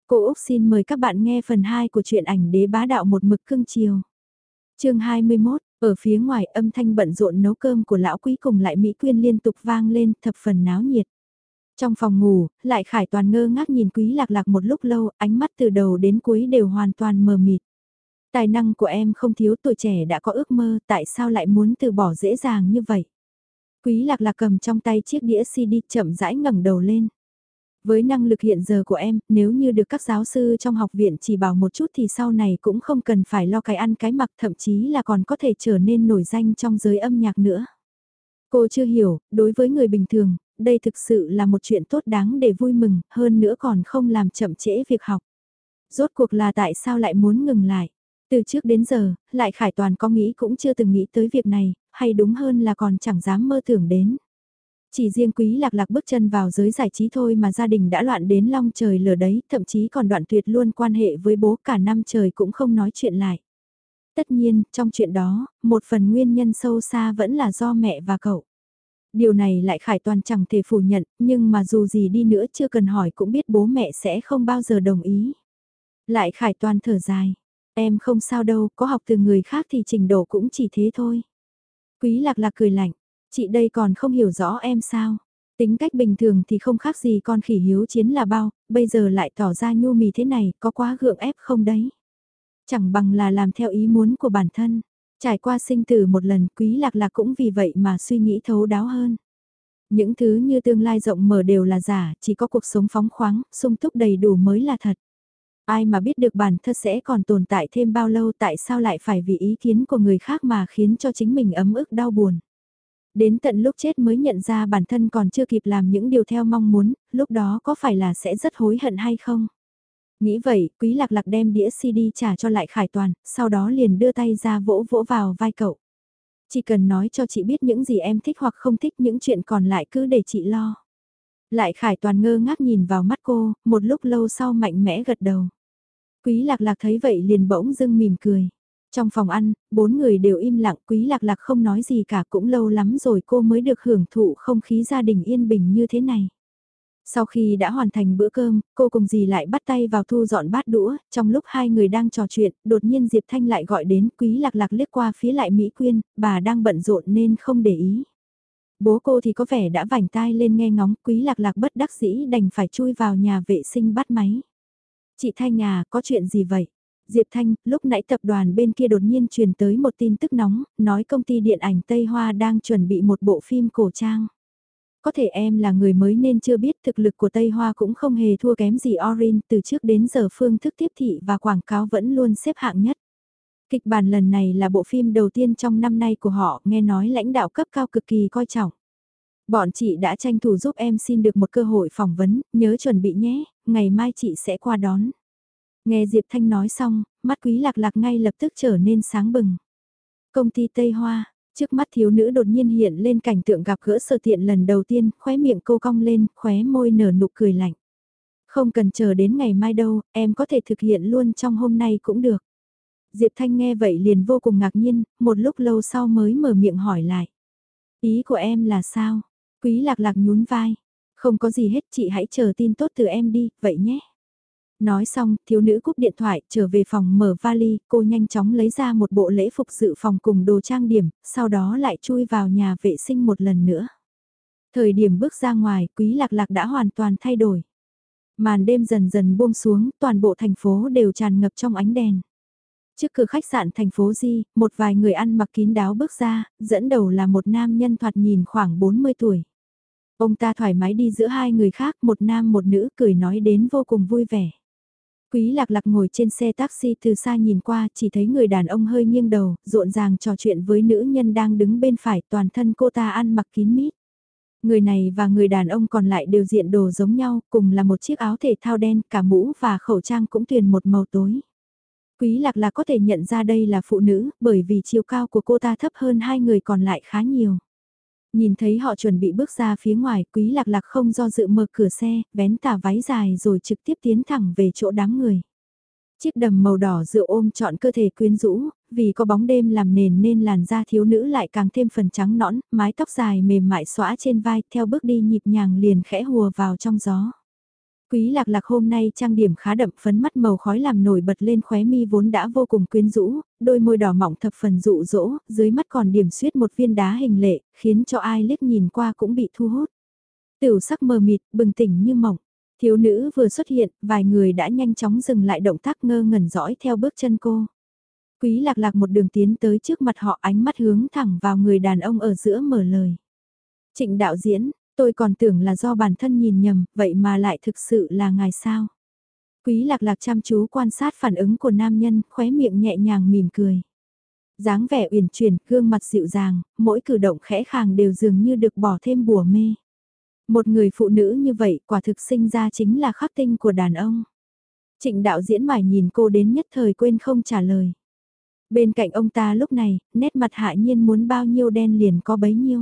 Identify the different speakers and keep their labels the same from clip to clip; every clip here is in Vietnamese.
Speaker 1: Cô Úc xin mời các bạn nghe phần 2 của truyện ảnh đế bá đạo một mực cưng chiều. Chương 21, ở phía ngoài âm thanh bận rộn nấu cơm của lão Quý cùng lại Mỹ Quyên liên tục vang lên, thập phần náo nhiệt. Trong phòng ngủ, lại Khải Toàn ngơ ngác nhìn Quý Lạc Lạc một lúc lâu, ánh mắt từ đầu đến cuối đều hoàn toàn mờ mịt. Tài năng của em không thiếu, tuổi trẻ đã có ước mơ, tại sao lại muốn từ bỏ dễ dàng như vậy? Quý Lạc Lạc cầm trong tay chiếc đĩa CD chậm rãi ngẩng đầu lên. Với năng lực hiện giờ của em, nếu như được các giáo sư trong học viện chỉ bảo một chút thì sau này cũng không cần phải lo cái ăn cái mặc, thậm chí là còn có thể trở nên nổi danh trong giới âm nhạc nữa. Cô chưa hiểu, đối với người bình thường, đây thực sự là một chuyện tốt đáng để vui mừng, hơn nữa còn không làm chậm trễ việc học. Rốt cuộc là tại sao lại muốn ngừng lại? Từ trước đến giờ, lại Khải Toàn có nghĩ cũng chưa từng nghĩ tới việc này, hay đúng hơn là còn chẳng dám mơ tưởng đến. Chỉ riêng Quý Lạc Lạc bước chân vào giới giải trí thôi mà gia đình đã loạn đến long trời lở đấy, thậm chí còn đoạn tuyệt luôn quan hệ với bố, cả năm trời cũng không nói chuyện lại. Tất nhiên, trong chuyện đó, một phần nguyên nhân sâu xa vẫn là do mẹ và cậu. Điều này lại Khải Toàn chẳng thể phủ nhận, nhưng mà dù gì đi nữa chưa cần hỏi cũng biết bố mẹ sẽ không bao giờ đồng ý. Lại Khải Toàn thở dài, em không sao đâu, có học từ người khác thì trình độ cũng chỉ thế thôi. Quý Lạc Lạc cười lạnh, chị đây còn không hiểu rõ em sao. Tính cách bình thường thì không khác gì con khỉ hiếu chiến là bao, bây giờ lại tỏ ra nhu mì thế này, có quá gượng ép không đấy. Chẳng bằng là làm theo ý muốn của bản thân. Trải qua sinh tử một lần, Quý Lạc Lạc cũng vì vậy mà suy nghĩ thấu đáo hơn. Những thứ như tương lai rộng mở đều là giả, chỉ có cuộc sống phóng khoáng, sung túc đầy đủ mới là thật. Ai mà biết được bản thân sẽ còn tồn tại thêm bao lâu, tại sao lại phải vì ý kiến của người khác mà khiến cho chính mình ấm ức đau buồn. Đến tận lúc chết mới nhận ra bản thân còn chưa kịp làm những điều theo mong muốn, lúc đó có phải là sẽ rất hối hận hay không? Nghĩ vậy, Quý Lạc Lạc đem đĩa CD trả cho lại Khải Toàn, sau đó liền đưa tay ra vỗ vỗ vào vai cậu. Chỉ cần nói cho chị biết những gì em thích hoặc không thích, những chuyện còn lại cứ để chị lo. Lại Khải Toàn ngơ ngác nhìn vào mắt cô, một lúc lâu sau mạnh mẽ gật đầu. Quý Lạc Lạc thấy vậy liền bỗng dưng mỉm cười. Trong phòng ăn, bốn người đều im lặng, Quý Lạc Lạc không nói gì cả, cũng lâu lắm rồi cô mới được hưởng thụ không khí gia đình yên bình như thế này. Sau khi đã hoàn thành bữa cơm, cô cùng dì lại bắt tay vào thu dọn bát đũa, trong lúc hai người đang trò chuyện, đột nhiên Diệp Thanh lại gọi đến, Quý Lạc Lạc liếc qua phía lại Mỹ Quyên, bà đang bận rộn nên không để ý. Bố cô thì có vẻ đã vành tai lên nghe ngóng, Quý Lạc Lạc bất đắc dĩ đành phải chui vào nhà vệ sinh bắt máy. Chị Thanh à, có chuyện gì vậy? Diệp Thanh, lúc nãy tập đoàn bên kia đột nhiên truyền tới một tin tức nóng, nói công ty điện ảnh Tây Hoa đang chuẩn bị một bộ phim cổ trang. Có thể em là người mới nên chưa biết thực lực của Tây Hoa cũng không hề thua kém gì Orin, từ trước đến giờ phương thức tiếp thị và quảng cáo vẫn luôn xếp hạng nhất. Kịch bản lần này là bộ phim đầu tiên trong năm nay của họ, nghe nói lãnh đạo cấp cao cực kỳ coi trọng. Bọn chị đã tranh thủ giúp em xin được một cơ hội phỏng vấn, nhớ chuẩn bị nhé, ngày mai chị sẽ qua đón. Nghe Diệp Thanh nói xong, mắt Quý Lạc Lạc ngay lập tức trở nên sáng bừng. Công ty Tây Hoa, trước mắt thiếu nữ đột nhiên hiện lên cảnh tượng gặp gỡ Sở Tiện lần đầu tiên, khóe miệng cô cong lên, khóe môi nở nụ cười lạnh. Không cần chờ đến ngày mai đâu, em có thể thực hiện luôn trong hôm nay cũng được. Diệp Thanh nghe vậy liền vô cùng ngạc nhiên, một lúc lâu sau mới mở miệng hỏi lại. Ý của em là sao? Quý Lạc Lạc nhún vai. Không có gì hết, chị hãy chờ tin tốt từ em đi, vậy nhé. Nói xong, thiếu nữ cúp điện thoại, trở về phòng mở vali, cô nhanh chóng lấy ra một bộ lễ phục dự phòng cùng đồ trang điểm, sau đó lại chui vào nhà vệ sinh một lần nữa. Thời điểm bước ra ngoài, Quý Lạc Lạc đã hoàn toàn thay đổi. Màn đêm dần dần buông xuống, toàn bộ thành phố đều tràn ngập trong ánh đèn. Trước cửa khách sạn thành phố Di, một vài người ăn mặc kín đáo bước ra, dẫn đầu là một nam nhân thoạt nhìn khoảng 40 tuổi. Ông ta thoải mái đi giữa hai người khác, một nam một nữ, cười nói đến vô cùng vui vẻ. Quý Lạc Lạc ngồi trên xe taxi từ xa nhìn qua, chỉ thấy người đàn ông hơi nghiêng đầu, rộn ràng trò chuyện với nữ nhân đang đứng bên phải, toàn thân cô ta ăn mặc kín mít. Người này và người đàn ông còn lại đều diện đồ giống nhau, cùng là một chiếc áo thể thao đen, cả mũ và khẩu trang cũng tuyền một màu tối. Quý Lạc Lạc có thể nhận ra đây là phụ nữ, bởi vì chiều cao của cô ta thấp hơn hai người còn lại khá nhiều. Nhìn thấy họ chuẩn bị bước ra phía ngoài, Quý Lạc Lạc không do dự mở cửa xe, vén tà váy dài rồi trực tiếp tiến thẳng về chỗ đám người. Chiếc đầm màu đỏ rượu ôm trọn cơ thể quyến rũ, vì có bóng đêm làm nền nên làn da thiếu nữ lại càng thêm phần trắng nõn, mái tóc dài mềm mại xõa trên vai, theo bước đi nhịp nhàng liền khẽ hùa vào trong gió. Quý Lạc Lạc hôm nay trang điểm khá đậm, phấn mắt màu khói làm nổi bật lên khóe mi vốn đã vô cùng quyến rũ, đôi môi đỏ mọng thập phần dụ dỗ, dưới mắt còn điểm xuyết một viên đá hình lệ, khiến cho ai liếc nhìn qua cũng bị thu hút. Tửu sắc mờ mịt, bừng tỉnh như mộng. Thiếu nữ vừa xuất hiện, vài người đã nhanh chóng dừng lại động tác ngơ ngẩn dõi theo bước chân cô. Quý Lạc Lạc một đường tiến tới trước mặt họ, ánh mắt hướng thẳng vào người đàn ông ở giữa mở lời. Trịnh đạo diễn, tôi còn tưởng là do bản thân nhìn nhầm, vậy mà lại thực sự là ngài sao? Quý Lạc Lạc chăm chú quan sát phản ứng của nam nhân, khóe miệng nhẹ nhàng mỉm cười. Dáng vẻ uyển chuyển, gương mặt dịu dàng, mỗi cử động khẽ khàng đều dường như được bỏ thêm bùa mê. Một người phụ nữ như vậy quả thực sinh ra chính là khắc tinh của đàn ông. Trịnh đạo diễn mải nhìn cô đến nhất thời quên không trả lời. Bên cạnh ông ta lúc này, nét mặt Hạ Nhiên muốn bao nhiêu đen liền có bấy nhiêu.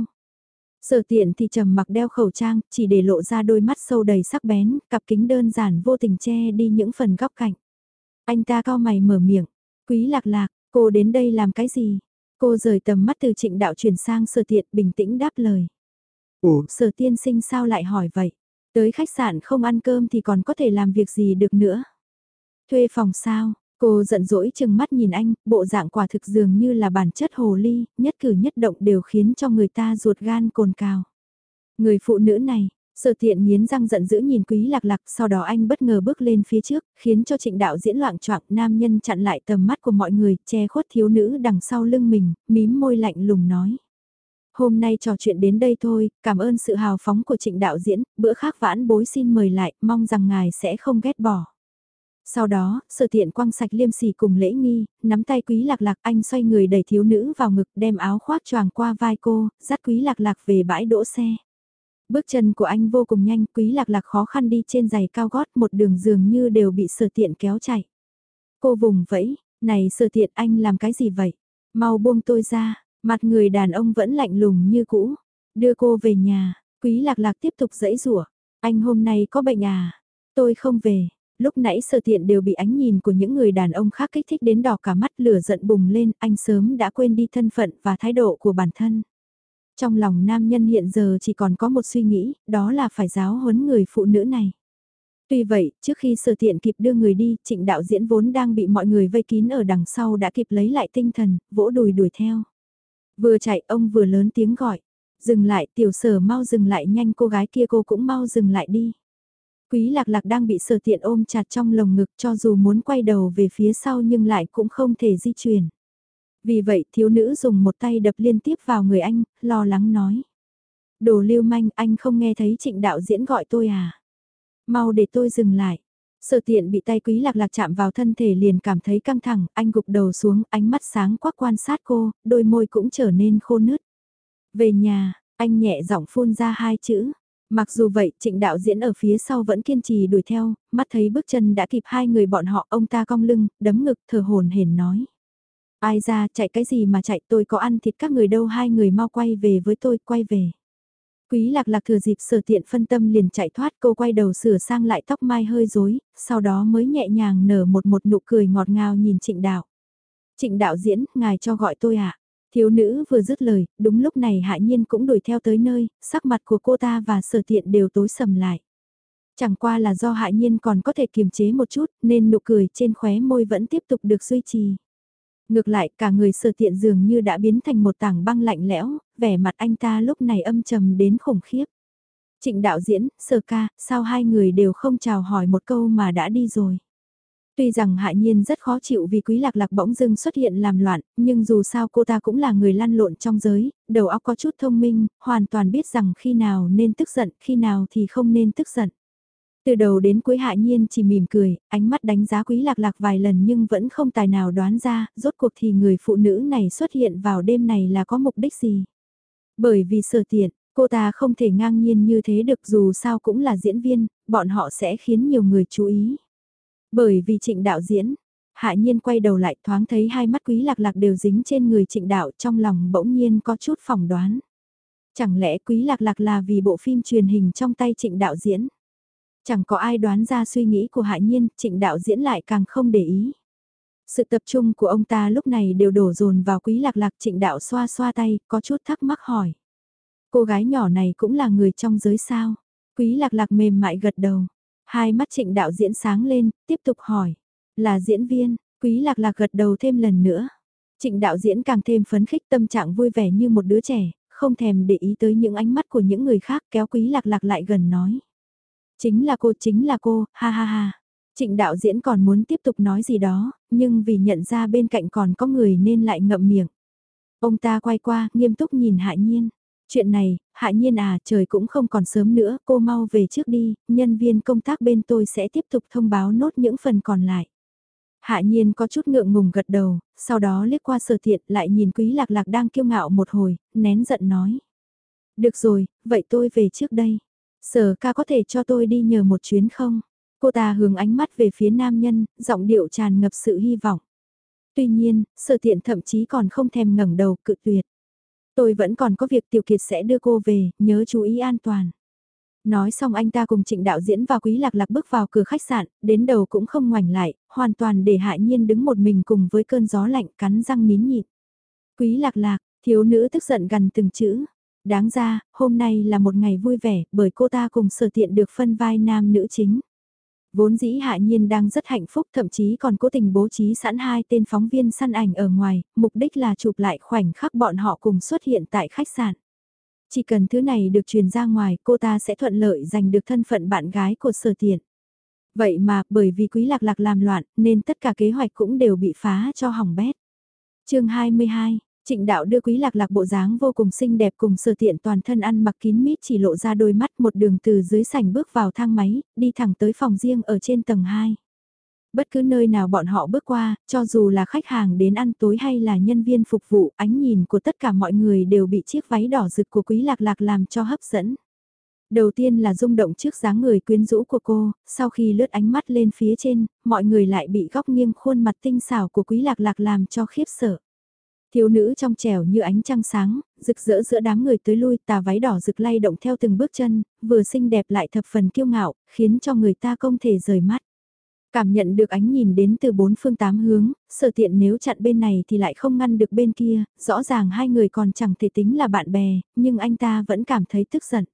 Speaker 1: Sở Tiện thì trầm mặc đeo khẩu trang, chỉ để lộ ra đôi mắt sâu đầy sắc bén, cặp kính đơn giản vô tình che đi những phần góc cạnh. Anh ta cau mày mở miệng, Quý Lạc Lạc, cô đến đây làm cái gì? Cô rời tầm mắt từ Trịnh đạo chuyển sang Sở Tiện bình tĩnh đáp lời. Ủa, Sở tiên sinh sao lại hỏi vậy? Tới khách sạn không ăn cơm thì còn có thể làm việc gì được nữa? Thuê phòng sao? Cô giận dỗi chừng mắt nhìn anh, bộ dạng quả thực dường như là bản chất hồ ly, nhất cử nhất động đều khiến cho người ta ruột gan cồn cào. Người phụ nữ này, Sở Tiện nghiến răng giận dữ nhìn Quý Lạc Lạc, sau đó anh bất ngờ bước lên phía trước, khiến cho Trịnh đạo diễn loạng choạng, nam nhân chặn lại tầm mắt của mọi người, che khuất thiếu nữ đằng sau lưng mình, mím môi lạnh lùng nói. Hôm nay trò chuyện đến đây thôi, cảm ơn sự hào phóng của Trịnh đạo diễn, bữa khác vãn bối xin mời lại, mong rằng ngài sẽ không ghét bỏ. Sau đó, Sở Tiện quăng sạch liêm sỉ cùng lễ nghi, nắm tay Quý Lạc Lạc, anh xoay người đẩy thiếu nữ vào ngực, đem áo khoác choàng qua vai cô, dắt Quý Lạc Lạc về bãi đỗ xe. Bước chân của anh vô cùng nhanh, Quý Lạc Lạc khó khăn đi trên giày cao gót, một đường dường như đều bị Sở Tiện kéo chạy. Cô vùng vẫy, này Sở Tiện, anh làm cái gì vậy? Mau buông tôi ra, mặt người đàn ông vẫn lạnh lùng như cũ. Đưa cô về nhà, Quý Lạc Lạc tiếp tục giãy giụa. Anh hôm nay có bệnh à? Tôi không về. Lúc nãy Sở Tiện đều bị ánh nhìn của những người đàn ông khác kích thích đến đỏ cả mắt, lửa giận bùng lên, anh sớm đã quên đi thân phận và thái độ của bản thân. Trong lòng nam nhân hiện giờ chỉ còn có một suy nghĩ, đó là phải giáo huấn người phụ nữ này. Tuy vậy, trước khi Sở Tiện kịp đưa người đi, Trịnh đạo diễn vốn đang bị mọi người vây kín ở đằng sau đã kịp lấy lại tinh thần, vỗ đùi đuổi theo. Vừa chạy ông vừa lớn tiếng gọi, dừng lại, Tiểu Sở mau dừng lại nhanh, cô gái kia cô cũng mau dừng lại đi. Quý Lạc Lạc đang bị Sở Tiện ôm chặt trong lồng ngực, cho dù muốn quay đầu về phía sau nhưng lại cũng không thể di chuyển. Vì vậy thiếu nữ dùng một tay đập liên tiếp vào người anh, lo lắng nói. Đồ lưu manh, anh không nghe thấy Trịnh đạo diễn gọi tôi à? Mau để tôi dừng lại. Sở Tiện bị tay Quý Lạc Lạc chạm vào thân thể liền cảm thấy căng thẳng, anh gục đầu xuống, ánh mắt sáng quắc quan sát cô, đôi môi cũng trở nên khô nứt. Về nhà, anh nhẹ giọng phun ra hai chữ. Mặc dù vậy, Trịnh đạo diễn ở phía sau vẫn kiên trì đuổi theo, mắt thấy bước chân đã kịp hai người bọn họ, ông ta cong lưng, đấm ngực, thở hổn hển nói. Ai ra, chạy cái gì mà chạy, tôi có ăn thịt các người đâu, hai người mau quay về với tôi, quay về. Quý Lạc Lạc thừa dịp Sở Tiện phân tâm liền chạy thoát, cô quay đầu sửa sang lại tóc mai hơi rối, sau đó mới nhẹ nhàng nở một nụ cười ngọt ngào nhìn Trịnh đạo. Trịnh đạo diễn, ngài cho gọi tôi ạ. Thiếu nữ vừa dứt lời, đúng lúc này Hạ Nhiên cũng đuổi theo tới nơi, sắc mặt của cô ta và Sở Tiện đều tối sầm lại. Chẳng qua là do Hạ Nhiên còn có thể kiềm chế một chút, nên nụ cười trên khóe môi vẫn tiếp tục được duy trì. Ngược lại, cả người Sở Tiện dường như đã biến thành một tảng băng lạnh lẽo, vẻ mặt anh ta lúc này âm trầm đến khủng khiếp. Trịnh đạo diễn, Sở ca, sao hai người đều không chào hỏi một câu mà đã đi rồi? Tuy rằng Hạ Nhiên rất khó chịu vì Quý Lạc Lạc bỗng dưng xuất hiện làm loạn, nhưng dù sao cô ta cũng là người lăn lộn trong giới, đầu óc có chút thông minh, hoàn toàn biết rằng khi nào nên tức giận, khi nào thì không nên tức giận. Từ đầu đến cuối Hạ Nhiên chỉ mỉm cười, ánh mắt đánh giá Quý Lạc Lạc vài lần nhưng vẫn không tài nào đoán ra, rốt cuộc thì người phụ nữ này xuất hiện vào đêm này là có mục đích gì. Bởi vì Sở Tiện, cô ta không thể ngang nhiên như thế được, dù sao cũng là diễn viên, bọn họ sẽ khiến nhiều người chú ý. Bởi vì Trịnh đạo diễn, Hạ Nhiên quay đầu lại thoáng thấy hai mắt Quý Lạc Lạc đều dính trên người Trịnh đạo, trong lòng bỗng nhiên có chút phỏng đoán. Chẳng lẽ Quý Lạc Lạc là vì bộ phim truyền hình trong tay Trịnh đạo diễn? Chẳng có ai đoán ra suy nghĩ của Hạ Nhiên, Trịnh đạo diễn lại càng không để ý. Sự tập trung của ông ta lúc này đều đổ dồn vào Quý Lạc Lạc. Trịnh đạo xoa xoa tay, có chút thắc mắc hỏi. Cô gái nhỏ này cũng là người trong giới sao? Quý Lạc Lạc mềm mại gật đầu. Hai mắt Trịnh đạo diễn sáng lên, tiếp tục hỏi. Là diễn viên, Quý Lạc Lạc gật đầu thêm lần nữa. Trịnh đạo diễn càng thêm phấn khích, tâm trạng vui vẻ như một đứa trẻ, không thèm để ý tới những ánh mắt của những người khác, kéo Quý Lạc Lạc lại gần nói. Chính là cô, ha ha ha. Trịnh đạo diễn còn muốn tiếp tục nói gì đó, nhưng vì nhận ra bên cạnh còn có người nên lại ngậm miệng. Ông ta quay qua, nghiêm túc nhìn Hạ Nhiên. Chuyện này, Hạ Nhiên à, trời cũng không còn sớm nữa, cô mau về trước đi, nhân viên công tác bên tôi sẽ tiếp tục thông báo nốt những phần còn lại. Hạ Nhiên có chút ngượng ngùng gật đầu, sau đó liếc qua Sở Tiện lại nhìn Quý Lạc Lạc đang kiêu ngạo một hồi, nén giận nói. Được rồi, vậy tôi về trước đây. Sở ca có thể cho tôi đi nhờ một chuyến không? Cô ta hướng ánh mắt về phía nam nhân, giọng điệu tràn ngập sự hy vọng. Tuy nhiên, Sở Tiện thậm chí còn không thèm ngẩng đầu cự tuyệt. Tôi vẫn còn có việc Tiểu Kiệt sẽ đưa cô về, nhớ chú ý an toàn. Nói xong anh ta cùng Trịnh đạo diễn và Quý Lạc Lạc bước vào cửa khách sạn, đến đầu cũng không ngoảnh lại, hoàn toàn để Hạ Nhiên đứng một mình cùng với cơn gió lạnh cắn răng nín nhịn. Quý Lạc Lạc, thiếu nữ tức giận gần từng chữ. Đáng ra, hôm nay là một ngày vui vẻ bởi cô ta cùng Sở Tiện được phân vai nam nữ chính. Vốn dĩ Hạ Nhiên đang rất hạnh phúc, thậm chí còn cố tình bố trí sẵn hai tên phóng viên săn ảnh ở ngoài, mục đích là chụp lại khoảnh khắc bọn họ cùng xuất hiện tại khách sạn. Chỉ cần thứ này được truyền ra ngoài, cô ta sẽ thuận lợi giành được thân phận bạn gái của Sở Tiện. Vậy mà, bởi vì Quý Lạc Lạc làm loạn, nên tất cả kế hoạch cũng đều bị phá cho hỏng bét. Chương 22, Trịnh Đạo đưa Quý Lạc Lạc bộ dáng vô cùng xinh đẹp cùng Sở Tiện toàn thân ăn mặc kín mít chỉ lộ ra đôi mắt, một đường từ dưới sảnh bước vào thang máy, đi thẳng tới phòng riêng ở trên tầng 2. Bất cứ nơi nào bọn họ bước qua, cho dù là khách hàng đến ăn tối hay là nhân viên phục vụ, ánh nhìn của tất cả mọi người đều bị chiếc váy đỏ rực của Quý Lạc Lạc làm cho hấp dẫn. Đầu tiên là rung động trước dáng người quyến rũ của cô, sau khi lướt ánh mắt lên phía trên, mọi người lại bị góc nghiêng khuôn mặt tinh xảo của Quý Lạc Lạc làm cho khiếp sợ. Thiếu nữ trong trẻo như ánh trăng sáng, rực rỡ giữa đám người tới lui, tà váy đỏ rực lay động theo từng bước chân, vừa xinh đẹp lại thập phần kiêu ngạo, khiến cho người ta không thể rời mắt. Cảm nhận được ánh nhìn đến từ bốn phương tám hướng, Sở Tiện nếu chặn bên này thì lại không ngăn được bên kia, rõ ràng hai người còn chẳng thể tính là bạn bè, nhưng anh ta vẫn cảm thấy tức giận.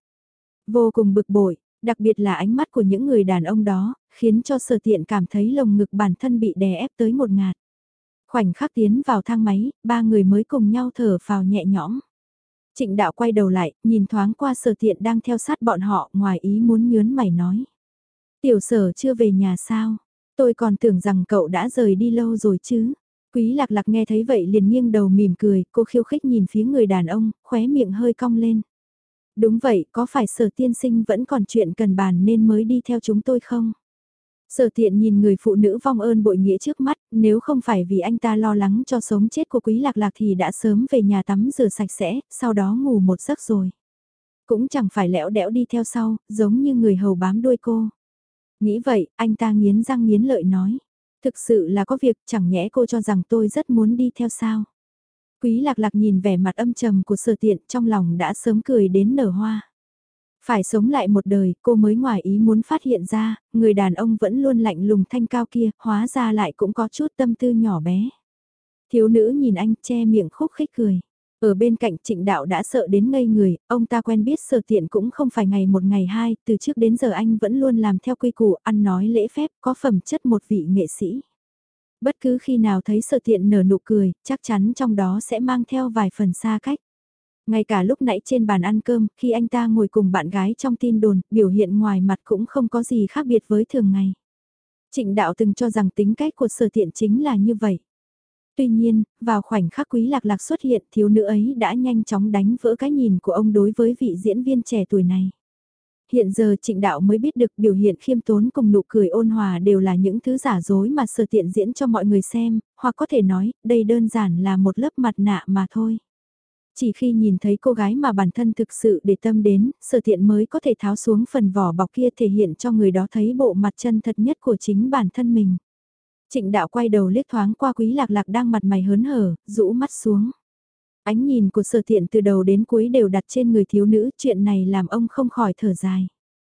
Speaker 1: Vô cùng bực bội, đặc biệt là ánh mắt của những người đàn ông đó, khiến cho Sở Tiện cảm thấy lồng ngực bản thân bị đè ép tới một ngạt. Khoảnh khắc tiến vào thang máy, ba người mới cùng nhau thở phào nhẹ nhõm. Trịnh Đạo quay đầu lại, nhìn thoáng qua Sở Tiện đang theo sát bọn họ, ngoài ý muốn nhớn mày nói. Tiểu Sở chưa về nhà sao? Tôi còn tưởng rằng cậu đã rời đi lâu rồi chứ. Quý Lạc Lạc nghe thấy vậy liền nghiêng đầu mỉm cười, cô khiêu khích nhìn phía người đàn ông, khóe miệng hơi cong lên. Đúng vậy, có phải Sở tiên sinh vẫn còn chuyện cần bàn nên mới đi theo chúng tôi không? Sở Tiện nhìn người phụ nữ vong ơn bội nghĩa trước mắt, nếu không phải vì anh ta lo lắng cho sống chết của Quý Lạc Lạc thì đã sớm về nhà tắm rửa sạch sẽ, sau đó ngủ một giấc rồi. Cũng chẳng phải lẽo đẽo đi theo sau, giống như người hầu bám đuôi cô. Nghĩ vậy, anh ta nghiến răng nghiến lợi nói. Thực sự là có việc, chẳng nhẽ cô cho rằng tôi rất muốn đi theo sao. Quý Lạc Lạc nhìn vẻ mặt âm trầm của Sở Tiện, trong lòng đã sớm cười đến nở hoa. Phải sống lại một đời, cô mới ngoài ý muốn phát hiện ra, người đàn ông vẫn luôn lạnh lùng thanh cao kia, hóa ra lại cũng có chút tâm tư nhỏ bé. Thiếu nữ nhìn anh che miệng khúc khích cười. Ở bên cạnh Trịnh Đạo đã sợ đến ngây người, ông ta quen biết Sở Tiện cũng không phải ngày một ngày hai, từ trước đến giờ anh vẫn luôn làm theo quy củ, ăn nói lễ phép, có phẩm chất một vị nghệ sĩ. Bất cứ khi nào thấy Sở Tiện nở nụ cười, chắc chắn trong đó sẽ mang theo vài phần xa cách. Ngay cả lúc nãy trên bàn ăn cơm, khi anh ta ngồi cùng bạn gái trong tin đồn, biểu hiện ngoài mặt cũng không có gì khác biệt với thường ngày. Trịnh Đạo từng cho rằng tính cách của Sở Tiện chính là như vậy. Tuy nhiên, vào khoảnh khắc Quý Lạc Lạc xuất hiện, thiếu nữ ấy đã nhanh chóng đánh vỡ cái nhìn của ông đối với vị diễn viên trẻ tuổi này. Hiện giờ Trịnh Đạo mới biết được biểu hiện khiêm tốn cùng nụ cười ôn hòa đều là những thứ giả dối mà Sở Tiện diễn cho mọi người xem, hoặc có thể nói, đây đơn giản là một lớp mặt nạ mà thôi. Chỉ khi nhìn thấy cô gái mà bản thân thực sự để tâm đến, Sở Tiện mới có thể tháo xuống phần vỏ bọc kia thể hiện cho người đó thấy bộ mặt chân thật nhất của chính bản thân mình. Trịnh Đạo quay đầu liếc thoáng qua Quý Lạc Lạc đang mặt mày hớn hở, rũ mắt xuống. Ánh nhìn của Sở Tiện từ đầu đến cuối đều đặt trên người thiếu nữ, chuyện này làm ông không khỏi thở dài.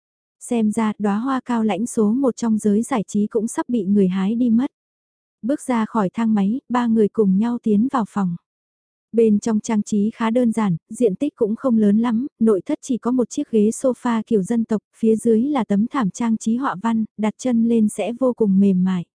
Speaker 1: Xem ra đóa hoa cao lãnh số một trong giới giải trí cũng sắp bị người hái đi mất. Bước ra khỏi thang máy, ba người cùng nhau tiến vào phòng. Bên trong trang trí khá đơn giản, diện tích cũng không lớn lắm, nội thất chỉ có một chiếc ghế sofa kiểu dân tộc, phía dưới là tấm thảm trang trí họa văn, đặt chân lên sẽ vô cùng mềm mại.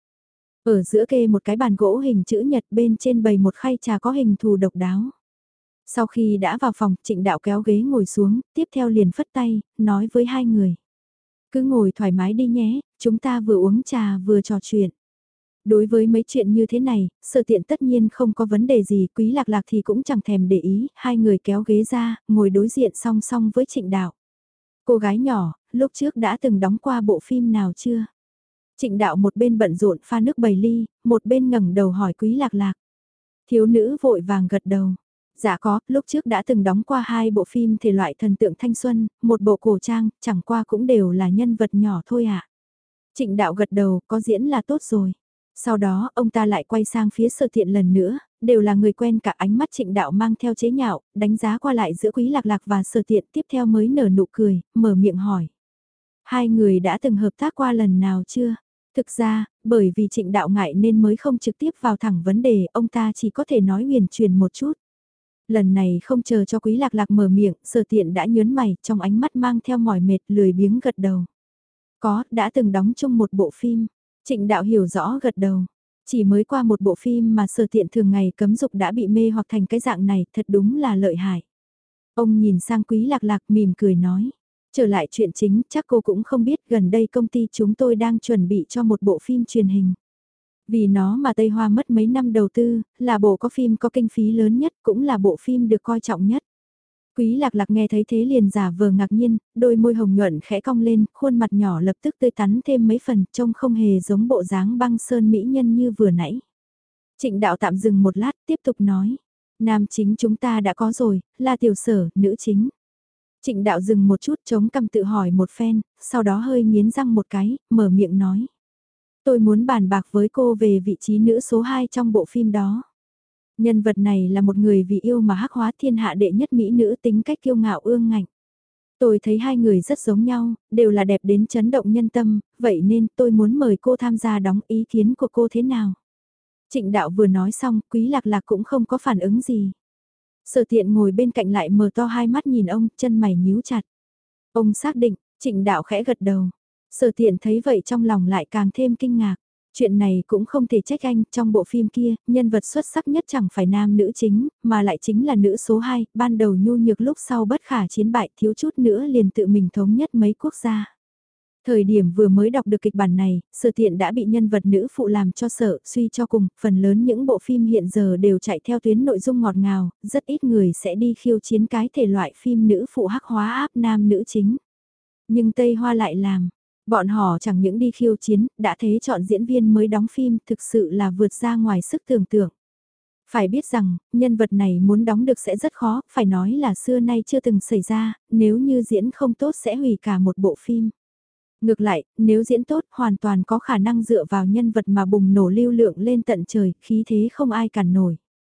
Speaker 1: Ở giữa kê một cái bàn gỗ hình chữ nhật, bên trên bày một khay trà có hình thù độc đáo. Sau khi đã vào phòng, Trịnh Đạo kéo ghế ngồi xuống, tiếp theo liền phất tay, nói với hai người. Cứ ngồi thoải mái đi nhé, chúng ta vừa uống trà vừa trò chuyện. Đối với mấy chuyện như thế này, Sở Tiện tất nhiên không có vấn đề gì, Quý Lạc Lạc thì cũng chẳng thèm để ý, hai người kéo ghế ra, ngồi đối diện song song với Trịnh Đạo. Cô gái nhỏ, lúc trước đã từng đóng qua bộ phim nào chưa? Trịnh Đạo một bên bận rộn pha nước bày ly, một bên ngẩng đầu hỏi Quý Lạc Lạc. Thiếu nữ vội vàng gật đầu. Dạ có, lúc trước đã từng đóng qua hai bộ phim thể loại thần tượng thanh xuân, một bộ cổ trang, chẳng qua cũng đều là nhân vật nhỏ thôi ạ. Trịnh Đạo gật đầu, có diễn là tốt rồi. Sau đó, ông ta lại quay sang phía Sở Tiện lần nữa, đều là người quen, cả ánh mắt Trịnh Đạo mang theo chế nhạo, đánh giá qua lại giữa Quý Lạc Lạc và Sở Tiện, tiếp theo mới nở nụ cười, mở miệng hỏi. Hai người đã từng hợp tác qua lần nào chưa? Thực ra, bởi vì Trịnh Đạo ngại nên mới không trực tiếp vào thẳng vấn đề, ông ta chỉ có thể nói huyền truyền một chút. Lần này không chờ cho Quý Lạc Lạc mở miệng, Sở Tiện đã nhớn mày, trong ánh mắt mang theo mỏi mệt, lười biếng gật đầu. Có, đã từng đóng chung một bộ phim. Trịnh Đạo hiểu rõ gật đầu. Chỉ mới qua một bộ phim mà Sở Tiện thường ngày cấm dục đã bị mê hoặc thành cái dạng này, thật đúng là lợi hại. Ông nhìn sang Quý Lạc Lạc mỉm cười nói. Trở lại chuyện chính, chắc cô cũng không biết gần đây công ty chúng tôi đang chuẩn bị cho một bộ phim truyền hình. Vì nó mà Tây Hoa mất mấy năm đầu tư, là bộ có phim có kinh phí lớn nhất, cũng là bộ phim được coi trọng nhất. Quý Lạc Lạc nghe thấy thế liền giả vờ ngạc nhiên, đôi môi hồng nhuận khẽ cong lên, khuôn mặt nhỏ lập tức tươi tắn thêm mấy phần, trông không hề giống bộ dáng băng sơn mỹ nhân như vừa nãy. Trịnh Đạo tạm dừng một lát, tiếp tục nói. Nam chính chúng ta đã có rồi, là Tiểu Sở, nữ chính. Trịnh Đạo dừng một chút chống cằm tự hỏi một phen, sau đó hơi nghiến răng một cái, mở miệng nói. Tôi muốn bàn bạc với cô về vị trí nữ số 2 trong bộ phim đó. Nhân vật này là một người vì yêu mà hắc hóa thiên hạ đệ nhất mỹ nữ, tính cách kiêu ngạo ương ngạnh. Tôi thấy hai người rất giống nhau, đều là đẹp đến chấn động nhân tâm, vậy nên tôi muốn mời cô tham gia đóng, ý kiến của cô thế nào? Trịnh Đạo vừa nói xong, Quý Lạc Lạc cũng không có phản ứng gì. Sở Tiện ngồi bên cạnh lại mở to hai mắt nhìn ông, chân mày nhíu chặt. Ông xác định, Trịnh Đạo khẽ gật đầu. Sở Tiện thấy vậy trong lòng lại càng thêm kinh ngạc. Chuyện này cũng không thể trách anh, trong bộ phim kia, nhân vật xuất sắc nhất chẳng phải nam nữ chính, mà lại chính là nữ số 2, ban đầu nhu nhược lúc sau bất khả chiến bại, thiếu chút nữa liền tự mình thống nhất mấy quốc gia. Thời điểm vừa mới đọc được kịch bản này, Sở Tiện đã bị nhân vật nữ phụ làm cho sợ, suy cho cùng, phần lớn những bộ phim hiện giờ đều chạy theo tuyến nội dung ngọt ngào, rất ít người sẽ đi khiêu chiến cái thể loại phim nữ phụ hắc hóa áp nam nữ chính. Nhưng Tây Hoa lại làm, bọn họ chẳng những đi khiêu chiến, đã thế chọn diễn viên mới đóng phim, thực sự là vượt ra ngoài sức tưởng tượng. Phải biết rằng, nhân vật này muốn đóng được sẽ rất khó, phải nói là xưa nay chưa từng xảy ra, nếu như diễn không tốt sẽ hủy cả một bộ phim. Ngược lại, nếu diễn tốt hoàn toàn có khả năng dựa vào nhân vật mà bùng nổ lưu lượng lên tận trời, khí thế không ai cản nổi.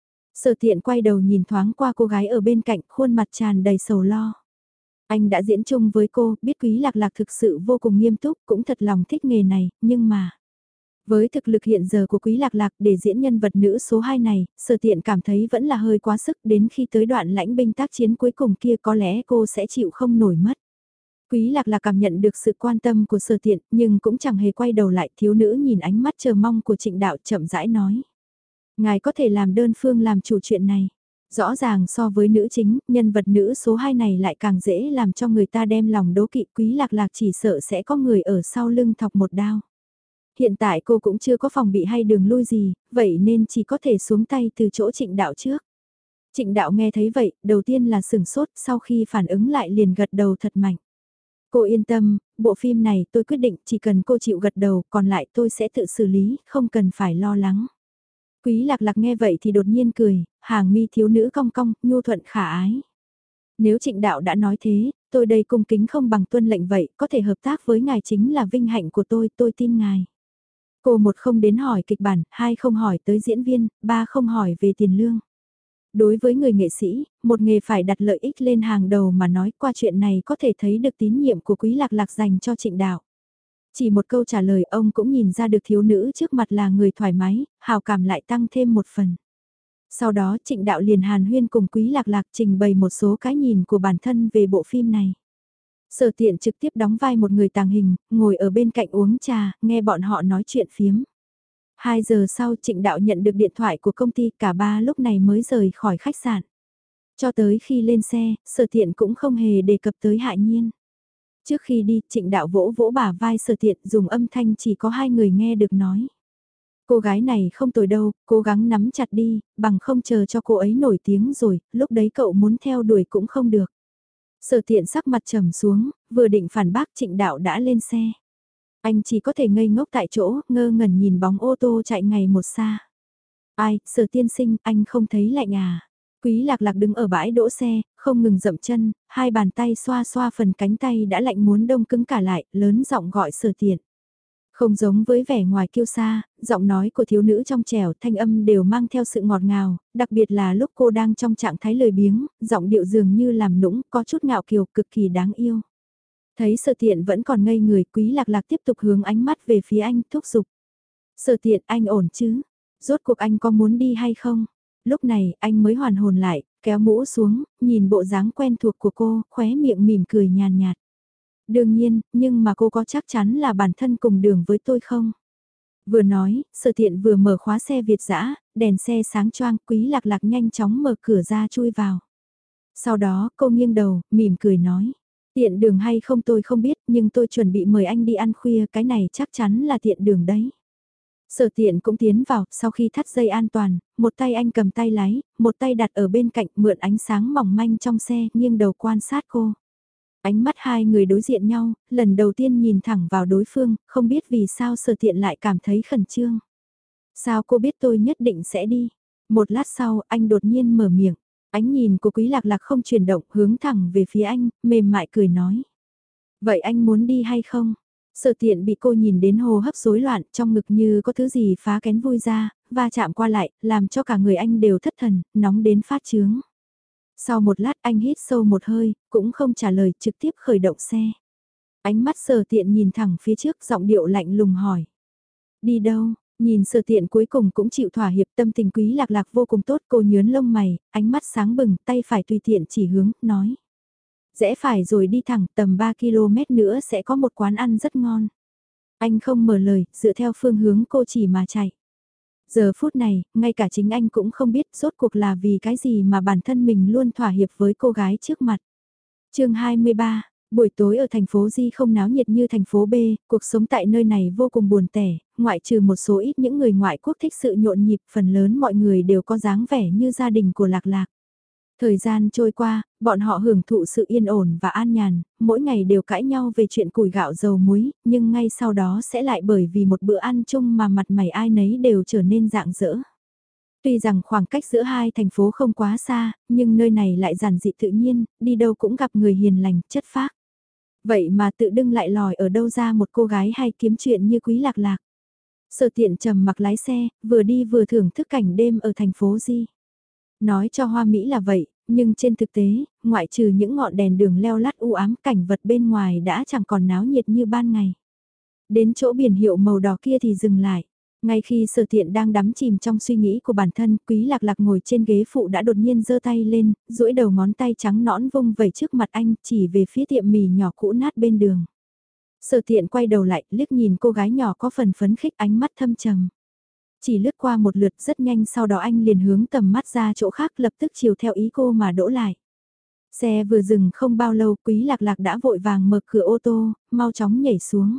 Speaker 1: Sở Tiện quay đầu nhìn thoáng qua cô gái ở bên cạnh, khuôn mặt tràn đầy sầu lo. Anh đã diễn chung với cô, biết Quý Lạc Lạc thực sự vô cùng nghiêm túc, cũng thật lòng thích nghề này, nhưng mà... Với thực lực hiện giờ của Quý Lạc Lạc để diễn nhân vật nữ số 2 này, Sở Tiện cảm thấy vẫn là hơi quá sức, đến khi tới đoạn lãnh binh tác chiến cuối cùng kia có lẽ cô sẽ chịu không nổi mất. Quý Lạc Lạc cảm nhận được sự quan tâm của Sở Tiện, nhưng cũng chẳng hề quay đầu lại, thiếu nữ nhìn ánh mắt chờ mong của Trịnh Đạo chậm rãi nói. Ngài có thể làm đơn phương làm chủ chuyện này. Rõ ràng so với nữ chính, nhân vật nữ số 2 này lại càng dễ làm cho người ta đem lòng đố kỵ. Quý Lạc Lạc chỉ sợ sẽ có người ở sau lưng thọc một đao. Hiện tại cô cũng chưa có phòng bị hay đường lui gì, vậy nên chỉ có thể xuống tay từ chỗ Trịnh Đạo trước. Trịnh Đạo nghe thấy vậy, đầu tiên là sửng sốt, sau khi phản ứng lại liền gật đầu thật mạnh. Cô yên tâm, bộ phim này tôi quyết định chỉ cần cô chịu gật đầu, còn lại tôi sẽ tự xử lý, không cần phải lo lắng. Quý Lạc Lạc nghe vậy thì đột nhiên cười, hàng mi thiếu nữ cong cong, nhu thuận khả ái. Nếu Trịnh Đạo đã nói thế, tôi đây cung kính không bằng tuân lệnh vậy, có thể hợp tác với ngài chính là vinh hạnh của tôi tin ngài. Cô một không đến hỏi kịch bản, hai không hỏi tới diễn viên, ba không hỏi về tiền lương. Đối với người nghệ sĩ, một nghề phải đặt lợi ích lên hàng đầu mà nói qua chuyện này có thể thấy được tín nhiệm của Quý Lạc Lạc dành cho Trịnh Đạo. Chỉ một câu trả lời ông cũng nhìn ra được thiếu nữ trước mặt là người thoải mái, hào cảm lại tăng thêm một phần. Sau đó Trịnh Đạo liền hàn huyên cùng Quý Lạc Lạc trình bày một số cái nhìn của bản thân về bộ phim này. Sở Tiện trực tiếp đóng vai một người tàng hình, ngồi ở bên cạnh uống trà, nghe bọn họ nói chuyện phiếm. 2 giờ sau Trịnh Đạo nhận được điện thoại của công ty, cả ba lúc này mới rời khỏi khách sạn. Cho tới khi lên xe, Sở Tiện cũng không hề đề cập tới Hạ Nhiên. Trước khi đi, Trịnh Đạo vỗ vỗ bả vai Sở Tiện, dùng âm thanh chỉ có 2 người nghe được nói. Cô gái này không tồi đâu, cố gắng nắm chặt đi, bằng không chờ cho cô ấy nổi tiếng rồi, lúc đấy cậu muốn theo đuổi cũng không được. Sở Tiện sắc mặt trầm xuống, vừa định phản bác Trịnh Đạo đã lên xe. Anh chỉ có thể ngây ngốc tại chỗ, ngơ ngẩn nhìn bóng ô tô chạy ngày một xa. Ai, Sở tiên sinh, anh không thấy lạnh à? Quý Lạc Lạc đứng ở bãi đỗ xe, không ngừng dậm chân, hai bàn tay xoa xoa phần cánh tay đã lạnh muốn đông cứng cả lại, lớn giọng gọi Sở Tiện. Không giống với vẻ ngoài kiêu sa, giọng nói của thiếu nữ trong trẻo thanh âm đều mang theo sự ngọt ngào, đặc biệt là lúc cô đang trong trạng thái lười biếng, giọng điệu dường như làm nũng, có chút ngạo kiều, cực kỳ đáng yêu. Thấy Sở Tiện vẫn còn ngây người, Quý Lạc Lạc tiếp tục hướng ánh mắt về phía anh, thúc giục. Sở Tiện, anh ổn chứ? Rốt cuộc anh có muốn đi hay không? Lúc này, anh mới hoàn hồn lại, kéo mũ xuống, nhìn bộ dáng quen thuộc của cô, khóe miệng mỉm cười nhàn nhạt. Đương nhiên, nhưng mà cô có chắc chắn là bản thân cùng đường với tôi không? Vừa nói, Sở Tiện vừa mở khóa xe Việt dã, đèn xe sáng choang, Quý Lạc Lạc nhanh chóng mở cửa ra chui vào. Sau đó, cô nghiêng đầu, mỉm cười nói. Tiện đường hay không tôi không biết, nhưng tôi chuẩn bị mời anh đi ăn khuya, cái này chắc chắn là tiện đường đấy. Sở Tiện cũng tiến vào, sau khi thắt dây an toàn, một tay anh cầm tay lái, một tay đặt ở bên cạnh mượn ánh sáng mỏng manh trong xe, nghiêng đầu quan sát cô. Ánh mắt hai người đối diện nhau, lần đầu tiên nhìn thẳng vào đối phương, không biết vì sao Sở Tiện lại cảm thấy khẩn trương. Sao cô biết tôi nhất định sẽ đi? Một lát sau, anh đột nhiên mở miệng. Ánh nhìn của Quý Lạc Lạc không chuyển động, hướng thẳng về phía anh, mềm mại cười nói. Vậy anh muốn đi hay không? Sở Tiện bị cô nhìn đến hô hấp rối loạn, trong ngực như có thứ gì phá kén vui ra, va chạm qua lại, làm cho cả người anh đều thất thần, nóng đến phát chướng. Sau một lát anh hít sâu một hơi, cũng không trả lời, trực tiếp khởi động xe. Ánh mắt Sở Tiện nhìn thẳng phía trước, giọng điệu lạnh lùng hỏi. Đi đâu? Nhìn Sở Tiện cuối cùng cũng chịu thỏa hiệp, tâm tình Quý Lạc Lạc vô cùng tốt, cô nhớn lông mày, ánh mắt sáng bừng, tay phải tùy tiện chỉ hướng, nói. Rẽ phải rồi đi thẳng, tầm 3 km nữa sẽ có một quán ăn rất ngon. Anh không mở lời, dựa theo phương hướng cô chỉ mà chạy. Giờ phút này, ngay cả chính anh cũng không biết rốt cuộc là vì cái gì mà bản thân mình luôn thỏa hiệp với cô gái trước mặt. chương 23, buổi tối ở thành phố Di không náo nhiệt như thành phố B, cuộc sống tại nơi này vô cùng buồn tẻ, ngoại trừ một số ít những người ngoại quốc thích sự nhộn nhịp, phần lớn mọi người đều có dáng vẻ như gia đình của Lạc Lạc. Thời gian trôi qua, bọn họ hưởng thụ sự yên ổn và an nhàn, mỗi ngày đều cãi nhau về chuyện củi gạo dầu muối, nhưng ngay sau đó sẽ lại bởi vì một bữa ăn chung mà mặt mày ai nấy đều trở nên rạng rỡ. Tuy rằng khoảng cách giữa hai thành phố không quá xa, nhưng nơi này lại giản dị tự nhiên, đi đâu cũng gặp người hiền lành, chất phác. Vậy mà tự dưng lại lòi ở đâu ra một cô gái hay kiếm chuyện như Quý Lạc Lạc. Sở Tiện trầm mặc lái xe, vừa đi vừa thưởng thức cảnh đêm ở thành phố Di. Nói cho hoa mỹ là vậy, nhưng trên thực tế, ngoại trừ những ngọn đèn đường leo lắt u ám, cảnh vật bên ngoài đã chẳng còn náo nhiệt như ban ngày. Đến chỗ biển hiệu màu đỏ kia thì dừng lại. Ngay khi Sở Tiện đang đắm chìm trong suy nghĩ của bản thân, Quý Lạc Lạc ngồi trên ghế phụ đã đột nhiên giơ tay lên, duỗi đầu ngón tay trắng nõn vung vẩy trước mặt anh, chỉ về phía tiệm mì nhỏ cũ nát bên đường. Sở Tiện quay đầu lại, liếc nhìn cô gái nhỏ có phần phấn khích, ánh mắt thâm trầm. Chỉ lướt qua một lượt rất nhanh, sau đó anh liền hướng tầm mắt ra chỗ khác, lập tức chiều theo ý cô mà đỗ lại. Xe vừa dừng không bao lâu, Quý Lạc Lạc đã vội vàng mở cửa ô tô, mau chóng nhảy xuống.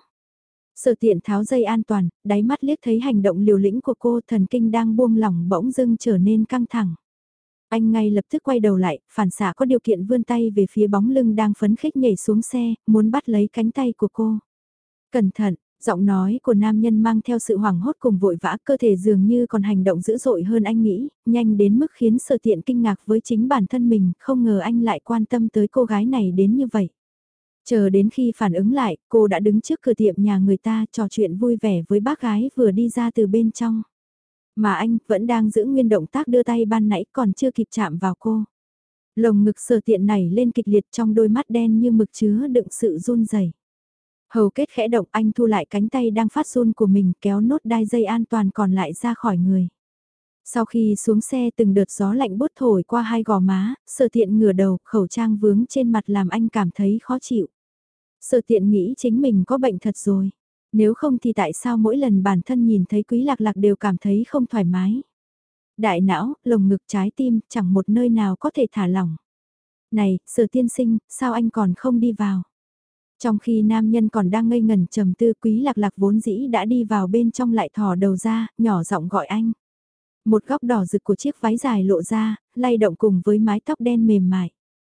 Speaker 1: Sở Tiện tháo dây an toàn, đáy mắt liếc thấy hành động liều lĩnh của cô, thần kinh đang buông lỏng bỗng dưng trở nên căng thẳng. Anh ngay lập tức quay đầu lại, phản xạ có điều kiện vươn tay về phía bóng lưng đang phấn khích nhảy xuống xe, muốn bắt lấy cánh tay của cô. Cẩn thận, giọng nói của nam nhân mang theo sự hoảng hốt cùng vội vã, cơ thể dường như còn hành động dữ dội hơn anh nghĩ, nhanh đến mức khiến Sở Tiện kinh ngạc với chính bản thân mình, không ngờ anh lại quan tâm tới cô gái này đến như vậy. Chờ đến khi phản ứng lại, cô đã đứng trước cửa tiệm nhà người ta trò chuyện vui vẻ với bác gái vừa đi ra từ bên trong. Mà anh vẫn đang giữ nguyên động tác đưa tay ban nãy, còn chưa kịp chạm vào cô. Lồng ngực Sở Tiện nảy lên kịch liệt, trong đôi mắt đen như mực chứa đựng sự run rẩy. Hầu kết khẽ động, anh thu lại cánh tay đang phát run của mình, kéo nốt đai dây an toàn còn lại ra khỏi người. Sau khi xuống xe từng đợt gió lạnh bút thổi qua hai gò má, Sở Tiện ngửa đầu, khẩu trang vướng trên mặt làm anh cảm thấy khó chịu. Sở Tiện nghĩ chính mình có bệnh thật rồi. Nếu không thì tại sao mỗi lần bản thân nhìn thấy Quý Lạc Lạc đều cảm thấy không thoải mái. Đại não, lồng ngực, trái tim, chẳng một nơi nào có thể thả lỏng. Này, Sở tiên sinh, sao anh còn không đi vào? Trong khi nam nhân còn đang ngây ngẩn trầm tư, Quý Lạc Lạc vốn dĩ đã đi vào bên trong lại thò đầu ra, nhỏ giọng gọi anh. Một góc đỏ rực của chiếc váy dài lộ ra, lay động cùng với mái tóc đen mềm mại.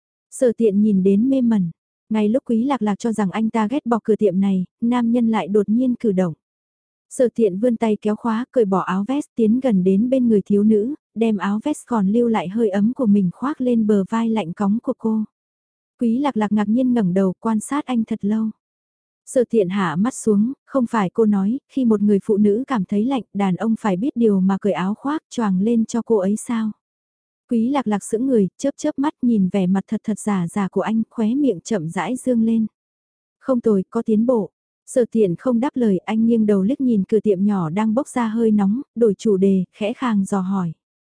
Speaker 1: Sở Tiện nhìn đến mê mẩn. Ngay lúc Quý Lạc Lạc cho rằng anh ta ghét bỏ cửa tiệm này, nam nhân lại đột nhiên cử động. Sở Tiện vươn tay kéo khóa, cởi bỏ áo vest, tiến gần đến bên người thiếu nữ, đem áo vest còn lưu lại hơi ấm của mình khoác lên bờ vai lạnh cóng của cô. Quý Lạc Lạc ngạc nhiên ngẩng đầu quan sát anh thật lâu. Sở Tiện hạ mắt xuống, không phải cô nói, khi một người phụ nữ cảm thấy lạnh, đàn ông phải biết điều mà cởi áo khoác choàng lên cho cô ấy sao? Quý Lạc Lạc sững người, chớp chớp mắt nhìn vẻ mặt thật thật giả giả của anh, khóe miệng chậm rãi dương lên. Không tồi, có tiến bộ. Sở Tiện không đáp lời, anh nghiêng đầu liếc nhìn cửa tiệm nhỏ đang bốc ra hơi nóng, đổi chủ đề, khẽ khàng dò hỏi.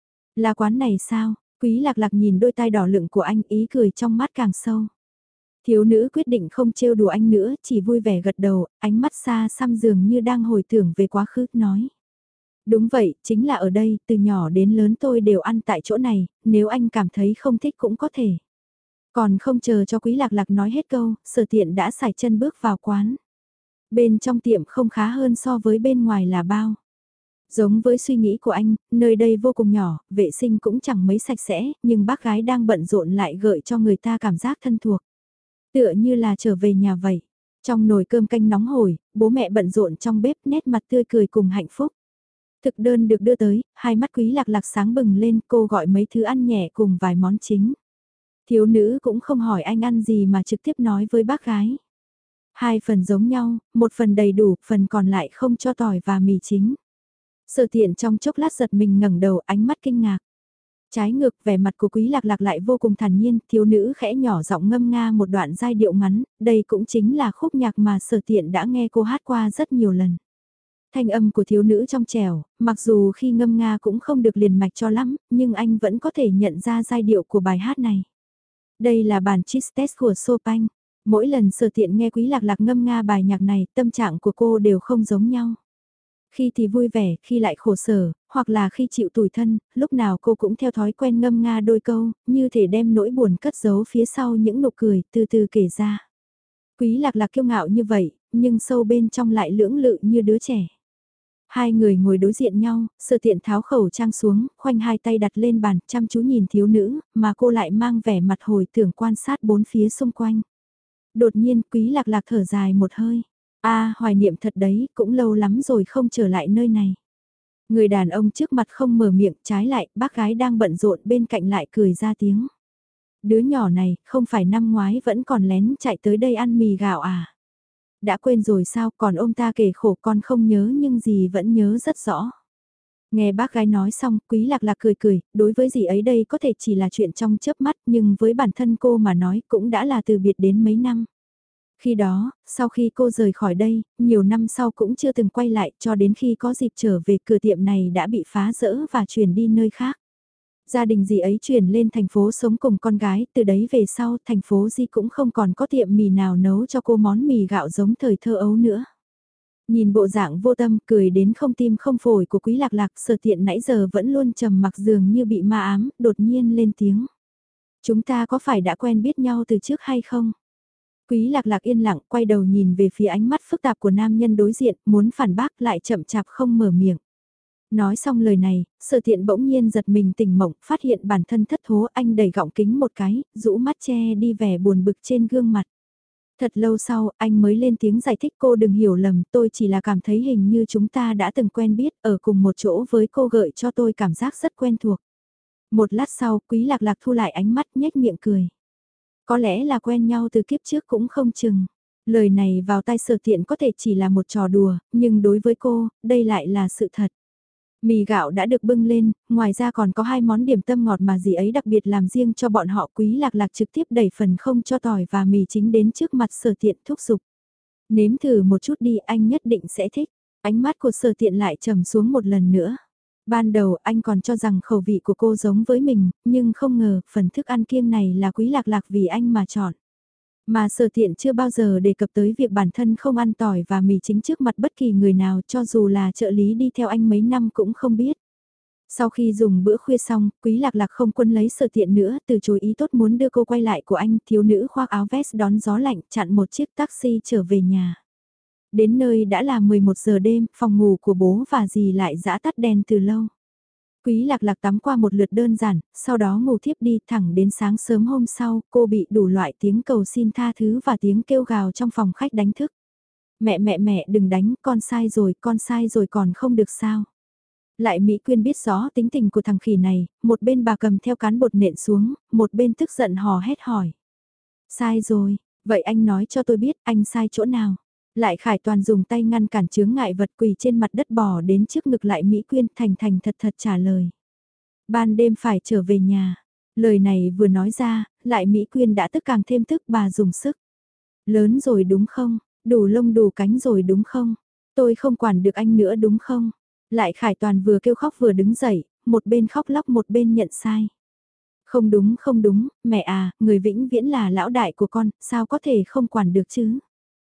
Speaker 1: Là quán này sao? Quý Lạc Lạc nhìn đôi tai đỏ lựng của anh, ý cười trong mắt càng sâu. Thiếu nữ quyết định không trêu đùa anh nữa, chỉ vui vẻ gật đầu, ánh mắt xa xăm dường như đang hồi tưởng về quá khứ, nói. Đúng vậy, chính là ở đây, từ nhỏ đến lớn tôi đều ăn tại chỗ này, nếu anh cảm thấy không thích cũng có thể. Còn không chờ cho Quý Lạc Lạc nói hết câu, Sở Tiện đã sải chân bước vào quán. Bên trong tiệm không khá hơn so với bên ngoài là bao. Giống với suy nghĩ của anh, nơi đây vô cùng nhỏ, vệ sinh cũng chẳng mấy sạch sẽ, nhưng bác gái đang bận rộn lại gợi cho người ta cảm giác thân thuộc. Tựa như là trở về nhà vậy. Trong nồi cơm canh nóng hổi, bố mẹ bận rộn trong bếp, nét mặt tươi cười cùng hạnh phúc. Thực đơn được đưa tới, hai mắt Quý Lạc Lạc sáng bừng lên, cô gọi mấy thứ ăn nhẹ cùng vài món chính. Thiếu nữ cũng không hỏi anh ăn gì mà trực tiếp nói với bác gái. Hai phần giống nhau, một phần đầy đủ, phần còn lại không cho tỏi và mì chính. Sở Tiện trong chốc lát giật mình ngẩng đầu, ánh mắt kinh ngạc. Trái ngược, vẻ mặt của Quý Lạc Lạc lại vô cùng thản nhiên, thiếu nữ khẽ nhỏ giọng ngâm nga một đoạn giai điệu ngắn, đây cũng chính là khúc nhạc mà Sở Tiện đã nghe cô hát qua rất nhiều lần. Thanh âm của thiếu nữ trong trẻo, mặc dù khi ngâm nga cũng không được liền mạch cho lắm, nhưng anh vẫn có thể nhận ra giai điệu của bài hát này. Đây là bản Tristes của Chopin. Mỗi lần Sở Tiện nghe Quý Lạc Lạc ngâm nga bài nhạc này, tâm trạng của cô đều không giống nhau. Khi thì vui vẻ, khi lại khổ sở, hoặc là khi chịu tủi thân, lúc nào cô cũng theo thói quen ngâm nga đôi câu, như thể đem nỗi buồn cất giấu phía sau những nụ cười, từ từ kể ra. Quý Lạc Lạc kiêu ngạo như vậy, nhưng sâu bên trong lại lưỡng lự như đứa trẻ. Hai người ngồi đối diện nhau, Sở Tiện tháo khẩu trang xuống, khoanh hai tay đặt lên bàn, chăm chú nhìn thiếu nữ, mà cô lại mang vẻ mặt hồi tưởng quan sát bốn phía xung quanh. Đột nhiên, Quý Lạc Lạc thở dài một hơi. Hoài niệm thật đấy, cũng lâu lắm rồi không trở lại nơi này. Người đàn ông trước mặt không mở miệng, trái lại, bác gái đang bận rộn bên cạnh lại cười ra tiếng. Đứa nhỏ này, không phải năm ngoái vẫn còn lén chạy tới đây ăn mì gạo à? Đã quên rồi sao, còn ông ta kể khổ con không nhớ nhưng dì vẫn nhớ rất rõ. Nghe bác gái nói xong, Quý Lạc Lạc cười cười, đối với dì ấy đây có thể chỉ là chuyện trong chớp mắt, nhưng với bản thân cô mà nói cũng đã là từ biệt đến mấy năm. Khi đó, sau khi cô rời khỏi đây, nhiều năm sau cũng chưa từng quay lại cho đến khi có dịp trở về, cửa tiệm này đã bị phá rỡ và chuyển đi nơi khác. Gia đình dì ấy chuyển lên thành phố sống cùng con gái, từ đấy về sau thành phố Di cũng không còn có tiệm mì nào nấu cho cô món mì gạo giống thời thơ ấu nữa. Nhìn bộ dạng vô tâm cười đến không tim không phổi của Quý Lạc Lạc, Sở Tiện nãy giờ vẫn luôn trầm mặc dường như bị ma ám, đột nhiên lên tiếng. Chúng ta có phải đã quen biết nhau từ trước hay không? Quý Lạc Lạc yên lặng quay đầu nhìn về phía ánh mắt phức tạp của nam nhân đối diện, muốn phản bác lại chậm chạp không mở miệng. Nói xong lời này, Sở Tiện bỗng nhiên giật mình tỉnh mộng, phát hiện bản thân thất thố, anh đẩy gọng kính một cái, rũ mắt che đi vẻ buồn bực trên gương mặt. Thật lâu sau, anh mới lên tiếng giải thích, cô đừng hiểu lầm, tôi chỉ là cảm thấy hình như chúng ta đã từng quen biết, ở cùng một chỗ với cô gợi cho tôi cảm giác rất quen thuộc. Một lát sau, Quý Lạc Lạc thu lại ánh mắt nhếch miệng cười. Có lẽ là quen nhau từ kiếp trước cũng không chừng. Lời này vào tai Sở Tiện có thể chỉ là một trò đùa, nhưng đối với cô, đây lại là sự thật. Mì gạo đã được bưng lên, ngoài ra còn có hai món điểm tâm ngọt mà dì ấy đặc biệt làm riêng cho bọn họ. Quý Lạc Lạc trực tiếp đẩy phần không cho tỏi và mì chính đến trước mặt Sở Tiện thúc giục. Nếm thử một chút đi, anh nhất định sẽ thích. Ánh mắt của Sở Tiện lại trầm xuống một lần nữa. Ban đầu anh còn cho rằng khẩu vị của cô giống với mình, nhưng không ngờ phần thức ăn kiêng này là Quý Lạc Lạc vì anh mà chọn. Mà Sở Tiện chưa bao giờ đề cập tới việc bản thân không ăn tỏi và mì chính trước mặt bất kỳ người nào, cho dù là trợ lý đi theo anh mấy năm cũng không biết. Sau khi dùng bữa khuya xong, Quý Lạc Lạc không quân lấy Sở Tiện nữa, từ chối ý tốt muốn đưa cô quay lại của anh, thiếu nữ khoác áo vest đón gió lạnh, chặn một chiếc taxi trở về nhà. Đến nơi đã là 11 giờ đêm, phòng ngủ của bố và dì lại dã tắt đèn từ lâu. Quý Lạc Lạc tắm qua một lượt đơn giản, sau đó ngủ thiếp đi thẳng đến sáng sớm hôm sau, cô bị đủ loại tiếng cầu xin tha thứ và tiếng kêu gào trong phòng khách đánh thức. Mẹ mẹ mẹ đừng đánh, con sai rồi còn không được sao. Lại Mỹ Quyên biết rõ tính tình của thằng khỉ này, một bên bà cầm theo cán bột nện xuống, một bên tức giận hò hét hỏi. Sai rồi, vậy anh nói cho tôi biết anh sai chỗ nào. Lại Khải Toàn dùng tay ngăn cản chướng ngại vật quỳ trên mặt đất bò đến trước ngực Lại Mỹ Quyên thành thành thật thật trả lời. Ban đêm phải trở về nhà. Lời này vừa nói ra, Lại Mỹ Quyên đã tức càng thêm tức bà dùng sức. Lớn rồi đúng không? Đủ lông đủ cánh rồi đúng không? Tôi không quản được anh nữa đúng không? Lại Khải Toàn vừa kêu khóc vừa đứng dậy, một bên khóc lóc một bên nhận sai. Không đúng, mẹ à, người vĩnh viễn là lão đại của con, sao có thể không quản được chứ?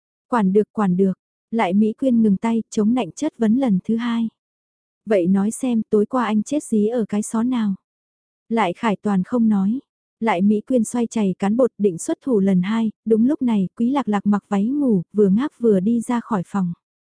Speaker 1: Quản được. Lại Mỹ Quyên ngừng tay, chống nạnh chất vấn lần thứ hai. Vậy nói xem tối qua anh chết dí ở cái xó nào? Lại Khải Toàn không nói. Lại Mỹ Quyên xoay chày cán bột định xuất thủ lần hai, đúng lúc này Quý Lạc Lạc mặc váy ngủ, vừa ngáp vừa đi ra khỏi phòng.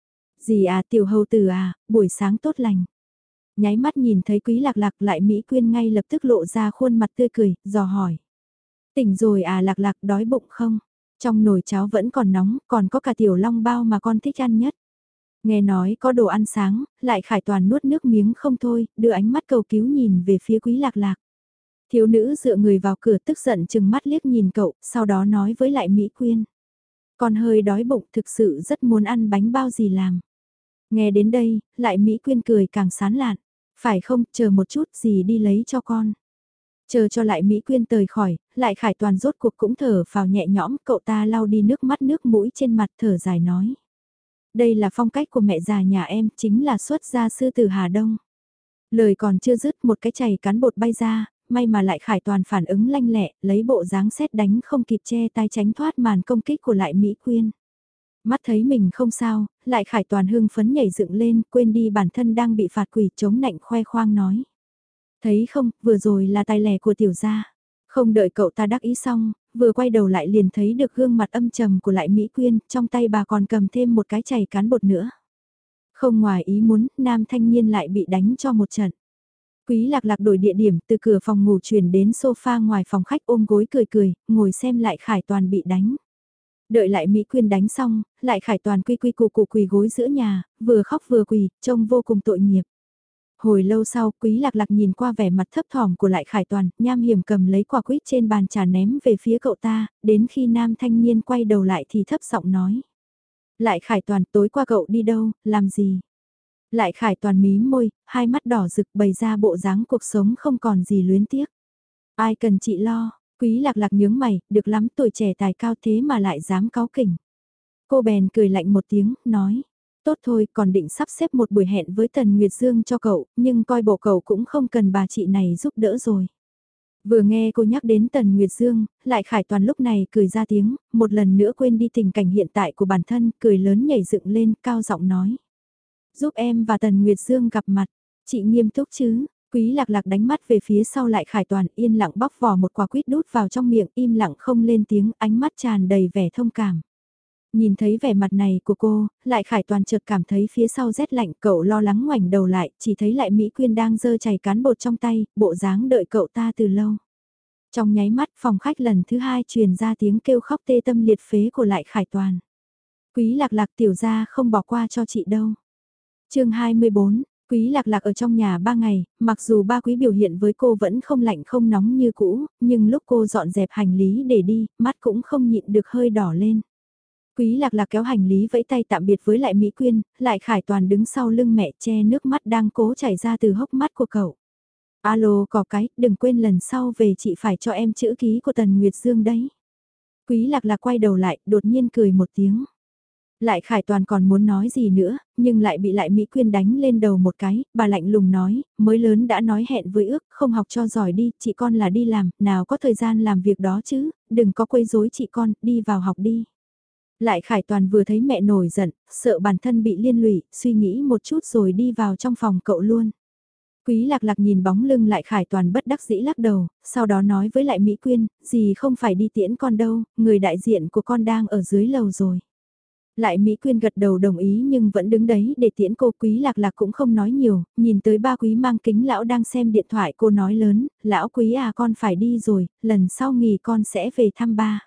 Speaker 1: Dì à tiểu hầu tử à, buổi sáng tốt lành. Nháy mắt nhìn thấy Quý Lạc Lạc Lại Mỹ Quyên ngay lập tức lộ ra khuôn mặt tươi cười, dò hỏi. Tỉnh rồi à Lạc Lạc đói bụng không? Trong nồi cháo vẫn còn nóng, còn có cả tiểu long bao mà con thích ăn nhất. Nghe nói có đồ ăn sáng, Lại Khải Toàn nuốt nước miếng không thôi, đưa ánh mắt cầu cứu nhìn về phía Quý Lạc Lạc. Thiếu nữ dựa người vào cửa tức giận chừng mắt liếc nhìn cậu, sau đó nói với Lại Mỹ Quyên. Con hơi đói bụng thực sự rất muốn ăn bánh bao gì làm. Nghe đến đây, Lại Mỹ Quyên cười càng sán lạn. Phải không, chờ một chút gì đi lấy cho con. Chờ cho Lại Mỹ Quyên tời khỏi, Lại Khải Toàn rốt cuộc cũng thở phào nhẹ nhõm, cậu ta lau đi nước mắt nước mũi trên mặt thở dài nói. Đây là phong cách của mẹ già nhà em, chính là xuất gia sư tử Hà Đông. Lời còn chưa dứt một cái chày cán bột bay ra, may mà Lại Khải Toàn phản ứng lanh lẹ, lấy bộ dáng sét đánh không kịp che tay tránh thoát màn công kích của Lại Mỹ Quyên. Mắt thấy mình không sao, Lại Khải Toàn hưng phấn nhảy dựng lên, quên đi bản thân đang bị phạt quỷ chống nạnh khoe khoang nói. Thấy không, vừa rồi là tài lẻ của tiểu gia. Không đợi cậu ta đắc ý xong, vừa quay đầu lại liền thấy được gương mặt âm trầm của Lại Mỹ Quyên, trong tay bà còn cầm thêm một cái chày cán bột nữa. Không ngoài ý muốn, nam thanh niên lại bị đánh cho một trận. Quý Lạc Lạc đổi địa điểm từ cửa phòng ngủ chuyển đến sofa ngoài phòng khách ôm gối cười cười, ngồi xem Lại Khải Toàn bị đánh. Đợi Lại Mỹ Quyên đánh xong, Lại Khải Toàn quy quy củ củ quỳ gối giữa nhà, vừa khóc vừa quỳ, trông vô cùng tội nghiệp. Hồi lâu sau, Quý Lạc Lạc nhìn qua vẻ mặt thấp thỏm của Lại Khải Toàn, nham hiểm cầm lấy quả quýt trên bàn trà ném về phía cậu ta, đến khi nam thanh niên quay đầu lại thì thấp giọng nói. Lại Khải Toàn, tối qua cậu đi đâu, làm gì? Lại Khải Toàn mím môi, hai mắt đỏ rực bày ra bộ dáng cuộc sống không còn gì luyến tiếc. Ai cần chị lo, Quý Lạc Lạc nhướng mày, được lắm tuổi trẻ tài cao thế mà lại dám cáu kỉnh. Cô bèn cười lạnh một tiếng, nói. Tốt thôi, còn định sắp xếp một buổi hẹn với Tần Nguyệt Dương cho cậu, nhưng coi bộ cậu cũng không cần bà chị này giúp đỡ rồi. Vừa nghe cô nhắc đến Tần Nguyệt Dương, Lại Khải Toàn lúc này cười ra tiếng, một lần nữa quên đi tình cảnh hiện tại của bản thân, cười lớn nhảy dựng lên, cao giọng nói. Giúp em và Tần Nguyệt Dương gặp mặt, chị nghiêm túc chứ, Quý Lạc Lạc đánh mắt về phía sau Lại Khải Toàn yên lặng bóc vỏ một quả quýt đút vào trong miệng im lặng không lên tiếng ánh mắt tràn đầy vẻ thông cảm. Nhìn thấy vẻ mặt này của cô, Lại Khải Toàn chợt cảm thấy phía sau rét lạnh cậu lo lắng ngoảnh đầu lại chỉ thấy Lại Mỹ Quyên đang giơ chày cán bột trong tay, bộ dáng đợi cậu ta từ lâu. Trong nháy mắt phòng khách lần thứ hai truyền ra tiếng kêu khóc tê tâm liệt phế của Lại Khải Toàn. Quý Lạc Lạc tiểu gia không bỏ qua cho chị đâu. Chương 24, Quý Lạc Lạc ở trong nhà 3 ngày, mặc dù ba quý biểu hiện với cô vẫn không lạnh không nóng như cũ, nhưng lúc cô dọn dẹp hành lý để đi, mắt cũng không nhịn được hơi đỏ lên. Quý Lạc Lạc kéo hành lý vẫy tay tạm biệt với Lại Mỹ Quyên, Lại Khải Toàn đứng sau lưng mẹ che nước mắt đang cố chảy ra từ hốc mắt của cậu. Alo có cái, đừng quên lần sau về chị phải cho em chữ ký của Tần Nguyệt Dương đấy. Quý Lạc Lạc quay đầu lại, đột nhiên cười một tiếng. Lại Khải Toàn còn muốn nói gì nữa, nhưng lại bị Lại Mỹ Quyên đánh lên đầu một cái, bà lạnh lùng nói, mới lớn đã nói hẹn với ước, không học cho giỏi đi, chị con là đi làm, nào có thời gian làm việc đó chứ, đừng có quấy rối chị con, đi vào học đi. Lại Khải Toàn vừa thấy mẹ nổi giận, sợ bản thân bị liên lụy, suy nghĩ một chút rồi đi vào trong phòng cậu luôn. Quý Lạc Lạc nhìn bóng lưng Lại Khải Toàn bất đắc dĩ lắc đầu, sau đó nói với Lại Mỹ Quyên, gì không phải đi tiễn con đâu, người đại diện của con đang ở dưới lầu rồi. Lại Mỹ Quyên gật đầu đồng ý nhưng vẫn đứng đấy để tiễn cô. Quý Lạc Lạc cũng không nói nhiều, nhìn tới ba Quý mang kính lão đang xem điện thoại, cô nói lớn, lão Quý à, con phải đi rồi, lần sau nghỉ con sẽ về thăm ba.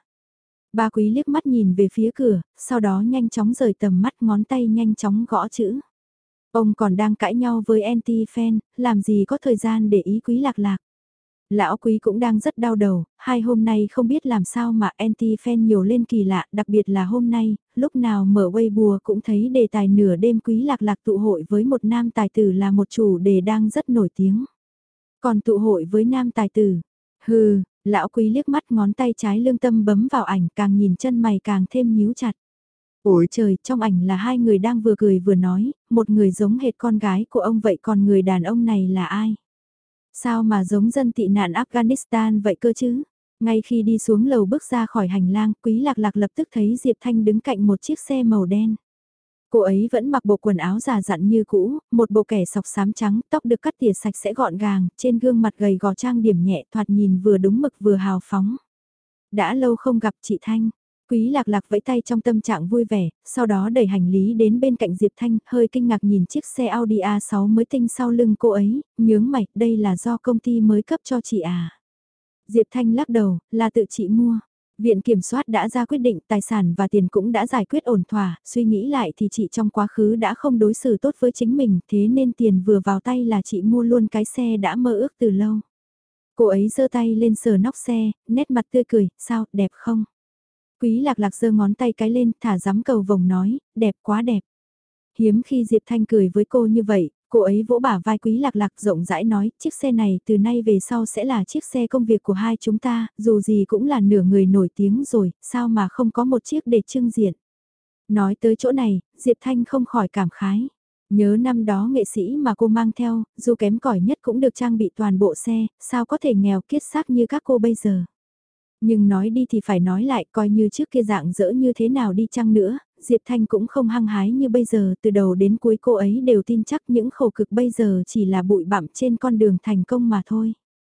Speaker 1: Ba Quý liếc mắt nhìn về phía cửa, sau đó nhanh chóng rời tầm mắt, ngón tay nhanh chóng gõ chữ. Ông còn đang cãi nhau với anti-fan, làm gì có thời gian để ý Quý Lạc Lạc. Lão Quý cũng đang rất đau đầu, hai hôm nay không biết làm sao mà anti-fan nhiều lên kỳ lạ, đặc biệt là hôm nay, lúc nào mở Weibo cũng thấy đề tài nửa đêm Quý Lạc Lạc tụ hội với một nam tài tử là một chủ đề đang rất nổi tiếng. Còn tụ hội với nam tài tử, hừ, lão Quý liếc mắt, ngón tay trái lương tâm bấm vào ảnh, càng nhìn chân mày càng thêm nhíu chặt. Ôi trời, trong ảnh là hai người đang vừa cười vừa nói, một người giống hệt con gái của ông vậy, còn người đàn ông này là ai? Sao mà giống dân tị nạn Afghanistan vậy cơ chứ? Ngay khi đi xuống lầu bước ra khỏi hành lang, Quý Lạc Lạc lập tức thấy Diệp Thanh đứng cạnh một chiếc xe màu đen. Cô ấy vẫn mặc bộ quần áo già dặn như cũ, một bộ kẻ sọc xám trắng, tóc được cắt tỉa sạch sẽ gọn gàng, trên gương mặt gầy gò trang điểm nhẹ, thoạt nhìn vừa đúng mực vừa hào phóng. Đã lâu không gặp chị Thanh. Quý Lạc Lạc vẫy tay trong tâm trạng vui vẻ, sau đó đẩy hành lý đến bên cạnh Diệp Thanh, hơi kinh ngạc nhìn chiếc xe Audi A6 mới tinh sau lưng cô ấy, nhướng mày, đây là do công ty mới cấp cho chị à? Diệp Thanh lắc đầu, là tự chị mua. Viện kiểm soát đã ra quyết định, tài sản và tiền cũng đã giải quyết ổn thỏa, suy nghĩ lại thì chị trong quá khứ đã không đối xử tốt với chính mình, thế nên tiền vừa vào tay là chị mua luôn cái xe đã mơ ước từ lâu. Cô ấy giơ tay lên sờ nóc xe, nét mặt tươi cười, sao, đẹp không? Quý Lạc Lạc giơ ngón tay cái lên, thả dắm cầu vồng nói, đẹp quá đẹp. Hiếm khi Diệp Thanh cười với cô như vậy, cô ấy vỗ bả vai Quý Lạc Lạc rộng rãi nói, chiếc xe này từ nay về sau sẽ là chiếc xe công việc của hai chúng ta, dù gì cũng là nửa người nổi tiếng rồi, sao mà không có một chiếc để trưng diện. Nói tới chỗ này, Diệp Thanh không khỏi cảm khái. Nhớ năm đó nghệ sĩ mà cô mang theo, dù kém cỏi nhất cũng được trang bị toàn bộ xe, sao có thể nghèo kiết xác như các cô bây giờ. Nhưng nói đi thì phải nói lại, coi như trước kia dạng dỡ như thế nào đi chăng nữa, Diệp Thanh cũng không hăng hái như bây giờ, từ đầu đến cuối cô ấy đều tin chắc những khổ cực bây giờ chỉ là bụi bặm trên con đường thành công mà thôi.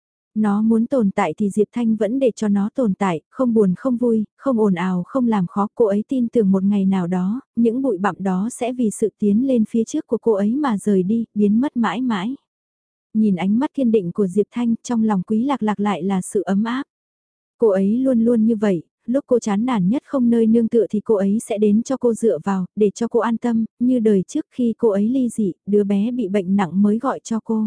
Speaker 1: Nó muốn tồn tại thì Diệp Thanh vẫn để cho nó tồn tại, không buồn không vui, không ồn ào không làm khó. Cô ấy tin tưởng một ngày nào đó, những bụi bặm đó sẽ vì sự tiến lên phía trước của cô ấy mà rời đi, biến mất mãi mãi. Nhìn ánh mắt kiên định của Diệp Thanh, trong lòng Quý Lạc Lạc lại là sự ấm áp. Cô ấy luôn luôn như vậy, lúc cô chán nản nhất không nơi nương tựa thì cô ấy sẽ đến cho cô dựa vào, để cho cô an tâm, như đời trước khi cô ấy ly dị, đứa bé bị bệnh nặng mới gọi cho cô.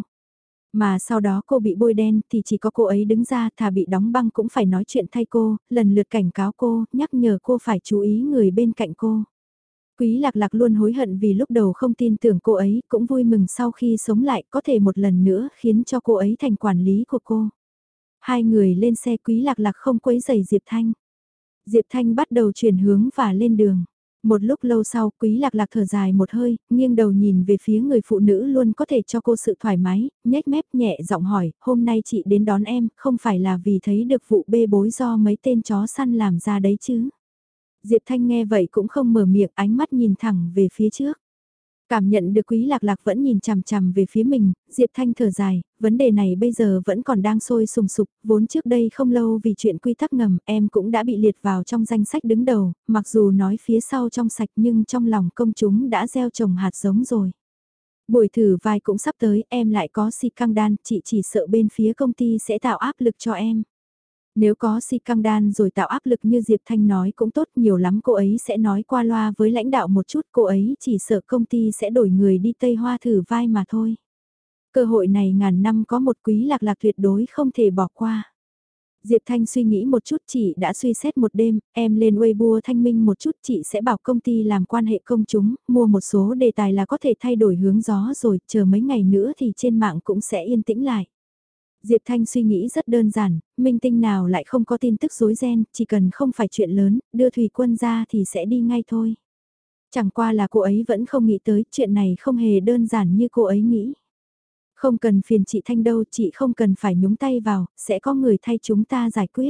Speaker 1: Mà sau đó cô bị bôi đen thì chỉ có cô ấy đứng ra, thà bị đóng băng cũng phải nói chuyện thay cô, lần lượt cảnh cáo cô, nhắc nhở cô phải chú ý người bên cạnh cô. Quý Lạc Lạc luôn hối hận vì lúc đầu không tin tưởng cô ấy, cũng vui mừng sau khi sống lại có thể một lần nữa khiến cho cô ấy thành quản lý của cô. Hai người lên xe, Quý Lạc Lạc không quấy rầy Diệp Thanh. Diệp Thanh bắt đầu chuyển hướng và lên đường. Một lúc lâu sau, Quý Lạc Lạc thở dài một hơi, nghiêng đầu nhìn về phía người phụ nữ luôn có thể cho cô sự thoải mái, nhếch mép nhẹ giọng hỏi, hôm nay chị đến đón em, không phải là vì thấy được vụ bê bối do mấy tên chó săn làm ra đấy chứ? Diệp Thanh nghe vậy cũng không mở miệng, ánh mắt nhìn thẳng về phía trước. Cảm nhận được Quý Lạc Lạc vẫn nhìn chằm chằm về phía mình, Diệp Thanh thở dài, vấn đề này bây giờ vẫn còn đang sôi sùng sục, vốn trước đây không lâu vì chuyện quy tắc ngầm em cũng đã bị liệt vào trong danh sách đứng đầu, mặc dù nói phía sau trong sạch nhưng trong lòng công chúng đã gieo trồng hạt giống rồi. Buổi thử vai cũng sắp tới, em lại có si căng đan, chị chỉ sợ bên phía công ty sẽ tạo áp lực cho em. Nếu có si căng đan rồi tạo áp lực như Diệp Thanh nói cũng tốt, nhiều lắm cô ấy sẽ nói qua loa với lãnh đạo một chút, cô ấy chỉ sợ công ty sẽ đổi người đi Tây Hoa thử vai mà thôi. Cơ hội này ngàn năm có một, Quý Lạc Lạc tuyệt đối không thể bỏ qua. Diệp Thanh suy nghĩ một chút, chị đã suy xét một đêm, em lên Weibo thanh minh một chút, chị sẽ bảo công ty làm quan hệ công chúng, mua một số đề tài là có thể thay đổi hướng gió rồi, chờ mấy ngày nữa thì trên mạng cũng sẽ yên tĩnh lại. Diệp Thanh suy nghĩ rất đơn giản, minh tinh nào lại không có tin tức rối ren, chỉ cần không phải chuyện lớn, đưa Thùy Quân ra thì sẽ đi ngay thôi. Chẳng qua là cô ấy vẫn không nghĩ tới chuyện này không hề đơn giản như cô ấy nghĩ. Không cần phiền chị Thanh đâu, chị không cần phải nhúng tay vào, sẽ có người thay chúng ta giải quyết.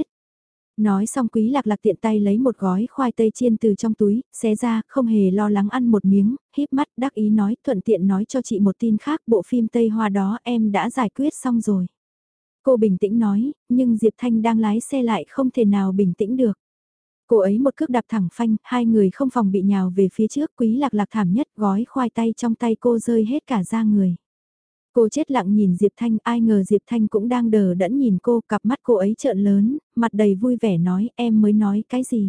Speaker 1: Nói xong Quý Lạc Lạc tiện tay lấy một gói khoai tây chiên từ trong túi, xé ra, không hề lo lắng ăn một miếng, híp mắt đắc ý nói, thuận tiện nói cho chị một tin khác, bộ phim Tây Hoa đó em đã giải quyết xong rồi. Cô bình tĩnh nói, nhưng Diệp Thanh đang lái xe lại không thể nào bình tĩnh được. Cô ấy một cước đạp thẳng phanh, hai người không phòng bị nhào về phía trước, Quý Lạc Lạc thảm nhất, gói khoai tây trong tay cô rơi hết cả ra người. Cô chết lặng nhìn Diệp Thanh, ai ngờ Diệp Thanh cũng đang đờ đẫn nhìn cô, cặp mắt cô ấy trợn lớn, mặt đầy vui vẻ nói, em mới nói cái gì?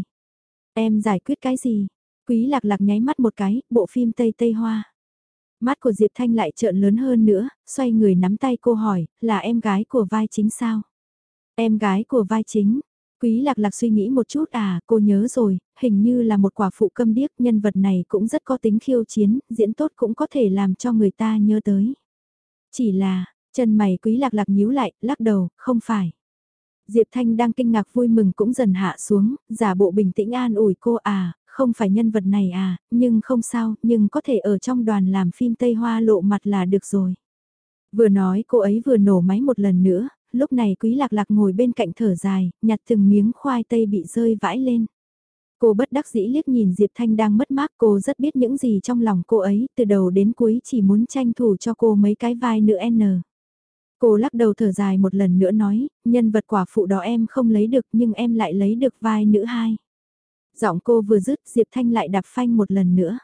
Speaker 1: Em giải quyết cái gì? Quý Lạc Lạc nháy mắt một cái, bộ phim Tây Tây Hoa. Mắt của Diệp Thanh lại trợn lớn hơn nữa, xoay người nắm tay cô hỏi, là em gái của vai chính sao? Em gái của vai chính. Quý Lạc Lạc suy nghĩ một chút cô nhớ rồi, hình như là một quả phụ câm điếc, nhân vật này cũng rất có tính khiêu chiến, diễn tốt cũng có thể làm cho người ta nhớ tới. Chỉ là, chân mày Quý Lạc Lạc nhíu lại, lắc đầu, không phải. Diệp Thanh đang kinh ngạc vui mừng cũng dần hạ xuống, giả bộ bình tĩnh an ủi cô không phải nhân vật này nhưng không sao, nhưng có thể ở trong đoàn làm phim Tây Hoa lộ mặt là được rồi. Vừa nói cô ấy vừa nổ máy một lần nữa, lúc này Quý Lạc Lạc ngồi bên cạnh thở dài, nhặt từng miếng khoai tây bị rơi vãi lên. Cô bất đắc dĩ liếc nhìn Diệp Thanh đang mất mát, cô rất biết những gì trong lòng cô ấy, từ đầu đến cuối chỉ muốn tranh thủ cho cô mấy cái vai nữa n. Cô lắc đầu thở dài một lần nữa nói, nhân vật quả phụ đó em không lấy được nhưng em lại lấy được vai nữ hai. Giọng cô vừa dứt Diệp Thanh lại đạp phanh một lần nữa.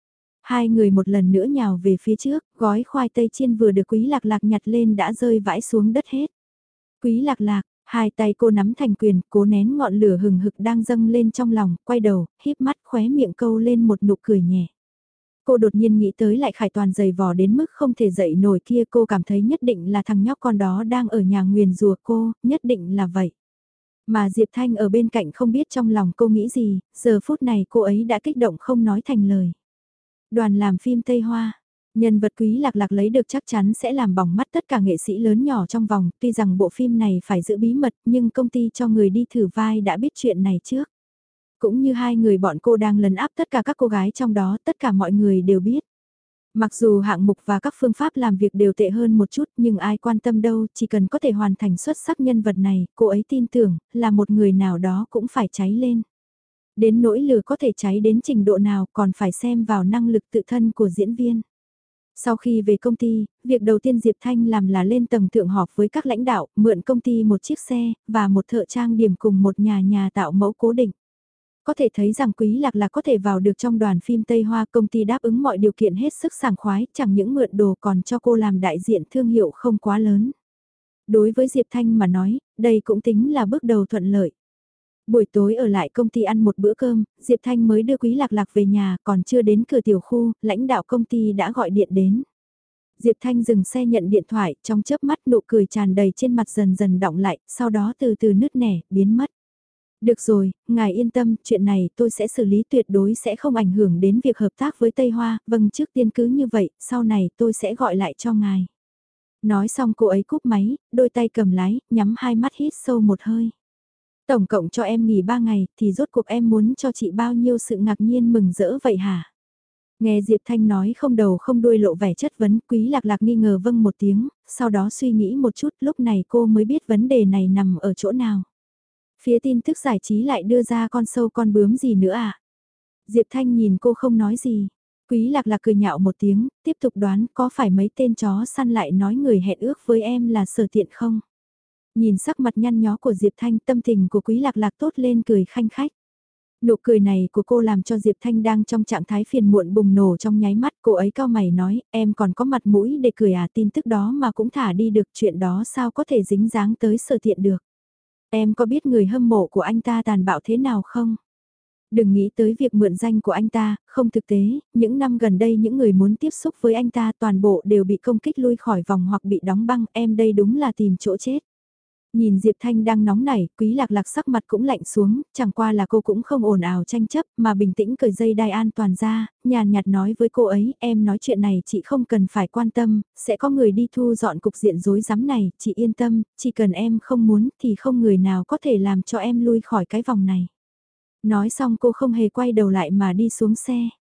Speaker 1: Hai người một lần nữa nhào về phía trước, gói khoai tây chiên vừa được Quý Lạc Lạc nhặt lên đã rơi vãi xuống đất hết. Quý Lạc Lạc, hai tay cô nắm thành quyền, cố nén ngọn lửa hừng hực đang dâng lên trong lòng, quay đầu, híp mắt khóe miệng câu lên một nụ cười nhẹ. Cô đột nhiên nghĩ tới lại Khải Toàn dày vò đến mức không thể dậy nổi kia, cô cảm thấy nhất định là thằng nhóc con đó đang ở nhà nguyền rủa cô, nhất định là vậy. Mà Diệp Thanh ở bên cạnh không biết trong lòng cô nghĩ gì, giờ phút này cô ấy đã kích động không nói thành lời. Đoàn làm phim Tây Hoa, nhân vật Quý Lạc Lạc lấy được chắc chắn sẽ làm bỏng mắt tất cả nghệ sĩ lớn nhỏ trong vòng, tuy rằng bộ phim này phải giữ bí mật nhưng công ty cho người đi thử vai đã biết chuyện này trước. Cũng như hai người bọn cô đang lấn áp tất cả các cô gái trong đó, tất cả mọi người đều biết. Mặc dù hạng mục và các phương pháp làm việc đều tệ hơn một chút nhưng ai quan tâm đâu, chỉ cần có thể hoàn thành xuất sắc nhân vật này, cô ấy tin tưởng là một người nào đó cũng phải cháy lên. Đến nỗi lửa có thể cháy đến trình độ nào còn phải xem vào năng lực tự thân của diễn viên. Sau khi về công ty, việc đầu tiên Diệp Thanh làm là lên tầng thượng họp với các lãnh đạo, mượn công ty một chiếc xe, và một thợ trang điểm cùng một nhà tạo mẫu cố định. Có thể thấy rằng Quý Lạc Lạc có thể vào được trong đoàn phim Tây Hoa, công ty đáp ứng mọi điều kiện hết sức sảng khoái, chẳng những mượn đồ còn cho cô làm đại diện thương hiệu không quá lớn. Đối với Diệp Thanh mà nói, đây cũng tính là bước đầu thuận lợi. Buổi tối ở lại công ty ăn một bữa cơm, Diệp Thanh mới đưa Quý Lạc Lạc về nhà, còn chưa đến cửa tiểu khu, lãnh đạo công ty đã gọi điện đến. Diệp Thanh dừng xe nhận điện thoại, trong chớp mắt nụ cười tràn đầy trên mặt dần dần đọng lại, sau đó từ từ nứt nẻ, biến mất. Được rồi, ngài yên tâm, chuyện này tôi sẽ xử lý, tuyệt đối sẽ không ảnh hưởng đến việc hợp tác với Tây Hoa, vâng, trước tiên cứ như vậy, sau này tôi sẽ gọi lại cho ngài. Nói xong cô ấy cúp máy, đôi tay cầm lái, nhắm hai mắt hít sâu một hơi. Tổng cộng cho em nghỉ 3 ngày, thì rốt cuộc em muốn cho chị bao nhiêu sự ngạc nhiên mừng rỡ vậy hả? Nghe Diệp Thanh nói không đầu không đuôi lộ vẻ chất vấn, Quý Lạc Lạc nghi ngờ vâng một tiếng, sau đó suy nghĩ một chút, lúc này cô mới biết vấn đề này nằm ở chỗ nào. Phía tin tức giải trí lại đưa ra con sâu con bướm gì nữa à? Diệp Thanh nhìn cô không nói gì. Quý Lạc Lạc cười nhạo một tiếng, tiếp tục đoán có phải mấy tên chó săn lại nói người hẹn ước với em là Sở Tiện không? Nhìn sắc mặt nhăn nhó của Diệp Thanh, tâm tình của Quý Lạc Lạc tốt lên cười khanh khách. Nụ cười này của cô làm cho Diệp Thanh đang trong trạng thái phiền muộn bùng nổ trong nháy mắt, cô ấy cau mày nói, em còn có mặt mũi để cười tin tức đó mà cũng thả đi được, chuyện đó sao có thể dính dáng tới Sở Tiện được. Em có biết người hâm mộ của anh ta tàn bạo thế nào không? Đừng nghĩ tới việc mượn danh của anh ta, không thực tế, những năm gần đây những người muốn tiếp xúc với anh ta toàn bộ đều bị công kích lui khỏi vòng hoặc bị đóng băng, em đây đúng là tìm chỗ chết. Nhìn Diệp Thanh đang nóng nảy, Quý Lạc Lạc sắc mặt cũng lạnh xuống, chẳng qua là cô cũng không ồn ào tranh chấp mà bình tĩnh cởi dây đai an toàn ra, nhàn nhạt nói với cô ấy, em nói chuyện này chị không cần phải quan tâm, sẽ có người đi thu dọn cục diện rối rắm này, chị yên tâm, chỉ cần em không muốn thì không người nào có thể làm cho em lui khỏi cái vòng này. Nói xong cô không hề quay đầu lại mà đi xuống xe.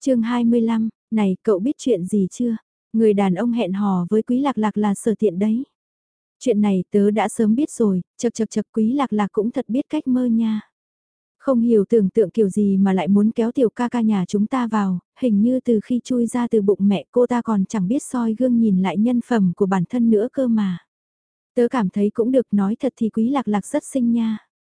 Speaker 1: chương 25, này cậu biết chuyện gì chưa? Người đàn ông hẹn hò với Quý Lạc Lạc là Sở Tiện đấy. Chuyện này tớ đã sớm biết rồi, chật chật chật Quý Lạc Lạc cũng thật biết cách mơ nha. Không hiểu tưởng tượng kiểu gì mà lại muốn kéo tiểu ca ca nhà chúng ta vào, hình như từ khi chui ra từ bụng mẹ cô ta còn chẳng biết soi gương nhìn lại nhân phẩm của bản thân nữa cơ mà. Tớ cảm thấy cũng được, nói thật thì Quý Lạc Lạc rất xinh nha.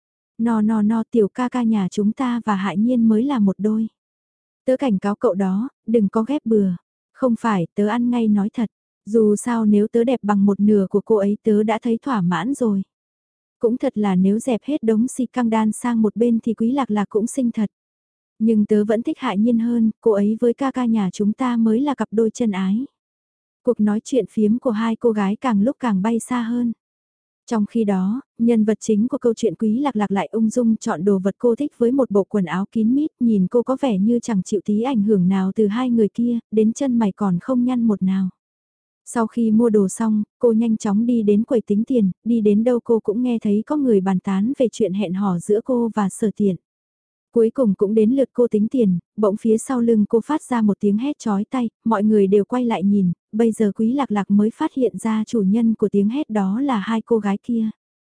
Speaker 1: No tiểu ca ca nhà chúng ta và Hạ Nhiên mới là một đôi. Tớ cảnh cáo cậu đó, đừng có ghép bừa. Không phải, tớ ăn ngay nói thật. Dù sao nếu tớ đẹp bằng một nửa của cô ấy tớ đã thấy thỏa mãn rồi. Cũng thật là nếu dẹp hết đống xì căng đan sang một bên thì Quý Lạc Lạc cũng xinh thật. Nhưng tớ vẫn thích Hạ Nhiên hơn, cô ấy với ca ca nhà chúng ta mới là cặp đôi chân ái. Cuộc nói chuyện phiếm của hai cô gái càng lúc càng bay xa hơn. Trong khi đó, nhân vật chính của câu chuyện Quý Lạc Lạc lại ung dung chọn đồ vật cô thích với một bộ quần áo kín mít, nhìn cô có vẻ như chẳng chịu tí ảnh hưởng nào từ hai người kia, đến chân mày còn không nhăn một nào. Sau khi mua đồ xong, cô nhanh chóng đi đến quầy tính tiền, đi đến đâu cô cũng nghe thấy có người bàn tán về chuyện hẹn hò giữa cô và Sở Tiện. Cuối cùng cũng đến lượt cô tính tiền, bỗng phía sau lưng cô phát ra một tiếng hét chói tai, mọi người đều quay lại nhìn, bây giờ Quý Lạc Lạc mới phát hiện ra chủ nhân của tiếng hét đó là hai cô gái kia.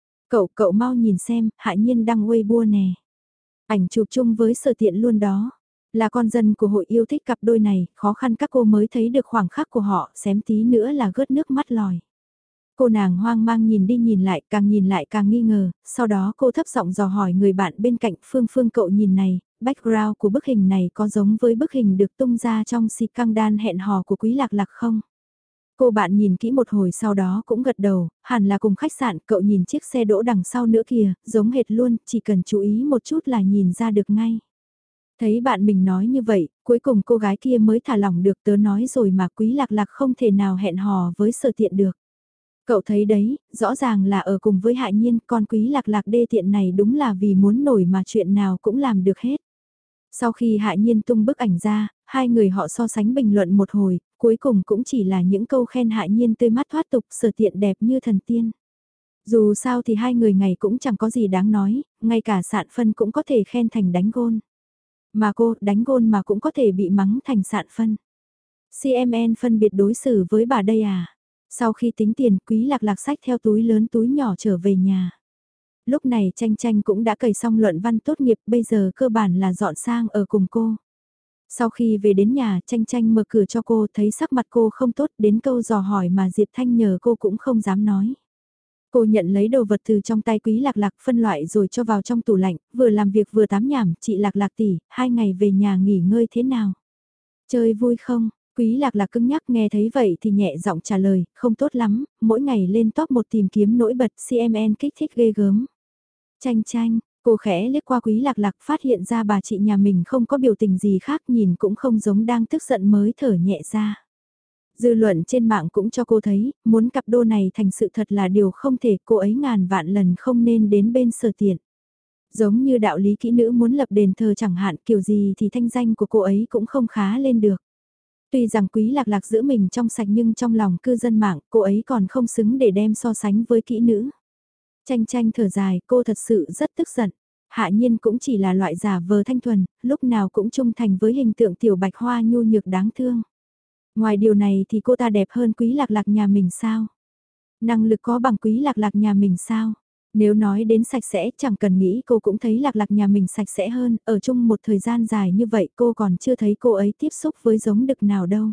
Speaker 1: Cậu mau nhìn xem, Hạ Nhiên đăng Weibo nè. Ảnh chụp chung với Sở Tiện luôn đó. Là con dân của hội yêu thích cặp đôi này, khó khăn các cô mới thấy được khoảng khắc của họ, xém tí nữa là gớt nước mắt lòi. Cô nàng hoang mang nhìn lại càng nghi ngờ, sau đó cô thấp giọng dò hỏi người bạn bên cạnh Phương cậu nhìn này, background của bức hình này có giống với bức hình được tung ra trong si căng đan hẹn hò của Quý Lạc Lạc không? Cô bạn nhìn kỹ một hồi sau đó cũng gật đầu, hẳn là cùng khách sạn, cậu nhìn chiếc xe đỗ đằng sau nữa kìa, giống hệt luôn, chỉ cần chú ý một chút là nhìn ra được ngay. Thấy bạn mình nói như vậy, cuối cùng cô gái kia mới thả lỏng được, tớ nói rồi mà Quý Lạc Lạc không thể nào hẹn hò với Sở Tiện được. Cậu thấy đấy, rõ ràng là ở cùng với Hạ Nhiên, con Quý Lạc Lạc đê tiện này đúng là vì muốn nổi mà chuyện nào cũng làm được hết. Sau khi Hạ Nhiên tung bức ảnh ra, hai người họ so sánh bình luận một hồi, cuối cùng cũng chỉ là những câu khen Hạ Nhiên tươi mát thoát tục, Sở Tiện đẹp như thần tiên. Dù sao thì hai người ngày cũng chẳng có gì đáng nói, ngay cả Sạn Phân cũng có thể khen thành đánh gôn. Mà cô, đánh gôn mà cũng có thể bị mắng thành Sạn Phân. CMN phân biệt đối xử với bà đây à? Sau khi tính tiền, Quý Lạc Lạc xách theo túi lớn túi nhỏ trở về nhà. Lúc này Tranh Tranh cũng đã cày xong luận văn tốt nghiệp, bây giờ cơ bản là dọn sang ở cùng cô. Sau khi về đến nhà, Tranh Tranh mở cửa cho cô, thấy sắc mặt cô không tốt, đến câu dò hỏi mà Diệp Thanh nhờ cô cũng không dám nói. Cô nhận lấy đồ vật từ trong tay Quý Lạc Lạc, phân loại rồi cho vào trong tủ lạnh, vừa làm việc vừa tám nhảm, chị Lạc Lạc tỷ, 2 ngày về nhà nghỉ ngơi thế nào? Chơi vui không? Quý Lạc Lạc cứng nhắc nghe thấy vậy thì nhẹ giọng trả lời, không tốt lắm, mỗi ngày lên top 1 tìm kiếm nổi bật CMN kích thích ghê gớm. Tranh Tranh, cô khẽ liếc qua Quý Lạc Lạc phát hiện ra bà chị nhà mình không có biểu tình gì khác, nhìn cũng không giống đang tức giận mới thở nhẹ ra. Dư luận trên mạng cũng cho cô thấy, muốn cặp đôi này thành sự thật là điều không thể, cô ấy ngàn vạn lần không nên đến bên Sở Tiện. Giống như đạo lý kỹ nữ muốn lập đền thờ chẳng hạn, kiểu gì thì thanh danh của cô ấy cũng không khá lên được. Tuy rằng Quý Lạc Lạc giữ mình trong sạch nhưng trong lòng cư dân mạng cô ấy còn không xứng để đem so sánh với kỹ nữ. Tranh Tranh thở dài, cô thật sự rất tức giận. Hạ Nhiên cũng chỉ là loại giả vờ thanh thuần, lúc nào cũng trung thành với hình tượng tiểu bạch hoa nhu nhược đáng thương. Ngoài điều này thì cô ta đẹp hơn Quý Lạc Lạc nhà mình sao? Năng lực có bằng Quý Lạc Lạc nhà mình sao? Nếu nói đến sạch sẽ chẳng cần nghĩ cô cũng thấy Lạc Lạc nhà mình sạch sẽ hơn, ở chung một thời gian dài như vậy cô còn chưa thấy cô ấy tiếp xúc với giống đực nào đâu.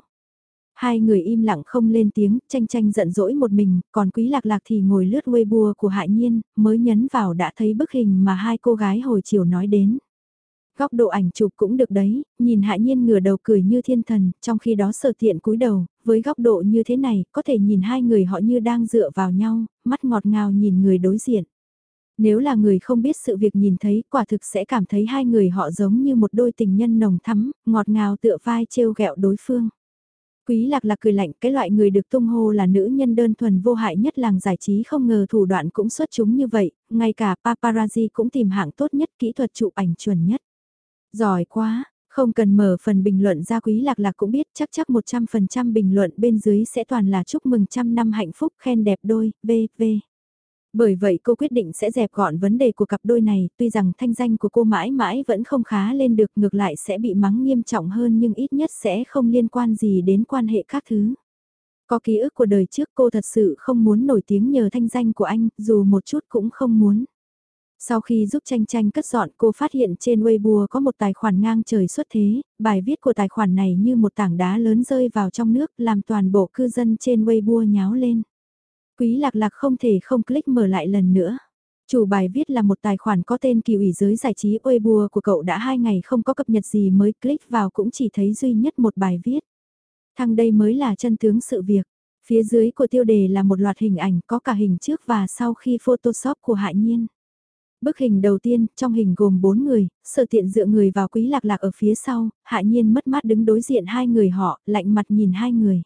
Speaker 1: Hai người im lặng không lên tiếng, Tranh Tranh giận dỗi một mình, còn Quý Lạc Lạc thì ngồi lướt Weibo của Hạ Nhiên, mới nhấn vào đã thấy bức hình mà hai cô gái hồi chiều nói đến. Góc độ ảnh chụp cũng được đấy, nhìn Hạ Nhiên ngửa đầu cười như thiên thần, trong khi đó Sở Tiện cúi đầu, với góc độ như thế này, có thể nhìn hai người họ như đang dựa vào nhau, mắt ngọt ngào nhìn người đối diện. Nếu là người không biết sự việc nhìn thấy, quả thực sẽ cảm thấy hai người họ giống như một đôi tình nhân nồng thắm, ngọt ngào tựa vai trêu ghẹo đối phương. Quý Lạc Lạc cười lạnh, cái loại người được tung hô là nữ nhân đơn thuần vô hại nhất làng giải trí không ngờ thủ đoạn cũng xuất chúng như vậy, ngay cả paparazzi cũng tìm hạng tốt nhất, kỹ thuật chụp ảnh chuẩn nhất. Giỏi quá, không cần mở phần bình luận ra, Quý Lạc Lạc cũng biết chắc 100% bình luận bên dưới sẽ toàn là chúc mừng trăm năm hạnh phúc, khen đẹp đôi, v. Bởi vậy cô quyết định sẽ dẹp gọn vấn đề của cặp đôi này, tuy rằng thanh danh của cô mãi mãi vẫn không khá lên được, ngược lại sẽ bị mắng nghiêm trọng hơn nhưng ít nhất sẽ không liên quan gì đến quan hệ các thứ. Có ký ức của đời trước cô thật sự không muốn nổi tiếng nhờ thanh danh của anh, dù một chút cũng không muốn. Sau khi giúp Tranh Tranh cất dọn cô phát hiện trên Weibo có một tài khoản ngang trời xuất thế, bài viết của tài khoản này như một tảng đá lớn rơi vào trong nước làm toàn bộ cư dân trên Weibo nháo lên. Quý Lạc Lạc không thể không click mở lại lần nữa. Chủ bài viết là một tài khoản có tên Kỳ ủy giới giải trí Weibo của cậu đã 2 ngày không có cập nhật gì mới click vào cũng chỉ thấy duy nhất một bài viết. Thằng đây mới là chân tướng sự việc. Phía dưới của tiêu đề là một loạt hình ảnh có cả hình trước và sau khi Photoshop của Hạ Nhiên. Bức hình đầu tiên, trong hình gồm 4 người, Sở Tiện dựa người vào Quý Lạc Lạc ở phía sau, Hạ Nhiên mất mát đứng đối diện hai người họ, lạnh mặt nhìn hai người.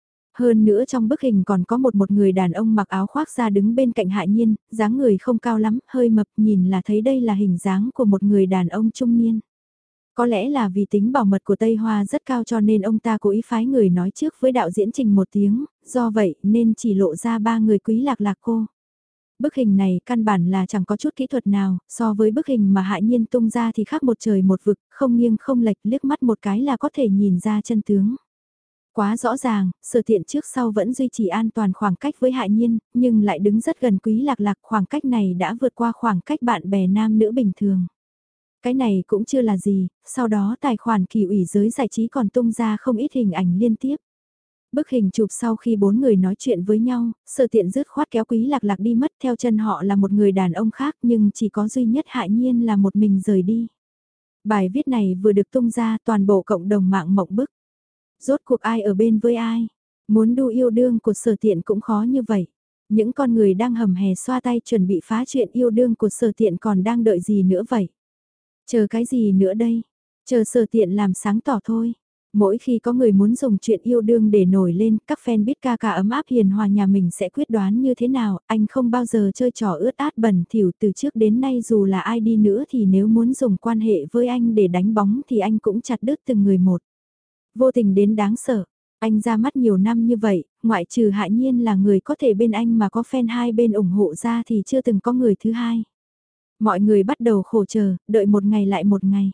Speaker 1: Hơn nữa trong bức hình còn có một người đàn ông mặc áo khoác da đứng bên cạnh Hạ Nhiên, dáng người không cao lắm, hơi mập, nhìn là thấy đây là hình dáng của một người đàn ông trung niên. Có lẽ là vì tính bảo mật của Tây Hoa rất cao cho nên ông ta cố ý phái người nói trước với đạo diễn Trình một tiếng, do vậy nên chỉ lộ ra 3 người Quý Lạc Lạc cô. Bức hình này căn bản là chẳng có chút kỹ thuật nào, so với bức hình mà Hạ Nhiên tung ra thì khác một trời một vực, không nghiêng không lệch, liếc mắt một cái là có thể nhìn ra chân tướng. Quá rõ ràng, Sở Tiện trước sau vẫn duy trì an toàn khoảng cách với Hạ Nhiên, nhưng lại đứng rất gần Quý Lạc Lạc, khoảng cách này đã vượt qua khoảng cách bạn bè nam nữ bình thường. Cái này cũng chưa là gì, sau đó tài khoản Kỳ ủy giới giải trí còn tung ra không ít hình ảnh liên tiếp. Bức hình chụp sau khi 4 người nói chuyện với nhau, Sở Tiện dứt khoát kéo Quý Lạc Lạc đi mất, theo chân họ là một người đàn ông khác nhưng chỉ có duy nhất Hạ Nhiên là một mình rời đi. Bài viết này vừa được tung ra toàn bộ cộng đồng mạng mộng bức. Rốt cuộc ai ở bên với ai? Muốn đu yêu đương của Sở Tiện cũng khó như vậy. Những con người đang hầm hè xoa tay chuẩn bị phá chuyện yêu đương của Sở Tiện còn đang đợi gì nữa vậy? Chờ cái gì nữa đây? Chờ Sở Tiện làm sáng tỏ thôi. Mỗi khi có người muốn dùng chuyện yêu đương để nổi lên, các fan biết ca ca ấm áp hiền hòa nhà mình sẽ quyết đoán như thế nào, anh không bao giờ chơi trò ướt át bẩn thỉu từ trước đến nay dù là ai đi nữa thì nếu muốn dùng quan hệ với anh để đánh bóng thì anh cũng chặt đứt từng người một. Vô tình đến đáng sợ, anh ra mắt nhiều năm như vậy, ngoại trừ Hạ Nhiên là người có thể bên anh mà có fan hai bên ủng hộ ra thì chưa từng có người thứ hai. Mọi người bắt đầu khổ chờ, đợi một ngày lại một ngày.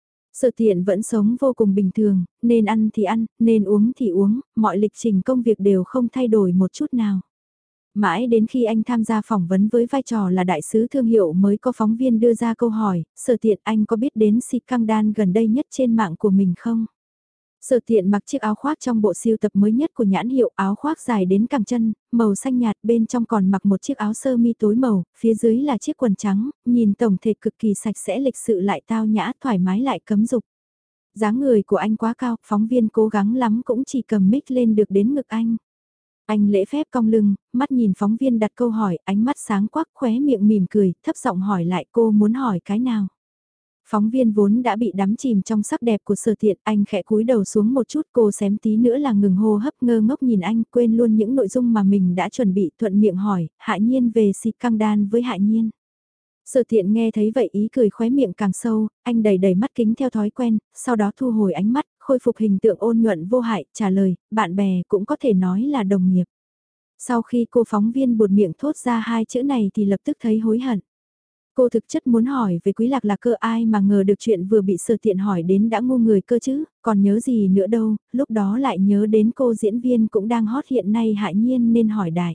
Speaker 1: Sở Tiện vẫn sống vô cùng bình thường, nên ăn thì ăn, nên uống thì uống, mọi lịch trình công việc đều không thay đổi một chút nào. Mãi đến khi anh tham gia phỏng vấn với vai trò là đại sứ thương hiệu mới có phóng viên đưa ra câu hỏi, Sở Tiện anh có biết đến si căng đan gần đây nhất trên mạng của mình không? Sở Tiện mặc chiếc áo khoác trong bộ sưu tập mới nhất của nhãn hiệu, áo khoác dài đến cẳng chân, màu xanh nhạt, bên trong còn mặc một chiếc áo sơ mi tối màu, phía dưới là chiếc quần trắng, nhìn tổng thể cực kỳ sạch sẽ, lịch sự lại tao nhã, thoải mái lại cấm dục. Dáng người của anh quá cao, phóng viên cố gắng lắm cũng chỉ cầm mic lên được đến ngực anh. Anh lễ phép cong lưng, mắt nhìn phóng viên đặt câu hỏi, ánh mắt sáng quắc, khóe miệng mỉm cười, thấp giọng hỏi lại cô muốn hỏi cái nào. Phóng viên vốn đã bị đắm chìm trong sắc đẹp của Sở Tiện, anh khẽ cúi đầu xuống một chút, cô xém tí nữa là ngừng hô hấp, ngơ ngốc nhìn anh, quên luôn những nội dung mà mình đã chuẩn bị, thuận miệng hỏi, Hạ Nhiên về si căng đan với Hạ Nhiên. Sở Tiện nghe thấy vậy ý cười khóe miệng càng sâu, anh đầy đầy mắt kính theo thói quen, sau đó thu hồi ánh mắt, khôi phục hình tượng ôn nhuận vô hại, trả lời, bạn bè cũng có thể nói là đồng nghiệp. Sau khi cô phóng viên buột miệng thốt ra hai chữ này thì lập tức thấy hối hận. Cô thực chất muốn hỏi về Quý Lạc Lạc cơ, ai mà ngờ được chuyện vừa bị Sở Tiện hỏi đến đã ngu người cơ chứ, còn nhớ gì nữa đâu, lúc đó lại nhớ đến cô diễn viên cũng đang hot hiện nay Hạ Nhiên nên hỏi đại.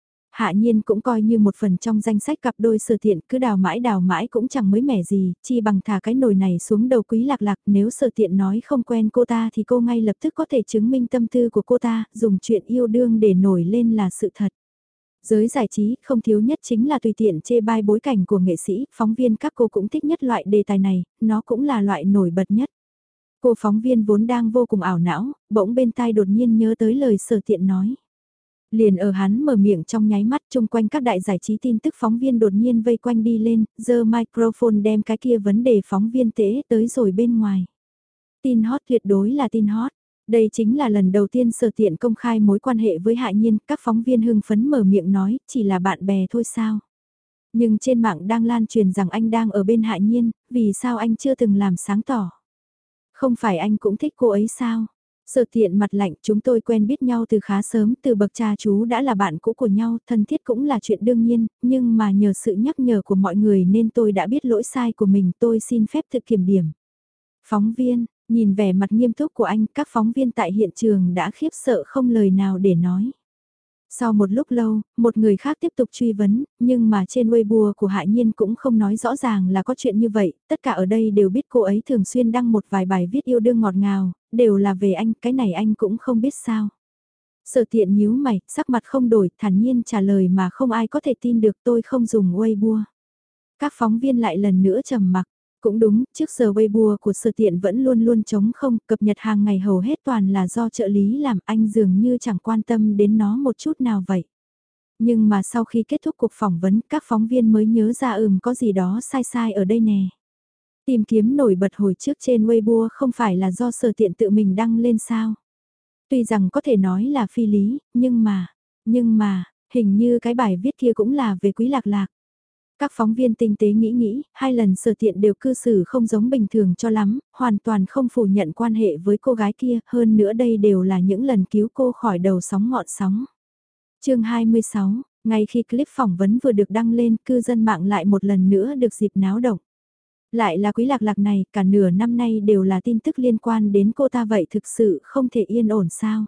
Speaker 1: Hạ Nhiên cũng coi như một phần trong danh sách cặp đôi Sở Tiện, cứ đào mãi cũng chẳng mới mẻ gì, chi bằng thả cái nồi này xuống đầu Quý Lạc Lạc, nếu Sở Tiện nói không quen cô ta thì cô ngay lập tức có thể chứng minh tâm tư của cô ta, dùng chuyện yêu đương để nổi lên là sự thật. Giới giải trí không thiếu nhất chính là tùy tiện chê bai bối cảnh của nghệ sĩ, phóng viên các cô cũng thích nhất loại đề tài này, nó cũng là loại nổi bật nhất. Cô phóng viên vốn đang vô cùng ảo não, bỗng bên tai đột nhiên nhớ tới lời Sở Tiện nói. Liền ở hắn mở miệng trong nháy mắt, chung quanh các đại giải trí tin tức phóng viên đột nhiên vây quanh đi lên, giơ microphone đem cái kia vấn đề phóng viên tễ tới rồi bên ngoài. Tin hot, tuyệt đối là tin hot. Đây chính là lần đầu tiên Sở Tiện công khai mối quan hệ với Hạ Nhiên, các phóng viên hưng phấn mở miệng nói, chỉ là bạn bè thôi sao. Nhưng trên mạng đang lan truyền rằng anh đang ở bên Hạ Nhiên, vì sao anh chưa từng làm sáng tỏ. Không phải anh cũng thích cô ấy sao? Sở Tiện mặt lạnh, chúng tôi quen biết nhau từ khá sớm, từ bậc cha chú đã là bạn cũ của nhau, thân thiết cũng là chuyện đương nhiên, nhưng mà nhờ sự nhắc nhở của mọi người nên tôi đã biết lỗi sai của mình, tôi xin phép thực kiểm điểm. Phóng viên, nhìn vẻ mặt nghiêm túc của anh, các phóng viên tại hiện trường đã khiếp sợ không lời nào để nói. Sau một lúc lâu, một người khác tiếp tục truy vấn, nhưng mà trên Weibo của Hạ Nhiên cũng không nói rõ ràng là có chuyện như vậy, tất cả ở đây đều biết cô ấy thường xuyên đăng một vài bài viết yêu đương ngọt ngào, đều là về anh, cái này anh cũng không biết sao. Sở Tiện nhíu mày, sắc mặt không đổi, thản nhiên trả lời mà không ai có thể tin được, tôi không dùng Weibo. Các phóng viên lại lần nữa trầm mặc. Cũng đúng, trước giờ Weibo của Sở Tiện vẫn luôn luôn trống không, cập nhật hàng ngày hầu hết toàn là do trợ lý làm, anh dường như chẳng quan tâm đến nó một chút nào vậy. Nhưng mà sau khi kết thúc cuộc phỏng vấn, các phóng viên mới nhớ ra có gì đó sai sai ở đây nè. Tìm kiếm nổi bật hồi trước trên Weibo không phải là do Sở Tiện tự mình đăng lên sao. Tuy rằng có thể nói là phi lý, nhưng mà, hình như cái bài viết kia cũng là về Quý Lạc Lạc. Các phóng viên tinh tế nghĩ, hai lần Sở Tiện đều cư xử không giống bình thường cho lắm, hoàn toàn không phủ nhận quan hệ với cô gái kia, hơn nữa đây đều là những lần cứu cô khỏi đầu sóng ngọn sóng. Chương 26, ngay khi clip phỏng vấn vừa được đăng lên, cư dân mạng lại một lần nữa được dịp náo động. Lại là Quý Lạc Lạc này, cả nửa năm nay đều là tin tức liên quan đến cô ta vậy, thực sự không thể yên ổn sao?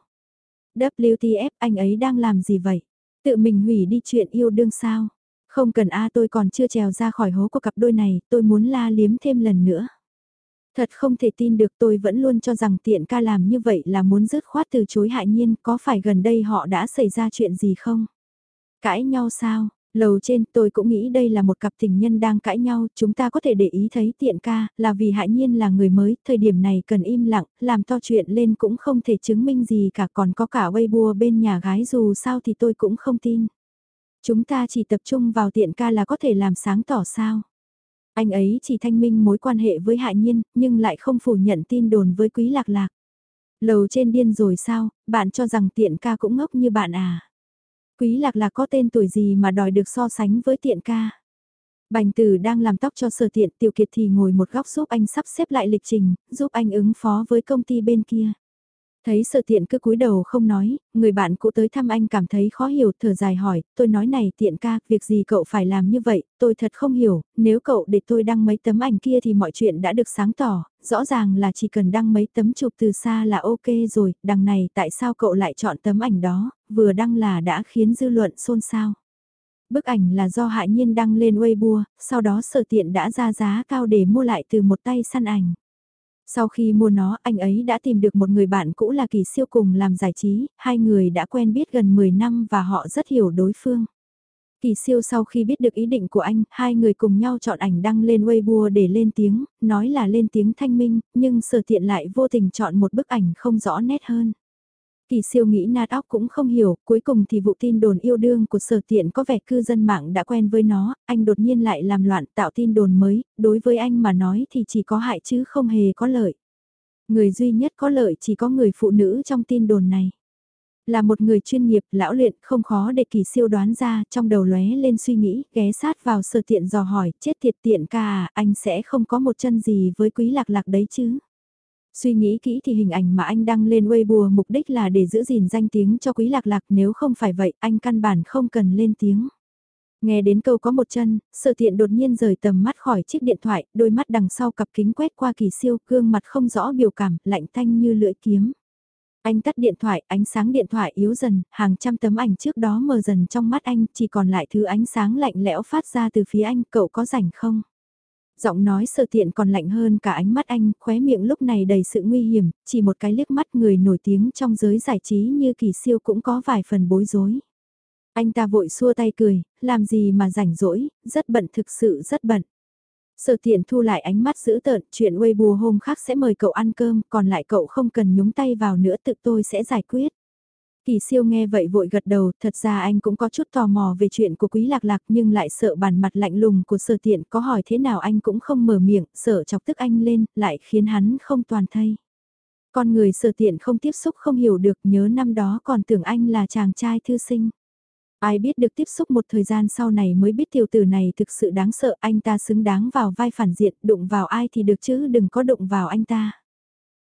Speaker 1: WTF, anh ấy đang làm gì vậy? Tự mình hủy đi chuyện yêu đương sao? Không cần tôi còn chưa trèo ra khỏi hố của cặp đôi này, tôi muốn la liếm thêm lần nữa. Thật không thể tin được, tôi vẫn luôn cho rằng Tiện ca làm như vậy là muốn dứt khoát từ chối Hạ Nhiên, có phải gần đây họ đã xảy ra chuyện gì không? Cãi nhau sao? Lầu trên tôi cũng nghĩ đây là một cặp tình nhân đang cãi nhau, chúng ta có thể để ý thấy Tiện ca là vì Hạ Nhiên là người mới, thời điểm này cần im lặng, làm to chuyện lên cũng không thể chứng minh gì cả, còn có cả Weibo bên nhà gái dù sao thì tôi cũng không tin. Chúng ta chỉ tập trung vào Tiện ca là có thể làm sáng tỏ sao. Anh ấy chỉ thanh minh mối quan hệ với Hạ Nhiên, nhưng lại không phủ nhận tin đồn với Quý Lạc Lạc. Lầu trên điên rồi sao, bạn cho rằng Tiện ca cũng ngốc như bạn à. Quý Lạc Lạc có tên tuổi gì mà đòi được so sánh với Tiện ca. Bành Tử đang làm tóc cho Sở Tiện, Tiểu Kiệt thì ngồi một góc giúp anh sắp xếp lại lịch trình, giúp anh ứng phó với công ty bên kia. Thấy Sở Tiện cứ cúi đầu không nói, người bạn cũ tới thăm anh cảm thấy khó hiểu, thở dài hỏi, tôi nói này Tiện ca, việc gì cậu phải làm như vậy, tôi thật không hiểu, nếu cậu để tôi đăng mấy tấm ảnh kia thì mọi chuyện đã được sáng tỏ, rõ ràng là chỉ cần đăng mấy tấm chụp từ xa là ok rồi, đằng này tại sao cậu lại chọn tấm ảnh đó, vừa đăng là đã khiến dư luận xôn xao. Bức ảnh là do Hạ Nhiên đăng lên Weibo, sau đó Sở Tiện đã ra giá cao để mua lại từ một tay săn ảnh. Sau khi mua nó, anh ấy đã tìm được một người bạn cũ là Kỳ Siêu cùng làm giải trí, hai người đã quen biết gần 10 năm và họ rất hiểu đối phương. Kỳ Siêu sau khi biết được ý định của anh, hai người cùng nhau chọn ảnh đăng lên Weibo để lên tiếng, nói là lên tiếng thanh minh, nhưng Sở Tiện lại vô tình chọn một bức ảnh không rõ nét hơn. Kỳ Siêu nghĩ nát óc cũng không hiểu, cuối cùng thì vụ tin đồn yêu đương của Sở Tiện có vẻ cư dân mạng đã quen với nó, anh đột nhiên lại làm loạn tạo tin đồn mới, đối với anh mà nói thì chỉ có hại chứ không hề có lợi. Người duy nhất có lợi chỉ có người phụ nữ trong tin đồn này. Là một người chuyên nghiệp, lão luyện, không khó để Kỳ Siêu đoán ra, trong đầu lóe lên suy nghĩ, ghé sát vào Sở Tiện dò hỏi, chết tiệt Tiện ca à, anh sẽ không có một chân gì với Quý Lạc Lạc đấy chứ. Suy nghĩ kỹ thì hình ảnh mà anh đăng lên Weibo mục đích là để giữ gìn danh tiếng cho Quý Lạc Lạc, nếu không phải vậy anh căn bản không cần lên tiếng. Nghe đến câu có một chân, Sở Tiện đột nhiên rời tầm mắt khỏi chiếc điện thoại, đôi mắt đằng sau cặp kính quét qua Kỳ Siêu, gương mặt không rõ biểu cảm, lạnh tanh như lưỡi kiếm. Anh tắt điện thoại, ánh sáng điện thoại yếu dần, hàng trăm tấm ảnh trước đó mờ dần trong mắt anh, chỉ còn lại thứ ánh sáng lạnh lẽo phát ra từ phía anh, cậu có rảnh không? Giọng nói Sở Tiện còn lạnh hơn cả ánh mắt anh, khóe miệng lúc này đầy sự nguy hiểm, chỉ một cái liếc mắt người nổi tiếng trong giới giải trí như Kỳ Siêu cũng có vài phần bối rối. Anh ta vội xua tay cười, làm gì mà rảnh rỗi, rất bận, thực sự rất bận. Sở Tiện thu lại ánh mắt dữ tợn, chuyện Weibo hôm khác sẽ mời cậu ăn cơm, còn lại cậu không cần nhúng tay vào nữa, tự tôi sẽ giải quyết. Kỳ Siêu nghe vậy vội gật đầu, thật ra anh cũng có chút tò mò về chuyện của Quý Lạc Lạc nhưng lại sợ bản mặt lạnh lùng của Sở Tiện, có hỏi thế nào anh cũng không mở miệng, sợ chọc tức anh lên, lại khiến hắn không toàn thây. Con người Sở Tiện không tiếp xúc không hiểu được, nhớ năm đó còn tưởng anh là chàng trai thư sinh. Ai biết được tiếp xúc một thời gian sau này mới biết tiểu tử này thực sự đáng sợ, anh ta xứng đáng vào vai phản diện, đụng vào ai thì được chứ đừng có đụng vào anh ta.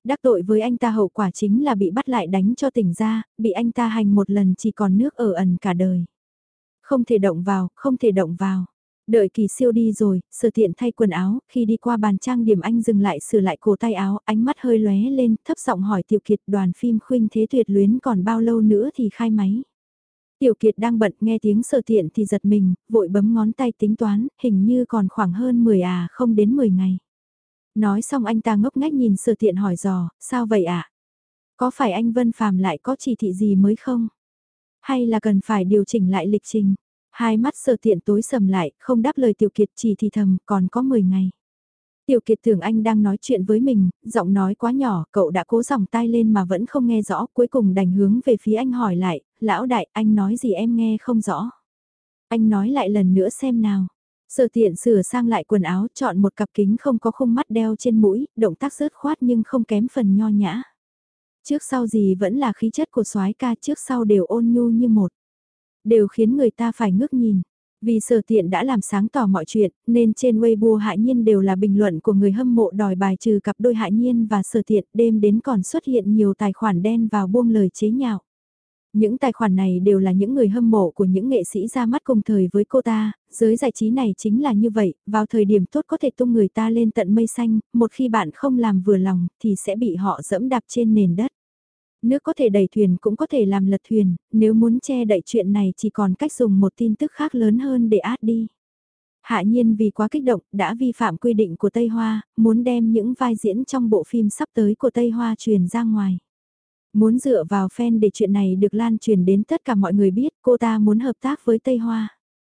Speaker 1: Đắc tội với anh ta hậu quả chính là bị bắt lại đánh cho tỉnh ra, bị anh ta hành một lần chỉ còn nước ở ẩn cả đời. Không thể động vào, không thể động vào. Đợi Kỳ Siêu đi rồi, Sở Tiện thay quần áo, khi đi qua bàn trang điểm anh dừng lại sửa lại cổ tay áo, ánh mắt hơi lóe lên, thấp giọng hỏi Tiểu Kiệt đoàn phim Khuynh Thế Tuyệt Luyến còn bao lâu nữa thì khai máy. Tiểu Kiệt đang bận nghe tiếng Sở Tiện thì giật mình, vội bấm ngón tay tính toán, hình như còn khoảng hơn 10 không đến 10 ngày. Nói xong anh ta ngốc nghếch nhìn Sở Tiện hỏi dò, sao vậy ạ? Có phải anh Vân Phàm lại có chỉ thị gì mới không? Hay là cần phải điều chỉnh lại lịch trình? Hai mắt Sở Tiện tối sầm lại, không đáp lời Tiểu Kiệt chỉ thì thầm, còn có 10 ngày. Tiểu Kiệt tưởng anh đang nói chuyện với mình, giọng nói quá nhỏ, cậu đã cố giọng tai lên mà vẫn không nghe rõ, cuối cùng đành hướng về phía anh hỏi lại, lão đại, anh nói gì em nghe không rõ. Anh nói lại lần nữa xem nào. Sở Tiện sửa sang lại quần áo, chọn một cặp kính không có khung mắt đeo trên mũi, động tác rớt khoát nhưng không kém phần nho nhã. Trước sau gì vẫn là khí chất của soái ca, trước sau đều ôn nhu như một. Đều khiến người ta phải ngước nhìn. Vì Sở Tiện đã làm sáng tỏ mọi chuyện, nên trên Weibo Hạ Nhiên đều là bình luận của người hâm mộ đòi bài trừ cặp đôi Hạ Nhiên và Sở Tiện, đêm đến còn xuất hiện nhiều tài khoản đen vào buông lời chế nhạo. Những tài khoản này đều là những người hâm mộ của những nghệ sĩ ra mắt cùng thời với cô ta, giới giải trí này chính là như vậy, vào thời điểm tốt có thể tung người ta lên tận mây xanh, một khi bạn không làm vừa lòng thì sẽ bị họ dẫm đạp trên nền đất. Nước có thể đẩy thuyền cũng có thể làm lật thuyền, nếu muốn che đậy chuyện này chỉ còn cách dùng một tin tức khác lớn hơn để át đi. Hạ Nhiên vì quá kích động đã vi phạm quy định của Tây Hoa, muốn đem những vai diễn trong bộ phim sắp tới của Tây Hoa truyền ra ngoài. Muốn dựa vào fan để chuyện này được lan truyền đến tất cả mọi người biết cô ta muốn hợp tác với Tây Hoa.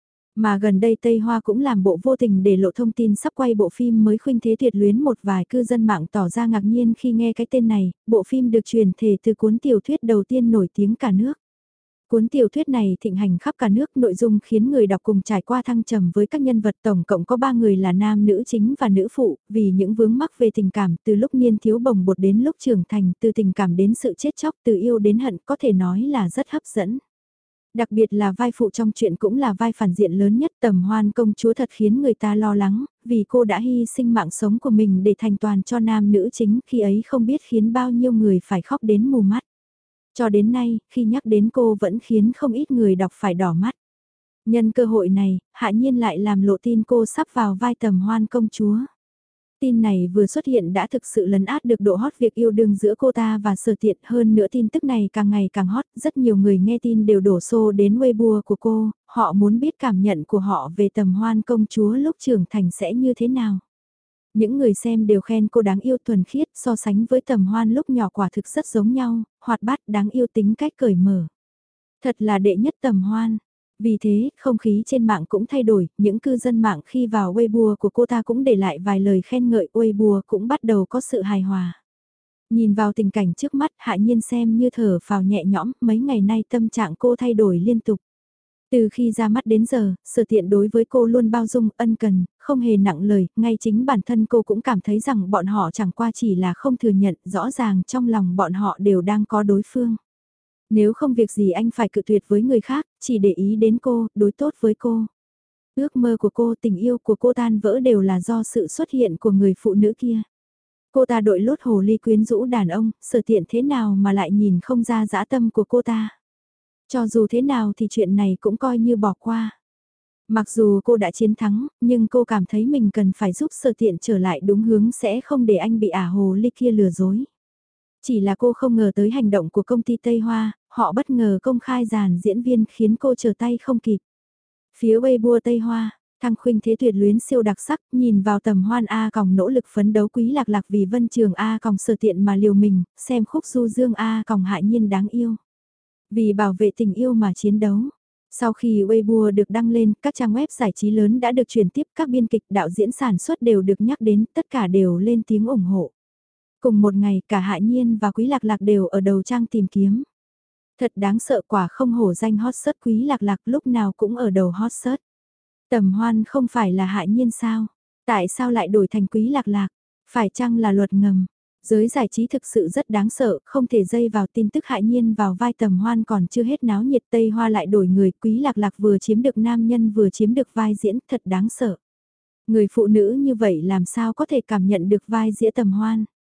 Speaker 1: Mà gần đây Tây Hoa cũng làm bộ vô tình để lộ thông tin sắp quay bộ phim mới Khuynh Thế Tuyệt Luyến, một vài cư dân mạng tỏ ra ngạc nhiên khi nghe cái tên này, bộ phim được truyền thể từ cuốn tiểu thuyết đầu tiên nổi tiếng cả nước. Cuốn tiểu thuyết này thịnh hành khắp cả nước, nội dung khiến người đọc cùng trải qua thăng trầm với các nhân vật, tổng cộng có 3 người là nam nữ chính và nữ phụ, vì những vướng mắc về tình cảm từ lúc niên thiếu bồng bột đến lúc trưởng thành, từ tình cảm đến sự chết chóc, từ yêu đến hận, có thể nói là rất hấp dẫn. Đặc biệt là vai phụ trong chuyện cũng là vai phản diện lớn nhất, Tầm Hoan công chúa thật khiến người ta lo lắng, vì cô đã hy sinh mạng sống của mình để thành toàn cho nam nữ chính, khi ấy không biết khiến bao nhiêu người phải khóc đến mù mắt. Cho đến nay, khi nhắc đến cô vẫn khiến không ít người đọc phải đỏ mắt. Nhân cơ hội này, Hạ Nhiên lại làm lộ tin cô sắp vào vai Tầm Hoan công chúa. Tin này vừa xuất hiện đã thực sự lấn át được độ hot việc yêu đương giữa cô ta và Sở Tiện, hơn nữa tin tức này càng ngày càng hot, rất nhiều người nghe tin đều đổ xô đến Weibo của cô, họ muốn biết cảm nhận của họ về Tầm Hoan công chúa lúc trưởng thành sẽ như thế nào. Những người xem đều khen cô đáng yêu thuần khiết, so sánh với Tầm Hoan lúc nhỏ quả thực rất giống nhau, hoạt bát đáng yêu, tính cách cởi mở. Thật là đệ nhất Tầm Hoan. Vì thế, không khí trên mạng cũng thay đổi, những cư dân mạng khi vào Weibo của cô ta cũng để lại vài lời khen ngợi, Weibo cũng bắt đầu có sự hài hòa. Nhìn vào tình cảnh trước mắt, Hạ Nhiên xem như thở phào nhẹ nhõm, mấy ngày nay tâm trạng cô thay đổi liên tục. Từ khi ra mắt đến giờ, Sở Tiện đối với cô luôn bao dung, ân cần, không hề nặng lời, ngay chính bản thân cô cũng cảm thấy rằng bọn họ chẳng qua chỉ là không thừa nhận, rõ ràng trong lòng bọn họ đều đang có đối phương. Nếu không việc gì anh phải cự tuyệt với người khác, chỉ để ý đến cô, đối tốt với cô. Ước mơ của cô, tình yêu của cô tan vỡ đều là do sự xuất hiện của người phụ nữ kia. Cô ta đội lốt hồ ly quyến rũ đàn ông, Sở Tiện thế nào mà lại nhìn không ra dã tâm của cô ta. Cho dù thế nào thì chuyện này cũng coi như bỏ qua. Mặc dù cô đã chiến thắng, nhưng cô cảm thấy mình cần phải giúp Sở Tiện trở lại đúng hướng, sẽ không để anh bị ả hồ ly kia lừa dối. Chỉ là cô không ngờ tới hành động của công ty Tây Hoa, họ bất ngờ công khai dàn diễn viên khiến cô trở tay không kịp. Phía Weibo Tây Hoa, thăng Khuynh Thế Tuyệt Luyến siêu đặc sắc, nhìn vào Tầm Hoan A còng nỗ lực phấn đấu Quý Lạc Lạc vì Vân Trường A còng Sở Tiện mà liều mình, xem khúc du dương A còng Hạ Nhiên đáng yêu. Vì bảo vệ tình yêu mà chiến đấu. Sau khi Weibo được đăng lên, các trang web giải trí lớn đã được truyền tiếp, các biên kịch, đạo diễn sản xuất đều được nhắc đến, tất cả đều lên tiếng ủng hộ. Cùng một ngày, cả Hạ Nhiên và Quý Lạc Lạc đều ở đầu trang tìm kiếm. Thật đáng sợ, quả không hổ danh hot search, Quý Lạc Lạc lúc nào cũng ở đầu hot search. Tầm Hoan không phải là Hạ Nhiên sao? Tại sao lại đổi thành Quý Lạc Lạc? Phải chăng là luật ngầm? Giới giải trí thực sự rất đáng sợ, không thể dây vào tin tức Hạ Nhiên vào vai Tầm Hoan còn chưa hết náo nhiệt, Tây Hoa lại đổi người, Quý Lạc Lạc vừa chiếm được nam nhân vừa chiếm được vai diễn, thật đáng sợ. Người phụ nữ như vậy làm sao có thể cảm nhận được vai diễn Tầm Hoan?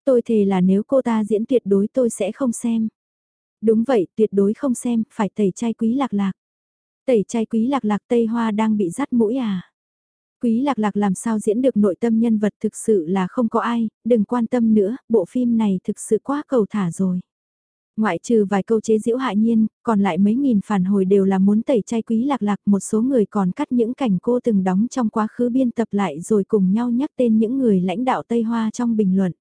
Speaker 1: Tôi thề là nếu cô ta diễn tuyệt đối tôi sẽ không xem. Đúng vậy, tuyệt đối không xem, phải tẩy chay Quý Lạc Lạc. Tẩy chay Quý Lạc Lạc Tây Hoa đang bị dắt mũi à? Quý Lạc Lạc làm sao diễn được nội tâm nhân vật thực sự là không có ai, đừng quan tâm nữa, bộ phim này thực sự quá cầu thả rồi. Ngoại trừ vài câu chế giễu Hạ Nhiên, còn lại mấy nghìn phản hồi đều là muốn tẩy chay Quý Lạc Lạc, một số người còn cắt những cảnh cô từng đóng trong quá khứ biên tập lại rồi cùng nhau nhắc tên những người lãnh đạo Tây Hoa trong bình luận.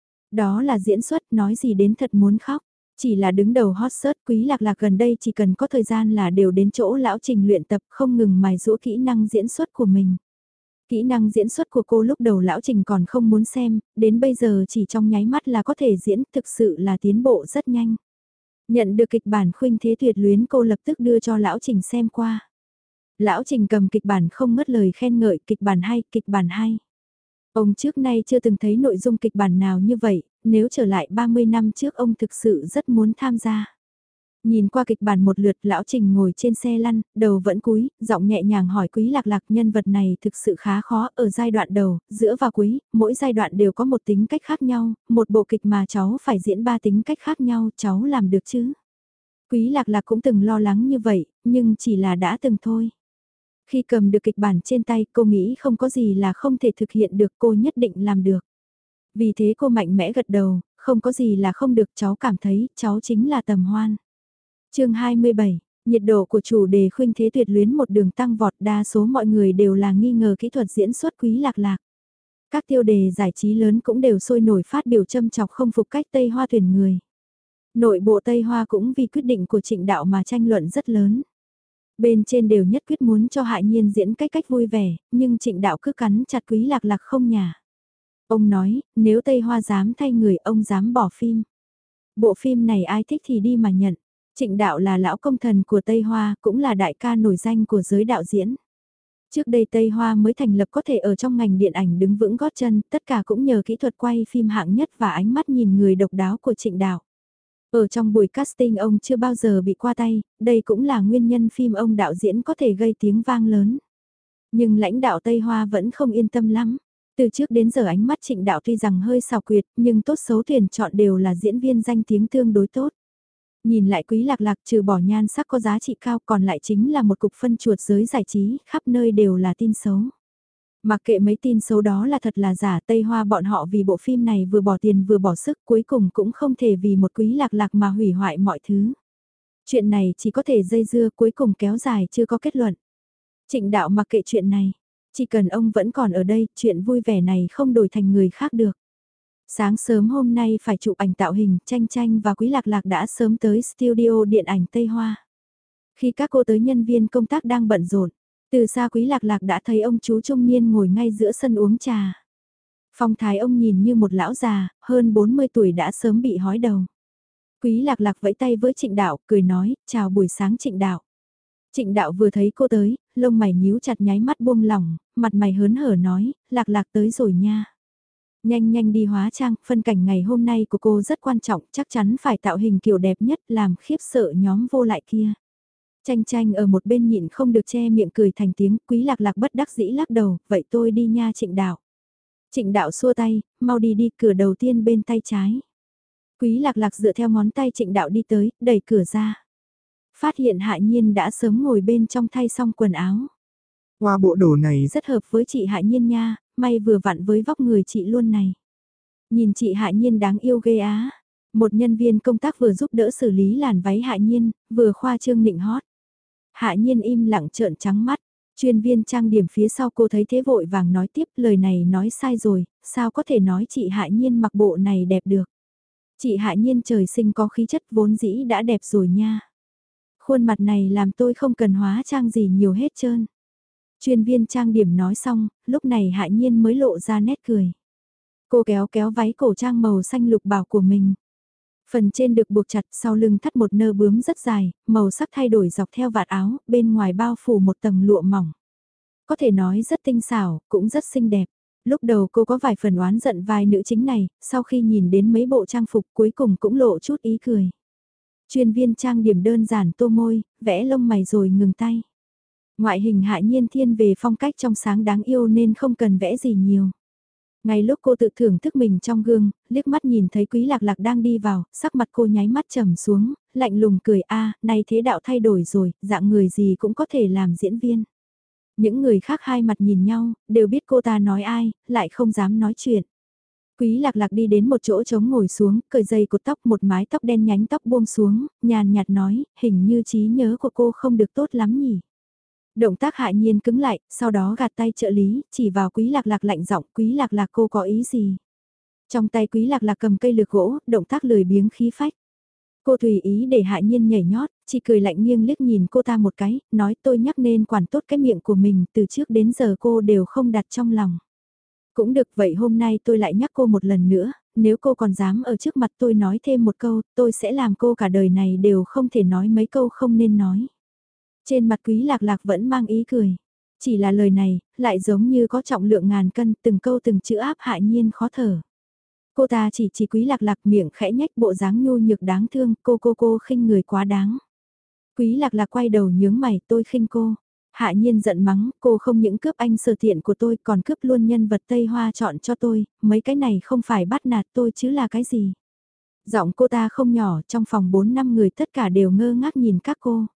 Speaker 1: Đó là diễn xuất, nói gì đến thật muốn khóc. Chỉ là đứng đầu hot search Quý Lạc Lạc gần đây chỉ cần có thời gian là đều đến chỗ lão Trình luyện tập không ngừng mài giũa kỹ năng diễn xuất của mình. Kỹ năng diễn xuất của cô lúc đầu lão Trình còn không muốn xem, đến bây giờ chỉ trong nháy mắt là có thể diễn, thực sự là tiến bộ rất nhanh. Nhận được kịch bản Khuynh Thế Tuyệt Luyến, cô lập tức đưa cho lão Trình xem qua. Lão Trình cầm kịch bản không ngớt lời khen ngợi, kịch bản hay, kịch bản hay. Ông trước nay chưa từng thấy nội dung kịch bản nào như vậy, nếu trở lại 30 năm trước ông thực sự rất muốn tham gia. Nhìn qua kịch bản một lượt, lão Trình ngồi trên xe lăn, đầu vẫn cúi, giọng nhẹ nhàng hỏi Quý Lạc Lạc, nhân vật này thực sự khá khó, ở giai đoạn đầu, giữa và cuối, mỗi giai đoạn đều có một tính cách khác nhau, một bộ kịch mà cháu phải diễn 3 tính cách khác nhau, cháu làm được chứ? Quý Lạc Lạc cũng từng lo lắng như vậy, nhưng chỉ là đã từng thôi. Khi cầm được kịch bản trên tay, cô nghĩ không có gì là không thể thực hiện được, cô nhất định làm được. Vì thế cô mạnh mẽ gật đầu, không có gì là không được, cháu cảm thấy cháu chính là Tầm Hoan. Chương 27, nhiệt độ của chủ đề Khuynh Thế Tuyệt Luyến một đường tăng vọt, đa số mọi người đều là nghi ngờ kỹ thuật diễn xuất Quý Lạc Lạc. Các tiêu đề giải trí lớn cũng đều sôi nổi phát biểu châm chọc không phục cách Tây Hoa tuyển người. Nội bộ Tây Hoa cũng vì quyết định của Trịnh Đạo mà tranh luận rất lớn. Bên trên đều nhất quyết muốn cho Hạ Nhiên diễn cách vui vẻ, nhưng Trịnh Đạo cứ cắn chặt Quý Lạc Lạc không nhả. Ông nói, nếu Tây Hoa dám thay người, ông dám bỏ phim. Bộ phim này ai thích thì đi mà nhận. Trịnh Đạo là lão công thần của Tây Hoa, cũng là đại ca nổi danh của giới đạo diễn. Trước đây Tây Hoa mới thành lập có thể ở trong ngành điện ảnh đứng vững gót chân, tất cả cũng nhờ kỹ thuật quay phim hạng nhất và ánh mắt nhìn người độc đáo của Trịnh Đạo. Ở trong buổi casting ông chưa bao giờ bị qua tay, đây cũng là nguyên nhân phim ông đạo diễn có thể gây tiếng vang lớn. Nhưng lãnh đạo Tây Hoa vẫn không yên tâm lắm. Từ trước đến giờ ánh mắt Trịnh Đạo tuy rằng hơi xào quyệt, nhưng tốt xấu tuyển chọn đều là diễn viên danh tiếng tương đối tốt. Nhìn lại Quý Lạc Lạc trừ bỏ nhan sắc có giá trị cao còn lại chính là một cục phân chuột giới giải trí, khắp nơi đều là tin xấu. Mặc kệ mấy tin xấu đó là thật là giả, Tây Hoa bọn họ vì bộ phim này vừa bỏ tiền vừa bỏ sức, cuối cùng cũng không thể vì một Quý Lạc Lạc mà hủy hoại mọi thứ. Chuyện này chỉ có thể dây dưa, cuối cùng kéo dài chưa có kết luận. Trịnh Đạo mặc kệ chuyện này, chỉ cần ông vẫn còn ở đây, chuyện vui vẻ này không đổi thành người khác được. Sáng sớm hôm nay phải chụp ảnh tạo hình, Tranh Tranh và Quý Lạc Lạc đã sớm tới studio điện ảnh Tây Hoa. Khi các cô tới, nhân viên công tác đang bận rộn, từ xa Quý Lạc Lạc đã thấy ông chú trung niên ngồi ngay giữa sân uống trà. Phong thái ông nhìn như một lão già, hơn 40 tuổi đã sớm bị hói đầu. Quý Lạc Lạc vẫy tay với Trịnh Đạo, cười nói, chào buổi sáng Trịnh Đạo. Trịnh Đạo vừa thấy cô tới, lông mày nhíu chặt nháy mắt buông lỏng, mặt mày hớn hở nói, Lạc Lạc tới rồi nha. Nhanh nhanh đi hóa trang, phân cảnh ngày hôm nay của cô rất quan trọng, chắc chắn phải tạo hình kiểu đẹp nhất làm khiếp sợ nhóm vô lại kia. Tranh Tranh ở một bên nhịn không được che miệng cười thành tiếng, Quý Lạc Lạc bất đắc dĩ lắc đầu, vậy tôi đi nha Trịnh Đạo. Trịnh Đạo xua tay, mau đi đi, cửa đầu tiên bên tay trái. Quý Lạc Lạc dựa theo ngón tay Trịnh Đạo đi tới, đẩy cửa ra. Phát hiện Hạ Nhiên đã sớm ngồi bên trong thay xong quần áo.
Speaker 2: Qua bộ đồ này
Speaker 1: Rất hợp với chị Hạ Nhiên nha, may vừa vặn với vóc người chị luôn này. Nhìn chị Hạ Nhiên đáng yêu ghê á. Một nhân viên công tác vừa giúp đỡ xử lý làn váy Hạ Nhiên, vừa khoa trương nịnh hót. Hạ Nhiên im lặng trợn trắng mắt. Chuyên viên trang điểm phía sau cô thấy thế vội vàng nói tiếp, lời này nói sai rồi, sao có thể nói chị Hạ Nhiên mặc bộ này đẹp được. Chị Hạ Nhiên trời sinh có khí chất vốn dĩ đã đẹp rồi nha. Khuôn mặt này làm tôi không cần hóa trang gì nhiều hết trơn. Chuyên viên trang điểm nói xong, lúc này Hạ Nhiên mới lộ ra nét cười. Cô kéo kéo váy cổ trang màu xanh lục bảo của mình. Phần trên được buộc chặt, sau lưng thắt một nơ bướm rất dài, màu sắc thay đổi dọc theo vạt áo, bên ngoài bao phủ một tầng lụa mỏng. Có thể nói rất tinh xảo, cũng rất xinh đẹp. Lúc đầu cô có vài phần oán giận vai nữ chính này, sau khi nhìn đến mấy bộ trang phục cuối cùng cũng lộ chút ý cười. Chuyên viên trang điểm đơn giản tô môi, vẽ lông mày rồi ngừng tay. Ngoại hình Hạ Nhiên thiên về phong cách trong sáng đáng yêu nên không cần vẽ gì nhiều. Ngay lúc cô tự thưởng thức mình trong gương, liếc mắt nhìn thấy Quý Lạc Lạc đang đi vào, sắc mặt cô nháy mắt trầm xuống, lạnh lùng cười nay thế đạo thay đổi rồi, dạng người gì cũng có thể làm diễn viên. Những người khác hai mặt nhìn nhau, đều biết cô ta nói ai, lại không dám nói chuyện. Quý Lạc Lạc đi đến một chỗ trống ngồi xuống, cởi dây cột tóc, một mái tóc đen nhánh tóc buông xuống, nhàn nhạt nói, hình như trí nhớ của cô không được tốt lắm nhỉ. Động tác Hạ Nhiên cứng lại, sau đó gạt tay trợ lý, chỉ vào Quý Lạc Lạc lạnh giọng, Quý Lạc Lạc cô có ý gì? Trong tay Quý Lạc Lạc cầm cây lược gỗ, động tác lười biếng khí phách. Cô tùy ý để Hạ Nhiên nhảy nhót, chỉ cười lạnh nghiêng liếc nhìn cô ta một cái, nói tôi nhắc nên quản tốt cái miệng của mình, từ trước đến giờ cô đều không đặt trong lòng. Cũng được, vậy hôm nay tôi lại nhắc cô một lần nữa, nếu cô còn dám ở trước mặt tôi nói thêm một câu, tôi sẽ làm cô cả đời này đều không thể nói mấy câu không nên nói. Trên mặt Quý Lạc Lạc vẫn mang ý cười. Chỉ là lời này, lại giống như có trọng lượng ngàn cân, từng câu từng chữ áp Hạ Nhiên khó thở. Cô ta chỉ Quý Lạc Lạc miệng khẽ nhách, bộ dáng nhu nhược đáng thương, cô khinh người quá đáng. Quý Lạc Lạc quay đầu nhướng mày, tôi khinh cô. Hạ Nhiên giận mắng, cô không những cướp anh Sở Tiện của tôi còn cướp luôn nhân vật Tây Hoa chọn cho tôi, mấy cái này không phải bắt nạt tôi chứ là cái gì. Giọng cô ta không nhỏ, trong phòng 4-5 người tất cả đều ngơ ngác nhìn các cô.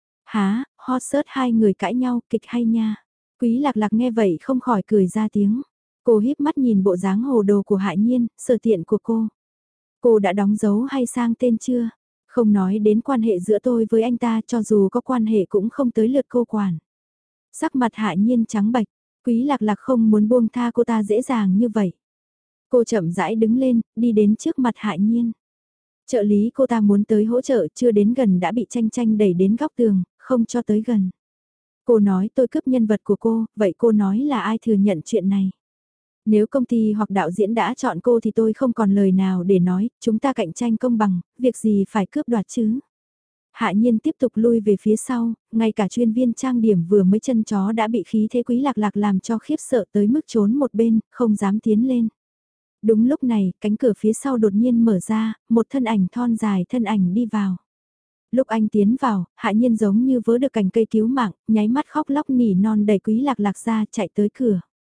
Speaker 1: Hot search hai người cãi nhau, kịch hay nha. Quý Lạc Lạc nghe vậy không khỏi cười ra tiếng. Cô híp mắt nhìn bộ dáng hồ đồ của Hạ Nhiên, Sở Tiện của cô. Cô đã đóng dấu hay sang tên chưa? Không nói đến quan hệ giữa tôi với anh ta, cho dù có quan hệ cũng không tới lượt cô quản. Sắc mặt Hạ Nhiên trắng bệch, Quý Lạc Lạc không muốn buông tha cô ta dễ dàng như vậy. Cô chậm rãi đứng lên, đi đến trước mặt Hạ Nhiên. Trợ lý cô ta muốn tới hỗ trợ, chưa đến gần đã bị tranh đẩy đến góc tường, không cho tới gần. Cô nói tôi cướp nhân vật của cô, vậy cô nói là ai thừa nhận chuyện này? Nếu công ty hoặc đạo diễn đã chọn cô thì tôi không còn lời nào để nói, chúng ta cạnh tranh công bằng, việc gì phải cướp đoạt chứ? Hạ Nhiên tiếp tục lui về phía sau, ngay cả chuyên viên trang điểm vừa mới chân chó đã bị khí thế Quý Lạc Lạc làm cho khiếp sợ tới mức trốn một bên, không dám tiến lên. Đúng lúc này, cánh cửa phía sau đột nhiên mở ra, một thân ảnh thon dài thân ảnh đi vào. Lúc anh tiến vào, Hạ Nhiên giống như vớ được cành cây cứu mạng, nháy mắt khóc lóc nỉ non đẩy Quý Lạc Lạc ra chạy tới cửa.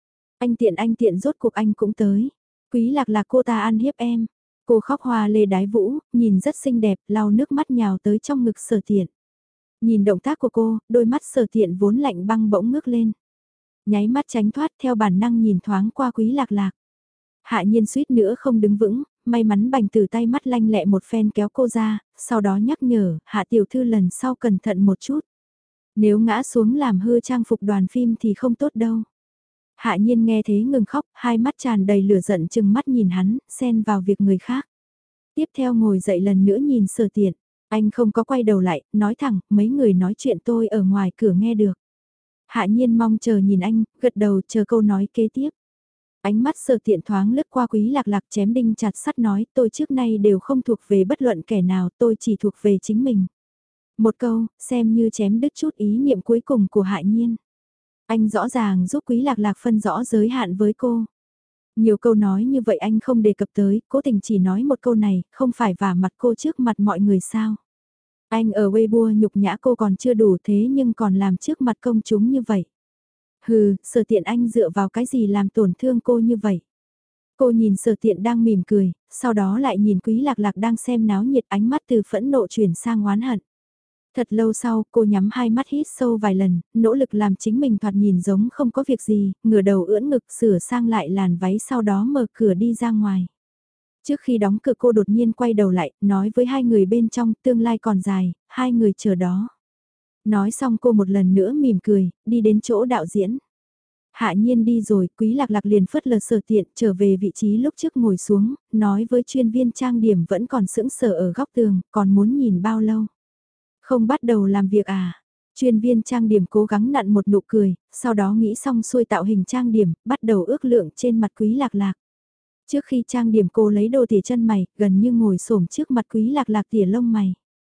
Speaker 1: Anh tiện rốt cuộc anh cũng tới. Quý Lạc Lạc cô ta ăn hiếp em. Cô khóc hoa lê đái vũ, nhìn rất xinh đẹp, lau nước mắt nhào tới trong ngực Sở Tiện. Nhìn động tác của cô, đôi mắt Sở Tiện vốn lạnh băng bỗng ngước lên. Nháy mắt tránh thoát theo bản năng nhìn thoáng qua Quý Lạc Lạc. Hạ Nhiên suýt nữa không đứng vững, may mắn Bành Tử tay mắt lanh lẹ một phen kéo cô ra, sau đó nhắc nhở, Hạ tiểu thư lần sau cẩn thận một chút. Nếu ngã xuống làm hư trang phục đoàn phim thì không tốt đâu. Hạ Nhiên nghe thế ngừng khóc, hai mắt tràn đầy lửa giận chừng mắt nhìn hắn, xen vào việc người khác. Tiếp theo ngồi dậy lần nữa nhìn Sở Tiện, anh không có quay đầu lại, nói thẳng, mấy người nói chuyện tôi ở ngoài cửa nghe được. Hạ Nhiên mong chờ nhìn anh, gật đầu chờ câu nói kế tiếp. Ánh mắt Sở Tiện thoáng lướt qua Quý Lạc Lạc chém đinh chặt sắt nói tôi trước nay đều không thuộc về bất luận kẻ nào, tôi chỉ thuộc về chính mình. Một câu, xem như chém đứt chút ý niệm cuối cùng của Hạ Nhiên. Anh rõ ràng giúp Quý Lạc Lạc phân rõ giới hạn với cô. Nhiều câu nói như vậy anh không đề cập tới, cố tình chỉ nói một câu này, không phải vả mặt cô trước mặt mọi người sao. Anh ở Weibo nhục nhã cô còn chưa đủ thế nhưng còn làm trước mặt công chúng như vậy. Hừ, Sở Tiện anh dựa vào cái gì làm tổn thương cô như vậy? Cô nhìn Sở Tiện đang mỉm cười, sau đó lại nhìn Quý Lạc Lạc đang xem náo nhiệt, ánh mắt từ phẫn nộ chuyển sang oán hận. Thật lâu sau, cô nhắm hai mắt hít sâu vài lần, nỗ lực làm chính mình thoạt nhìn giống không có việc gì, ngửa đầu ưỡn ngực sửa sang lại làn váy sau đó mở cửa đi ra ngoài. Trước khi đóng cửa cô đột nhiên quay đầu lại, nói với hai người bên trong tương lai còn dài, hai người chờ đó. Nói xong cô một lần nữa mỉm cười, đi đến chỗ đạo diễn. Hạ Nhiên đi rồi, Quý Lạc Lạc liền phớt lờ Sở Tiện trở về vị trí lúc trước ngồi xuống, nói với chuyên viên trang điểm vẫn còn sững sờ ở góc tường, còn muốn nhìn bao lâu. Không bắt đầu làm việc à? Chuyên viên trang điểm cố gắng nặn một nụ cười, sau đó nghĩ xong xuôi tạo hình trang điểm, bắt đầu ước lượng trên mặt Quý Lạc Lạc. Trước khi trang điểm cô lấy đồ tỉa chân mày, gần như ngồi xổm trước mặt Quý Lạc Lạc tỉa lông mày.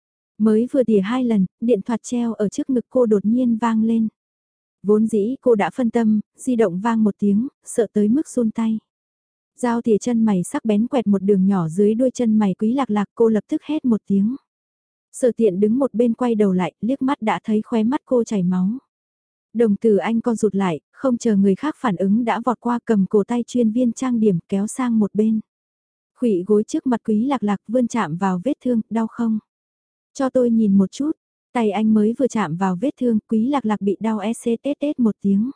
Speaker 1: Mới vừa tỉa 2 lần, điện thoại treo ở trước ngực cô đột nhiên vang lên. Vốn dĩ cô đã phân tâm, di động vang một tiếng, sợ tới mức run tay. Dao tỉa chân mày sắc bén quẹt một đường nhỏ dưới đuôi chân mày Quý Lạc Lạc, cô lập tức hét một tiếng. Sở Tiện đứng một bên quay đầu lại, liếc mắt đã thấy khóe mắt cô chảy máu. Đồng tử anh co rụt lại, không chờ người khác phản ứng đã vọt qua cầm cổ tay chuyên viên trang điểm kéo sang một bên. Khuỵu gối trước mặt Quý Lạc Lạc vươn chạm vào vết thương, đau không? Cho tôi nhìn một chút, tay anh mới vừa chạm vào vết thương, Quý Lạc Lạc bị đau SSS một tiếng.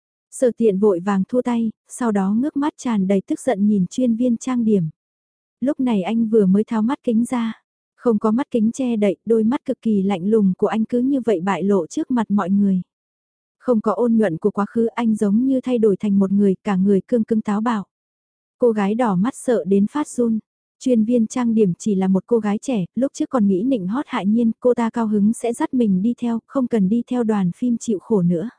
Speaker 1: Sở Tiện vội vàng thua tay, sau đó ngước mắt tràn đầy tức giận nhìn chuyên viên trang điểm. Lúc này anh vừa mới tháo mắt kính ra, không có mắt kính che đậy, đôi mắt cực kỳ lạnh lùng của anh cứ như vậy bại lộ trước mặt mọi người. Không có ôn nhuận của quá khứ, anh giống như thay đổi thành một người, cả người cương cứng táo bạo. Cô gái đỏ mắt sợ đến phát run. Chuyên viên trang điểm chỉ là một cô gái trẻ, lúc trước còn nghĩ nịnh hót Hạ Nhiên, cô ta cao hứng sẽ dắt mình đi theo, không cần đi theo đoàn phim chịu khổ nữa.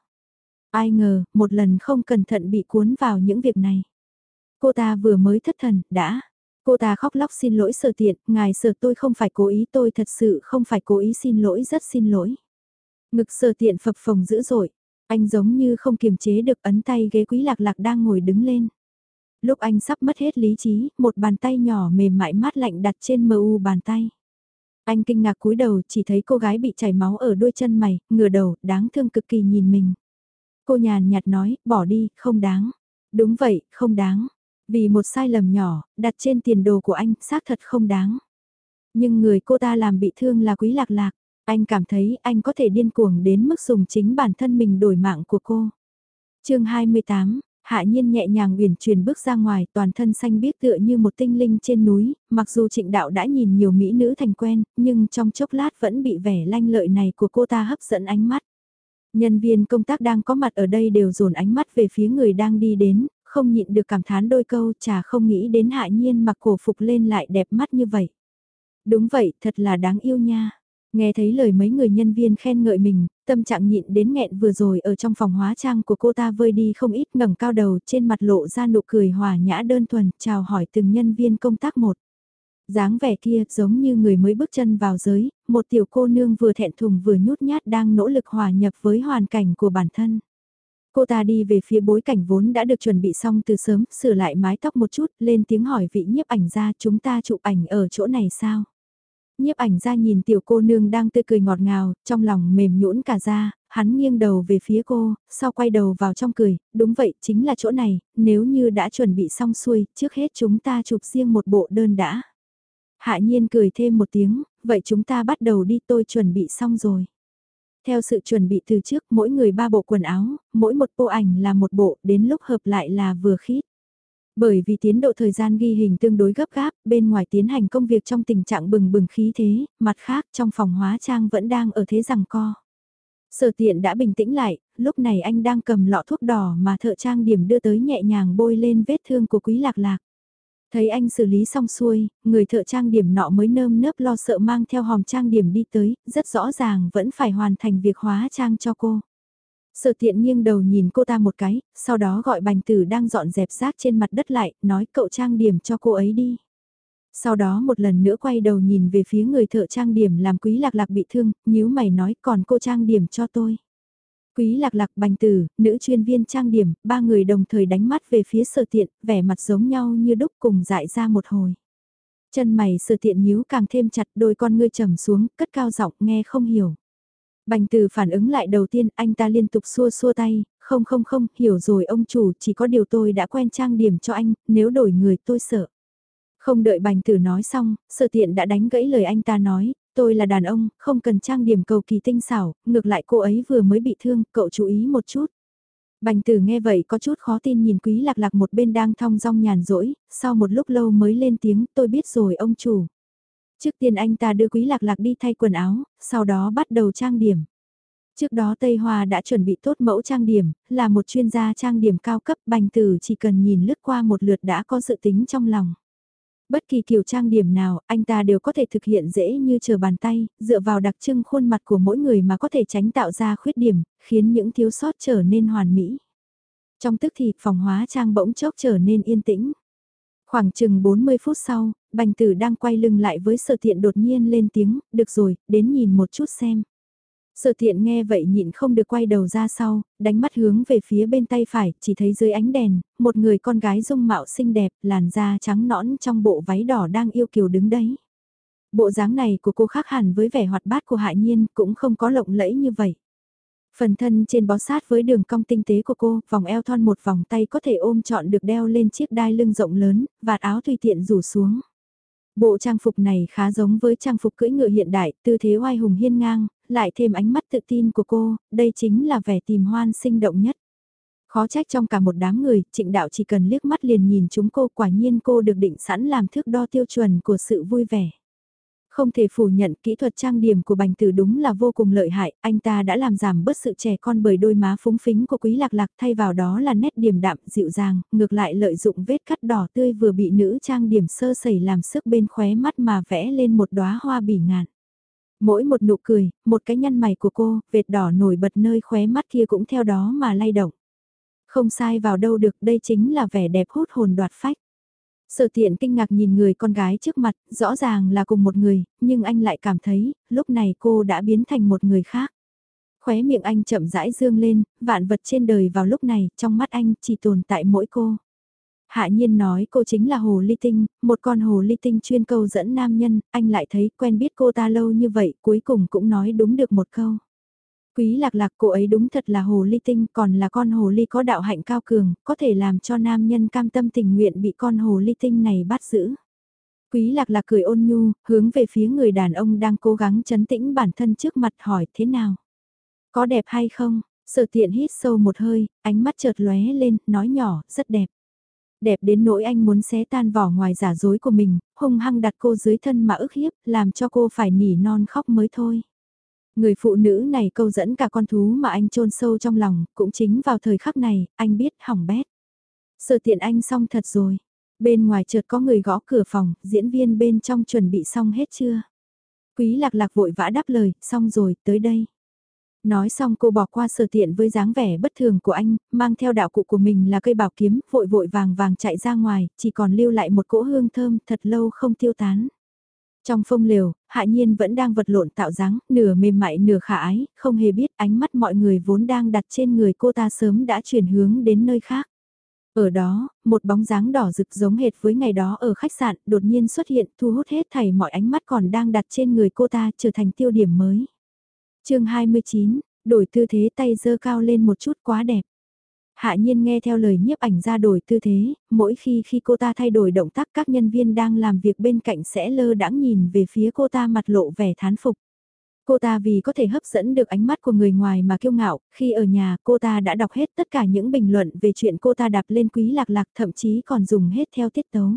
Speaker 1: Ai ngờ, một lần không cẩn thận bị cuốn vào những việc này. Cô ta vừa mới thất thần, đã. Cô ta khóc lóc xin lỗi Sở Tiện, ngài Sở, tôi không phải cố ý, tôi thật sự không phải cố ý, xin lỗi, rất xin lỗi. Ngực Sở Tiện phập phồng dữ dội, anh giống như không kiềm chế được, ấn tay ghế Quý Lạc Lạc đang ngồi đứng lên. Lúc anh sắp mất hết lý trí, một bàn tay nhỏ mềm mại mát lạnh đặt trên mu bàn tay. Anh kinh ngạc cúi đầu, chỉ thấy cô gái bị chảy máu ở đôi chân mày, ngửa đầu, đáng thương cực kỳ nhìn mình. Cô nhàn nhạt nói, bỏ đi, không đáng. Đúng vậy, không đáng. Vì một sai lầm nhỏ, đặt trên tiền đồ của anh, xác thật không đáng. Nhưng người cô ta làm bị thương là Quý Lạc Lạc. Anh cảm thấy anh có thể điên cuồng đến mức dùng chính bản thân mình đổi mạng của cô. Chương 28, Hạ Nhiên nhẹ nhàng uyển chuyển bước ra ngoài, toàn thân xanh biếc tựa như một tinh linh trên núi, mặc dù Trịnh Đạo đã nhìn nhiều mỹ nữ thành quen, nhưng trong chốc lát vẫn bị vẻ lanh lợi này của cô ta hấp dẫn ánh mắt. Nhân viên công tác đang có mặt ở đây đều dồn ánh mắt về phía người đang đi đến, không nhịn được cảm thán đôi câu, chả không nghĩ đến Hạ Nhiên mặc cổ phục lên lại đẹp mắt như vậy. Đúng vậy, thật là đáng yêu nha. Nghe thấy lời mấy người nhân viên khen ngợi mình, tâm trạng nhịn đến nghẹn vừa rồi ở trong phòng hóa trang của cô ta vơi đi không ít, ngẩng cao đầu, trên mặt lộ ra nụ cười hòa nhã đơn thuần, chào hỏi từng nhân viên công tác một. Dáng vẻ kia giống như người mới bước chân vào giới, một tiểu cô nương vừa thẹn thùng vừa nhút nhát đang nỗ lực hòa nhập với hoàn cảnh của bản thân. Cô ta đi về phía bối cảnh vốn đã được chuẩn bị xong từ sớm, sửa lại mái tóc một chút, lên tiếng hỏi vị nhiếp ảnh gia, chúng ta chụp ảnh ở chỗ này sao? Nhiếp ảnh gia nhìn tiểu cô nương đang tươi cười ngọt ngào, trong lòng mềm nhũn cả ra, hắn nghiêng đầu về phía cô, sau quay đầu vào trong cười, đúng vậy, chính là chỗ này, nếu như đã chuẩn bị xong xuôi, trước hết chúng ta chụp riêng một bộ đơn đã. Hạ Nhiên cười thêm một tiếng, vậy chúng ta bắt đầu đi, tôi chuẩn bị xong rồi. Theo sự chuẩn bị từ trước, mỗi người 3 bộ quần áo, mỗi một bộ ảnh là một bộ, đến lúc hợp lại là vừa khít. Bởi vì tiến độ thời gian ghi hình tương đối gấp gáp, bên ngoài tiến hành công việc trong tình trạng bừng bừng khí thế, mặt khác trong phòng hóa trang vẫn đang ở thế giằng co. Sở Tiện đã bình tĩnh lại, lúc này anh đang cầm lọ thuốc đỏ mà thợ trang điểm đưa tới nhẹ nhàng bôi lên vết thương của Quý Lạc Lạc. Thấy anh xử lý xong xuôi, người thợ trang điểm nọ mới nơm nớp lo sợ mang theo hòm trang điểm đi tới, rất rõ ràng vẫn phải hoàn thành việc hóa trang cho cô. Sở Tiện nghiêng đầu nhìn cô ta một cái, sau đó gọi Bành Tử đang dọn dẹp rác trên mặt đất lại, nói cậu trang điểm cho cô ấy đi. Sau đó một lần nữa quay đầu nhìn về phía người thợ trang điểm làm Quý Lạc Lạc bị thương, nhíu mày nói còn cô trang điểm cho tôi. Quý Lạc Lạc, Bành Tử, nữ chuyên viên trang điểm, 3 người đồng thời đánh mắt về phía Sở Tiện, vẻ mặt giống nhau như đúc cùng dại ra một hồi. Chân mày Sở Tiện nhíu càng thêm chặt, đôi con ngươi trầm xuống, cất cao giọng nghe không hiểu. Bành Từ phản ứng lại đầu tiên, anh ta liên tục xua xua tay, không không không, hiểu rồi ông chủ, chỉ có điều tôi đã quen trang điểm cho anh, nếu đổi người tôi sợ. Không đợi Bành Tử nói xong, Sở Tiện đã đánh gãy lời anh ta nói, tôi là đàn ông, không cần trang điểm cầu kỳ tinh xảo, ngược lại cô ấy vừa mới bị thương, cậu chú ý một chút. Bành Tử nghe vậy có chút khó tin nhìn Quý Lạc Lạc một bên đang thong dong nhàn rỗi, sau một lúc lâu mới lên tiếng, tôi biết rồi ông chủ. Trước tiên anh ta đưa Quý Lạc Lạc đi thay quần áo, sau đó bắt đầu trang điểm. Trước đó Tây Hoa đã chuẩn bị tốt mẫu trang điểm, là một chuyên gia trang điểm cao cấp, Bành Tử chỉ cần nhìn lướt qua một lượt đã có dự tính trong lòng. Bất kỳ kiểu trang điểm nào, anh ta đều có thể thực hiện dễ như trở bàn tay, dựa vào đặc trưng khuôn mặt của mỗi người mà có thể tránh tạo ra khuyết điểm, khiến những thiếu sót trở nên hoàn mỹ. Trong tức thì, phòng hóa trang bỗng chốc trở nên yên tĩnh. Khoảng chừng 40 phút sau, Bành Tử đang quay lưng lại với Sở Tiện đột nhiên lên tiếng, được rồi, đến nhìn một chút xem. Sở Tiện nghe vậy nhịn không được quay đầu ra sau, đánh mắt hướng về phía bên tay phải, chỉ thấy dưới ánh đèn, một người con gái dung mạo xinh đẹp, làn da trắng nõn trong bộ váy đỏ đang yêu kiều đứng đấy. Bộ dáng này của cô khác hẳn với vẻ hoạt bát của Hạ Nhiên, cũng không có lộng lẫy như vậy. Phần thân trên bó sát với đường cong tinh tế của cô, vòng eo thon một vòng tay có thể ôm trọn được đeo lên chiếc đai lưng rộng lớn, vạt áo tùy tiện rủ xuống. Bộ trang phục này khá giống với trang phục cưỡi ngựa hiện đại, tư thế oai hùng hiên ngang, lại thêm ánh mắt tự tin của cô, đây chính là vẻ tìm hoan sinh động nhất. Khó trách trong cả một đám người, Trịnh Đạo chỉ cần liếc mắt liền nhìn chúng cô, quả nhiên cô được định sẵn làm thước đo tiêu chuẩn của sự vui vẻ. Không thể phủ nhận kỹ thuật trang điểm của Bành Tử đúng là vô cùng lợi hại, anh ta đã làm giảm bớt sự trẻ con bởi đôi má phúng phính của Quý Lạc Lạc, thay vào đó là nét điềm đạm, dịu dàng, ngược lại lợi dụng vết cắt đỏ tươi vừa bị nữ trang điểm sơ sẩy làm sức bên khóe mắt mà vẽ lên một đóa hoa bỉ ngạn. Mỗi một nụ cười, một cái nhăn mày của cô, vệt đỏ nổi bật nơi khóe mắt kia cũng theo đó mà lay động. Không sai vào đâu được, đây chính là vẻ đẹp hút hồn đoạt phách. Sở Tiện kinh ngạc nhìn người con gái trước mặt, rõ ràng là cùng một người, nhưng anh lại cảm thấy, lúc này cô đã biến thành một người khác. Khóe miệng anh chậm rãi dương lên, vạn vật trên đời vào lúc này, trong mắt anh chỉ tồn tại mỗi cô. Hạ Nhiên nói cô chính là hồ ly tinh, một con hồ ly tinh chuyên câu dẫn nam nhân, anh lại thấy quen biết cô ta lâu như vậy, cuối cùng cũng nói đúng được một câu. Quý Lạc Lạc, cô ấy đúng thật là hồ ly tinh, còn là con hồ ly có đạo hạnh cao cường, có thể làm cho nam nhân cam tâm tình nguyện bị con hồ ly tinh này bắt giữ. Quý Lạc Lạc cười ôn nhu, hướng về phía người đàn ông đang cố gắng trấn tĩnh bản thân trước mặt hỏi thế nào. Có đẹp hay không? Sở Tiện hít sâu một hơi, ánh mắt chợt lóe lên, nói nhỏ, rất đẹp. Đẹp đến nỗi anh muốn xé tan vỏ ngoài giả dối của mình, hung hăng đặt cô dưới thân mà ức hiếp, làm cho cô phải nỉ non khóc mới thôi. Người phụ nữ này câu dẫn cả con thú mà anh chôn sâu trong lòng, cũng chính vào thời khắc này, anh biết hỏng bét. Sở Tiện anh xong thật rồi. Bên ngoài chợt có người gõ cửa phòng, diễn viên bên trong chuẩn bị xong hết chưa? Quý Lạc Lạc vội vã đáp lời, xong rồi, tới đây. Nói xong cô bỏ qua Sở Tiện với dáng vẻ bất thường của anh, mang theo đạo cụ của mình là cây bảo kiếm, vội vội vàng vàng chạy ra ngoài, chỉ còn lưu lại một cỗ hương thơm thật lâu không tiêu tán. Trong phông lều, Hạ Nhiên vẫn đang vật lộn tạo dáng, nửa mềm mại nửa khả ái, không hề biết ánh mắt mọi người vốn đang đặt trên người cô ta sớm đã chuyển hướng đến nơi khác. Ở đó, một bóng dáng đỏ rực giống hệt với ngày đó ở khách sạn đột nhiên xuất hiện thu hút hết thảy mọi ánh mắt còn đang đặt trên người cô ta trở thành tiêu điểm mới. Chương 29, đổi tư thế tay giơ cao lên một chút quá đẹp. Hạ Nhiên nghe theo lời nhiếp ảnh ra đổi tư thế, mỗi khi cô ta thay đổi động tác các nhân viên đang làm việc bên cạnh sẽ lơ đãng nhìn về phía cô ta mặt lộ vẻ thán phục. Cô ta vì có thể hấp dẫn được ánh mắt của người ngoài mà kiêu ngạo, khi ở nhà cô ta đã đọc hết tất cả những bình luận về chuyện cô ta đạp lên Quý Lạc Lạc thậm chí còn dùng hết theo tiết tấu.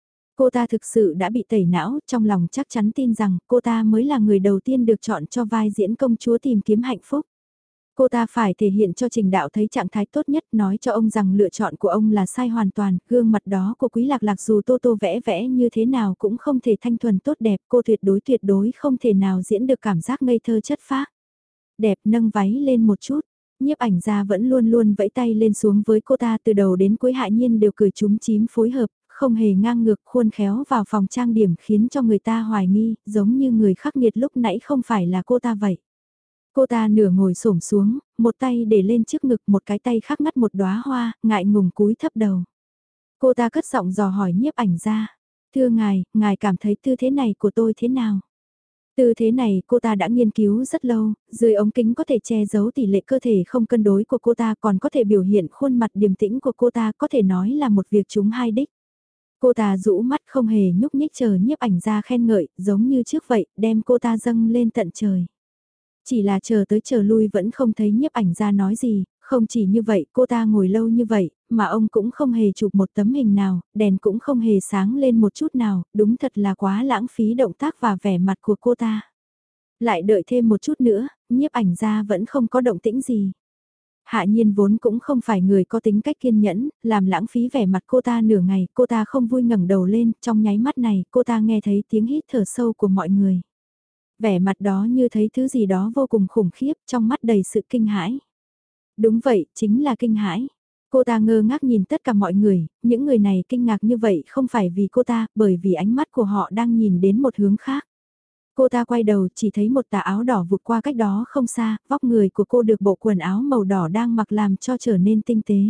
Speaker 1: Cô ta thực sự đã bị tẩy não, trong lòng chắc chắn tin rằng cô ta mới là người đầu tiên được chọn cho vai diễn công chúa tìm kiếm hạnh phúc. Cô ta phải thể hiện cho Trình Đạo thấy trạng thái tốt nhất, nói cho ông rằng lựa chọn của ông là sai hoàn toàn, gương mặt đó của Quý Lạc Lạc dù tô vẽ vẽ như thế nào cũng không thể thanh thuần tốt đẹp, cô tuyệt đối không thể nào diễn được cảm giác ngây thơ chất phác. Đẹp nâng váy lên một chút, nhiếp ảnh gia vẫn luôn luôn vẫy tay lên xuống với cô ta từ đầu đến cuối Hạ Nhiên đều cười chúm chím phối hợp, không hề ngang ngược khuôn khéo vào phòng trang điểm khiến cho người ta hoài nghi, giống như người khắc nghiệt lúc nãy không phải là cô ta vậy. Cô ta nửa ngồi xổm xuống, một tay để lên trước ngực một cái tay khác ngắt một đóa hoa, ngại ngùng cúi thấp đầu. Cô ta cất giọng dò hỏi nhiếp ảnh ra. Thưa ngài cảm thấy tư thế này của tôi thế nào? Tư thế này cô ta đã nghiên cứu rất lâu, dưới ống kính có thể che giấu tỷ lệ cơ thể không cân đối của cô ta còn có thể biểu hiện khuôn mặt điềm tĩnh của cô ta có thể nói là một việc trúng hai đích. Cô ta rũ mắt không hề nhúc nhích chờ nhiếp ảnh ra khen ngợi, giống như trước vậy, đem cô ta dâng lên tận trời. Chỉ là chờ tới chờ lui vẫn không thấy nhiếp ảnh ra nói gì, không chỉ như vậy cô ta ngồi lâu như vậy, mà ông cũng không hề chụp một tấm hình nào, đèn cũng không hề sáng lên một chút nào, đúng thật là quá lãng phí động tác và vẻ mặt của cô ta. Lại đợi thêm một chút nữa, nhiếp ảnh ra vẫn không có động tĩnh gì. Hạ Nhiên vốn cũng không phải người có tính cách kiên nhẫn, làm lãng phí vẻ mặt cô ta nửa ngày, cô ta không vui ngẩng đầu lên, trong nháy mắt này cô ta nghe thấy tiếng hít thở sâu của mọi người. Vẻ mặt đó như thấy thứ gì đó vô cùng khủng khiếp, trong mắt đầy sự kinh hãi. Đúng vậy, chính là kinh hãi. Cô ta ngơ ngác nhìn tất cả mọi người, những người này kinh ngạc như vậy không phải vì cô ta, bởi vì ánh mắt của họ đang nhìn đến một hướng khác. Cô ta quay đầu chỉ thấy một tà áo đỏ vụt qua cách đó không xa, vóc người của cô được bộ quần áo màu đỏ đang mặc làm cho trở nên tinh tế.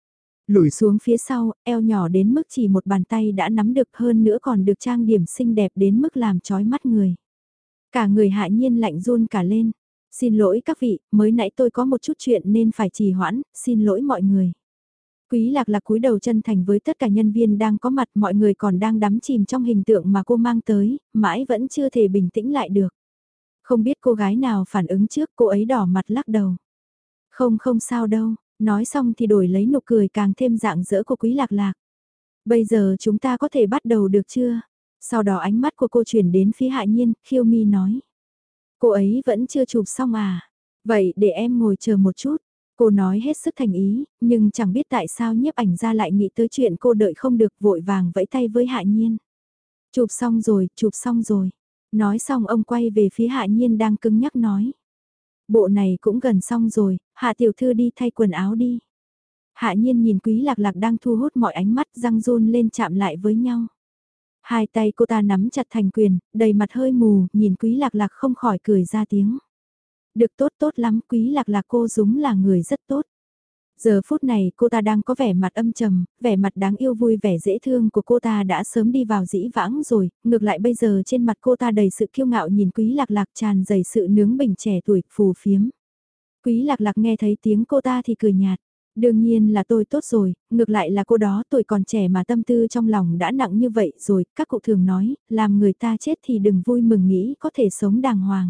Speaker 1: Lùi xuống phía sau, eo nhỏ đến mức chỉ một bàn tay đã nắm được hơn nữa còn được trang điểm xinh đẹp đến mức làm chói mắt người. Cả người Hạ Nhiên lạnh run cả lên. Xin lỗi các vị, mới nãy tôi có một chút chuyện nên phải trì hoãn, xin lỗi mọi người. Quý Lạc Lạc cúi đầu chân thành với tất cả nhân viên đang có mặt, mọi người còn đang đắm chìm trong hình tượng mà cô mang tới, mãi vẫn chưa thể bình tĩnh lại được. Không biết cô gái nào phản ứng trước, cô ấy đỏ mặt lắc đầu. Không sao đâu, nói xong thì đổi lấy nụ cười càng thêm rạng rỡ của Quý Lạc Lạc. Bây giờ chúng ta có thể bắt đầu được chưa? Sau đó ánh mắt của cô chuyển đến phía Hạ Nhiên, Khiêu Mi nói. Cô ấy vẫn chưa chụp xong à? Vậy để em ngồi chờ một chút. Cô nói hết sức thành ý, nhưng chẳng biết tại sao nhiếp ảnh ra lại nghĩ tới chuyện cô đợi không được, vội vàng vẫy tay với Hạ Nhiên. Chụp xong rồi, chụp xong rồi. Nói xong ông quay về phía Hạ Nhiên đang cứng nhắc nói. Bộ này cũng gần xong rồi, Hạ tiểu thư đi thay quần áo đi. Hạ Nhiên nhìn Quý Lạc Lạc đang thu hút mọi ánh mắt, răng run lên chạm lại với nhau. Hai tay cô ta nắm chặt thành quyền, đầy mặt hơi mù, nhìn Quý Lạc Lạc không khỏi cười ra tiếng. Được tốt lắm, Quý Lạc Lạc cô đúng là người rất tốt. Giờ phút này cô ta đang có vẻ mặt âm trầm, vẻ mặt đáng yêu vui vẻ dễ thương của cô ta đã sớm đi vào dĩ vãng rồi, ngược lại bây giờ trên mặt cô ta đầy sự kiêu ngạo nhìn Quý Lạc Lạc tràn đầy sự nướng bỉnh trẻ tuổi, phù phiếm. Quý Lạc Lạc nghe thấy tiếng cô ta thì cười nhạt. Đương nhiên là tôi tốt rồi, ngược lại là cô đó tuổi còn trẻ mà tâm tư trong lòng đã nặng như vậy rồi, các cụ thường nói, làm người ta chết thì đừng vui mừng nghĩ có thể sống đàng hoàng.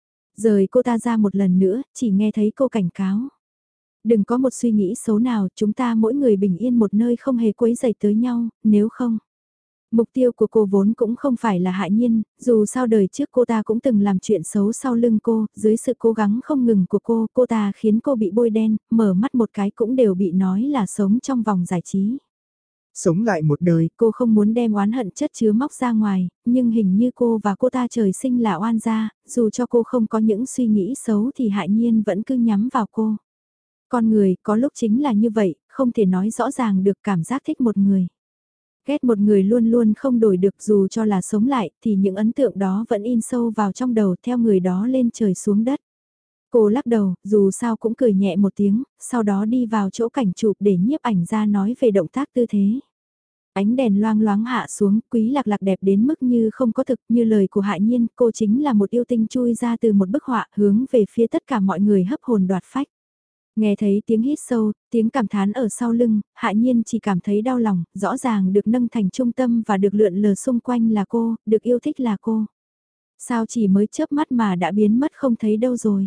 Speaker 1: Rời cô ta ra một lần nữa, chỉ nghe thấy cô cảnh cáo. Đừng có một suy nghĩ xấu nào, chúng ta mỗi người bình yên một nơi không hề quấy rầy tới nhau, nếu không. Mục tiêu của cô vốn cũng không phải là Hạ Nhiên, dù sao đời trước cô ta cũng từng làm chuyện xấu sau lưng cô, dưới sự cố gắng không ngừng của cô ta khiến cô bị bôi đen, mở mắt một cái cũng đều bị nói là sống trong vòng giải trí.
Speaker 2: Sống lại một đời.
Speaker 1: Cô không muốn đem oán hận chất chứa móc ra ngoài, nhưng hình như cô và cô ta trời sinh là oan gia, dù cho cô không có những suy nghĩ xấu thì Hạ Nhiên vẫn cứ nhắm vào cô. Con người có lúc chính là như vậy, không thể nói rõ ràng được cảm giác thích một người. Ghét một người luôn luôn không đổi được, dù cho là sống lại thì những ấn tượng đó vẫn in sâu vào trong đầu theo người đó lên trời xuống đất. Cô lắc đầu, dù sao cũng cười nhẹ một tiếng, sau đó đi vào chỗ cảnh chụp để nhiếp ảnh ra nói về động tác tư thế. Ánh đèn loang loáng hạ xuống, Quý Lạc Lạc đẹp đến mức như không có thực, như lời của Hạ Nhiên, cô chính là một yêu tinh chui ra từ một bức họa hướng về phía tất cả mọi người hấp hồn đoạt phách. Nghe thấy tiếng hít sâu, tiếng cảm thán ở sau lưng, Hạ Nhiên chỉ cảm thấy đau lòng, rõ ràng được nâng thành trung tâm và được lượn lờ xung quanh là cô, được yêu thích là cô. Sao chỉ mới chớp mắt mà đã biến mất không thấy đâu rồi.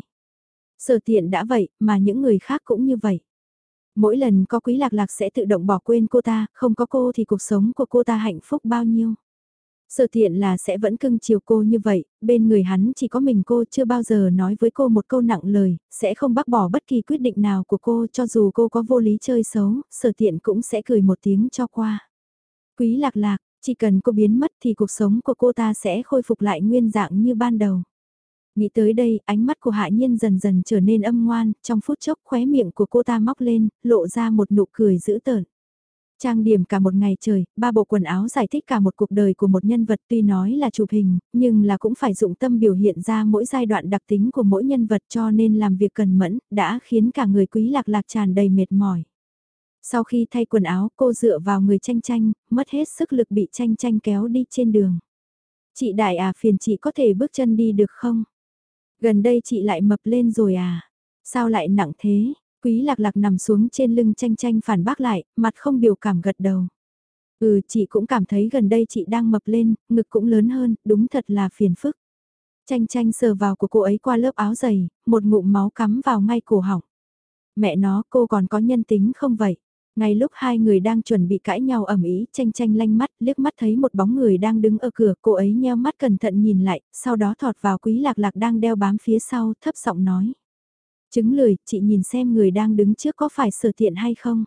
Speaker 1: Sở Tiện đã vậy, mà những người khác cũng như vậy. Mỗi lần có Quý Lạc Lạc sẽ tự động bỏ quên cô ta, không có cô thì cuộc sống của cô ta hạnh phúc bao nhiêu. Sở Tiện là sẽ vẫn cưng chiều cô như vậy, bên người hắn chỉ có mình cô, chưa bao giờ nói với cô một câu nặng lời, sẽ không bác bỏ bất kỳ quyết định nào của cô, cho dù cô có vô lý chơi xấu, Sở Tiện cũng sẽ cười một tiếng cho qua. Quý Lạc Lạc, chỉ cần cô biến mất thì cuộc sống của cô ta sẽ khôi phục lại nguyên dạng như ban đầu. Nghĩ tới đây, ánh mắt của Hạ Nhiên dần dần trở nên âm ngoan, trong phút chốc khóe miệng của cô ta móc lên, lộ ra một nụ cười dữ tợn. Trang điểm cả một ngày trời, 3 bộ quần áo giải thích cả một cuộc đời của một nhân vật, tuy nói là chụp hình, nhưng là cũng phải dụng tâm biểu hiện ra mỗi giai đoạn đặc tính của mỗi nhân vật, cho nên làm việc cần mẫn, đã khiến cả người Quý Lạc Lạc tràn đầy mệt mỏi. Sau khi thay quần áo, cô dựa vào người Tranh Tranh, mất hết sức lực bị Tranh Tranh kéo đi trên đường. Chị Đại à, phiền chị có thể bước chân đi được không? Gần đây chị lại mập lên rồi à? Sao lại nặng thế? Quý Lạc Lạc nằm xuống trên lưng Tranh Tranh phản bác lại, mặt không biểu cảm gật đầu. Chị cũng cảm thấy gần đây chị đang mập lên, ngực cũng lớn hơn, đúng thật là phiền phức. Tranh Tranh sờ vào của cô ấy qua lớp áo dày, một ngụm máu cắm vào ngay cổ họng. Mẹ nó, cô còn có nhân tính không vậy? Ngay lúc hai người đang chuẩn bị cãi nhau ầm ĩ, Tranh Tranh lanh mắt, liếc mắt thấy một bóng người đang đứng ở cửa, cô ấy nheo mắt cẩn thận nhìn lại, sau đó thọt vào Quý Lạc Lạc đang đeo bám phía sau, thấp giọng nói. Chứng lười, chị nhìn xem người đang đứng trước có phải Sở Tiện hay không?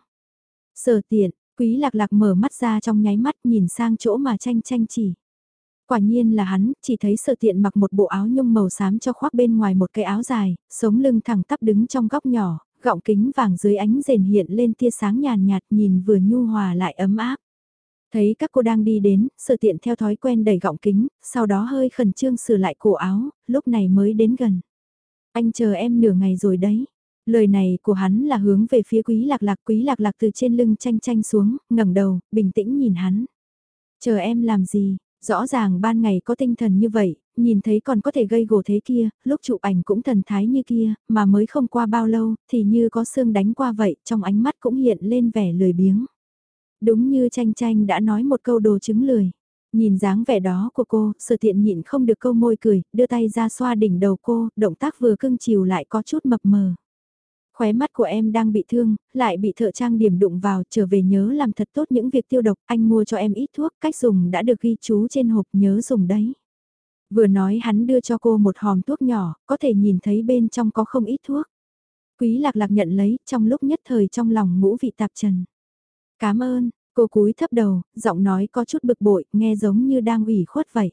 Speaker 1: Sở Tiện, Quý Lạc Lạc mở mắt ra trong nháy mắt nhìn sang chỗ mà Tranh Tranh chỉ. Quả nhiên là hắn, chỉ thấy Sở Tiện mặc một bộ áo nhung màu xám cho khoác bên ngoài một cái áo dài, sống lưng thẳng tắp đứng trong góc nhỏ, gọng kính vàng dưới ánh rền hiện lên tia sáng nhàn nhạt nhìn vừa nhu hòa lại ấm áp. Thấy các cô đang đi đến, Sở Tiện theo thói quen đẩy gọng kính, sau đó hơi khẩn trương sửa lại cổ áo, lúc này mới đến gần. Anh chờ em nửa ngày rồi đấy. Lời này của hắn là hướng về phía Quý Lạc Lạc. Quý Lạc Lạc từ trên lưng Tranh Tranh xuống, ngẩng đầu, bình tĩnh nhìn hắn. Chờ em làm gì? Rõ ràng ban ngày có tinh thần như vậy, nhìn thấy còn có thể gây gổ thế kia, lúc chụp ảnh cũng thần thái như kia, mà mới không qua bao lâu, thì như có xương đánh qua vậy, trong ánh mắt cũng hiện lên vẻ lười biếng. Đúng như Tranh Tranh đã nói một câu đồ chứng lười. Nhìn dáng vẻ đó của cô, Sở Tiện nhịn không được câu môi cười, đưa tay ra xoa đỉnh đầu cô, động tác vừa cưng chiều lại có chút mập mờ. Khóe mắt của em đang bị thương, lại bị thợ trang điểm đụng vào, trở về nhớ làm thật tốt những việc tiêu độc, anh mua cho em ít thuốc, cách dùng đã được ghi chú trên hộp, nhớ dùng đấy. Vừa nói hắn đưa cho cô một hòm thuốc nhỏ, có thể nhìn thấy bên trong có không ít thuốc. Quý Lạc Lạc nhận lấy, trong lúc nhất thời trong lòng ngũ vị tạp trần. Cảm ơn, cô cúi thấp đầu, giọng nói có chút bực bội, nghe giống như đang ủy khuất vậy.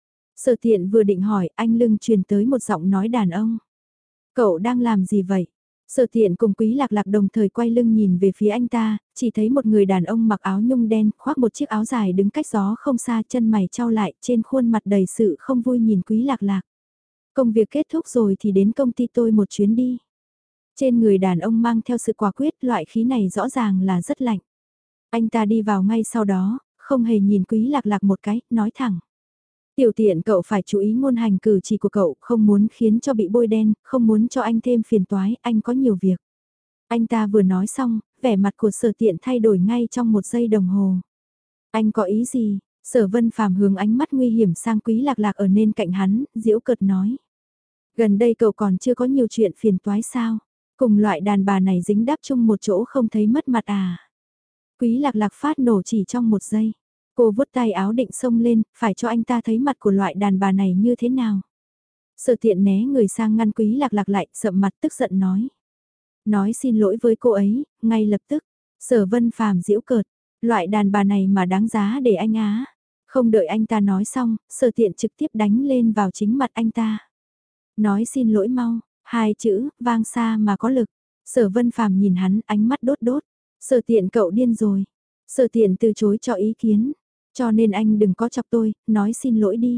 Speaker 1: Sở Tiện vừa định hỏi, anh lưng truyền tới một giọng nói đàn ông. Cậu đang làm gì vậy? Sở Tiện cùng Quý Lạc Lạc đồng thời quay lưng nhìn về phía anh ta, chỉ thấy một người đàn ông mặc áo nhung đen, khoác một chiếc áo dài đứng cách gió không xa, chân mày trao lại, trên khuôn mặt đầy sự không vui nhìn Quý Lạc Lạc. Công việc kết thúc rồi thì đến công ty tôi một chuyến đi. Trên người đàn ông mang theo sự quả quyết, loại khí này rõ ràng là rất lạnh. Anh ta đi vào ngay sau đó, không hề nhìn Quý Lạc Lạc một cái, nói thẳng. Tiểu Tiện, cậu phải chú ý ngôn hành cử chỉ của cậu, không muốn khiến cho bị bôi đen, không muốn cho anh thêm phiền toái, anh có nhiều việc. Anh ta vừa nói xong, vẻ mặt của Sở Tiện thay đổi ngay trong một giây đồng hồ. Anh có ý gì? Sở Vân Phàm hướng ánh mắt nguy hiểm sang Quý Lạc Lạc ở nên cạnh hắn, giễu cợt nói. Gần đây cậu còn chưa có nhiều chuyện phiền toái sao? Cùng loại đàn bà này dính đáp chung một chỗ không thấy mất mặt à? Quý Lạc Lạc phát nổ chỉ trong một giây. Cô vuốt tay áo định xông lên, phải cho anh ta thấy mặt của loại đàn bà này như thế nào. Sở Tiện né người sang ngăn Quý Lạc Lạc lại, sậm mặt tức giận nói. Nói xin lỗi với cô ấy, ngay lập tức. Sở Vân Phàm giễu cợt, loại đàn bà này mà đáng giá để anh á. Không đợi anh ta nói xong, Sở Tiện trực tiếp đánh lên vào chính mặt anh ta. Nói xin lỗi mau, hai chữ, vang xa mà có lực. Sở Vân Phàm nhìn hắn, ánh mắt đốt đốt. Sở Tiện, cậu điên rồi. Sở Tiện từ chối cho ý kiến. Cho nên anh đừng có chọc tôi, nói xin lỗi đi.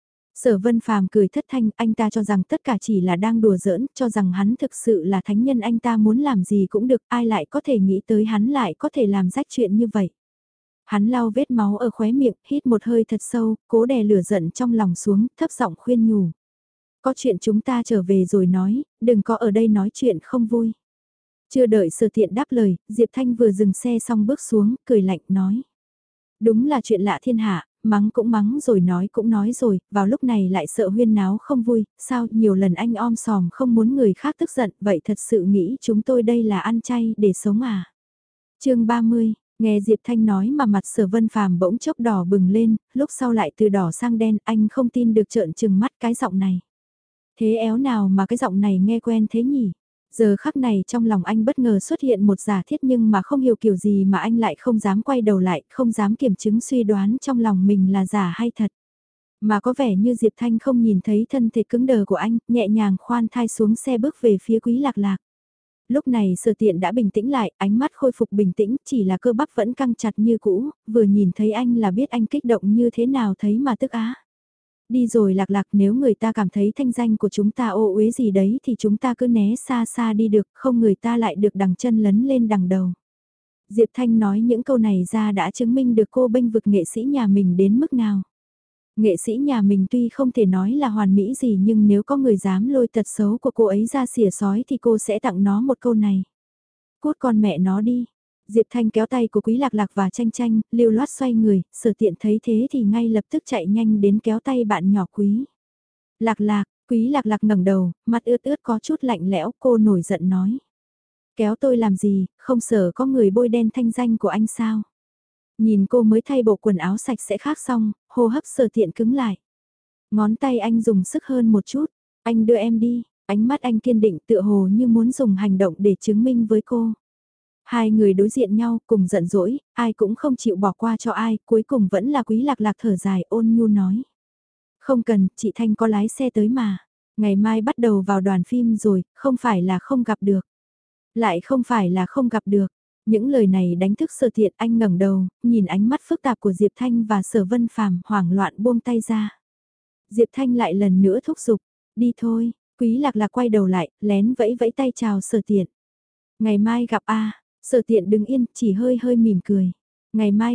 Speaker 1: Sở Vân Phàm cười thất thanh, anh ta cho rằng tất cả chỉ là đang đùa giỡn, cho rằng hắn thực sự là thánh nhân, anh ta muốn làm gì cũng được, ai lại có thể nghĩ tới hắn lại có thể làm rách chuyện như vậy. Hắn lau vết máu ở khóe miệng, hít một hơi thật sâu, cố đè lửa giận trong lòng xuống, thấp giọng khuyên nhủ. Có chuyện chúng ta trở về rồi nói, đừng có ở đây nói chuyện không vui. Chưa đợi Sở Tiện đáp lời, Diệp Thanh vừa dừng xe xong bước xuống, cười lạnh nói. Đúng là chuyện lạ thiên hạ, mắng cũng mắng rồi nói cũng nói rồi, vào lúc này lại sợ huyên náo không vui, sao nhiều lần anh om sòm không muốn người khác tức giận, vậy thật sự nghĩ chúng tôi đây là ăn chay để sống à? Chương 30, nghe Diệp Thanh nói mà mặt Sở Vân Phàm bỗng chốc đỏ bừng lên, lúc sau lại từ đỏ sang đen, anh không tin được trợn trừng mắt cái giọng này. Thế éo nào mà cái giọng này nghe quen thế nhỉ? Giờ khắc này trong lòng anh bất ngờ xuất hiện một giả thiết nhưng mà không hiểu kiểu gì mà anh lại không dám quay đầu lại, không dám kiểm chứng suy đoán trong lòng mình là giả hay thật. Mà có vẻ như Diệp Thanh không nhìn thấy thân thể cứng đờ của anh, nhẹ nhàng khoan thai xuống xe bước về phía Quý Lạc Lạc. Lúc này Sở Tiện đã bình tĩnh lại, ánh mắt khôi phục bình tĩnh, chỉ là cơ bắp vẫn căng chặt như cũ, vừa nhìn thấy anh là biết anh kích động như thế nào thấy mà tức á. Đi rồi Lạc Lạc, nếu người ta cảm thấy thanh danh của chúng ta ô uế gì đấy thì chúng ta cứ né xa xa đi được, không người ta lại được đằng chân lấn lên đằng đầu. Diệp Thanh nói những câu này ra đã chứng minh được cô bênh vực nghệ sĩ nhà mình đến mức nào. Nghệ sĩ nhà mình tuy không thể nói là hoàn mỹ gì nhưng nếu có người dám lôi tật xấu của cô ấy ra xỉa sói thì cô sẽ tặng nó một câu này. Cút con mẹ nó đi. Diệp Thanh kéo tay của Quý Lạc Lạc và Tranh Tranh, lưu loát xoay người, Sở Tiện thấy thế thì ngay lập tức chạy nhanh đến kéo tay bạn nhỏ Quý. Lạc Lạc, Quý Lạc Lạc ngẩng đầu, mặt ướt ướt có chút lạnh lẽo, cô nổi giận nói. Kéo tôi làm gì, không sợ có người bôi đen thanh danh của anh sao? Nhìn cô mới thay bộ quần áo sạch sẽ khác xong, hô hấp Sở Tiện cứng lại. Ngón tay anh dùng sức hơn một chút, anh đưa em đi, ánh mắt anh kiên định tựa hồ như muốn dùng hành động để chứng minh với cô. Hai người đối diện nhau cùng giận dỗi, ai cũng không chịu bỏ qua cho ai, cuối cùng vẫn là Quý Lạc Lạc thở dài ôn nhu nói. Không cần, chị Thanh có lái xe tới mà, ngày mai bắt đầu vào đoàn phim rồi, không phải là không gặp được. Lại không phải là không gặp được, những lời này đánh thức Sở Tiện, anh ngẩng đầu, nhìn ánh mắt phức tạp của Diệp Thanh và Sở Vân Phàm hoảng loạn buông tay ra. Diệp Thanh lại lần nữa thúc giục, đi thôi, Quý Lạc Lạc quay đầu lại, lén vẫy vẫy tay chào Sở Tiện. Ngày mai gặp a. Sở Tiện đứng yên, chỉ hơi hơi mỉm cười. Ngày mai gặp,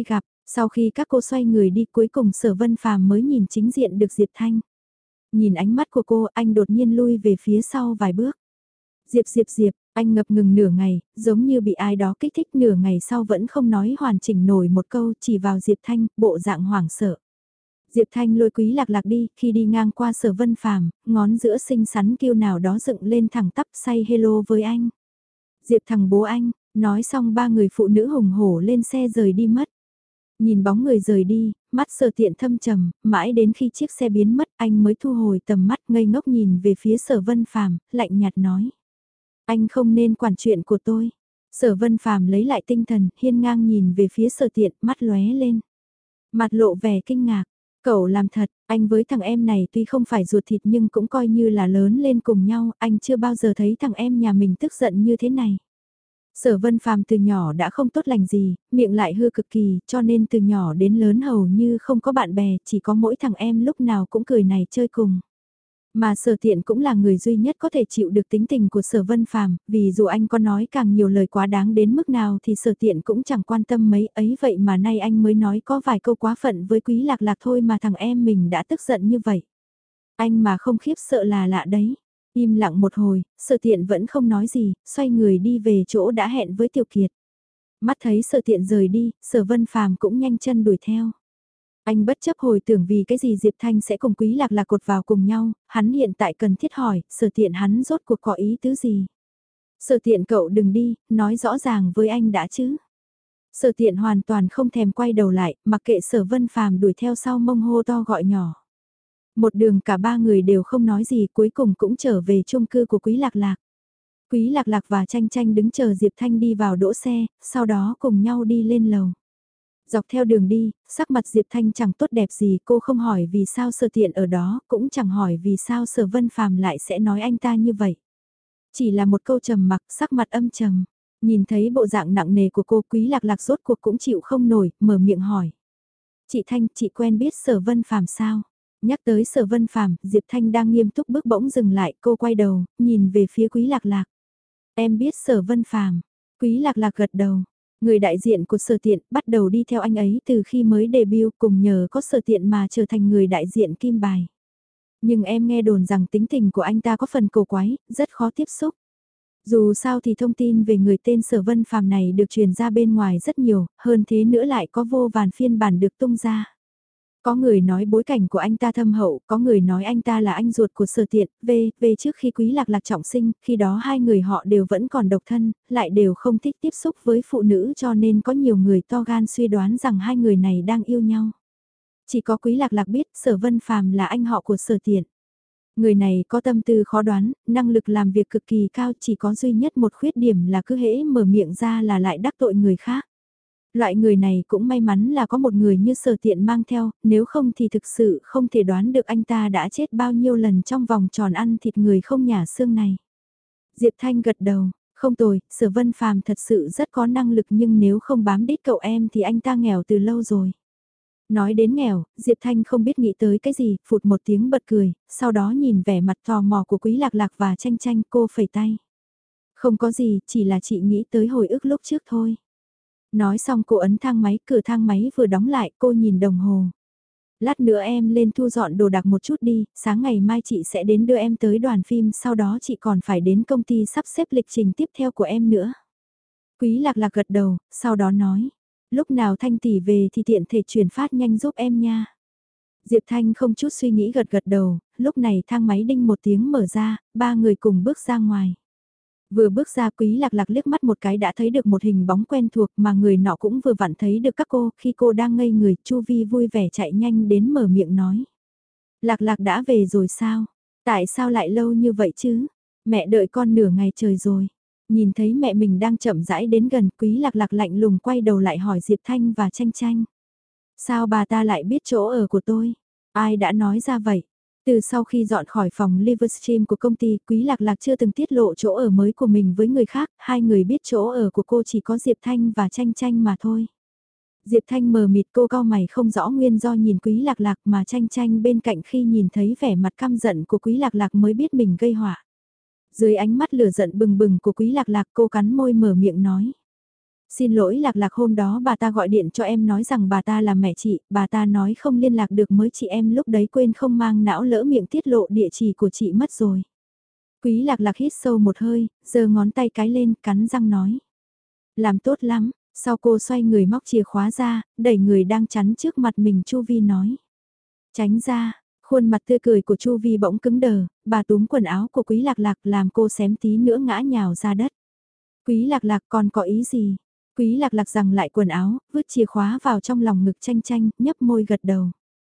Speaker 1: Sau khi các cô xoay người đi cuối cùng Sở Vân Phàm mới nhìn chính diện được Diệp Thanh. Nhìn ánh mắt của cô, anh đột nhiên lui về phía sau vài bước. Diệp, anh ngập ngừng nửa ngày, giống như bị ai đó kích thích, nửa ngày sau vẫn không nói hoàn chỉnh nổi một câu, chỉ vào Diệp Thanh, bộ dạng hoảng sợ. Diệp Thanh lôi Quý Lạc Lạc đi, khi đi ngang qua Sở Vân Phàm, ngón giữa xinh xắn kêu nào đó dựng lên thẳng tắp say hello với anh. Diệp thằng bố anh, nói xong ba người phụ nữ hùng hổ lên xe rời đi mất. Nhìn bóng người rời đi, mắt Sở Tiện thâm trầm, mãi đến khi chiếc xe biến mất anh mới thu hồi tầm mắt ngây ngốc nhìn về phía Sở Vân Phàm, lạnh nhạt nói. Anh không nên quản chuyện của tôi. Sở Vân Phàm lấy lại tinh thần, hiên ngang nhìn về phía Sở Tiện, mắt lóe lên. Mặt lộ vẻ kinh ngạc. Cậu làm thật, anh với thằng em này tuy không phải ruột thịt nhưng cũng coi như là lớn lên cùng nhau, anh chưa bao giờ thấy thằng em nhà mình tức giận như thế này. Sở Vân Phàm từ nhỏ đã không tốt lành gì, miệng lại hư cực kỳ, cho nên từ nhỏ đến lớn hầu như không có bạn bè, chỉ có mỗi thằng em lúc nào cũng cười này chơi cùng. Mà Sở Tiện cũng là người duy nhất có thể chịu được tính tình của Sở Vân Phàm, vì dù anh có nói càng nhiều lời quá đáng đến mức nào thì Sở Tiện cũng chẳng quan tâm mấy ấy, vậy mà nay anh mới nói có vài câu quá phận với Quý Lạc Lạc thôi mà thằng em mình đã tức giận như vậy. Anh mà không khiếp sợ là lạ đấy. Im lặng một hồi, Sở Tiện vẫn không nói gì, xoay người đi về chỗ đã hẹn với Tiểu Kiệt. Mắt thấy Sở Tiện rời đi, Sở Vân Phàm cũng nhanh chân đuổi theo. Anh bất chấp hồi tưởng vì cái gì Diệp Thanh sẽ cùng Quý Lạc Lạc cột vào cùng nhau, hắn hiện tại cần thiết hỏi, Sở Tiện hắn rốt cuộc có ý tứ gì. Sở Tiện cậu đừng đi, nói rõ ràng với anh đã chứ. Sở Tiện hoàn toàn không thèm quay đầu lại, mặc kệ Sở Vân Phàm đuổi theo sau mông hô to gọi nhỏ. Một đường cả ba người đều không nói gì, cuối cùng cũng trở về chung cư của Quý Lạc Lạc. Quý Lạc Lạc và Tranh Tranh đứng chờ Diệp Thanh đi vào đỗ xe, sau đó cùng nhau đi lên lầu. Dọc theo đường đi, sắc mặt Diệp Thanh chẳng tốt đẹp gì, cô không hỏi vì sao Sở Tiện ở đó, cũng chẳng hỏi vì sao Sở Vân Phàm lại sẽ nói anh ta như vậy. Chỉ là một câu trầm mặc, sắc mặt âm trầm. Nhìn thấy bộ dạng nặng nề của cô, Quý Lạc Lạc rốt cuộc cũng chịu không nổi, mở miệng hỏi. Chị Thanh, chị quen biết Sở Vân Phàm sao? Nhắc tới Sở Vân Phàm, Diệp Thanh đang nghiêm túc bước bỗng dừng lại, cô quay đầu, nhìn về phía Quý Lạc Lạc. Em biết Sở Vân Phàm. Quý Lạc Lạc gật đầu. Người đại diện của Sở Tiện bắt đầu đi theo anh ấy từ khi mới debut, cùng nhờ có Sở Tiện mà trở thành người đại diện kim bài. Nhưng em nghe đồn rằng tính tình của anh ta có phần cổ quái, rất khó tiếp xúc. Dù sao thì thông tin về người tên Sở Vân Phàm này được truyền ra bên ngoài rất nhiều, hơn thế nữa lại có vô vàn phiên bản được tung ra. Có người nói bối cảnh của anh ta thâm hậu, có người nói anh ta là anh ruột của Sở Tiện, về trước khi Quý Lạc Lạc trọng sinh, khi đó hai người họ đều vẫn còn độc thân, lại đều không thích tiếp xúc với phụ nữ cho nên có nhiều người to gan suy đoán rằng hai người này đang yêu nhau. Chỉ có Quý Lạc Lạc biết Sở Vân Phàm là anh họ của Sở Tiện. Người này có tâm tư khó đoán, năng lực làm việc cực kỳ cao, chỉ có duy nhất một khuyết điểm là cứ hễ mở miệng ra là lại đắc tội người khác. Loại người này cũng may mắn là có một người như Sở Tiện mang theo, nếu không thì thực sự không thể đoán được anh ta đã chết bao nhiêu lần trong vòng tròn ăn thịt người không nhả xương này. Diệp Thanh gật đầu, không tồi, Sở Vân Phàm thật sự rất có năng lực nhưng nếu không bám đít cậu em thì anh ta nghèo từ lâu rồi. Nói đến nghèo, Diệp Thanh không biết nghĩ tới cái gì, phụt một tiếng bật cười, sau đó nhìn vẻ mặt tò mò của Quý Lạc Lạc và Tranh Tranh, cô phẩy tay. Không có gì, chỉ là chị nghĩ tới hồi ức lúc trước thôi. Nói xong cô ấn thang máy, cửa thang máy vừa đóng lại, cô nhìn đồng hồ. Lát nữa em lên thu dọn đồ đạc một chút đi, sáng ngày mai chị sẽ đến đưa em tới đoàn phim, sau đó chị còn phải đến công ty sắp xếp lịch trình tiếp theo của em nữa. Quý Lạc Lạc gật đầu, sau đó nói, lúc nào Thanh tỷ về thì tiện thể chuyển phát nhanh giúp em nha. Diệp Thanh không chút suy nghĩ gật gật đầu, lúc này thang máy đinh một tiếng mở ra, ba người cùng bước ra ngoài. Vừa bước ra Quý Lạc Lạc liếc mắt một cái đã thấy được một hình bóng quen thuộc mà người nọ cũng vừa vặn thấy được các cô, khi cô đang ngây người, Chu Vi vui vẻ chạy nhanh đến mở miệng nói. Lạc Lạc đã về rồi sao? Tại sao lại lâu như vậy chứ? Mẹ đợi con nửa ngày trời rồi. Nhìn thấy mẹ mình đang chậm rãi đến gần, Quý Lạc Lạc lạnh lùng quay đầu lại hỏi Diệp Thanh và Tranh Tranh. Sao bà ta lại biết chỗ ở của tôi? Ai đã nói ra vậy? Từ sau khi dọn khỏi phòng Livestream của công ty, Quý Lạc Lạc chưa từng tiết lộ chỗ ở mới của mình với người khác, hai người biết chỗ ở của cô chỉ có Diệp Thanh và Tranh Tranh mà thôi. Diệp Thanh mờ mịt, cô cau mày không rõ nguyên do nhìn Quý Lạc Lạc, mà Tranh Tranh bên cạnh khi nhìn thấy vẻ mặt căm giận của Quý Lạc Lạc mới biết mình gây họa. Dưới ánh mắt lửa giận bừng bừng của Quý Lạc Lạc, cô cắn môi mở miệng nói. Xin lỗi Lạc Lạc, hôm đó bà ta gọi điện cho em nói rằng bà ta là mẹ chị, bà ta nói không liên lạc được mới chị, em lúc đấy quên không mang não, lỡ miệng tiết lộ địa chỉ của chị mất rồi. Quý Lạc Lạc hít sâu một hơi, giơ ngón tay cái lên, cắn răng nói. Làm tốt lắm, sau cô xoay người móc chìa khóa ra, đẩy người đang chắn trước mặt mình Chu Vi nói. Tránh ra, khuôn mặt tươi cười của Chu Vi bỗng cứng đờ, bà túm quần áo của Quý Lạc Lạc làm cô xém tí nữa ngã nhào ra đất. Quý Lạc Lạc còn có ý gì? Quý Lạc Lạc giằng lại quần áo, vứt chìa khóa vào trong lòng ngực Tranh Tranh, nhấp môi gật đầu.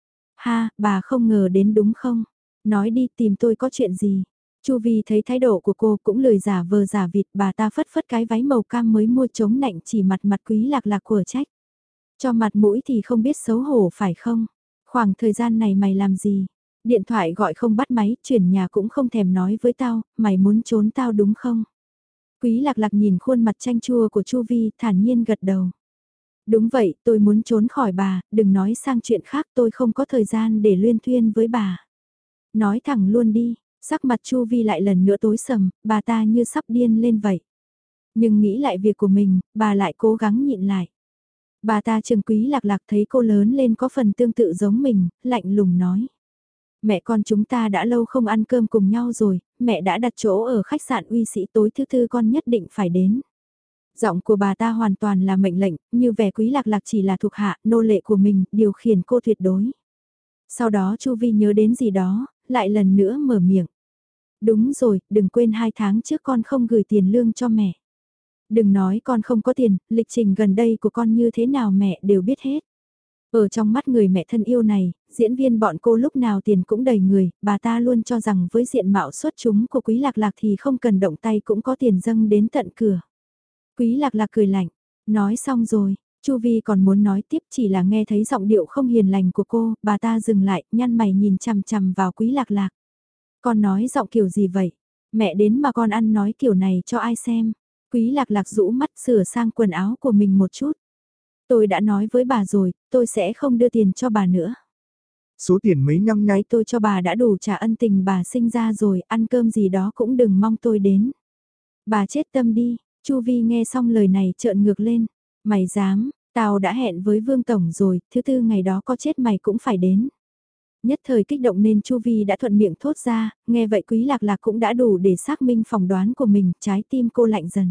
Speaker 1: Ha, bà không ngờ đến đúng không? Nói đi, tìm tôi có chuyện gì? Chu Vi thấy thái độ của cô cũng lười giả vờ giả vịt, bà ta phất phất cái váy màu cam mới mua chống nạnh chỉ mặt mặt Quý Lạc Lạc của trách. Cho mặt mũi thì không biết xấu hổ phải không? Khoảng thời gian này mày làm gì? Điện thoại gọi không bắt máy, chuyển nhà cũng không thèm nói với tao, mày muốn trốn tao đúng không? Quý Lạc Lạc nhìn khuôn mặt chanh chua của Chu Vi, thản nhiên gật đầu. Đúng vậy, tôi muốn trốn khỏi bà, đừng nói sang chuyện khác, tôi không có thời gian để luyên thuyên với bà. Nói thẳng luôn đi, sắc mặt Chu Vi lại lần nữa tối sầm, bà ta như sắp điên lên vậy. Nhưng nghĩ lại việc của mình, bà lại cố gắng nhịn lại. Bà ta chừng Quý Lạc Lạc thấy cô lớn lên có phần tương tự giống mình, lạnh lùng nói. Mẹ con chúng ta đã lâu không ăn cơm cùng nhau rồi, mẹ đã đặt chỗ ở khách sạn Uy Sĩ, tối thứ tư con nhất định phải đến. Giọng của bà ta hoàn toàn là mệnh lệnh, như vẻ Quý Lạc Lạc chỉ là thuộc hạ, nô lệ của mình, điều khiển cô tuyệt đối. Sau đó Chu Vi nhớ đến gì đó, lại lần nữa mở miệng. Đúng rồi, đừng quên 2 tháng trước con không gửi tiền lương cho mẹ. Đừng nói con không có tiền, lịch trình gần đây của con như thế nào mẹ đều biết hết. Ở trong mắt người mẹ thân yêu này, diễn viên bọn cô lúc nào tiền cũng đầy người, bà ta luôn cho rằng với diện mạo xuất chúng của Quý Lạc Lạc thì không cần động tay cũng có tiền dâng đến tận cửa. Quý Lạc Lạc cười lạnh, nói xong rồi, Chu Vi còn muốn nói tiếp chỉ là nghe thấy giọng điệu không hiền lành của cô, bà ta dừng lại, nhăn mày nhìn chằm chằm vào Quý Lạc Lạc. Con nói giọng kiểu gì vậy? Mẹ đến mà con ăn nói kiểu này cho ai xem? Quý Lạc Lạc rũ mắt sửa sang quần áo của mình một chút. Tôi đã nói với bà rồi, tôi sẽ không đưa tiền cho bà nữa.
Speaker 2: Số tiền mấy năm nay
Speaker 1: Tôi cho bà đã đủ trả ân tình bà sinh ra rồi, ăn cơm gì đó cũng đừng mong tôi đến. Bà chết tâm đi, Chu Vi nghe xong lời này trợn ngược lên. Mày dám, tao đã hẹn với Vương Tổng rồi, thứ tư ngày đó có chết mày cũng phải đến. Nhất thời kích động nên Chu Vi đã thuận miệng thốt ra, nghe vậy Quý Lạc Lạc cũng đã đủ để xác minh phỏng đoán của mình, trái tim cô lạnh dần.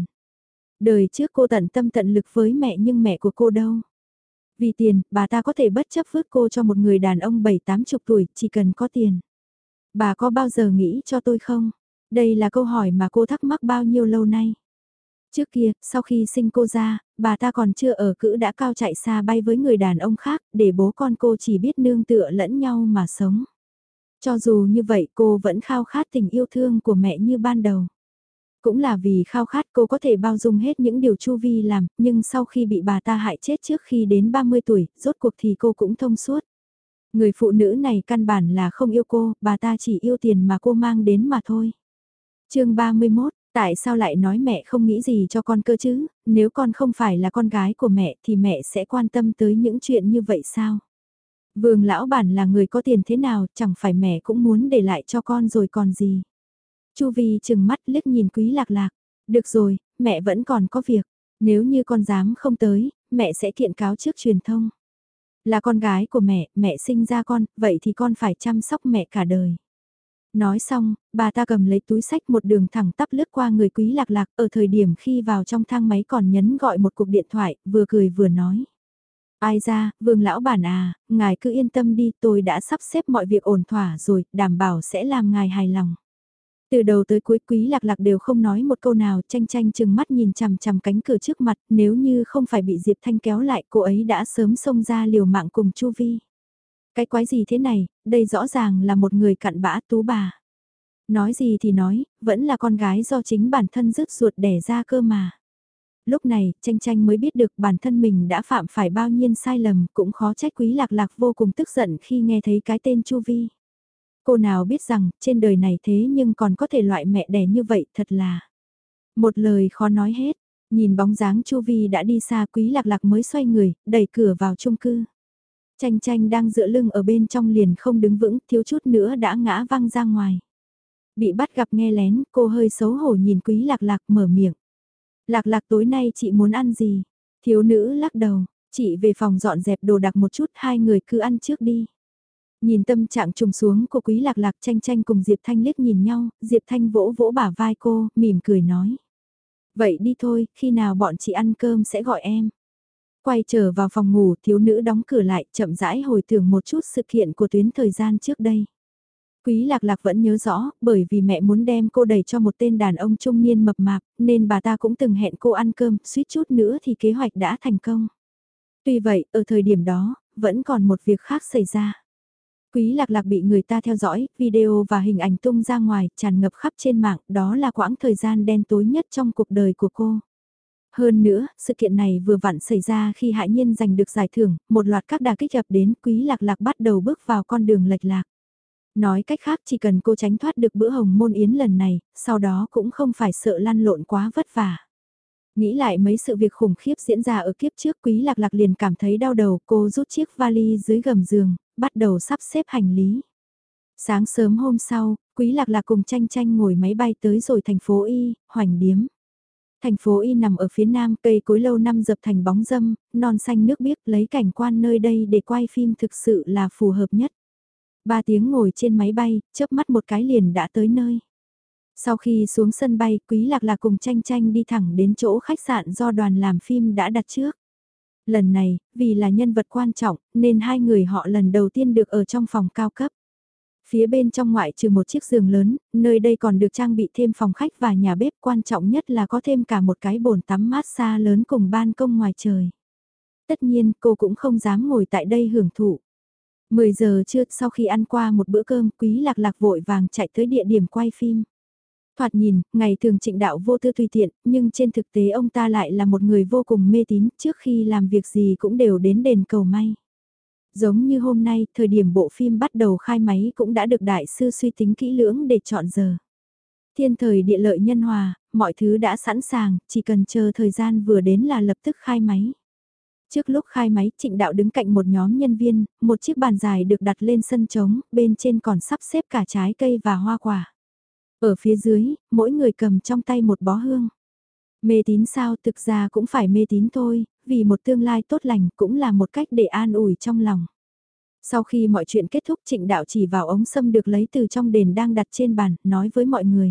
Speaker 1: Đời trước cô tận tâm tận lực với mẹ nhưng mẹ của cô đâu. Vì tiền, bà ta có thể bất chấp vứt cô cho một người đàn ông 7-80 tuổi, chỉ cần có tiền. Bà có bao giờ nghĩ cho tôi không? Đây là câu hỏi mà cô thắc mắc bao nhiêu lâu nay. Trước kia, sau khi sinh cô ra, bà ta còn chưa ở cữ đã cao chạy xa bay với người đàn ông khác, để bố con cô chỉ biết nương tựa lẫn nhau mà sống. Cho dù như vậy cô vẫn khao khát tình yêu thương của mẹ như ban đầu. Cũng là vì khao khát cô có thể bao dung hết những điều Chu Vi làm, nhưng sau khi bị bà ta hại chết trước khi đến 30 tuổi, rốt cuộc thì cô cũng thông suốt. Người phụ nữ này căn bản là không yêu cô, bà ta chỉ yêu tiền mà cô mang đến mà thôi. Chương 31, tại sao lại nói mẹ không nghĩ gì cho con cơ chứ, nếu con không phải là con gái của mẹ thì mẹ sẽ quan tâm tới những chuyện như vậy sao? Vương lão bản là người có tiền thế nào, chẳng phải mẹ cũng muốn để lại cho con rồi còn gì. Chu Vi chừng mắt liếc nhìn Quý Lạc Lạc. Được rồi, mẹ vẫn còn có việc. Nếu như con dám không tới, mẹ sẽ kiện cáo trước truyền thông. Là con gái của mẹ, mẹ sinh ra con, vậy thì con phải chăm sóc mẹ cả đời. Nói xong, bà ta cầm lấy túi sách một đường thẳng tắp lướt qua người Quý Lạc Lạc, ở thời điểm khi vào trong thang máy còn nhấn gọi một cuộc điện thoại, vừa cười vừa nói. Ai ra, Vương lão bản à, ngài cứ yên tâm đi, tôi đã sắp xếp mọi việc ổn thỏa rồi, đảm bảo sẽ làm ngài hài lòng. Từ đầu tới cuối Quý Lạc Lạc đều không nói một câu nào, Tranh Tranh chừng mắt nhìn chằm chằm cánh cửa trước mặt, nếu như không phải bị Diệp Thanh kéo lại cô ấy đã sớm xông ra liều mạng cùng Chu Vi. Cái quái gì thế này, đây rõ ràng là một người cặn bã tú bà. Nói gì thì nói, vẫn là con gái do chính bản thân rứt ruột đẻ ra cơ mà. Lúc này, Tranh Tranh mới biết được bản thân mình đã phạm phải bao nhiêu sai lầm, cũng khó trách Quý Lạc Lạc vô cùng tức giận khi nghe thấy cái tên Chu Vi. Cô nào biết rằng, trên đời này thế nhưng còn có thể loại mẹ đẻ như vậy thật là. Một lời khó nói hết, nhìn bóng dáng Chu Vi đã đi xa Quý Lạc Lạc mới xoay người, đẩy cửa vào chung cư. Tranh Tranh đang dựa lưng ở bên trong liền không đứng vững, thiếu chút nữa đã ngã văng ra ngoài. Bị bắt gặp nghe lén, cô hơi xấu hổ nhìn Quý Lạc Lạc mở miệng. Lạc Lạc tối nay chị muốn ăn gì? Thiếu nữ lắc đầu, chị về phòng dọn dẹp đồ đạc một chút, hai người cứ ăn trước đi. Nhìn tâm trạng trùng xuống của Quý Lạc Lạc, Tranh Tranh cùng Diệp Thanh liếc nhìn nhau, Diệp Thanh vỗ vỗ bả vai cô, mỉm cười nói. Vậy đi thôi, khi nào bọn chị ăn cơm sẽ gọi em. Quay trở vào phòng ngủ, thiếu nữ đóng cửa lại, chậm rãi hồi tưởng một chút sự kiện của tuyến thời gian trước đây. Quý Lạc Lạc vẫn nhớ rõ, bởi vì mẹ muốn đem cô đẩy cho một tên đàn ông trung niên mập mạp, nên bà ta cũng từng hẹn cô ăn cơm, suýt chút nữa thì kế hoạch đã thành công. Tuy vậy, ở thời điểm đó, vẫn còn một việc khác xảy ra. Quý Lạc Lạc bị người ta theo dõi, video và hình ảnh tung ra ngoài, tràn ngập khắp trên mạng, đó là quãng thời gian đen tối nhất trong cuộc đời của cô. Hơn nữa, sự kiện này vừa vặn xảy ra khi Hạ Nhiên giành được giải thưởng, một loạt các đà kích ập đến, Quý Lạc Lạc bắt đầu bước vào con đường lệch lạc. Nói cách khác, chỉ cần cô tránh thoát được bữa hồng môn yến lần này, sau đó cũng không phải sợ lăn lộn quá vất vả. Nghĩ lại mấy sự việc khủng khiếp diễn ra ở kiếp trước, Quý Lạc Lạc liền cảm thấy đau đầu, cô rút chiếc vali dưới gầm giường, bắt đầu sắp xếp hành lý. Sáng sớm hôm sau, Quý Lạc Lạc cùng Tranh Tranh ngồi máy bay tới rồi thành phố Y, Hoành Điếm. Thành phố Y nằm ở phía nam, cây cối lâu năm dập thành bóng râm, non xanh nước biếc, lấy cảnh quan nơi đây để quay phim thực sự là phù hợp nhất. 3 tiếng ngồi trên máy bay, chớp mắt một cái liền đã tới nơi. Sau khi xuống sân bay, Quý Lạc Lạc cùng Tranh Tranh đi thẳng đến chỗ khách sạn do đoàn làm phim đã đặt trước. Lần này, vì là nhân vật quan trọng, nên hai người họ lần đầu tiên được ở trong phòng cao cấp. Phía bên trong ngoại trừ một chiếc giường lớn, nơi đây còn được trang bị thêm phòng khách và nhà bếp, quan trọng nhất là có thêm cả một cái bồn tắm massage lớn cùng ban công ngoài trời. Tất nhiên, cô cũng không dám ngồi tại đây hưởng thụ. 10 giờ trưa, sau khi ăn qua một bữa cơm, Quý Lạc Lạc vội vàng chạy tới địa điểm quay phim. Thoạt nhìn, ngày thường Trịnh Đạo vô tư tùy tiện, nhưng trên thực tế ông ta lại là một người vô cùng mê tín, trước khi làm việc gì cũng đều đến đền cầu may. Giống như hôm nay, thời điểm bộ phim bắt đầu khai máy cũng đã được đại sư suy tính kỹ lưỡng để chọn giờ. Thiên thời địa lợi nhân hòa, mọi thứ đã sẵn sàng, chỉ cần chờ thời gian vừa đến là lập tức khai máy. Trước lúc khai máy, Trịnh Đạo đứng cạnh một nhóm nhân viên, một chiếc bàn dài được đặt lên sân trống, bên trên còn sắp xếp cả trái cây và hoa quả. Ở phía dưới, mỗi người cầm trong tay một bó hương. Mê tín sao, thực ra cũng phải mê tín thôi, vì một tương lai tốt lành cũng là một cách để an ủi trong lòng. Sau khi mọi chuyện kết thúc, Trịnh Đạo chỉ vào ống sâm được lấy từ trong đền đang đặt trên bàn, nói với mọi người.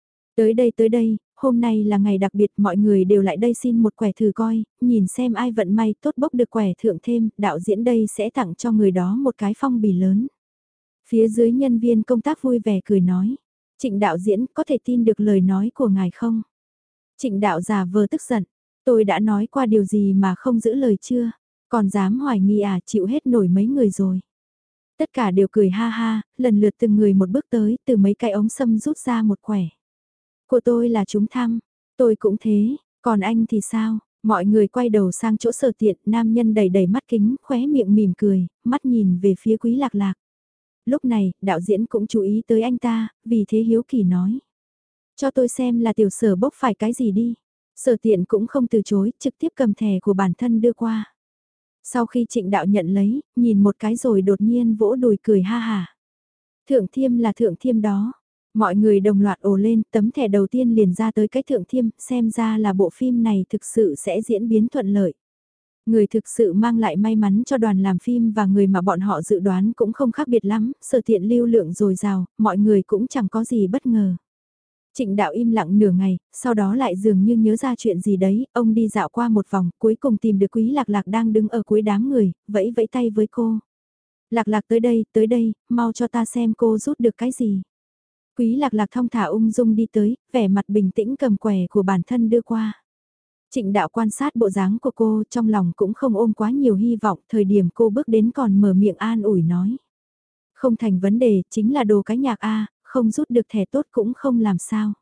Speaker 1: Tới đây, hôm nay là ngày đặc biệt, mọi người đều lại đây xin một quẻ thử coi, nhìn xem ai vận may tốt bốc được quẻ thưởng thêm, đạo diễn đây sẽ tặng cho người đó một cái phong bì lớn. Phía dưới nhân viên công tác vui vẻ cười nói, Trịnh đạo diễn có thể tin được lời nói của ngài không? Trịnh đạo giả vờ tức giận, tôi đã nói qua điều gì mà không giữ lời chưa? Còn dám hoài nghi à, chịu hết nổi mấy người rồi. Tất cả đều cười ha ha, lần lượt từng người một bước tới, từ mấy cái ống sâm rút ra một quẻ. Của tôi là trúng thăm, tôi cũng thế, còn anh thì sao? Mọi người quay đầu sang chỗ Sở Tiện, nam nhân đầy đầy mắt kính, khóe miệng mỉm cười, mắt nhìn về phía Quý Lạc Lạc. Lúc này, đạo diễn cũng chú ý tới anh ta, vì thế hiếu kỳ nói. Cho tôi xem là tiểu Sở bốc phải cái gì đi. Sở Tiện cũng không từ chối, trực tiếp cầm thẻ của bản thân đưa qua. Sau khi Trịnh đạo nhận lấy, nhìn một cái rồi đột nhiên vỗ đùi cười ha hà. Thượng Thiêm là Thượng Thiêm đó. Mọi người đồng loạt ồ lên, tấm thẻ đầu tiên liền ra tới cái Thượng Thiêm, xem ra là bộ phim này thực sự sẽ diễn biến thuận lợi. Người thực sự mang lại may mắn cho đoàn làm phim và người mà bọn họ dự đoán cũng không khác biệt lắm, Sở Tiện lưu lượng dồi dào, mọi người cũng chẳng có gì bất ngờ. Trịnh đạo im lặng nửa ngày, sau đó lại dường như nhớ ra chuyện gì đấy, ông đi dạo qua một vòng, cuối cùng tìm được Quý Lạc Lạc đang đứng ở cuối đám người, vẫy vẫy tay với cô. Lạc Lạc tới đây, mau cho ta xem cô rút được cái gì. Quý Lạc Lạc thong thả ung dung đi tới, vẻ mặt bình tĩnh cầm quẻ của bản thân đưa qua. Trịnh đạo quan sát bộ dáng của cô, trong lòng cũng không ôm quá nhiều hy vọng, thời điểm cô bước đến còn mở miệng an ủi nói. Không thành vấn đề, chính là đồ cái nhạc A, không rút được thẻ tốt cũng không làm sao.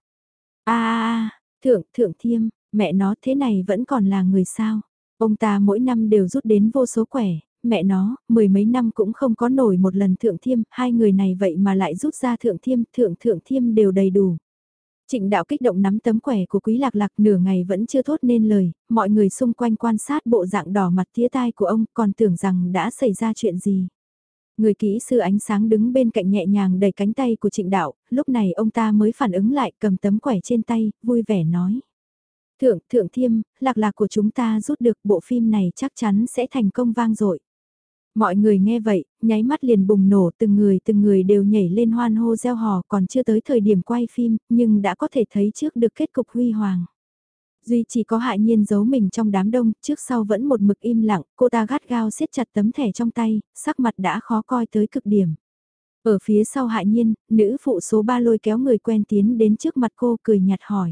Speaker 1: Thượng Thiêm, mẹ nó thế này vẫn còn là người sao. Ông ta mỗi năm đều rút đến vô số quẻ, mẹ nó, mười mấy năm cũng không có nổi một lần Thượng Thiêm, hai người này vậy mà lại rút ra Thượng Thiêm đều đầy đủ. Trịnh đạo kích động nắm tấm quẻ của Quý Lạc Lạc nửa ngày vẫn chưa thốt nên lời, mọi người xung quanh quan sát bộ dạng đỏ mặt tía tai của ông còn tưởng rằng đã xảy ra chuyện gì. Người kỹ sư ánh sáng đứng bên cạnh nhẹ nhàng đẩy cánh tay của Trịnh đạo, lúc này ông ta mới phản ứng lại cầm tấm quẻ trên tay, vui vẻ nói. Thượng Thiêm, lạc lạc của chúng ta rút được bộ phim này chắc chắn sẽ thành công vang dội. Mọi người nghe vậy, nháy mắt liền bùng nổ, từng người đều nhảy lên hoan hô reo hò, còn chưa tới thời điểm quay phim, nhưng đã có thể thấy trước được kết cục huy hoàng. Duy chỉ có Hạ Nhiên giấu mình trong đám đông, trước sau vẫn một mực im lặng, cô ta gắt gao siết chặt tấm thẻ trong tay, sắc mặt đã khó coi tới cực điểm. Ở phía sau Hạ Nhiên, nữ phụ số 3 lôi kéo người quen tiến đến trước mặt cô cười nhạt hỏi.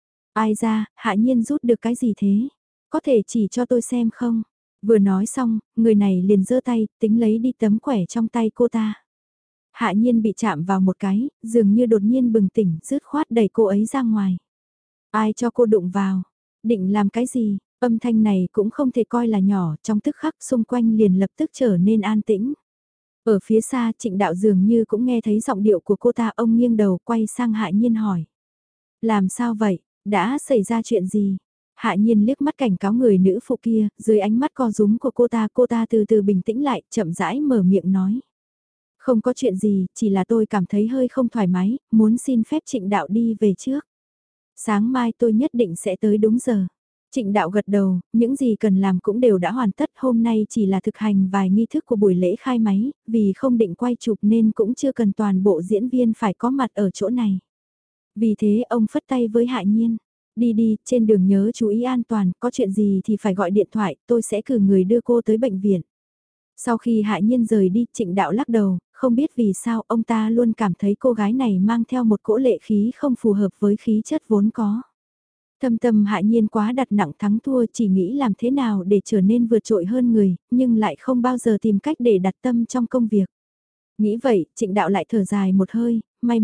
Speaker 1: Ai ra, Hạ Nhiên rút được cái gì thế? Có thể chỉ cho tôi xem không? Vừa nói xong, người này liền giơ tay, tính lấy đi tấm quẻ trong tay cô ta. Hạ Nhiên bị chạm vào một cái, dường như đột nhiên bừng tỉnh, rứt khoát đẩy cô ấy ra ngoài. Ai cho cô đụng vào? Định làm cái gì? Âm thanh này cũng không thể coi là nhỏ, trong tức khắc xung quanh liền lập tức trở nên an tĩnh. Ở phía xa Trịnh Đạo dường như cũng nghe thấy giọng điệu của cô ta, ông nghiêng đầu quay sang Hạ Nhiên hỏi. Làm sao vậy? Đã xảy ra chuyện gì? Hạ Nhiên liếc mắt cảnh cáo người nữ phụ kia, dưới ánh mắt co rúm của cô ta từ từ bình tĩnh lại, chậm rãi mở miệng nói. Không có chuyện gì, chỉ là tôi cảm thấy hơi không thoải mái, muốn xin phép Trịnh Đạo đi về trước. Sáng mai tôi nhất định sẽ tới đúng giờ. Trịnh Đạo gật đầu, những gì cần làm cũng đều đã hoàn tất, hôm nay chỉ là thực hành vài nghi thức của buổi lễ khai máy, vì không định quay chụp nên cũng chưa cần toàn bộ diễn viên phải có mặt ở chỗ này. Vì thế ông phất tay với Hạ Nhiên. Đi đi, trên đường nhớ chú ý an toàn, có chuyện gì thì phải gọi điện thoại, tôi sẽ cử người đưa cô tới bệnh viện. Sau khi Hạ Nhiên rời đi, Trịnh Đạo lắc đầu, không biết vì sao ông ta luôn cảm thấy cô gái này mang theo một cỗ lệ khí không phù hợp với khí chất vốn có. Thâm tâm Hạ Nhiên quá đặt nặng thắng thua, chỉ nghĩ làm thế nào để trở nên vượt trội hơn người, nhưng lại không bao giờ tìm cách để đặt tâm trong công việc. Nghĩ vậy, Trịnh Đạo lại thở dài một hơi,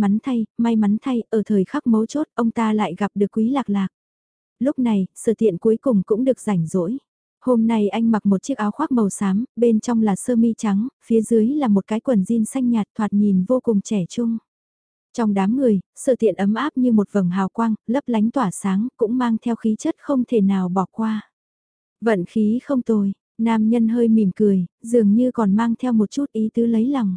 Speaker 1: may mắn thay, ở thời khắc mấu chốt, ông ta lại gặp được Quý Lạc Lạc. Lúc này, Sở Tiện cuối cùng cũng được rảnh rỗi. Hôm nay anh mặc một chiếc áo khoác màu xám, bên trong là sơ mi trắng, phía dưới là một cái quần jean xanh nhạt thoạt nhìn vô cùng trẻ trung. Trong đám người, Sở Tiện ấm áp như một vầng hào quang, lấp lánh tỏa sáng, cũng mang theo khí chất không thể nào bỏ qua. Vận khí không tồi, nam nhân hơi mỉm cười, dường như còn mang theo một chút ý tứ lấy lòng.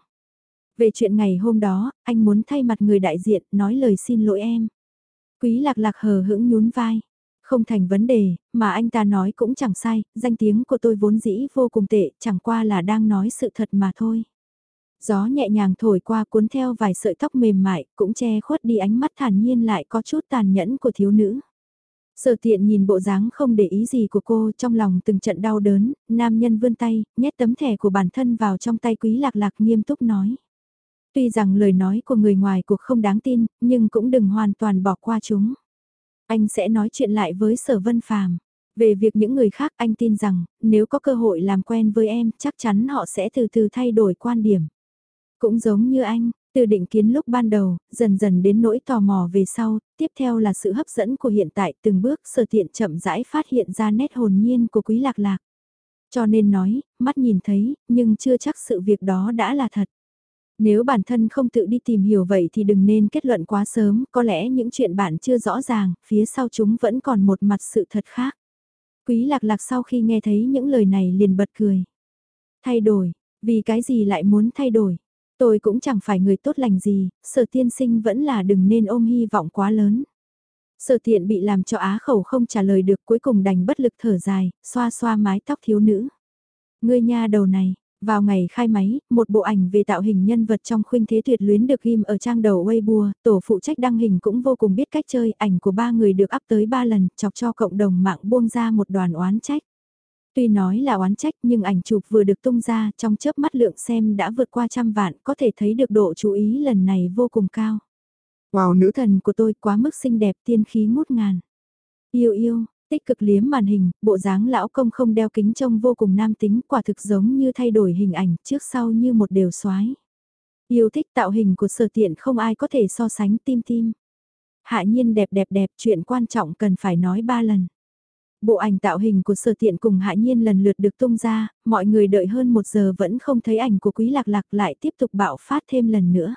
Speaker 1: Về chuyện ngày hôm đó, anh muốn thay mặt người đại diện nói lời xin lỗi em. Quý Lạc Lạc hờ hững nhún vai. Không thành vấn đề, mà anh ta nói cũng chẳng sai, danh tiếng của tôi vốn dĩ vô cùng tệ, chẳng qua là đang nói sự thật mà thôi. Gió nhẹ nhàng thổi qua cuốn theo vài sợi tóc mềm mại, cũng che khuất đi ánh mắt thản nhiên lại có chút tàn nhẫn của thiếu nữ. Sở Tiện nhìn bộ dáng không để ý gì của cô, trong lòng từng trận đau đớn, nam nhân vươn tay, nhét tấm thẻ của bản thân vào trong tay Quý Lạc Lạc nghiêm túc nói. Tuy rằng lời nói của người ngoài cuộc không đáng tin, nhưng cũng đừng hoàn toàn bỏ qua chúng. Anh sẽ nói chuyện lại với Sở Vân Phàm. Về việc những người khác anh tin rằng, nếu có cơ hội làm quen với em, chắc chắn họ sẽ từ từ thay đổi quan điểm. Cũng giống như anh, từ định kiến lúc ban đầu, dần dần đến nỗi tò mò về sau, tiếp theo là sự hấp dẫn của hiện tại, từng bước Sở Tiện chậm rãi phát hiện ra nét hồn nhiên của Quý Lạc Lạc. Cho nên nói, mắt nhìn thấy, nhưng chưa chắc sự việc đó đã là thật. Nếu bản thân không tự đi tìm hiểu vậy thì đừng nên kết luận quá sớm, có lẽ những chuyện bạn chưa rõ ràng, phía sau chúng vẫn còn một mặt sự thật khác. Quý Lạc Lạc sau khi nghe thấy những lời này liền bật cười. Thay đổi, vì cái gì lại muốn thay đổi? Tôi cũng chẳng phải người tốt lành gì, Sở tiên sinh vẫn là đừng nên ôm hy vọng quá lớn. Sở Tiện bị làm cho á khẩu không trả lời được, cuối cùng đành bất lực thở dài, xoa xoa mái tóc thiếu nữ. Ngươi nha đầu này. Vào ngày khai máy, một bộ ảnh về tạo hình nhân vật trong Khuynh Thế Tuyệt Luyến được ghim ở trang đầu Weibo, tổ phụ trách đăng hình cũng vô cùng biết cách chơi, ảnh của ba người được up tới 3 lần, chọc cho cộng đồng mạng buông ra một đoàn oán trách. Tuy nói là oán trách nhưng ảnh chụp vừa được tung ra trong chớp mắt lượng xem đã vượt qua 100 vạn, có thể thấy được độ chú ý lần này vô cùng cao. Wow, nữ thần của tôi quá mức xinh đẹp, tiên khí ngút ngàn. Yêu yêu, tích cực liếm màn hình, bộ dáng lão công không đeo kính trông vô cùng nam tính, quả thực giống như thay đổi hình ảnh trước sau như một đều soái. Yêu thích tạo hình của Sở Tiện không ai có thể so sánh, tim tim. Hạ Nhiên đẹp đẹp đẹp, chuyện quan trọng cần phải nói 3 lần. Bộ ảnh tạo hình của Sở Tiện cùng Hạ Nhiên lần lượt được tung ra, mọi người đợi hơn 1 giờ vẫn không thấy ảnh của Quý Lạc Lạc, lại tiếp tục bạo phát thêm lần nữa.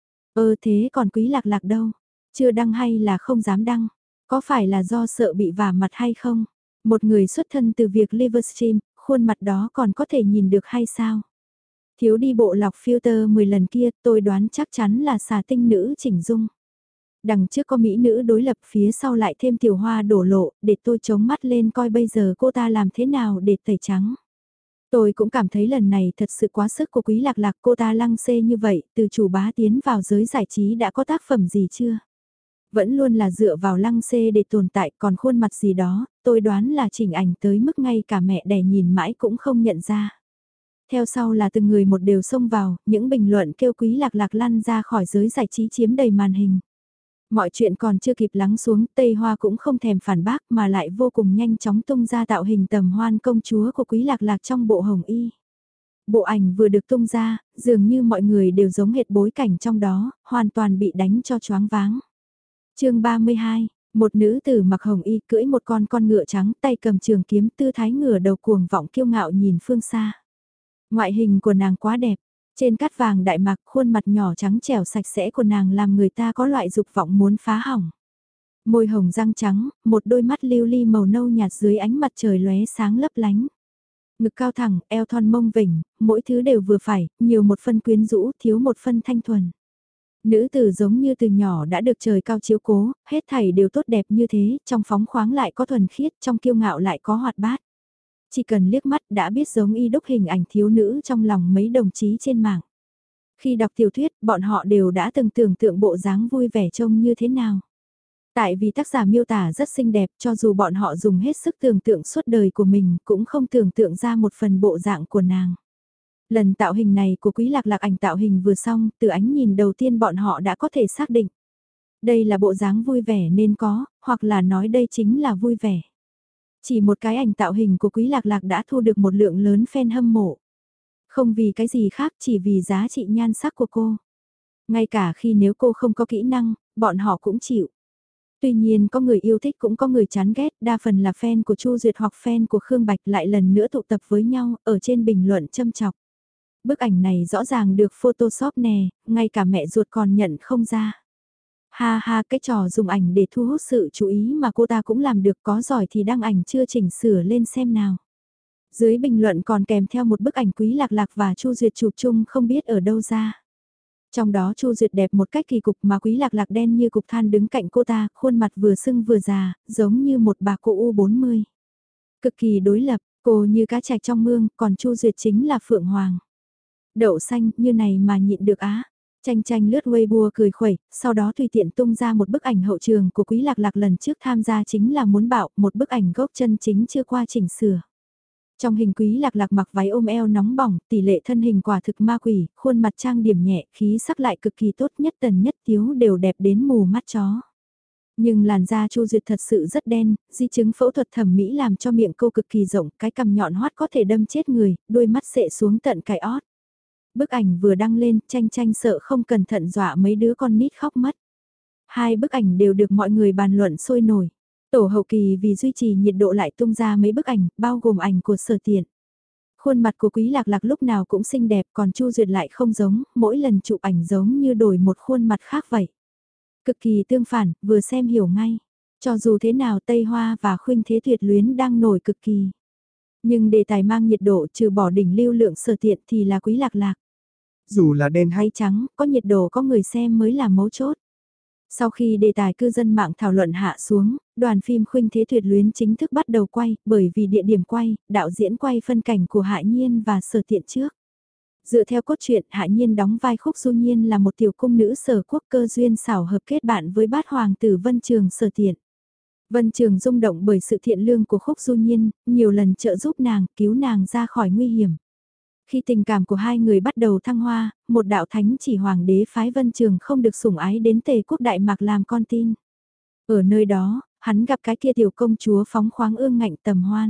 Speaker 1: Thế còn Quý Lạc Lạc đâu? Chưa đăng hay là không dám đăng? Có phải là do sợ bị vả mặt hay không? Một người xuất thân từ việc Livestream, khuôn mặt đó còn có thể nhìn được hay sao? Thiếu đi bộ lọc filter 10 lần kia, tôi đoán chắc chắn là xà tinh nữ chỉnh dung. Đằng trước có mỹ nữ đối lập, phía sau lại thêm tiểu hoa đổ lộ, để tôi chống mắt lên coi bây giờ cô ta làm thế nào để tẩy trắng. Tôi cũng cảm thấy lần này thật sự quá sức của Quý Lạc Lạc, cô ta lăng xê như vậy, từ chủ bá tiến vào giới giải trí đã có tác phẩm gì chưa? Vẫn luôn là dựa vào lăng xê để tồn tại, còn khuôn mặt gì đó, tôi đoán là chỉnh ảnh tới mức ngay cả mẹ đẻ nhìn mãi cũng không nhận ra. Theo sau là từng người một đều xông vào, những bình luận kêu Quý Lạc Lạc lăn ra khỏi giới giải trí chiếm đầy màn hình. Mọi chuyện còn chưa kịp lắng xuống, Tây Hoa cũng không thèm phản bác mà lại vô cùng nhanh chóng tung ra tạo hình tầm hoan công chúa của Quý Lạc Lạc trong bộ hồng y. Bộ ảnh vừa được tung ra, dường như mọi người đều giống hệt bối cảnh trong đó, hoàn toàn bị đánh cho choáng váng. Chương 32, một nữ tử mặc hồng y cưỡi một con ngựa trắng, tay cầm trường kiếm, tư thái ngửa đầu cuồng vọng kiêu ngạo nhìn phương xa. Ngoại hình của nàng quá đẹp, trên cát vàng đại mạc, khuôn mặt nhỏ trắng trẻo sạch sẽ của nàng làm người ta có loại dục vọng muốn phá hỏng. Môi hồng răng trắng, một đôi mắt lưu ly màu nâu nhạt dưới ánh mặt trời lóe sáng lấp lánh. Ngực cao thẳng, eo thon mông vỉnh, mỗi thứ đều vừa phải, nhiều một phân quyến rũ, thiếu một phân thanh thuần. Nữ tử giống như từ nhỏ đã được trời cao chiếu cố, hết thảy đều tốt đẹp như thế, trong phóng khoáng lại có thuần khiết, trong kiêu ngạo lại có hoạt bát. Chỉ cần liếc mắt đã biết giống y đúc hình ảnh thiếu nữ trong lòng mấy đồng chí trên mạng. Khi đọc tiểu thuyết, bọn họ đều đã từng tưởng tượng bộ dáng vui vẻ trông như thế nào. Tại vì tác giả miêu tả rất xinh đẹp, cho dù bọn họ dùng hết sức tưởng tượng suốt đời của mình cũng không tưởng tượng ra một phần bộ dạng của nàng. Lần tạo hình này của Quý Lạc Lạc ảnh tạo hình vừa xong, từ ánh nhìn đầu tiên bọn họ đã có thể xác định. Đây là bộ dáng vui vẻ nên có, hoặc là nói đây chính là vui vẻ. Chỉ một cái ảnh tạo hình của Quý Lạc Lạc đã thu được một lượng lớn fan hâm mộ. Không vì cái gì khác, chỉ vì giá trị nhan sắc của cô. Ngay cả khi nếu cô không có kỹ năng, bọn họ cũng chịu. Tuy nhiên có người yêu thích cũng có người chán ghét, đa phần là fan của Chu Duyệt hoặc fan của Khương Bạch lại lần nữa tụ tập với nhau, ở trên bình luận châm chọc. Bức ảnh này rõ ràng được Photoshop nè, ngay cả mẹ ruột còn nhận không ra. Ha ha, cái trò dùng ảnh để thu hút sự chú ý mà cô ta cũng làm được, có giỏi thì đăng ảnh chưa chỉnh sửa lên xem nào. Dưới bình luận còn kèm theo một bức ảnh Quý Lạc Lạc và Chu Duyệt chụp chung không biết ở đâu ra. Trong đó Chu Duyệt đẹp một cách kỳ cục mà Quý Lạc Lạc đen như cục than đứng cạnh cô ta, khuôn mặt vừa sưng vừa già, giống như một bà cụ U40. Cực kỳ đối lập, cô như cá trạch trong mương, còn Chu Duyệt chính là Phượng Hoàng. Đậu xanh, như này mà nhịn được á. Tranh tranh lướt Weibo cười khuẩy, sau đó tùy tiện tung ra một bức ảnh hậu trường của Quý Lạc Lạc lần trước tham gia chính là muốn bảo một bức ảnh gốc chân chính chưa qua chỉnh sửa. Trong hình Quý Lạc Lạc mặc váy ôm eo nóng bỏng, tỷ lệ thân hình quả thực ma quỷ, khuôn mặt trang điểm nhẹ, khí sắc lại cực kỳ tốt, nhất tần nhất tiếu đều đẹp đến mù mắt chó. Nhưng làn da Chu Duyệt thật sự rất đen, di chứng phẫu thuật thẩm mỹ làm cho miệng cô cực kỳ rộng, cái cằm nhọn hoắt có thể đâm chết người, đôi mắt xệ xuống tận cái ót. Bức ảnh vừa đăng lên, tranh tranh sợ không cẩn thận dọa mấy đứa con nít khóc mất. Hai bức ảnh đều được mọi người bàn luận sôi nổi. Tổ hậu kỳ vì duy trì nhiệt độ lại tung ra mấy bức ảnh, bao gồm ảnh của Sở Tiện. Khuôn mặt của Quý Lạc Lạc lúc nào cũng xinh đẹp, còn Chu Duyệt lại không giống, mỗi lần chụp ảnh giống như đổi một khuôn mặt khác vậy. Cực kỳ tương phản, vừa xem hiểu ngay. Cho dù thế nào Tây Hoa và Khuynh Thế Tuyệt Luyến đang nổi cực kỳ. Nhưng đề tài mang nhiệt độ trừ bỏ đỉnh lưu lượng Sở Tiện thì là Quý Lạc Lạc.
Speaker 2: Dù là đen hay
Speaker 1: Hay trắng, có nhiệt độ có người xem mới là mấu chốt. Sau khi đề tài cư dân mạng thảo luận hạ xuống, đoàn phim Khuynh Thế Tuyệt Luyến chính thức bắt đầu quay, bởi vì địa điểm quay, đạo diễn quay phân cảnh của Hạ Nhiên và Sở Tiện trước. Dựa theo cốt truyện, Hạ Nhiên đóng vai Khúc Du Nhiên là một tiểu cung nữ Sở Quốc cơ duyên xảo hợp kết bạn với bát hoàng tử Vân Trường Sở Tiện. Vân Trường rung động bởi sự thiện lương của Khúc Du Nhiên, nhiều lần trợ giúp nàng, cứu nàng ra khỏi nguy hiểm. Khi tình cảm của hai người bắt đầu thăng hoa, một đạo thánh chỉ hoàng đế phái Vân Trường không được sủng ái đến Tề quốc Đại Mạc làm con tin. Ở nơi đó, hắn gặp cái kia tiểu công chúa phóng khoáng ương ngạnh Tầm Hoan.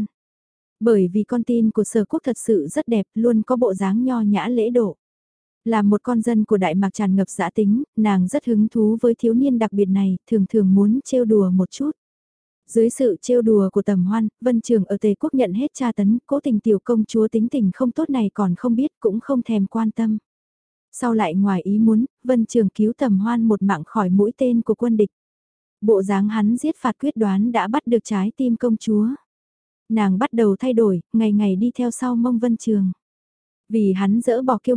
Speaker 1: Bởi vì con tin của Sở Quốc thật sự rất đẹp, luôn có bộ dáng nho nhã lễ độ. Là một con dân của Đại Mạc tràn ngập dã tính, nàng rất hứng thú với thiếu niên đặc biệt này, thường thường muốn trêu đùa một chút. Dưới sự trêu đùa của Tầm Hoan, Vân Trường ở Tề quốc nhận hết tra tấn, cố tình tiểu công chúa tính tình không tốt này còn không biết cũng không thèm quan tâm. Sau lại ngoài ý muốn, Vân Trường cứu Tầm Hoan một mạng khỏi mũi tên của quân địch. Bộ dáng hắn giết phạt quyết đoán đã bắt được trái tim công chúa. Nàng bắt đầu thay đổi, ngày ngày đi theo sau mông Vân Trường. Vì hắn dỡ bỏ kiêu ngạo,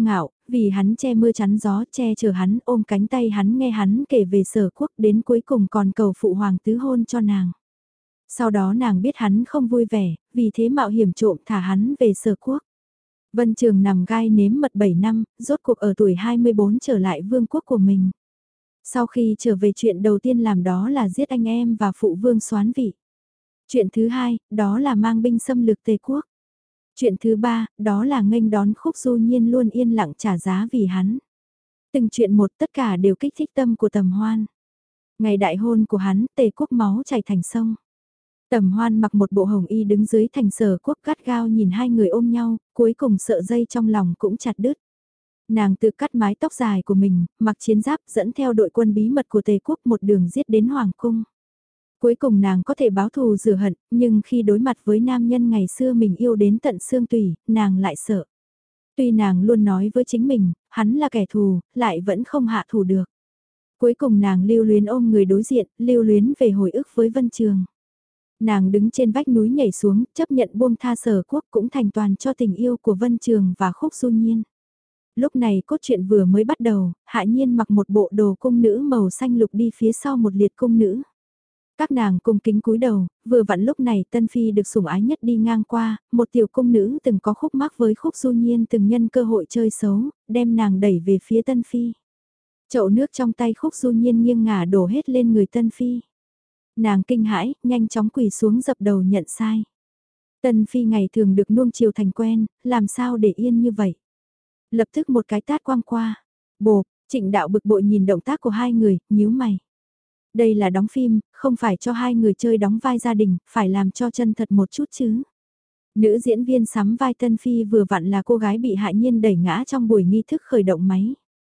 Speaker 1: Vì hắn che mưa chắn gió, che chở hắn, ôm cánh tay hắn nghe hắn kể về Sở Quốc, đến cuối cùng còn cầu phụ hoàng tứ hôn cho nàng. Sau đó nàng biết hắn không vui vẻ, vì thế mạo hiểm trộm thả hắn về Sở Quốc. Vân Trường nằm gai nếm mật 7 năm, rốt cuộc ở tuổi 24 trở lại vương quốc của mình. Sau khi trở về, chuyện đầu tiên làm đó là giết anh em và phụ vương soán vị. Chuyện thứ hai, đó là mang binh xâm lược Tề quốc. Chuyện thứ ba, đó là nghênh đón Khúc Du Nhiên luôn yên lặng trả giá vì hắn. Từng chuyện một, tất cả đều kích thích tâm của Tầm Hoan. Ngày đại hôn của hắn, Tề quốc máu chảy thành sông. Tầm Hoan mặc một bộ hồng y đứng dưới thành Sở Quốc, gắt gao nhìn hai người ôm nhau, cuối cùng sợ dây trong lòng cũng chặt đứt. Nàng tự cắt mái tóc dài của mình, mặc chiến giáp dẫn theo đội quân bí mật của Tề quốc một đường giết đến Hoàng cung. Cuối cùng nàng có thể báo thù rửa hận, nhưng khi đối mặt với nam nhân ngày xưa mình yêu đến tận xương tủy, nàng lại sợ. Tuy nàng luôn nói với chính mình, hắn là kẻ thù, lại vẫn không hạ thù được. Cuối cùng nàng lưu luyến ôm người đối diện, lưu luyến về hồi ức với Vân Trường. Nàng đứng trên vách núi nhảy xuống, chấp nhận buông tha Sở Quốc, cũng thành toàn cho tình yêu của Vân Trường và Khúc Du Nhiên. Lúc này cốt truyện vừa mới bắt đầu, Hạ Nhiên mặc một bộ đồ cung nữ màu xanh lục đi phía sau một liệt cung nữ. Các nàng cung kính cúi đầu, vừa vặn lúc này Tân Phi được sủng ái nhất đi ngang qua, một tiểu cung nữ từng có khúc mắc với Khúc Du Nhiên từng nhân cơ hội chơi xấu, đem nàng đẩy về phía Tân Phi. Chậu nước trong tay Khúc Du Nhiên nghiêng ngả đổ hết lên người Tân Phi. Nàng kinh hãi, nhanh chóng quỳ xuống dập đầu nhận sai. Tân Phi ngày thường được nuông chiều thành quen, làm sao để yên như vậy. Lập tức một cái tát quăng qua. Bộp, Trịnh Đạo bực bội nhìn động tác của hai người, nhíu mày. Đây là đóng phim, không phải cho hai người chơi đóng vai gia đình, phải làm cho chân thật một chút chứ. Nữ diễn viên sắm vai Tân Phi vừa vặn là cô gái bị Hạ Nhiên đẩy ngã trong buổi nghi thức khởi động máy.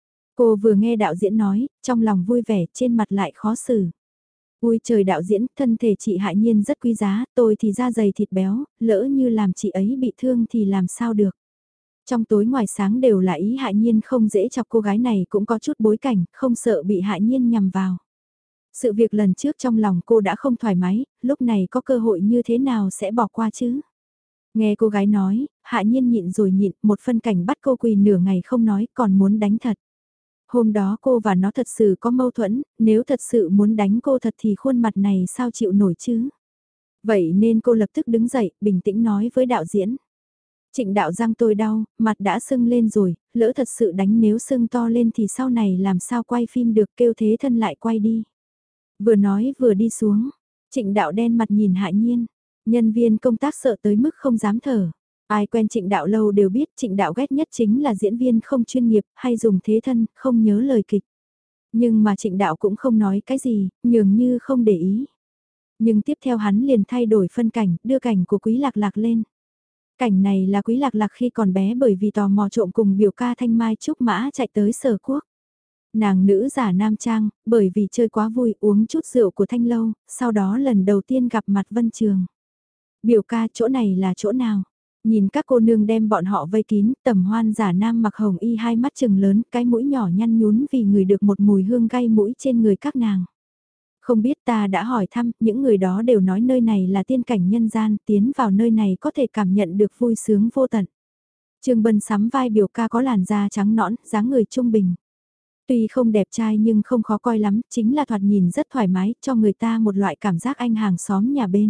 Speaker 1: Cô vừa nghe đạo diễn nói, trong lòng vui vẻ, trên mặt lại khó xử. Ui trời, đạo diễn, thân thể chị Hạ Nhiên rất quý giá, tôi thì da dày thịt béo, lỡ như làm chị ấy bị thương thì làm sao được. Trong tối ngoài sáng đều là ý Hạ Nhiên không dễ chọc, cô gái này cũng có chút bối cảnh, không sợ bị Hạ Nhiên nhằm vào. Sự việc lần trước trong lòng cô đã không thoải mái, lúc này có cơ hội như thế nào sẽ bỏ qua chứ? Nghe cô gái nói, Hạ Nhiên nhịn rồi nhịn, một phân cảnh bắt cô quỳ nửa ngày không nói, còn muốn đánh thật. Hôm đó cô và nó thật sự có mâu thuẫn, nếu thật sự muốn đánh cô thật thì khuôn mặt này sao chịu nổi chứ? Vậy nên cô lập tức đứng dậy, bình tĩnh nói với đạo diễn. Trịnh đạo răng tôi đau, mặt đã sưng lên rồi, lỡ thật sự đánh nếu sưng to lên thì sau này làm sao quay phim được, kêu thế thân lại quay đi. Vừa nói vừa đi xuống, Trịnh đạo đen mặt nhìn Hạ Nhiên, nhân viên công tác sợ tới mức không dám thở. Ai quen Trịnh đạo lâu đều biết Trịnh đạo ghét nhất chính là diễn viên không chuyên nghiệp, hay dùng thế thân, không nhớ lời kịch. Nhưng mà Trịnh đạo cũng không nói cái gì, nhường như không để ý. Nhưng tiếp theo hắn liền thay đổi phân cảnh, đưa cảnh của Quý Lạc Lạc lên. Cảnh này là Quý Lạc Lạc khi còn bé, bởi vì tò mò trộm cùng biểu ca Thanh Mai Trúc Mã chạy tới Sở Quốc. Nàng nữ giả nam trang, bởi vì chơi quá vui uống chút rượu của Thanh Lâu, sau đó lần đầu tiên gặp mặt Vân Trường. Biểu ca, chỗ này là chỗ nào? Nhìn các cô nương đem bọn họ vây kín, Tầm Hoan giả nam mặc hồng y, hai mắt trừng lớn, cái mũi nhỏ nhăn nhún vì người được một mùi hương gay mũi trên người các nàng. Không biết, ta đã hỏi thăm, những người đó đều nói nơi này là tiên cảnh nhân gian, tiến vào nơi này có thể cảm nhận được vui sướng vô tận. Trương Bân sắm vai biểu ca có làn da trắng nõn, dáng người trung bình. Tuy không đẹp trai nhưng không khó coi lắm, chính là thoạt nhìn rất thoải mái, cho người ta một loại cảm giác anh hàng xóm nhà bên.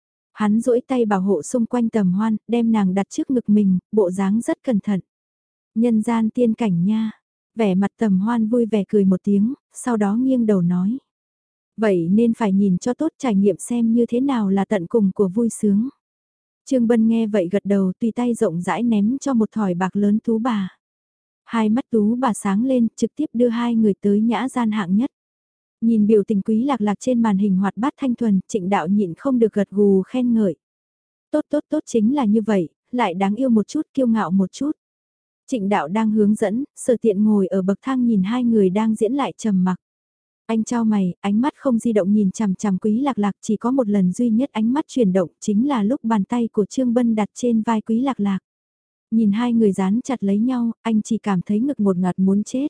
Speaker 1: Hắn duỗi tay bảo hộ xung quanh Tầm Hoan, đem nàng đặt trước ngực mình, bộ dáng rất cẩn thận. Nhân gian tiên cảnh nha. Vẻ mặt Tầm Hoan vui vẻ cười một tiếng, sau đó nghiêng đầu nói. Vậy nên phải nhìn cho tốt, trải nghiệm xem như thế nào là tận cùng của vui sướng. Trương Bân nghe vậy gật đầu, tùy tay rộng rãi ném cho một thỏi bạc lớn Tú bà. Hai mắt Tú bà sáng lên, trực tiếp đưa hai người tới nhã gian hạng nhất. Nhìn biểu tình Quý Lạc Lạc trên màn hình hoạt bát thanh thuần, Trịnh đạo nhịn không được gật gù khen ngợi. Tốt tốt tốt, chính là như vậy, lại đáng yêu một chút, kiêu ngạo một chút. Trịnh đạo đang hướng dẫn, Sở Tiện ngồi ở bậc thang nhìn hai người đang diễn lại trầm mặc. Anh chau mày, ánh mắt không di động nhìn chằm chằm Quý Lạc Lạc, chỉ có một lần duy nhất ánh mắt chuyển động, chính là lúc bàn tay của Trương Bân đặt trên vai Quý Lạc Lạc. Nhìn hai người dán chặt lấy nhau, anh chỉ cảm thấy ngực một ngạt muốn chết.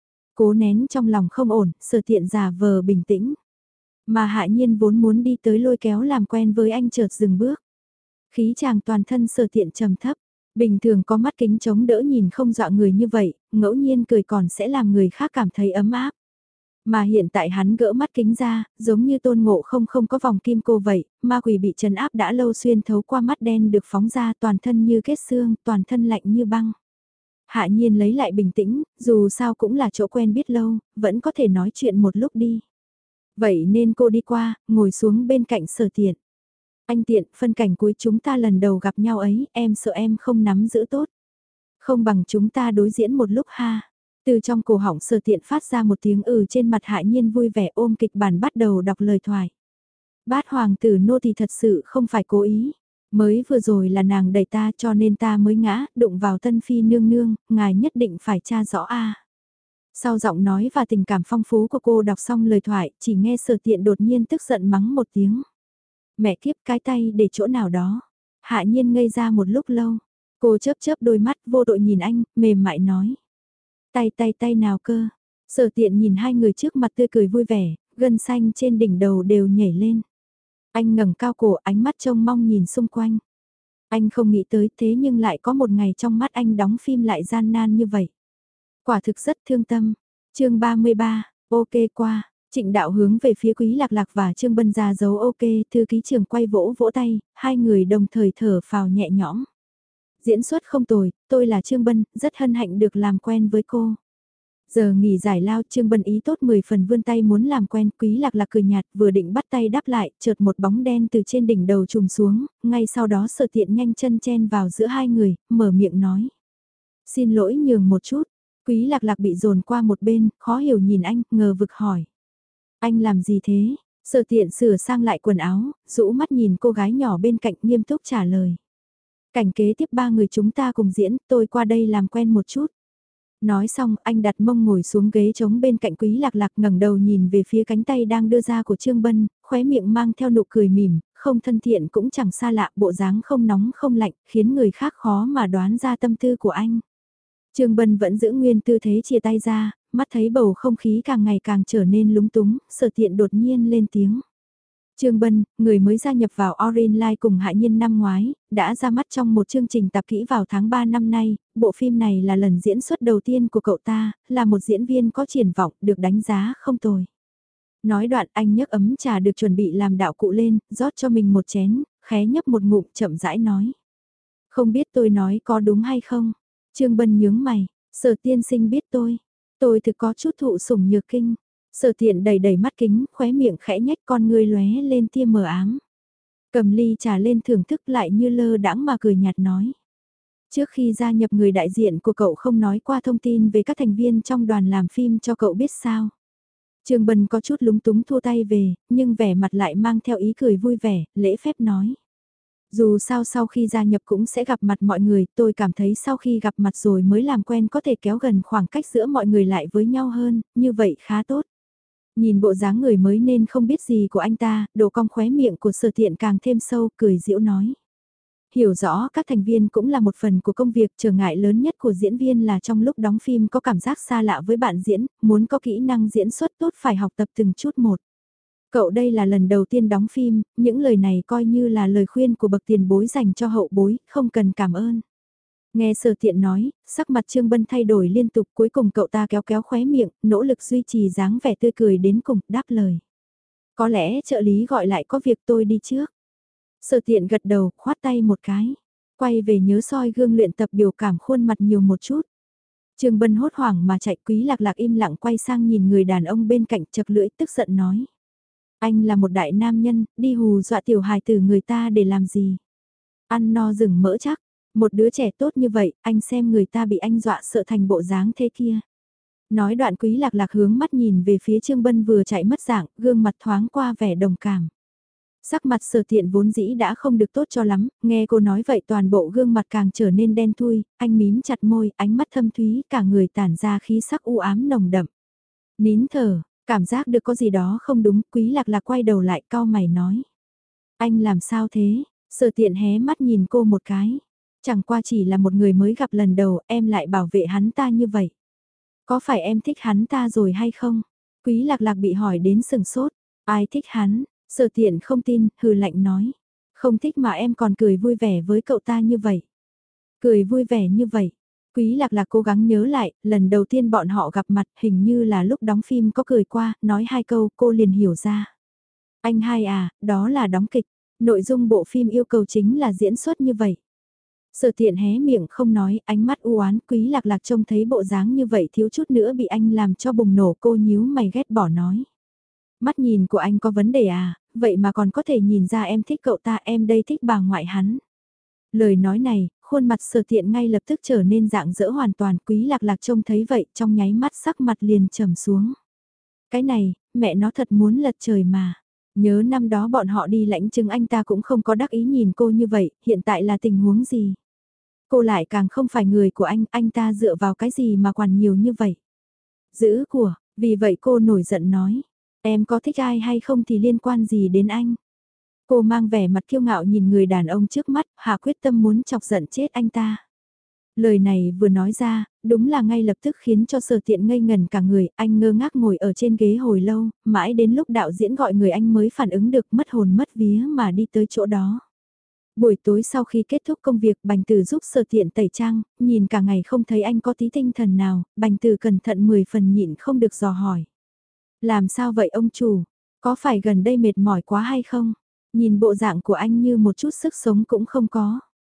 Speaker 1: Cố nén trong lòng không ổn, Sở Tiện giả vờ bình tĩnh. Mà Hạ Nhiên vốn muốn đi tới lôi kéo làm quen với anh chợt dừng bước. Khí chàng toàn thân Sở Tiện trầm thấp, Bình thường có mắt kính chống đỡ nhìn không dọa người như vậy, ngẫu nhiên cười còn sẽ làm người khác cảm thấy ấm áp. Mà hiện tại hắn gỡ mắt kính ra, giống như Tôn Ngộ không có vòng kim cô vậy, ma quỷ bị trấn áp đã lâu xuyên thấu qua mắt đen được phóng ra toàn thân như kết xương, toàn thân lạnh như băng. Hạ Nhiên lấy lại bình tĩnh, dù sao cũng là chỗ quen biết lâu, vẫn có thể nói chuyện một lúc đi. Vậy nên cô đi qua, ngồi xuống bên cạnh Sở Tiện. Anh Tiện, phân cảnh cuối chúng ta lần đầu gặp nhau ấy, em sợ em không nắm giữ tốt. Không bằng chúng ta đối diễn một lúc ha. Từ trong cổ họng Sở Tiện phát ra một tiếng trên mặt Hạ Nhiên vui vẻ ôm kịch bản bắt đầu đọc lời thoại. Bát hoàng tử nô thì thật sự không phải cố ý. Mới vừa rồi là nàng đẩy ta cho nên ta mới ngã, đụng vào tân phi nương nương, ngài nhất định phải tra rõ a. Sau giọng nói và tình cảm phong phú của cô đọc xong lời thoại, chỉ nghe Sở Tiện đột nhiên tức giận mắng một tiếng. Mẹ kiếp, cái tay để chỗ nào đó. Hạ Nhiên ngây ra một lúc lâu. Cô chớp chớp đôi mắt vô tội nhìn anh, mềm mại nói. Tay nào cơ. Sở Tiện nhìn hai người trước mặt tươi cười vui vẻ, gân xanh trên đỉnh đầu đều nhảy lên. Anh ngẩng cao cổ, ánh mắt trông mong nhìn xung quanh. Anh không nghĩ tới thế nhưng lại có một ngày trong mắt anh đóng phim lại gian nan như vậy. Quả thực rất thương tâm. Chương 33, ok qua. Trịnh Đạo hướng về phía Quý Lạc Lạc và Trương Bân ra dấu ok, thư ký trưởng quay vỗ vỗ tay, hai người đồng thời thở phào nhẹ nhõm. Diễn xuất không tồi, tôi là Trương Bân, rất hân hạnh được làm quen với cô. Giờ nghỉ giải lao, Trương Bân ý tốt 10 phần vươn tay muốn làm quen, Quý Lạc Lạc cười nhạt, vừa định bắt tay đáp lại, chợt một bóng đen từ trên đỉnh đầu trùm xuống, ngay sau đó Sở Tiện nhanh chân chen vào giữa hai người, mở miệng nói. Xin lỗi nhường một chút, Quý Lạc Lạc bị dồn qua một bên, khó hiểu nhìn anh, ngờ vực hỏi. Anh làm gì thế? Sở Tiện sửa sang lại quần áo, rũ mắt nhìn cô gái nhỏ bên cạnh nghiêm túc trả lời. Cảnh kế tiếp ba người chúng ta cùng diễn, tôi qua đây làm quen một chút. Nói xong, anh đặt mông ngồi xuống ghế trống bên cạnh Quý Lạc Lạc ngẩng đầu nhìn về phía cánh tay đang đưa ra của Trương Bân, khóe miệng mang theo nụ cười mỉm, không thân thiện cũng chẳng xa lạ, bộ dáng không nóng không lạnh, khiến người khác khó mà đoán ra tâm tư của anh. Trương Bân vẫn giữ nguyên tư thế chia tay ra, mắt thấy bầu không khí càng ngày càng trở nên lúng túng, Sở Tiện đột nhiên lên tiếng. Trương Bân, người mới gia nhập vào Orange Line cùng Hạ Nhiên năm ngoái, đã ra mắt trong một chương trình tạp kỹ vào tháng 3 năm nay, bộ phim này là lần diễn xuất đầu tiên của cậu ta, là một diễn viên có triển vọng, được đánh giá không tồi. Nói đoạn anh nhấc ấm trà được chuẩn bị làm đạo cụ lên, rót cho mình một chén, khé nhấp một ngụm chậm rãi nói. Không biết tôi nói có đúng hay không? Trương Bân nhướng mày, Sở tiên sinh biết tôi thực có chút thụ sủng nhược kinh. Sở Tiện đầy đầy mắt kính, khóe miệng khẽ nhách con ngươi lóe lên tia mờ ám. Cầm ly trà lên thưởng thức lại như lơ đãng mà cười nhạt nói. Trước khi gia nhập người đại diện của cậu không nói qua thông tin về các thành viên trong đoàn làm phim cho cậu biết sao. Trương Bân có chút lúng túng thua tay về, nhưng vẻ mặt lại mang theo ý cười vui vẻ, lễ phép nói. Dù sao sau khi gia nhập cũng sẽ gặp mặt mọi người, tôi cảm thấy sau khi gặp mặt rồi mới làm quen có thể kéo gần khoảng cách giữa mọi người lại với nhau hơn, như vậy khá tốt. Nhìn bộ dáng người mới nên không biết gì của anh ta, độ cong khóe miệng của Sở Tiện càng thêm sâu, cười giễu nói. Hiểu rõ các thành viên cũng là một phần của công việc, trở ngại lớn nhất của diễn viên là trong lúc đóng phim có cảm giác xa lạ với bạn diễn, muốn có kỹ năng diễn xuất tốt phải học tập từng chút một. Cậu đây là lần đầu tiên đóng phim, những lời này coi như là lời khuyên của bậc tiền bối dành cho hậu bối, không cần cảm ơn. Nghe Sở Tiện nói, sắc mặt Trương Bân thay đổi liên tục, cuối cùng cậu ta kéo kéo khóe miệng, nỗ lực duy trì dáng vẻ tươi cười đến cùng, đáp lời. Có lẽ trợ lý gọi lại có việc tôi đi trước. Sở Tiện gật đầu, khoát tay một cái. Quay về nhớ soi gương luyện tập biểu cảm khuôn mặt nhiều một chút. Trương Bân hốt hoảng mà chạy, Quý Lạc Lạc im lặng quay sang nhìn người đàn ông bên cạnh chật lưỡi tức giận nói. Anh là một đại nam nhân, đi hù dọa tiểu hài tử người ta để làm gì? Ăn no rừng mỡ chắc. Một đứa trẻ tốt như vậy, anh xem người ta bị anh dọa sợ thành bộ dáng thế kia. Nói đoạn Quý Lạc Lạc hướng mắt nhìn về phía Trương Bân vừa chạy mất dạng, gương mặt thoáng qua vẻ đồng cảm. Sắc mặt Sở Tiện vốn dĩ đã không được tốt cho lắm, nghe cô nói vậy toàn bộ gương mặt càng trở nên đen thui, anh mím chặt môi, ánh mắt thâm thúy, cả người tản ra khí sắc u ám nồng đậm. Nín thở, cảm giác được có gì đó không đúng, Quý Lạc Lạc quay đầu lại cau mày nói. Anh làm sao thế? Sở Tiện hé mắt nhìn cô một cái. Chẳng qua chỉ là một người mới gặp lần đầu, em lại bảo vệ hắn ta như vậy. Có phải em thích hắn ta rồi hay không? Quý Lạc Lạc bị hỏi đến sừng sốt. Ai thích hắn? Sở Tiện không tin, hừ lạnh nói. Không thích mà em còn cười vui vẻ với cậu ta như vậy. cười vui vẻ như vậy. Quý Lạc Lạc cố gắng nhớ lại, lần đầu tiên bọn họ gặp mặt hình như là lúc đóng phim có cười qua, nói 2 câu cô liền hiểu ra. Anh hai à, đó là đóng kịch, nội dung bộ phim yêu cầu chính là diễn xuất như vậy. Sở Tiện hé miệng không nói, ánh mắt u oán. Quý Lạc Lạc trông thấy bộ dáng như vậy thiếu chút nữa bị anh làm cho bùng nổ, cô nhíu mày ghét bỏ nói. Mắt nhìn của anh có vấn đề à, vậy mà còn có thể nhìn ra em thích cậu ta, em đây thích bà ngoại hắn. Lời nói này, khuôn mặt Sở Tiện ngay lập tức trở nên rạng rỡ hoàn toàn. Quý Lạc Lạc trông thấy vậy, trong nháy mắt sắc mặt liền trầm xuống. Cái này, mẹ nó thật muốn lật trời mà. Nhớ năm đó bọn họ đi lãnh chứng anh ta cũng không có đắc ý nhìn cô như vậy, hiện tại là tình huống gì? Cô lại càng không phải người của anh ta dựa vào cái gì mà quản nhiều như vậy? Giữ của, vì vậy cô nổi giận nói, em có thích ai hay không thì liên quan gì đến anh? Cô mang vẻ mặt kiêu ngạo nhìn người đàn ông trước mắt, hạ quyết tâm muốn chọc giận chết anh ta. Lời này vừa nói ra, đúng là ngay lập tức khiến cho Sở Tiện ngây ngần cả người, anh ngơ ngác ngồi ở trên ghế hồi lâu, mãi đến lúc đạo diễn gọi người anh mới phản ứng được, mất hồn mất vía mà đi tới chỗ đó. Buổi tối sau khi kết thúc công việc, Bành Từ giúp Sở Tiện tẩy trang, nhìn cả ngày không thấy anh có tí tinh thần nào, Bành Từ cẩn thận 10 phần nhịn không được dò hỏi. Làm sao vậy ông chủ? Có phải gần đây mệt mỏi quá hay không? Nhìn bộ dạng của anh như một chút sức sống cũng không có.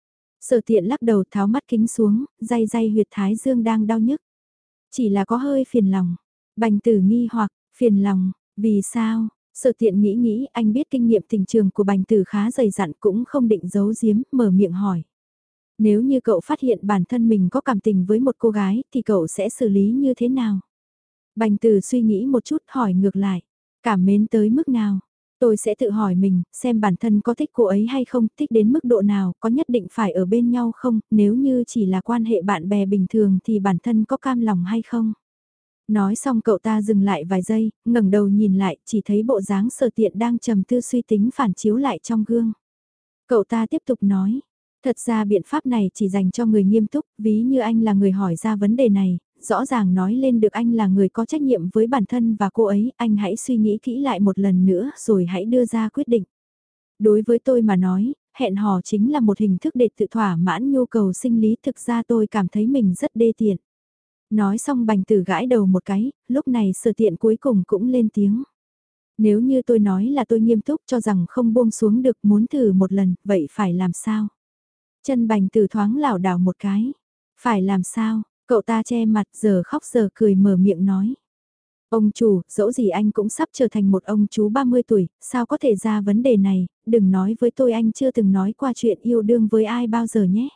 Speaker 1: Sở Tiện lắc đầu tháo mắt kính xuống, day day huyệt thái dương đang đau nhức. Chỉ là có hơi phiền lòng. Bành Tử nghi hoặc, phiền lòng, vì sao? Sở Tiện nghĩ anh biết kinh nghiệm tình trường của Bành Tử khá dày dặn cũng không định giấu giếm, mở miệng hỏi. Nếu như cậu phát hiện bản thân mình có cảm tình với một cô gái thì cậu sẽ xử lý như thế nào? Bành Tử suy nghĩ một chút hỏi ngược lại. Cảm mến tới mức nào? Tôi sẽ tự hỏi mình, xem bản thân có thích cô ấy hay không, thích đến mức độ nào, có nhất định phải ở bên nhau không, nếu như chỉ là quan hệ bạn bè bình thường thì bản thân có cam lòng hay không. Nói xong cậu ta dừng lại vài giây, ngẩng đầu nhìn lại, chỉ thấy bộ dáng Sở Tiện đang trầm tư suy tính phản chiếu lại trong gương. Cậu ta tiếp tục nói, thật ra biện pháp này chỉ dành cho người nghiêm túc, ví như anh là người hỏi ra vấn đề này, rõ ràng nói lên được anh là người có trách nhiệm với bản thân và cô ấy, anh hãy suy nghĩ kỹ lại một lần nữa rồi hãy đưa ra quyết định. Đối với tôi mà nói, hẹn hò chính là một hình thức để tự thỏa mãn nhu cầu sinh lý, thực ra tôi cảm thấy mình rất đê tiện. Nói xong Bành Tử gãi đầu một cái, lúc này Sở Tiện cuối cùng cũng lên tiếng. Nếu như tôi nói là tôi nghiêm túc cho rằng không buông xuống được muốn thử một lần, vậy phải làm sao? Chân Bành Tử thoáng lảo đảo một cái. Phải làm sao? Cậu ta che mặt giờ khóc giờ cười mở miệng nói. Ông chủ, dẫu gì anh cũng sắp trở thành một ông chú 30 tuổi, sao có thể ra vấn đề này, đừng nói với tôi anh chưa từng nói qua chuyện yêu đương với ai bao giờ nhé.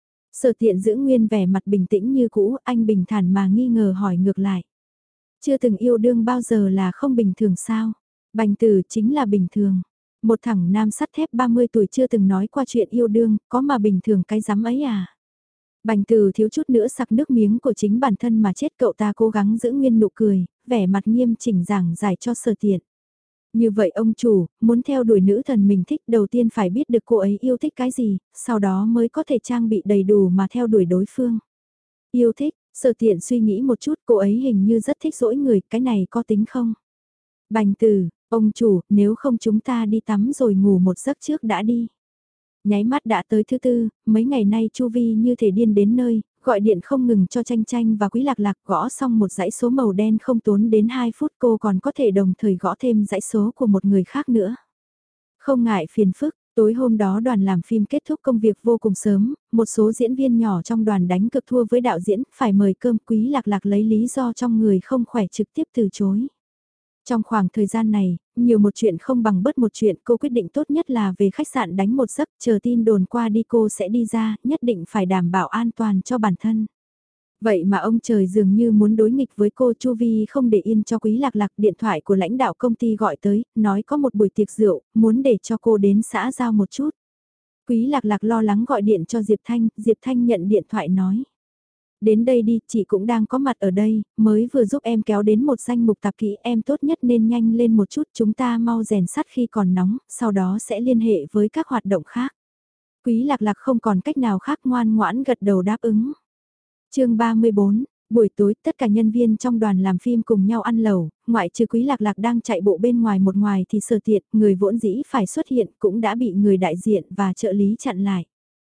Speaker 1: Sở Tiện giữ nguyên vẻ mặt bình tĩnh như cũ, anh bình thản mà nghi ngờ hỏi ngược lại. Chưa từng yêu đương bao giờ là không bình thường sao? Bành Tử chính là bình thường. Một thằng nam sắt thép 30 tuổi chưa từng nói qua chuyện yêu đương, có mà bình thường cái dám ấy à? Bành Từ thiếu chút nữa sặc nước miếng của chính bản thân mà chết, cậu ta cố gắng giữ nguyên nụ cười, vẻ mặt nghiêm chỉnh giảng giải cho Sở Tiện. Như vậy ông chủ, muốn theo đuổi nữ thần mình thích đầu tiên phải biết được cô ấy yêu thích cái gì, sau đó mới có thể trang bị đầy đủ mà theo đuổi đối phương. Yêu thích, Sở Tiện suy nghĩ một chút, cô ấy hình như rất thích dỗi người, cái này có tính không? Bành Từ, ông chủ, nếu không chúng ta đi tắm rồi ngủ một giấc trước đã đi. Nháy mắt đã tới thứ tư, mấy ngày nay Chu Vi như thể điên đến nơi, gọi điện không ngừng cho Tranh Tranh và Quý Lạc Lạc, gõ xong một dãy số màu đen không tốn đến 2 phút, cô còn có thể đồng thời gõ thêm dãy số của một người khác nữa. Không ngại phiền phức, tối hôm đó đoàn làm phim kết thúc công việc vô cùng sớm, một số diễn viên nhỏ trong đoàn đánh cực thua với đạo diễn, phải mời cơm. Quý Lạc Lạc lấy lý do trong người không khỏe trực tiếp từ chối. Trong khoảng thời gian này, nhiều một chuyện không bằng bớt một chuyện, cô quyết định tốt nhất là về khách sạn đánh một giấc, chờ tin đồn qua đi cô sẽ đi ra, nhất định phải đảm bảo an toàn cho bản thân. Vậy mà ông trời dường như muốn đối nghịch với cô. Chu Vi không để yên cho Quý Lạc Lạc, điện thoại của lãnh đạo công ty gọi tới, nói có một buổi tiệc rượu, muốn để cho cô đến xã giao một chút. Quý Lạc Lạc lo lắng gọi điện cho Diệp Thanh nhận điện thoại nói. Đến đây đi, chị cũng đang có mặt ở đây, mới vừa giúp em kéo đến một danh mục tạp kỹ, em tốt nhất nên nhanh lên một chút, chúng ta mau rèn sắt khi còn nóng, sau đó sẽ liên hệ với các hoạt động khác. Quý Lạc Lạc không còn cách nào khác, ngoan ngoãn gật đầu đáp ứng. Chương 34, buổi tối tất cả nhân viên trong đoàn làm phim cùng nhau ăn lẩu, ngoại trừ Quý Lạc Lạc đang chạy bộ bên ngoài một ngoài thì Sở Tiện, người vốn dĩ phải xuất hiện cũng đã bị người đại diện và trợ lý chặn lại.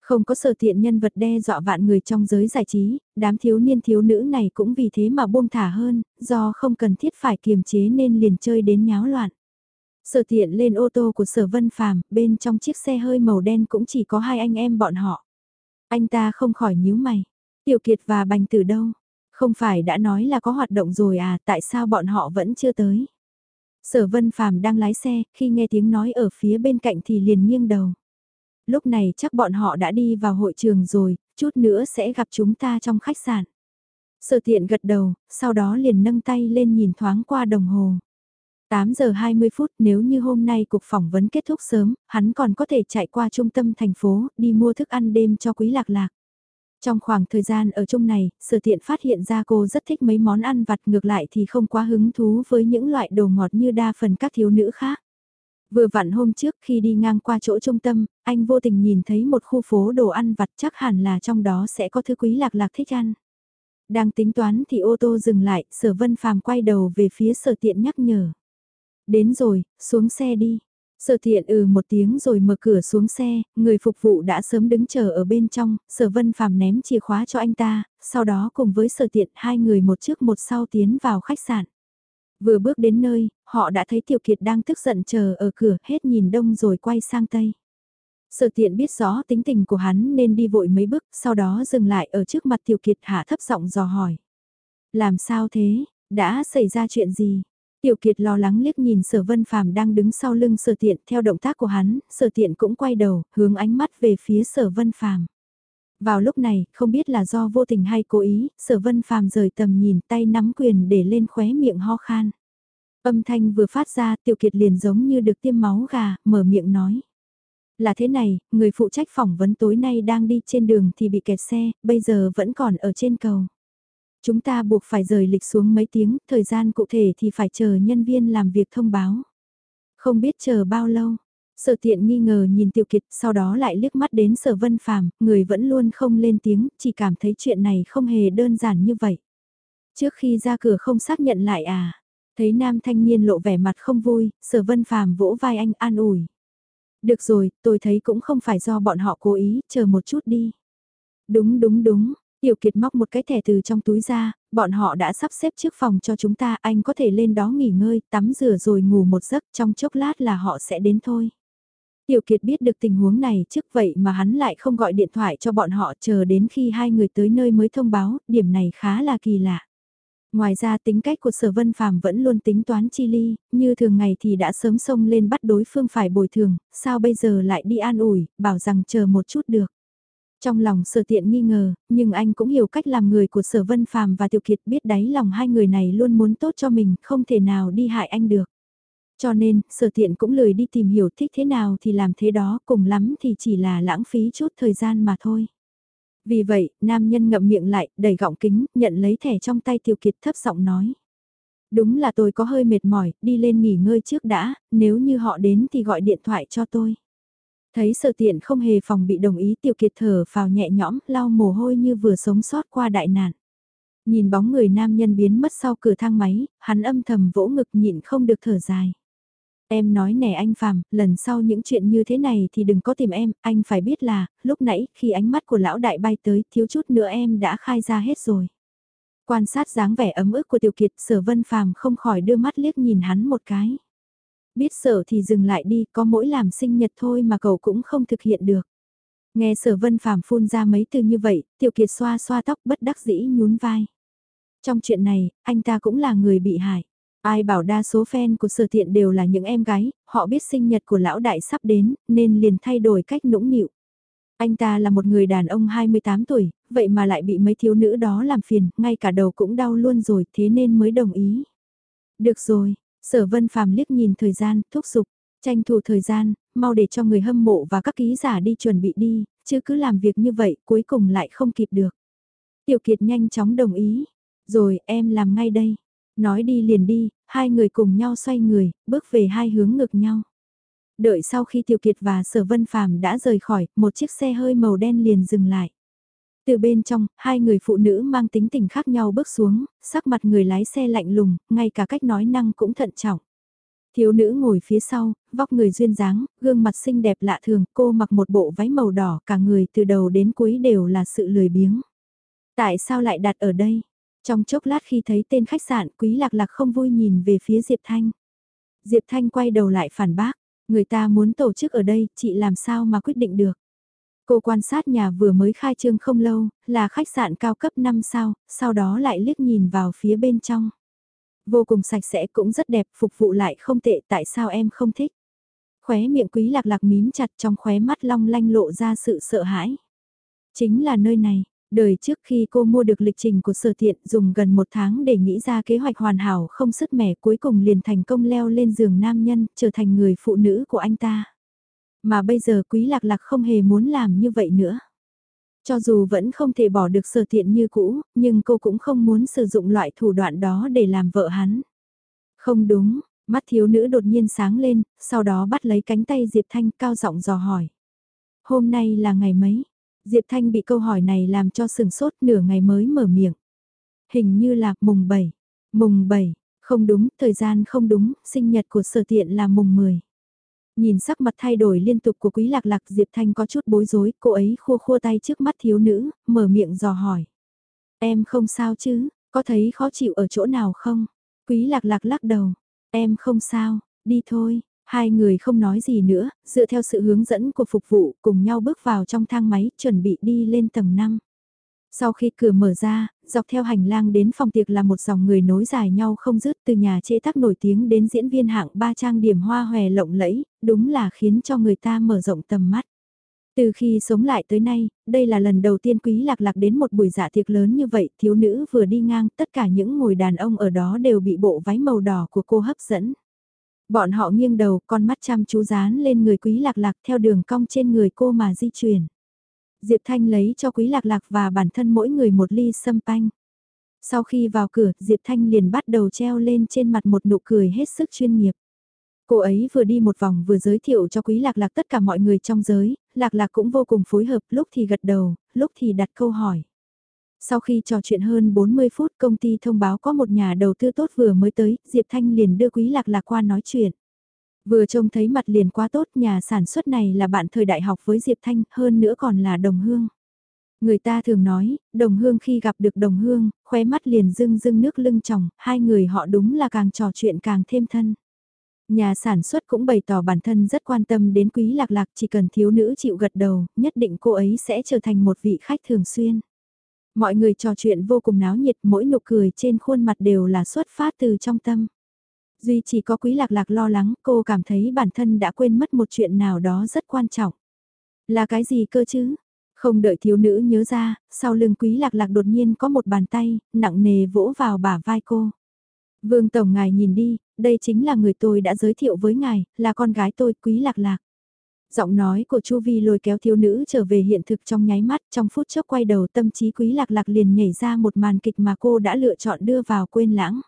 Speaker 1: Không có Sở Tiện nhân vật đe dọa vạn người trong giới giải trí, đám thiếu niên thiếu nữ này cũng vì thế mà buông thả hơn, do không cần thiết phải kiềm chế nên liền chơi đến nháo loạn. Sở Tiện lên ô tô của Sở Vân Phàm, bên trong chiếc xe hơi màu đen cũng chỉ có hai anh em bọn họ. Anh ta không khỏi nhíu mày. Tiểu Kiệt và Bành Tử đâu? Không phải đã nói là có hoạt động rồi à, tại sao bọn họ vẫn chưa tới? Sở Vân Phàm đang lái xe, khi nghe tiếng nói ở phía bên cạnh thì liền nghiêng đầu. Lúc này chắc bọn họ đã đi vào hội trường rồi, chút nữa sẽ gặp chúng ta trong khách sạn. Sở Tiện gật đầu, sau đó liền nâng tay lên nhìn thoáng qua đồng hồ. 8 giờ 20 phút, nếu như hôm nay cuộc phỏng vấn kết thúc sớm, hắn còn có thể chạy qua trung tâm thành phố, đi mua thức ăn đêm cho Quý Lạc Lạc. Trong khoảng thời gian ở chung này, Sở Tiện phát hiện ra cô rất thích mấy món ăn vặt, ngược lại thì không quá hứng thú với những loại đồ ngọt như đa phần các thiếu nữ khác. Vừa vặn hôm trước khi đi ngang qua chỗ trung tâm, anh vô tình nhìn thấy một khu phố đồ ăn vặt, chắc hẳn là trong đó sẽ có thứ Quý Lạc Lạc thích ăn. Đang tính toán thì ô tô dừng lại, Sở Vân Phàm quay đầu về phía Sở Tiện nhắc nhở. Đến rồi, xuống xe đi. Sở Tiện một tiếng rồi mở cửa xuống xe, người phục vụ đã sớm đứng chờ ở bên trong, Sở Vân Phàm ném chìa khóa cho anh ta, sau đó cùng với Sở Tiện hai người một trước một sau tiến vào khách sạn. Vừa bước đến nơi, họ đã thấy Tiểu Kiệt đang tức giận chờ ở cửa, hết nhìn đông rồi quay sang tây. Sở Tiện biết rõ tính tình của hắn nên đi vội mấy bước, sau đó dừng lại ở trước mặt Tiểu Kiệt, hạ thấp giọng dò hỏi. Làm sao thế, đã xảy ra chuyện gì? Tiểu Kiệt lo lắng liếc nhìn Sở Vân Phàm đang đứng sau lưng Sở Tiện, theo động tác của hắn, Sở Tiện cũng quay đầu, hướng ánh mắt về phía Sở Vân Phàm. Vào lúc này, không biết là do vô tình hay cố ý, Sở Vân Phàm rời tầm nhìn, tay nắm quyền để lên khóe miệng ho khan. Âm thanh vừa phát ra, Tiểu Kiệt liền giống như được tiêm máu gà, mở miệng nói. Là thế này, người phụ trách phỏng vấn tối nay đang đi trên đường thì bị kẹt xe, bây giờ vẫn còn ở trên cầu. Chúng ta buộc phải rời lịch xuống mấy tiếng, thời gian cụ thể thì phải chờ nhân viên làm việc thông báo. Không biết chờ bao lâu. Sở Tiện nghi ngờ nhìn Tiểu Kiệt, sau đó lại liếc mắt đến Sở Vân Phàm, người vẫn luôn không lên tiếng, chỉ cảm thấy chuyện này không hề đơn giản như vậy. Trước khi ra cửa không xác nhận lại à? Thấy nam thanh niên lộ vẻ mặt không vui, Sở Vân Phàm vỗ vai anh an ủi. Được rồi, tôi thấy cũng không phải do bọn họ cố ý, chờ một chút đi. Đúng đúng đúng, Tiểu Kiệt móc một cái thẻ từ trong túi ra, bọn họ đã sắp xếp trước phòng cho chúng ta, anh có thể lên đó nghỉ ngơi, tắm rửa rồi ngủ một giấc, trong chốc lát là họ sẽ đến thôi. Tiểu Kiệt biết được tình huống này trước vậy mà hắn lại không gọi điện thoại cho bọn họ, chờ đến khi hai người tới nơi mới thông báo, điểm này khá là kỳ lạ. Ngoài ra tính cách của Sở Vân Phàm vẫn luôn tính toán chi ly, như thường ngày thì đã sớm xông lên bắt đối phương phải bồi thường, sao bây giờ lại đi an ủi, bảo rằng chờ một chút được. Trong lòng Sở Tiện nghi ngờ, nhưng anh cũng hiểu cách làm người của Sở Vân Phàm và Tiểu Kiệt, biết đáy lòng hai người này luôn muốn tốt cho mình, không thể nào đi hại anh được. Cho nên, Sở Tiện cũng lười đi tìm hiểu thích thế nào thì làm thế đó, cùng lắm thì chỉ là lãng phí chút thời gian mà thôi. Vì vậy, nam nhân ngậm miệng lại, đẩy gọng kính, nhận lấy thẻ trong tay Tiểu Kiệt, thấp giọng nói. Đúng là tôi có hơi mệt mỏi, đi lên nghỉ ngơi trước đã, nếu như họ đến thì gọi điện thoại cho tôi. Thấy Sở Tiện không hề phòng bị đồng ý, Tiểu Kiệt thở phào nhẹ nhõm, lau mồ hôi như vừa sống sót qua đại nạn. Nhìn bóng người nam nhân biến mất sau cửa thang máy, hắn âm thầm vỗ ngực nhịn không được thở dài. Em nói nè anh Phàm, lần sau những chuyện như thế này thì đừng có tìm em, anh phải biết là, lúc nãy khi ánh mắt của lão đại bay tới, thiếu chút nữa em đã khai ra hết rồi. Quan sát dáng vẻ ấm ức của Tiểu Kiệt, Sở Vân Phàm không khỏi đưa mắt liếc nhìn hắn một cái. Biết sợ thì dừng lại đi, có mỗi làm sinh nhật thôi mà cậu cũng không thực hiện được. Nghe Sở Vân Phàm phun ra mấy từ như vậy, Tiểu Kiệt xoa xoa tóc bất đắc dĩ nhún vai. Trong chuyện này, anh ta cũng là người bị hại. Ai bảo đa số fan của Sở Tiện đều là những em gái, họ biết sinh nhật của lão đại sắp đến, nên liền thay đổi cách nũng nịu. Anh ta là một người đàn ông 28 tuổi, vậy mà lại bị mấy thiếu nữ đó làm phiền, ngay cả đầu cũng đau luôn rồi, thế nên mới đồng ý. Được rồi, Sở Vân Phàm liếc nhìn thời gian, thúc giục, tranh thủ thời gian, mau để cho người hâm mộ và các ký giả đi chuẩn bị đi, chứ cứ làm việc như vậy cuối cùng lại không kịp được. Tiểu Kiệt nhanh chóng đồng ý, rồi em làm ngay đây. Nói đi liền đi, hai người cùng nhau xoay người, bước về hai hướng ngược nhau. Đợi sau khi Tiểu Kiệt và Sở Vân Phàm đã rời khỏi, một chiếc xe hơi màu đen liền dừng lại. Từ bên trong, hai người phụ nữ mang tính tình khác nhau bước xuống, sắc mặt người lái xe lạnh lùng, ngay cả cách nói năng cũng thận trọng. Thiếu nữ ngồi phía sau, vóc người duyên dáng, gương mặt xinh đẹp lạ thường, cô mặc một bộ váy màu đỏ, cả người từ đầu đến cuối đều là sự lười biếng. Tại sao lại đặt ở đây? Trong chốc lát khi thấy tên khách sạn, Quý Lạc Lạc không vui nhìn về phía Diệp Thanh. Diệp Thanh quay đầu lại phản bác, người ta muốn tổ chức ở đây, chị làm sao mà quyết định được. Cô quan sát nhà vừa mới khai trương không lâu, là khách sạn cao cấp 5 sao, sau đó lại liếc nhìn vào phía bên trong. Vô cùng sạch sẽ cũng rất đẹp, phục vụ lại không tệ, tại sao em không thích? Khóe miệng Quý Lạc Lạc mím chặt, trong khóe mắt long lanh lộ ra sự sợ hãi. Chính là nơi này, đời trước khi cô mua được lịch trình của Sở Tiện dùng gần 1 tháng để nghĩ ra kế hoạch hoàn hảo không sứt mẻ, cuối cùng liền thành công leo lên giường nam nhân, trở thành người phụ nữ của anh ta. Mà bây giờ Quý Lạc Lạc không hề muốn làm như vậy nữa. Cho dù vẫn không thể bỏ được Sở Tiện như cũ, nhưng cô cũng không muốn sử dụng loại thủ đoạn đó để làm vợ hắn. Không đúng, mắt thiếu nữ đột nhiên sáng lên, sau đó bắt lấy cánh tay Diệp Thanh cao giọng dò hỏi. Hôm nay là ngày mấy? Diệp Thanh bị câu hỏi này làm cho sừng sốt, nửa ngày mới mở miệng. Hình như là mùng 7. Mùng 7, không đúng, thời gian không đúng, sinh nhật của Sở Tiện là mùng 10. Nhìn sắc mặt thay đổi liên tục của Quý Lạc Lạc, Diệp Thanh có chút bối rối, cô ấy khua khua tay trước mắt thiếu nữ, mở miệng dò hỏi. Em không sao chứ, có thấy khó chịu ở chỗ nào không? Quý Lạc Lạc lắc đầu, em không sao, đi thôi. Hai người không nói gì nữa, dựa theo sự hướng dẫn của phục vụ cùng nhau bước vào trong thang máy, chuẩn bị đi lên tầng 5. Sau khi cửa mở ra, dọc theo hành lang đến phòng tiệc là một dòng người nối dài nhau không dứt, từ nhà chế tác nổi tiếng đến diễn viên hạng 3 trang điểm hoa hòe lộng lẫy, đúng là khiến cho người ta mở rộng tầm mắt. Từ khi sống lại tới nay, đây là lần đầu tiên Quý Lạc Lạc đến một buổi dạ tiệc lớn như vậy, thiếu nữ vừa đi ngang, tất cả những ngồi đàn ông ở đó đều bị bộ váy màu đỏ của cô hấp dẫn. Bọn họ nghiêng đầu, con mắt chăm chú dán lên người Quý Lạc Lạc theo đường cong trên người cô mà di chuyển. Diệp Thanh lấy cho Quý Lạc Lạc và bản thân mỗi người một ly sâm panh. Sau khi vào cửa, Diệp Thanh liền bắt đầu treo lên trên mặt một nụ cười hết sức chuyên nghiệp. Cô ấy vừa đi một vòng vừa giới thiệu cho Quý Lạc Lạc tất cả mọi người trong giới, Lạc Lạc cũng vô cùng phối hợp, lúc thì gật đầu, lúc thì đặt câu hỏi. Sau khi trò chuyện hơn 40 phút, công ty thông báo có một nhà đầu tư tốt vừa mới tới, Diệp Thanh liền đưa Quý Lạc Lạc qua nói chuyện. Vừa trông thấy mặt liền quá tốt, nhà sản xuất này là bạn thời đại học với Diệp Thanh, hơn nữa còn là đồng hương. Người ta thường nói, đồng hương khi gặp được đồng hương, khóe mắt liền rưng rưng nước lưng tròng, hai người họ đúng là càng trò chuyện càng thêm thân. Nhà sản xuất cũng bày tỏ bản thân rất quan tâm đến Quý Lạc Lạc, chỉ cần thiếu nữ chịu gật đầu, nhất định cô ấy sẽ trở thành một vị khách thường xuyên. Mọi người trò chuyện vô cùng náo nhiệt, mỗi nụ cười trên khuôn mặt đều là xuất phát từ trong tâm. Duy chỉ có Quý Lạc Lạc lo lắng, cô cảm thấy bản thân đã quên mất một chuyện nào đó rất quan trọng. Là cái gì cơ chứ? Không đợi thiếu nữ nhớ ra, sau lưng Quý Lạc Lạc đột nhiên có một bàn tay, nặng nề vỗ vào bả vai cô. Vương Tổng ngài nhìn đi, đây chính là người tôi đã giới thiệu với ngài, là con gái tôi, Quý Lạc Lạc. Giọng nói của Chu Vi lôi kéo thiếu nữ trở về hiện thực trong nháy mắt, trong phút chốc quay đầu tâm trí Quý Lạc Lạc liền nhảy ra một màn kịch mà cô đã lựa chọn đưa vào quên lãng.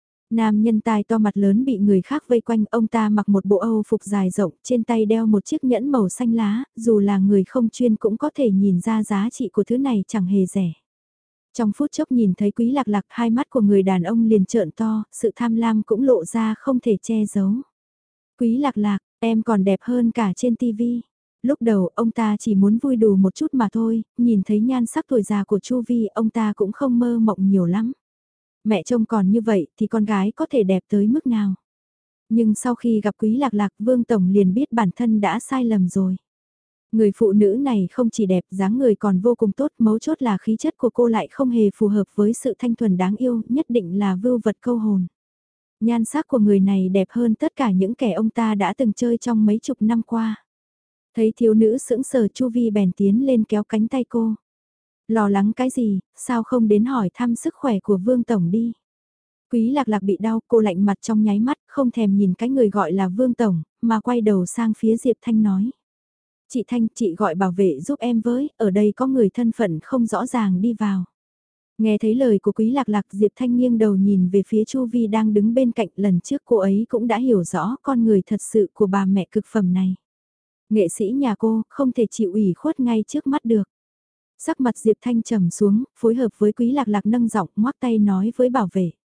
Speaker 1: Nam nhân tai to mặt lớn bị người khác vây quanh, ông ta mặc một bộ Âu phục dài rộng, trên tay đeo một chiếc nhẫn màu xanh lá, dù là người không chuyên cũng có thể nhìn ra giá trị của thứ này chẳng hề rẻ. Trong phút chốc nhìn thấy Quý Lạc Lạc, hai mắt của người đàn ông liền trợn to, sự tham lam cũng lộ ra không thể che giấu. Quý Lạc Lạc, em còn đẹp hơn cả trên tivi. Lúc đầu ông ta chỉ muốn vui đùa một chút mà thôi, nhìn thấy nhan sắc tuổi già của Chu Vi ông ta cũng không mơ mộng nhiều lắm. Mẹ trông còn như vậy thì con gái có thể đẹp tới mức nào. Nhưng sau khi gặp Quý Lạc Lạc, Vương Tổng liền biết bản thân đã sai lầm rồi. Người phụ nữ này không chỉ đẹp, dáng người còn vô cùng tốt, mấu chốt là khí chất của cô lại không hề phù hợp với sự thanh thuần đáng yêu, nhất định là vưu vật câu hồn. Nhan sắc của người này đẹp hơn tất cả những kẻ ông ta đã từng chơi trong mấy chục năm qua. Thấy thiếu nữ sững sờ, Chu Vi bèn tiến lên kéo cánh tay cô. Lo lắng cái gì, sao không đến hỏi thăm sức khỏe của Vương Tổng đi. Quý Lạc Lạc bị đau, cô lạnh mặt trong nháy mắt, không thèm nhìn cái người gọi là Vương Tổng, mà quay đầu sang phía Diệp Thanh nói. Chị Thanh, chị gọi bảo vệ giúp em với, ở đây có người thân phận không rõ ràng đi vào. Nghe thấy lời của Quý Lạc Lạc, Diệp Thanh nghiêng đầu nhìn về phía Chu Vi đang đứng bên cạnh, lần trước cô ấy cũng đã hiểu rõ con người thật sự của bà mẹ cực phẩm này. Nghệ sĩ nhà cô không thể chịu ủy khuất ngay trước mắt được. Sắc mặt Diệp Thanh trầm xuống, phối hợp với Quý Lạc Lạc nâng giọng ngoắc tay nói với bảo vệ.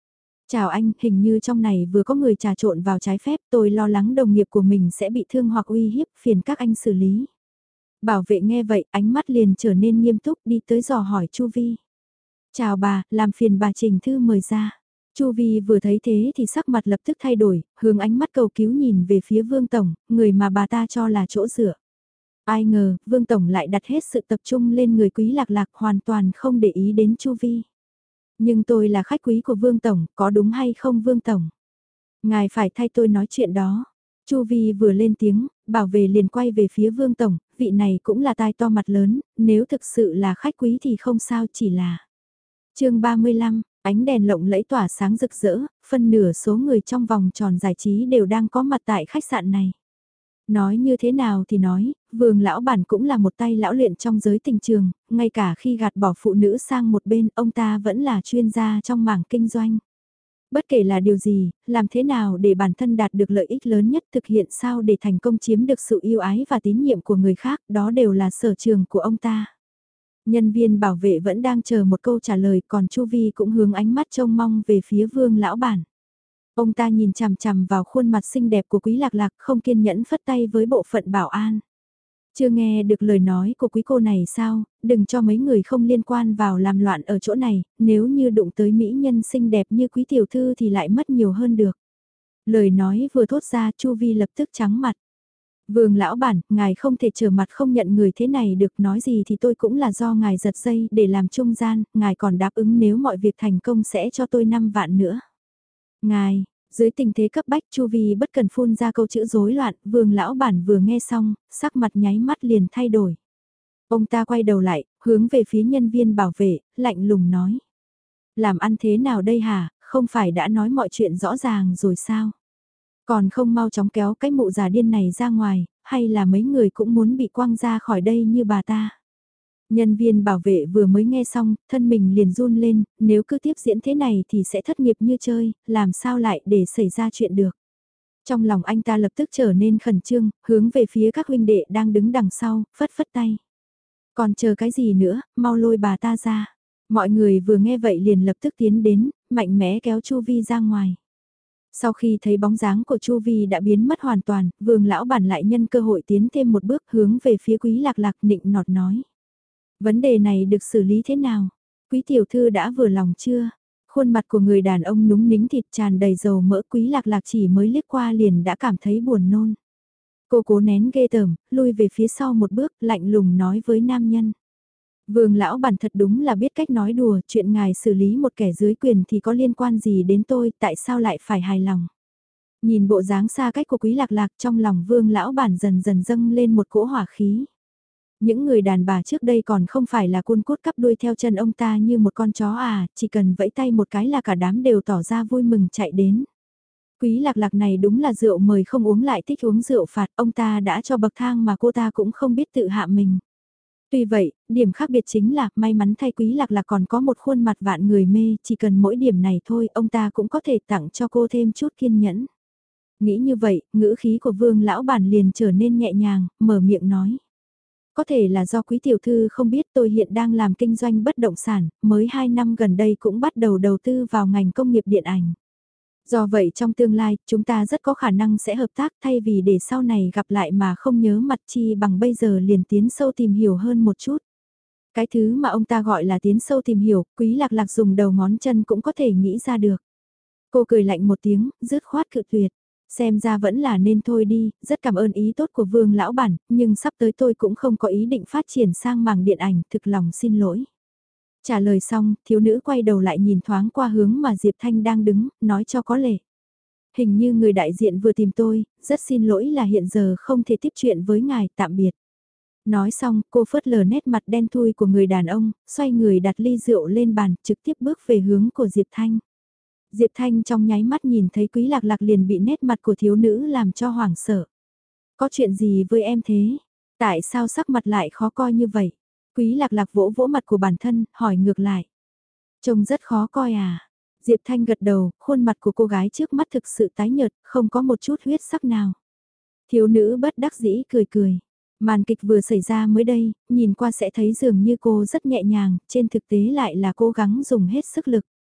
Speaker 1: Chào anh, hình như trong này vừa có người trà trộn vào trái phép, tôi lo lắng đồng nghiệp của mình sẽ bị thương hoặc uy hiếp, phiền các anh xử lý. Bảo vệ nghe vậy, ánh mắt liền trở nên nghiêm túc đi tới dò hỏi Chu Vi. Chào bà, làm phiền bà Trình Thư mời ra. Chu Vi vừa thấy thế thì sắc mặt lập tức thay đổi, hướng ánh mắt cầu cứu nhìn về phía Vương Tổng, người mà bà ta cho là chỗ dựa. Ai ngờ, Vương Tổng lại đặt hết sự tập trung lên người Quý Lạc Lạc hoàn toàn không để ý đến Chu Vi. Nhưng tôi là khách quý của Vương Tổng, có đúng hay không Vương Tổng? Ngài phải thay tôi nói chuyện đó. Chu Vi vừa lên tiếng, bảo vệ liền quay về phía Vương Tổng, vị này cũng là tai to mặt lớn, nếu thực sự là khách quý thì không sao chỉ là. Chương 35, ánh đèn lộng lẫy tỏa sáng rực rỡ, phân nửa số người trong vòng tròn giải trí đều đang có mặt tại khách sạn này. Nói như thế nào thì nói, Vương lão bản cũng là một tay lão luyện trong giới tình trường, ngay cả khi gạt bỏ phụ nữ sang một bên, ông ta vẫn là chuyên gia trong mảng kinh doanh. Bất kể là điều gì, làm thế nào để bản thân đạt được lợi ích lớn nhất, thực hiện sao để thành công chiếm được sự yêu ái và tín nhiệm của người khác, đó đều là sở trường của ông ta. Nhân viên bảo vệ vẫn đang chờ một câu trả lời, còn Chu Vi cũng hướng ánh mắt trông mong về phía Vương lão bản. Ông ta nhìn chằm chằm vào khuôn mặt xinh đẹp của Quý Lạc Lạc, không kiên nhẫn phất tay với bộ phận bảo an. Chưa nghe được lời nói của quý cô này sao, đừng cho mấy người không liên quan vào làm loạn ở chỗ này, nếu như đụng tới mỹ nhân xinh đẹp như quý tiểu thư thì lại mất nhiều hơn được. Lời nói vừa thốt ra Chu Vi lập tức trắng mặt. Vương lão bản, ngài không thể trở mặt không nhận người thế này được, nói gì thì tôi cũng là do ngài giật dây để làm trung gian, ngài còn đáp ứng nếu mọi việc thành công sẽ cho tôi 5 vạn nữa. Ngài, dưới tình thế cấp bách Chu Vi bất cần phun ra câu chữ rối loạn, Vương lão bản vừa nghe xong, sắc mặt nháy mắt liền thay đổi. Ông ta quay đầu lại, hướng về phía nhân viên bảo vệ, lạnh lùng nói. Làm ăn thế nào đây hả, không phải đã nói mọi chuyện rõ ràng rồi sao? Còn không mau chóng kéo cái mụ già điên này ra ngoài, hay là mấy người cũng muốn bị quăng ra khỏi đây như bà ta? Nhân viên bảo vệ vừa mới nghe xong, thân mình liền run lên, nếu cứ tiếp diễn thế này thì sẽ thất nghiệp như chơi, làm sao lại để xảy ra chuyện được. Trong lòng anh ta lập tức trở nên khẩn trương, hướng về phía các huynh đệ đang đứng đằng sau, phất phất tay. Còn chờ cái gì nữa, mau lôi bà ta ra. Mọi người vừa nghe vậy liền lập tức tiến đến, mạnh mẽ kéo Chu Vi ra ngoài. Sau khi thấy bóng dáng của Chu Vi đã biến mất hoàn toàn, Vương lão bản lại nhân cơ hội tiến thêm một bước hướng về phía Quý Lạc Lạc nịnh nọt nói. Vấn đề này được xử lý thế nào? Quý tiểu thư đã vừa lòng chưa? Khuôn mặt của người đàn ông núng nính thịt tràn đầy dầu mỡ. Quý Lạc Lạc chỉ mới liếc qua liền đã cảm thấy buồn nôn. Cô cố nén ghê tởm, lui về phía sau một bước, lạnh lùng nói với nam nhân. Vương lão bản thật đúng là biết cách nói đùa, chuyện ngài xử lý một kẻ dưới quyền thì có liên quan gì đến tôi, tại sao lại phải hài lòng? Nhìn bộ dáng xa cách của Quý Lạc Lạc, trong lòng Vương lão bản dần dần dâng lên một cỗ hỏa khí. Những người đàn bà trước đây còn không phải là côn cút cắp đuôi theo chân ông ta như một con chó à, chỉ cần vẫy tay một cái là cả đám đều tỏ ra vui mừng chạy đến. Quý Lạc Lạc này đúng là rượu mời không uống lại thích uống rượu phạt, ông ta đã cho bậc thang mà cô ta cũng không biết tự hạ mình. Tuy vậy, điểm khác biệt chính là may mắn thay Quý Lạc Lạc còn có một khuôn mặt vạn người mê, chỉ cần mỗi điểm này thôi ông ta cũng có thể tặng cho cô thêm chút kiên nhẫn. Nghĩ như vậy, ngữ khí của Vương lão bản liền trở nên nhẹ nhàng, mở miệng nói. Có thể là do quý tiểu thư không biết tôi hiện đang làm kinh doanh bất động sản, mới 2 năm gần đây cũng bắt đầu đầu tư vào ngành công nghiệp điện ảnh. Do vậy trong tương lai, chúng ta rất có khả năng sẽ hợp tác thay vì để sau này gặp lại mà không nhớ mặt chi bằng bây giờ liền tiến sâu tìm hiểu hơn một chút. Cái thứ mà ông ta gọi là tiến sâu tìm hiểu, Quý Lạc Lạc dùng đầu ngón chân cũng có thể nghĩ ra được. Cô cười lạnh một tiếng, dứt khoát cự tuyệt. Xem ra vẫn là nên thôi đi, rất cảm ơn ý tốt của Vương lão bản, nhưng sắp tới tôi cũng không có ý định phát triển sang mảng điện ảnh, thực lòng xin lỗi. Trả lời xong, thiếu nữ quay đầu lại nhìn thoáng qua hướng mà Diệp Thanh đang đứng, nói cho có lệ. Hình như người đại diện vừa tìm tôi, rất xin lỗi là hiện giờ không thể tiếp chuyện với ngài, tạm biệt. Nói xong, cô phớt lờ nét mặt đen thui của người đàn ông, xoay người đặt ly rượu lên bàn, trực tiếp bước về hướng của Diệp Thanh. Diệp Thanh trong nháy mắt nhìn thấy Quý Lạc Lạc liền bị nét mặt của thiếu nữ làm cho hoảng sợ. Có chuyện gì với em thế? Tại sao sắc mặt lại khó coi như vậy? Quý Lạc Lạc vỗ vỗ mặt của bản thân, hỏi ngược lại. Trông rất khó coi à? Diệp Thanh gật đầu, khuôn mặt của cô gái trước mắt thực sự tái nhợt, không có một chút huyết sắc nào. Thiếu nữ bất đắc dĩ cười cười. Màn kịch vừa xảy ra mới đây, nhìn qua sẽ thấy dường như cô rất nhẹ nhàng, trên thực tế lại là cố gắng dùng hết sức lực.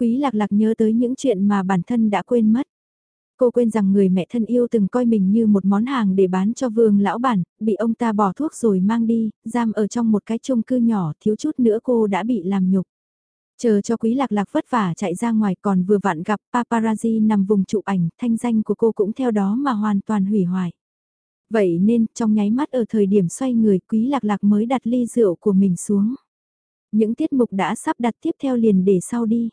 Speaker 1: Quý Lạc Lạc nhớ tới những chuyện mà bản thân đã quên mất. Cô quên rằng người mẹ thân yêu từng coi mình như một món hàng để bán cho Vương lão bản, bị ông ta bỏ thuốc rồi mang đi, giam ở trong một cái chung cư nhỏ, thiếu chút nữa cô đã bị làm nhục. Chờ cho Quý Lạc Lạc vất vả chạy ra ngoài, còn vừa vặn gặp paparazzi nằm vùng chụp ảnh, thanh danh của cô cũng theo đó mà hoàn toàn hủy hoại. Vậy nên, trong nháy mắt ở thời điểm xoay người, Quý Lạc Lạc mới đặt ly rượu của mình xuống. Những tiết mục đã sắp đặt tiếp theo liền để sau đi.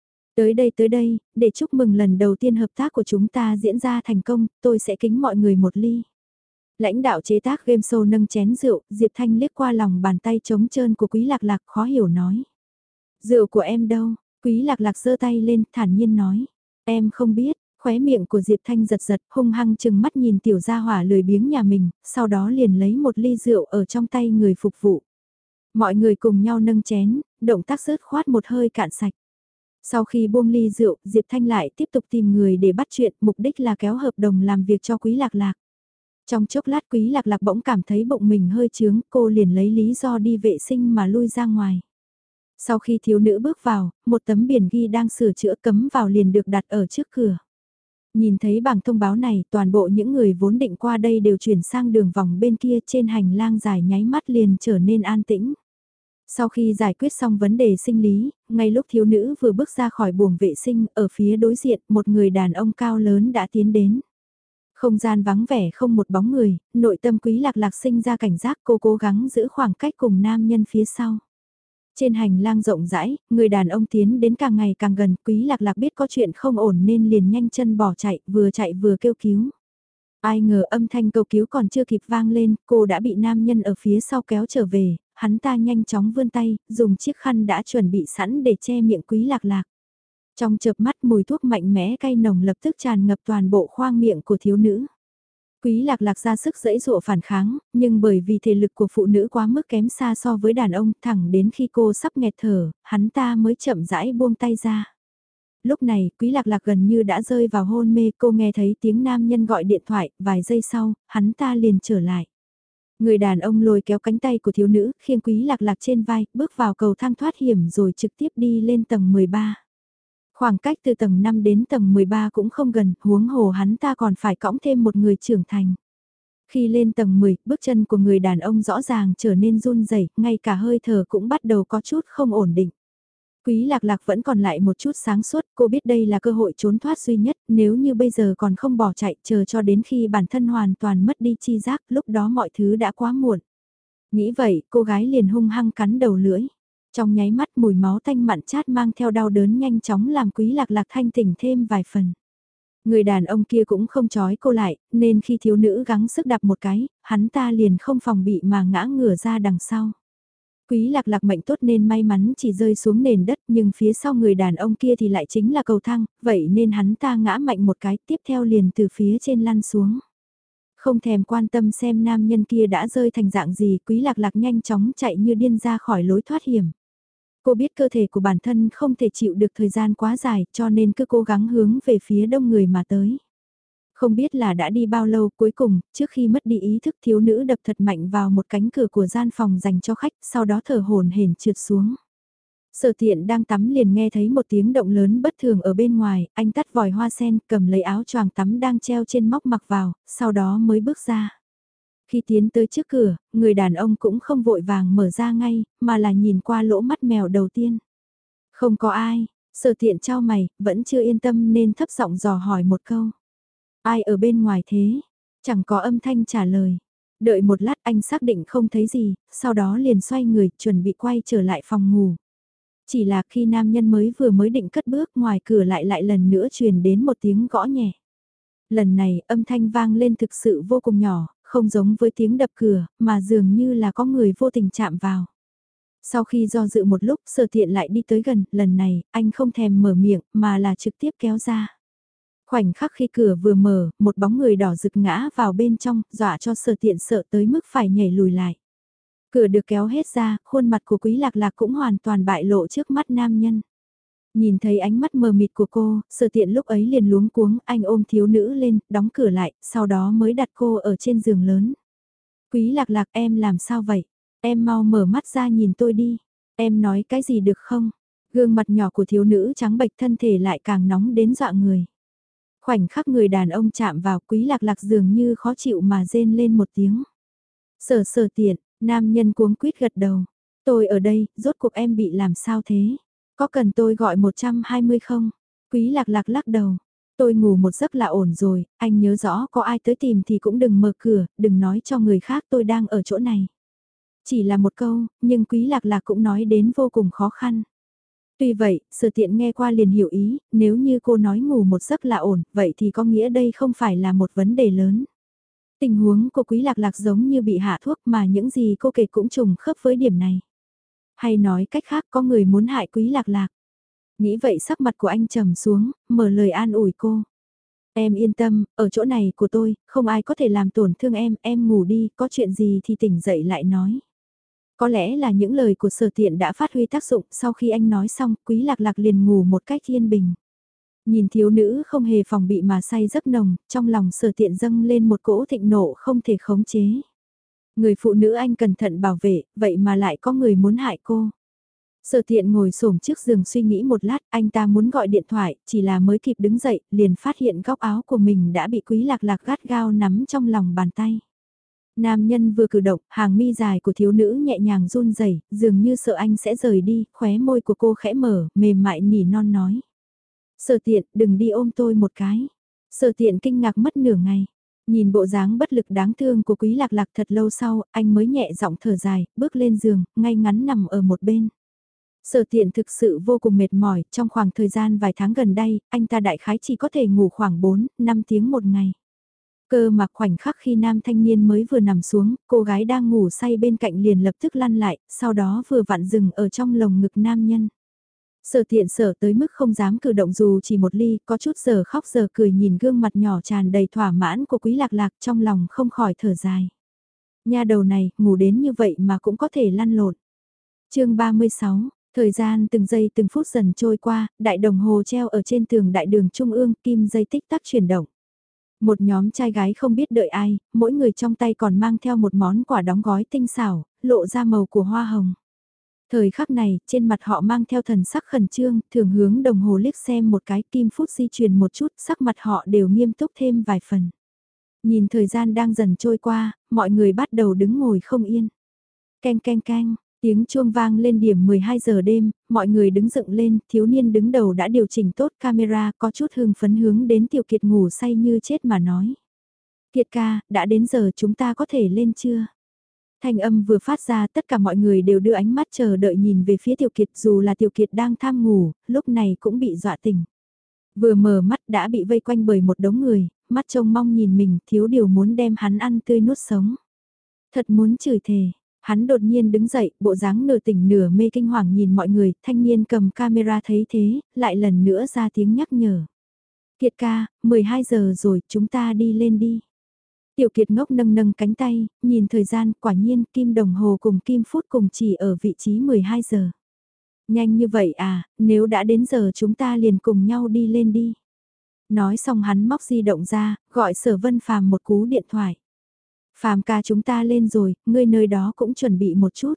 Speaker 1: Tới đây, để chúc mừng lần đầu tiên hợp tác của chúng ta diễn ra thành công, tôi sẽ kính mọi người một ly. Lãnh đạo chế tác game show nâng chén rượu, Diệp Thanh liếc qua lòng bàn tay trống trơn của Quý Lạc Lạc, khó hiểu nói. Rượu của em đâu? Quý Lạc Lạc giơ tay lên, thản nhiên nói. Em không biết, khóe miệng của Diệp Thanh giật giật, hung hăng chừng mắt nhìn tiểu gia hỏa lười biếng nhà mình, sau đó liền lấy một ly rượu ở trong tay người phục vụ. Mọi người cùng nhau nâng chén, động tác rớt khoát một hơi cạn sạch. Sau khi buông ly rượu, Diệp Thanh lại tiếp tục tìm người để bắt chuyện, mục đích là kéo hợp đồng làm việc cho Quý Lạc Lạc. Trong chốc lát Quý Lạc Lạc bỗng cảm thấy bụng mình hơi chướng, cô liền lấy lý do đi vệ sinh mà lui ra ngoài. Sau khi thiếu nữ bước vào, một tấm biển ghi đang sửa chữa cấm vào liền được đặt ở trước cửa. Nhìn thấy bảng thông báo này, toàn bộ những người vốn định qua đây đều chuyển sang đường vòng bên kia, trên hành lang dài nháy mắt liền trở nên an tĩnh. Sau khi giải quyết xong vấn đề sinh lý, ngay lúc thiếu nữ vừa bước ra khỏi buồng vệ sinh, ở phía đối diện một người đàn ông cao lớn đã tiến đến. Không gian vắng vẻ không một bóng người, nội tâm Quý Lạc Lạc sinh ra cảnh giác, cô cố gắng giữ khoảng cách cùng nam nhân phía sau. Trên hành lang rộng rãi, người đàn ông tiến đến càng ngày càng gần, Quý Lạc Lạc biết có chuyện không ổn nên liền nhanh chân bỏ chạy vừa kêu cứu. Ai ngờ âm thanh cầu cứu còn chưa kịp vang lên, cô đã bị nam nhân ở phía sau kéo trở về, hắn ta nhanh chóng vươn tay, dùng chiếc khăn đã chuẩn bị sẵn để che miệng Quý Lạc Lạc. Trong chợp mắt mùi thuốc mạnh mẽ cay nồng lập tức tràn ngập toàn bộ khoang miệng của thiếu nữ. Quý Lạc Lạc ra sức giãy dụa phản kháng, nhưng bởi vì thể lực của phụ nữ quá mức kém xa so với đàn ông, thẳng đến khi cô sắp nghẹt thở, hắn ta mới chậm rãi buông tay ra. Lúc này, Quý Lạc Lạc gần như đã rơi vào hôn mê, cô nghe thấy tiếng nam nhân gọi điện thoại, vài giây sau, hắn ta liền trở lại. Người đàn ông lôi kéo cánh tay của thiếu nữ, khiêng Quý Lạc Lạc trên vai, bước vào cầu thang thoát hiểm rồi trực tiếp đi lên tầng 13. Khoảng cách từ tầng 5 đến tầng 13 cũng không gần, huống hồ hắn ta còn phải cõng thêm một người trưởng thành. Khi lên tầng 10, bước chân của người đàn ông rõ ràng trở nên run rẩy, ngay cả hơi thở cũng bắt đầu có chút không ổn định. Quý Lạc Lạc vẫn còn lại một chút sáng suốt, cô biết đây là cơ hội trốn thoát duy nhất, nếu như bây giờ còn không bỏ chạy, chờ cho đến khi bản thân hoàn toàn mất đi chi giác, lúc đó mọi thứ đã quá muộn. Nghĩ vậy, cô gái liền hung hăng cắn đầu lưỡi. Trong nháy mắt mùi máu tanh mặn chát mang theo đau đớn nhanh chóng làm Quý Lạc Lạc thanh tỉnh thêm vài phần. Người đàn ông kia cũng không trói cô lại, nên khi thiếu nữ gắng sức đạp một cái, hắn ta liền không phòng bị mà ngã ngửa ra đằng sau. Quý Lạc Lạc mệnh tốt nên may mắn chỉ rơi xuống nền đất, nhưng phía sau người đàn ông kia thì lại chính là cầu thang, vậy nên hắn ta ngã mạnh một cái, tiếp theo liền từ phía trên lăn xuống. Không thèm quan tâm xem nam nhân kia đã rơi thành dạng gì, Quý Lạc Lạc nhanh chóng chạy như điên ra khỏi lối thoát hiểm. Cô biết cơ thể của bản thân không thể chịu được thời gian quá dài, cho nên cứ cố gắng hướng về phía đông người mà tới. Không biết là đã đi bao lâu, cuối cùng, trước khi mất đi ý thức, thiếu nữ đập thật mạnh vào một cánh cửa của gian phòng dành cho khách, sau đó thở hổn hển trượt xuống. Sở Tiện đang tắm liền nghe thấy một tiếng động lớn bất thường ở bên ngoài, anh tắt vòi hoa sen, cầm lấy áo choàng tắm đang treo trên móc mặc vào, sau đó mới bước ra. Khi tiến tới trước cửa, người đàn ông cũng không vội vàng mở ra ngay, mà là nhìn qua lỗ mắt mèo đầu tiên. Không có ai, Sở Tiện trao mày, vẫn chưa yên tâm nên thấp giọng dò hỏi một câu. Ai ở bên ngoài thế? Chẳng có âm thanh trả lời. Đợi một lát anh xác định không thấy gì, sau đó liền xoay người chuẩn bị quay trở lại phòng ngủ. Chỉ là khi nam nhân mới định cất bước, ngoài cửa lại lần nữa truyền đến một tiếng gõ nhẹ. Lần này âm thanh vang lên thực sự vô cùng nhỏ, không giống với tiếng đập cửa, mà dường như là có người vô tình chạm vào. Sau khi do dự một lúc, Sở Tiện lại đi tới gần, lần này anh không thèm mở miệng mà là trực tiếp kéo ra. Khoảnh khắc khi cửa vừa mở, một bóng người đỏ rực ngã vào bên trong, dọa cho Sở Tiện sợ tới mức phải nhảy lùi lại. Cửa được kéo hết ra, khuôn mặt của Quý Lạc Lạc cũng hoàn toàn bại lộ trước mắt nam nhân. Nhìn thấy ánh mắt mờ mịt của cô, Sở Tiện lúc ấy liền luống cuống, anh ôm thiếu nữ lên, đóng cửa lại, sau đó mới đặt cô ở trên giường lớn. Quý Lạc Lạc, em làm sao vậy? Em mau mở mắt ra nhìn tôi đi. Em nói cái gì được không? Gương mặt nhỏ của thiếu nữ trắng bệch, thân thể lại càng nóng đến dọa người. Khoảnh khắc người đàn ông chạm vào, Quý Lạc Lạc dường như khó chịu mà rên lên một tiếng. Sở Tiện, nam nhân cuống quýt gật đầu. Tôi ở đây, rốt cuộc em bị làm sao thế? Có cần tôi gọi 120 không? Quý Lạc Lạc lắc đầu. Tôi ngủ một giấc là ổn rồi, anh nhớ rõ có ai tới tìm thì cũng đừng mở cửa, đừng nói cho người khác tôi đang ở chỗ này. Chỉ là một câu, nhưng Quý Lạc Lạc cũng nói đến vô cùng khó khăn. Tuy vậy, Sở Tiện nghe qua liền hiểu ý, nếu như cô nói ngủ một giấc là ổn, vậy thì có nghĩa đây không phải là một vấn đề lớn. Tình huống của Quý Lạc Lạc giống như bị hạ thuốc mà những gì cô kể cũng trùng khớp với điểm này. Hay nói cách khác, có người muốn hại Quý Lạc Lạc. Nghĩ vậy sắc mặt của anh trầm xuống, mở lời an ủi cô. Em yên tâm, ở chỗ này của tôi, không ai có thể làm tổn thương em ngủ đi, có chuyện gì thì tỉnh dậy lại nói. Có lẽ là những lời của Sở Tiện đã phát huy tác dụng, sau khi anh nói xong, Quý Lạc Lạc liền ngủ một cách yên bình. Nhìn thiếu nữ không hề phòng bị mà say giấc nồng, trong lòng Sở Tiện dâng lên một cỗ thịnh nộ không thể khống chế. Người phụ nữ anh cẩn thận bảo vệ, vậy mà lại có người muốn hại cô. Sở Tiện ngồi xổm trước giường suy nghĩ một lát, anh ta muốn gọi điện thoại, chỉ là mới kịp đứng dậy, liền phát hiện góc áo của mình đã bị Quý Lạc Lạc gắt gao nắm trong lòng bàn tay. Nam nhân vừa cử động, hàng mi dài của thiếu nữ nhẹ nhàng run rẩy, dường như sợ anh sẽ rời đi, khóe môi của cô khẽ mở, mềm mại nỉ non nói. Sở Tiện, đừng đi ôm tôi một cái. Sở Tiện kinh ngạc mất nửa ngày. Nhìn bộ dáng bất lực đáng thương của Quý Lạc Lạc thật lâu sau, anh mới nhẹ giọng thở dài, bước lên giường, ngay ngắn nằm ở một bên. Sở Tiện thực sự vô cùng mệt mỏi, trong khoảng thời gian vài tháng gần đây, anh ta đại khái chỉ có thể ngủ khoảng 4-5 tiếng một ngày. Cơ mà khoảnh khắc khi nam thanh niên mới vừa nằm xuống, cô gái đang ngủ say bên cạnh liền lập tức lăn lại, sau đó vừa vặn dừng ở trong lồng ngực nam nhân. Sở Tiện sợ tới mức không dám cử động dù chỉ một ly, có chút giờ khóc giờ cười nhìn gương mặt nhỏ tràn đầy thỏa mãn của Quý Lạc Lạc trong lòng không khỏi thở dài. Nha đầu này, ngủ đến như vậy mà cũng có thể lăn lộn. Chương 36, thời gian từng giây từng phút dần trôi qua, đại đồng hồ treo ở trên tường đại đường trung ương, kim dây tích tắc chuyển động. Một nhóm trai gái không biết đợi ai, mỗi người trong tay còn mang theo một món quà đóng gói tinh xảo, lộ ra màu của hoa hồng. Thời khắc này, trên mặt họ mang theo thần sắc khẩn trương, thường hướng đồng hồ liếc xem một cái, kim phút di chuyển một chút, sắc mặt họ đều nghiêm túc thêm vài phần. Nhìn thời gian đang dần trôi qua, mọi người bắt đầu đứng ngồi không yên. Keng keng keng, tiếng chuông vang lên điểm 12 giờ đêm, mọi người đứng dựng lên, thiếu niên đứng đầu đã điều chỉnh tốt camera, có chút hưng phấn hướng đến Tiểu Kiệt ngủ say như chết mà nói. Kiệt ca, đã đến giờ chúng ta có thể lên chưa? Thanh âm vừa phát ra, tất cả mọi người đều đưa ánh mắt chờ đợi nhìn về phía Tiểu Kiệt, dù là Tiểu Kiệt đang tham ngủ, lúc này cũng bị dọa tỉnh. Vừa mở mắt đã bị vây quanh bởi một đống người, mắt trông mong nhìn mình, thiếu điều muốn đem hắn ăn tươi nuốt sống. Thật muốn chửi thề. Hắn đột nhiên đứng dậy, bộ dáng nửa tỉnh nửa mê kinh hoàng nhìn mọi người, thanh niên cầm camera thấy thế, lại lần nữa ra tiếng nhắc nhở. Kiệt ca, 12 giờ rồi, chúng ta đi lên đi. Tiểu Kiệt ngốc nâng nâng cánh tay, nhìn thời gian, quả nhiên kim đồng hồ cùng kim phút cùng chỉ ở vị trí 12 giờ. Nhanh như vậy à, nếu đã đến giờ chúng ta liền cùng nhau đi lên đi. Nói xong hắn móc di động ra, gọi Sở Vân Phàm một cú điện thoại. Phàm ca chúng ta lên rồi, ngươi nơi đó cũng chuẩn bị một chút.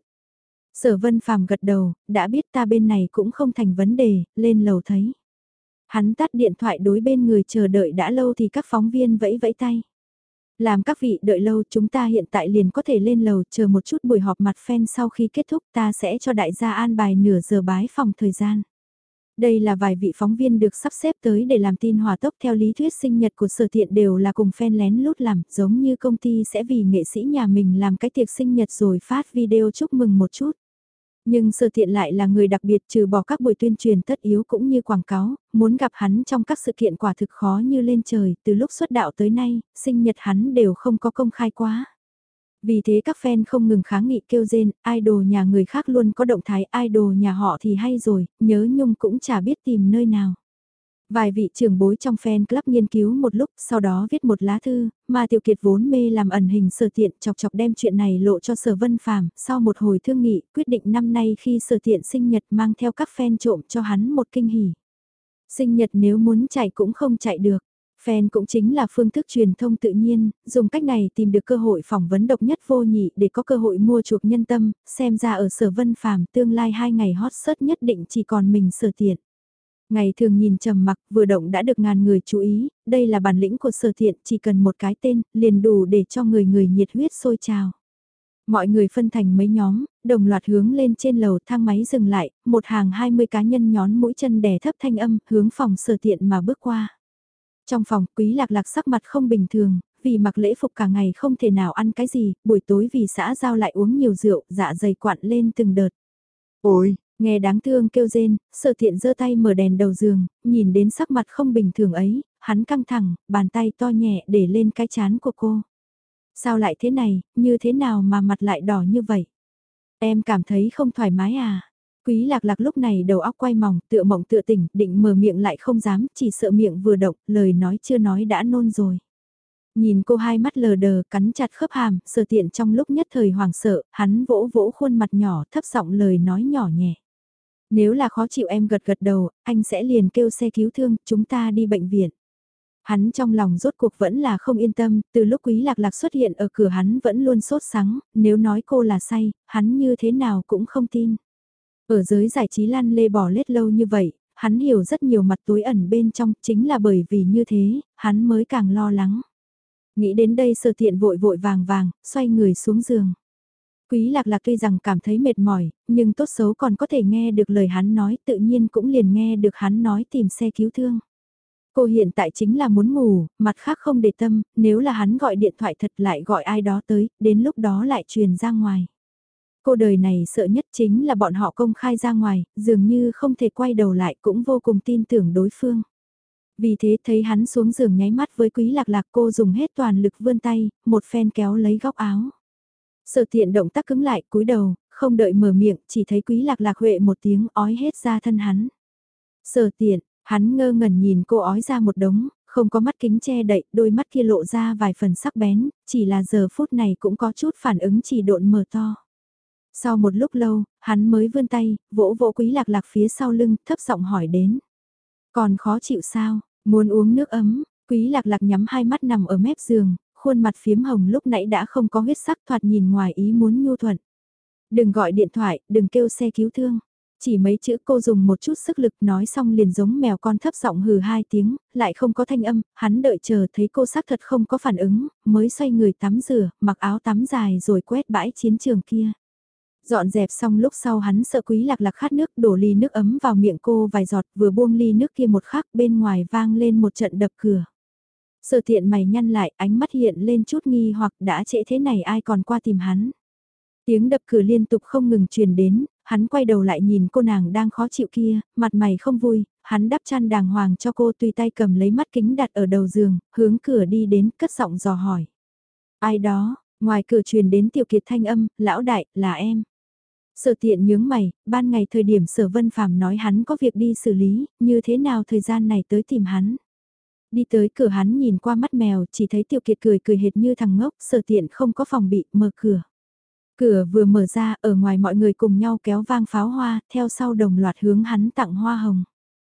Speaker 1: Sở Vân Phàm gật đầu, đã biết ta bên này cũng không thành vấn đề, lên lầu thấy. Hắn tắt điện thoại đối bên người chờ đợi đã lâu thì các phóng viên vẫy vẫy tay. Làm các vị đợi lâu chúng ta hiện tại liền có thể lên lầu chờ một chút buổi họp mặt fan sau khi kết thúc ta sẽ cho đại gia an bài nửa giờ bái phòng thời gian. Đây là vài vị phóng viên được sắp xếp tới để làm tin hỏa tốc theo lý thuyết sinh nhật của Sở Tiện đều là cùng fan lén lút làm, giống như công ty sẽ vì nghệ sĩ nhà mình làm cái tiệc sinh nhật rồi phát video chúc mừng một chút. Nhưng Sở Tiện lại là người đặc biệt trừ bỏ các buổi tuyên truyền tất yếu cũng như quảng cáo, muốn gặp hắn trong các sự kiện quả thực khó như lên trời, từ lúc xuất đạo tới nay, sinh nhật hắn đều không có công khai quá. Vì thế các fan không ngừng kháng nghị kêu rên, idol nhà người khác luôn có động thái, idol nhà họ thì hay rồi, nhớ nhung cũng chả biết tìm nơi nào. Vài vị trưởng bối trong fan club nghiên cứu một lúc, sau đó viết một lá thư, mà Tiểu Kiệt vốn mê làm ẩn hình Sở Tiện chọc chọc đem chuyện này lộ cho Sở Vân Phàm, sau một hồi thương nghị, quyết định năm nay khi Sở Tiện sinh nhật mang theo các fan trộm cho hắn một kinh hỉ. Sinh nhật nếu muốn chạy cũng không chạy được. Fan cũng chính là phương thức truyền thông tự nhiên, dùng cách này tìm được cơ hội phỏng vấn độc nhất vô nhị để có cơ hội mua chuộc nhân tâm, xem ra ở Sở Vân Phàm tương lai 2 ngày hot search nhất định chỉ còn mình Sở Tiện. Ngày thường nhìn trầm mặc vừa động đã được ngàn người chú ý, đây là bản lĩnh của Sở Tiện, chỉ cần một cái tên, liền đủ để cho người người nhiệt huyết sôi trào. Mọi người phân thành mấy nhóm, đồng loạt hướng lên trên lầu, thang máy dừng lại, một hàng 20 cá nhân nhón mũi chân đè thấp thanh âm, hướng phòng Sở Tiện mà bước qua. Trong phòng, Quý Lạc Lạc sắc mặt không bình thường, vì mặc lễ phục cả ngày không thể nào ăn cái gì, buổi tối vì xã giao lại uống nhiều rượu, dạ dày quặn lên từng đợt.
Speaker 2: Ôi,
Speaker 1: Nghe đáng thương kêu rên, Sở Tiện giơ tay mở đèn đầu giường, nhìn đến sắc mặt không bình thường ấy, hắn căng thẳng, bàn tay to nhẹ để lên cái chán của cô. Sao lại thế này, như thế nào mà mặt lại đỏ như vậy? Em cảm thấy không thoải mái à? Quý Lạc Lạc lúc này đầu óc quay mòng, tựa mộng tựa tỉnh, định mở miệng lại không dám, chỉ sợ miệng vừa động, lời nói chưa nói đã nôn rồi. Nhìn cô hai mắt lờ đờ, cắn chặt khớp hàm, Sở Tiện trong lúc nhất thời hoảng sợ, hắn vỗ vỗ khuôn mặt nhỏ, thấp giọng lời nói nhỏ nhẹ. Nếu là khó chịu em gật gật đầu, anh sẽ liền kêu xe cứu thương, chúng ta đi bệnh viện. Hắn trong lòng rốt cuộc vẫn là không yên tâm, từ lúc Quý Lạc Lạc xuất hiện ở cửa hắn vẫn luôn sốt sắng, nếu nói cô là say, hắn như thế nào cũng không tin. Ở giới giải trí lăn lê bò lết lâu như vậy, hắn hiểu rất nhiều mặt tối ẩn bên trong, chính là bởi vì như thế, hắn mới càng lo lắng. Nghĩ đến đây Sở Tiện vội vội vàng vàng, xoay người xuống giường. Quý Lạc Lạc tuy rằng cảm thấy mệt mỏi, nhưng tốt xấu còn có thể nghe được lời hắn nói, tự nhiên cũng liền nghe được hắn nói tìm xe cứu thương. Cô hiện tại chính là muốn ngủ, mặt khác không để tâm, nếu là hắn gọi điện thoại thật lại gọi ai đó tới, đến lúc đó lại truyền ra ngoài. Cô đời này sợ nhất chính là bọn họ công khai ra ngoài, dường như không thể quay đầu lại cũng vô cùng tin tưởng đối phương. Vì thế thấy hắn xuống giường nháy mắt với Quý Lạc Lạc, cô dùng hết toàn lực vươn tay, một phen kéo lấy góc áo. Sở Tiện động tác cứng lại, cúi đầu, không đợi mở miệng, chỉ thấy Quý Lạc Lạc huệ một tiếng ói hết ra thân hắn. Sở Tiện, hắn ngơ ngẩn nhìn cô ói ra một đống, không có mắt kính che đậy, đôi mắt kia lộ ra vài phần sắc bén, chỉ là giờ phút này cũng có chút phản ứng chỉ độn mở to. Sau một lúc lâu, hắn mới vươn tay, vỗ vỗ Quý Lạc Lạc phía sau lưng, thấp giọng hỏi đến. Còn khó chịu sao, muốn uống nước ấm, Quý Lạc Lạc nhắm hai mắt nằm ở mép giường, khuôn mặt phiếm hồng lúc nãy đã không có huyết sắc, thoạt nhìn ngoài ý muốn nhu thuận. Đừng gọi điện thoại, đừng kêu xe cứu thương. Chỉ mấy chữ cô dùng một chút sức lực nói xong liền giống mèo con thấp giọng hừ hai tiếng, lại không có thanh âm, hắn đợi chờ thấy cô xác thật không có phản ứng, mới xoay người tắm rửa, mặc áo tắm dài rồi quét bãi chiến trường kia. Dọn dẹp xong lúc sau hắn sợ Quý Lạc Lạc khát nước, đổ ly nước ấm vào miệng cô vài giọt, vừa buông ly nước kia một khắc, bên ngoài vang lên một trận đập cửa. Sở Tiện mày nhăn lại, ánh mắt hiện lên chút nghi hoặc đã trễ thế này ai còn qua tìm hắn. Tiếng đập cửa liên tục không ngừng truyền đến, hắn quay đầu lại nhìn cô nàng đang khó chịu kia, mặt mày không vui, hắn đắp chăn đàng hoàng cho cô, tùy tay cầm lấy mắt kính đặt ở đầu giường, hướng cửa đi đến, cất giọng dò hỏi. Ai đó, ngoài cửa truyền đến Tiểu Kiệt thanh âm, lão đại, là em. Sở Tiện nhướng mày, ban ngày thời điểm Sở Vân Phàm nói hắn có việc đi xử lý, như thế nào thời gian này tới tìm hắn. Đi tới cửa hắn nhìn qua mắt mèo, chỉ thấy Tiểu Kiệt cười cười hệt như thằng ngốc, Sở Tiện không có phòng bị, mở cửa. Cửa vừa mở ra, ở ngoài mọi người cùng nhau kéo vang pháo hoa, theo sau đồng loạt hướng hắn tặng hoa hồng.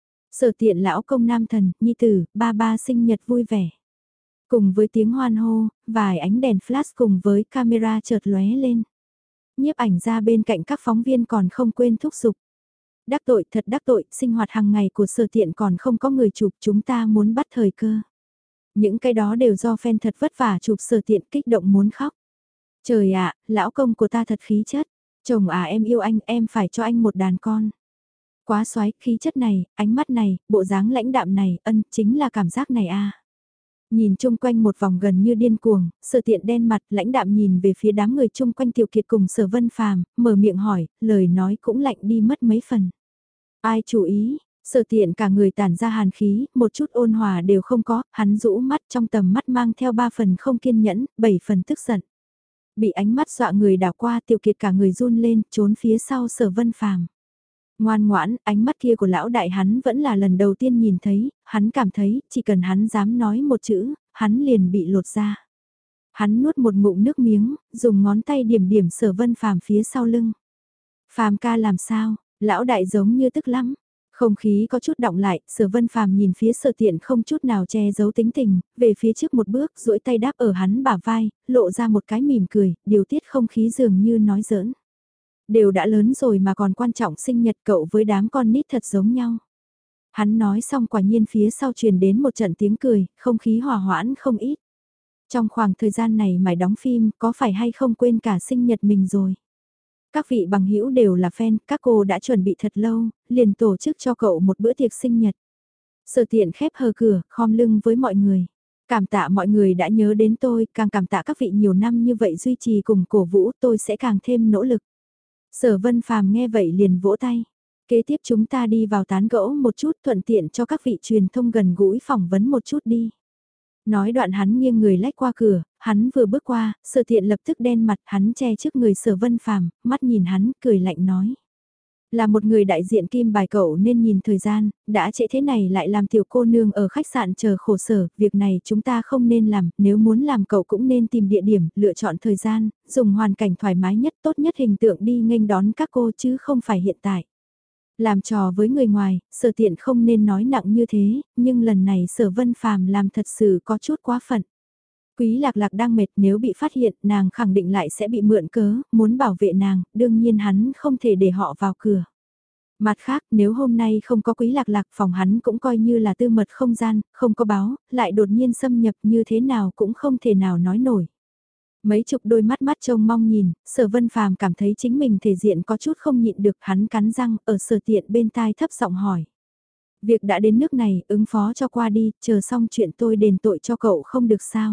Speaker 1: Sở Tiện lão công nam thần, nhi tử, ba ba sinh nhật vui vẻ. Cùng với tiếng hoan hô, vài ánh đèn flash cùng với camera chợt lóe lên. Nhiếp ảnh ra bên cạnh các phóng viên còn không quên thúc giục. Đắc tội thật đắc tội, sinh hoạt hàng ngày của Sở Tiện còn không có người chụp, chúng ta muốn bắt thời cơ. Những cái đó đều do fan thật vất vả chụp Sở Tiện kích động muốn khóc. Trời ạ, lão công của ta thật khí chất. Chồng à em yêu anh, em phải cho anh một đàn con. Quá soái khí chất này, ánh mắt này, bộ dáng lãnh đạm này, chính là cảm giác này a. Nhìn chung quanh một vòng gần như điên cuồng, Sở Tiện đen mặt, lãnh đạm nhìn về phía đám người chung quanh Tiểu Kiệt cùng Sở Vân Phàm, mở miệng hỏi, lời nói cũng lạnh đi mất mấy phần. Ai chú ý, Sở Tiện cả người tản ra hàn khí, một chút ôn hòa đều không có, hắn rũ mắt, trong tầm mắt mang theo 3 phần không kiên nhẫn, 7 phần tức giận. Bị ánh mắt dọa người đảo qua, Tiểu Kiệt cả người run lên, trốn phía sau Sở Vân Phàm. Ngoan ngoãn, ánh mắt kia của lão đại hắn vẫn là lần đầu tiên nhìn thấy, hắn cảm thấy, chỉ cần hắn dám nói một chữ, hắn liền bị lột ra. Hắn nuốt một ngụm nước miếng, dùng ngón tay điểm điểm Sở Vân Phàm phía sau lưng. Phàm ca làm sao, lão đại giống như tức lắm. Không khí có chút đọng lại, Sở Vân Phàm nhìn phía Sở Tiện không chút nào che giấu tính tình, về phía trước một bước, duỗi tay đáp ở hắn bả vai, lộ ra một cái mỉm cười, điều tiết không khí dường như nói giỡn. Đều đã lớn rồi mà còn quan trọng sinh nhật cậu với đám con nít thật giống nhau. Hắn nói xong quả nhiên phía sau truyền đến một trận tiếng cười, không khí hòa hoãn không ít. Trong khoảng thời gian này mải đóng phim, có phải hay không quên cả sinh nhật mình rồi. Các vị bằng hữu đều là fan, các cô đã chuẩn bị thật lâu, liền tổ chức cho cậu một bữa tiệc sinh nhật. Sở Tiện khép hờ cửa, khom lưng với mọi người. Cảm tạ mọi người đã nhớ đến tôi, càng cảm tạ các vị nhiều năm như vậy duy trì cùng cổ vũ, tôi sẽ càng thêm nỗ lực. Sở Vân Phàm nghe vậy liền vỗ tay. Kế tiếp chúng ta đi vào tán gẫu một chút, thuận tiện cho các vị truyền thông gần gũi phỏng vấn một chút đi. Nói đoạn hắn nghiêng người lách qua cửa, hắn vừa bước qua, Sở Tiện lập tức đen mặt, hắn che trước người Sở Vân Phàm, mắt nhìn hắn, cười lạnh nói. Là một người đại diện kim bài cậu nên nhìn thời gian, đã trễ thế này lại làm tiểu cô nương ở khách sạn chờ khổ sở, việc này chúng ta không nên làm, nếu muốn làm cậu cũng nên tìm địa điểm, lựa chọn thời gian, dùng hoàn cảnh thoải mái nhất, tốt nhất hình tượng đi nghênh đón các cô chứ không phải hiện tại. Làm trò với người ngoài, Sở Tiện không nên nói nặng như thế, nhưng lần này Sở Vân Phàm làm thật sự có chút quá phận. Quý Lạc Lạc đang mệt, nếu bị phát hiện nàng khẳng định lại sẽ bị mượn cớ, muốn bảo vệ nàng, đương nhiên hắn không thể để họ vào cửa. Mặt khác, nếu hôm nay không có Quý Lạc Lạc, phòng hắn cũng coi như là tư mật không gian, không có báo, lại đột nhiên xâm nhập như thế nào cũng không thể nào nói nổi. Mấy chục đôi mắt mắt trông mong nhìn, Sở Vân Phàm cảm thấy chính mình thể diện có chút không nhịn được, hắn cắn răng ở Sở Tiện bên tai thấp giọng hỏi. Việc đã đến nước này, ứng phó cho qua đi, chờ xong chuyện tôi đền tội cho cậu không được sao.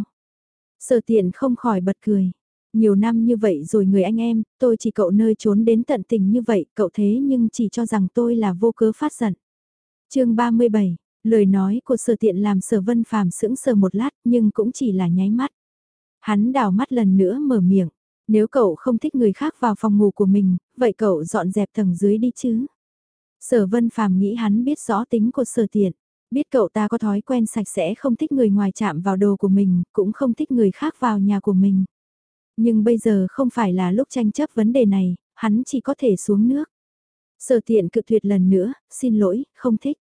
Speaker 1: Sở Tiện không khỏi bật cười. Nhiều năm như vậy rồi người anh em, tôi chỉ cậu nơi trốn đến tận tình như vậy, cậu thế nhưng chỉ cho rằng tôi là vô cớ phát giận. Chương 37, lời nói của Sở Tiện làm Sở Vân Phàm sững sờ một lát, nhưng cũng chỉ là nháy mắt. Hắn đào mắt lần nữa mở miệng, nếu cậu không thích người khác vào phòng ngủ của mình, vậy cậu dọn dẹp tầng dưới đi chứ. Sở Vân Phàm nghĩ hắn biết rõ tính của Sở Tiện, biết cậu ta có thói quen sạch sẽ không thích người ngoài chạm vào đồ của mình, cũng không thích người khác vào nhà của mình. Nhưng bây giờ không phải là lúc tranh chấp vấn đề này, hắn chỉ có thể xuống nước. Sở Tiện cự tuyệt lần nữa, xin lỗi, không thích.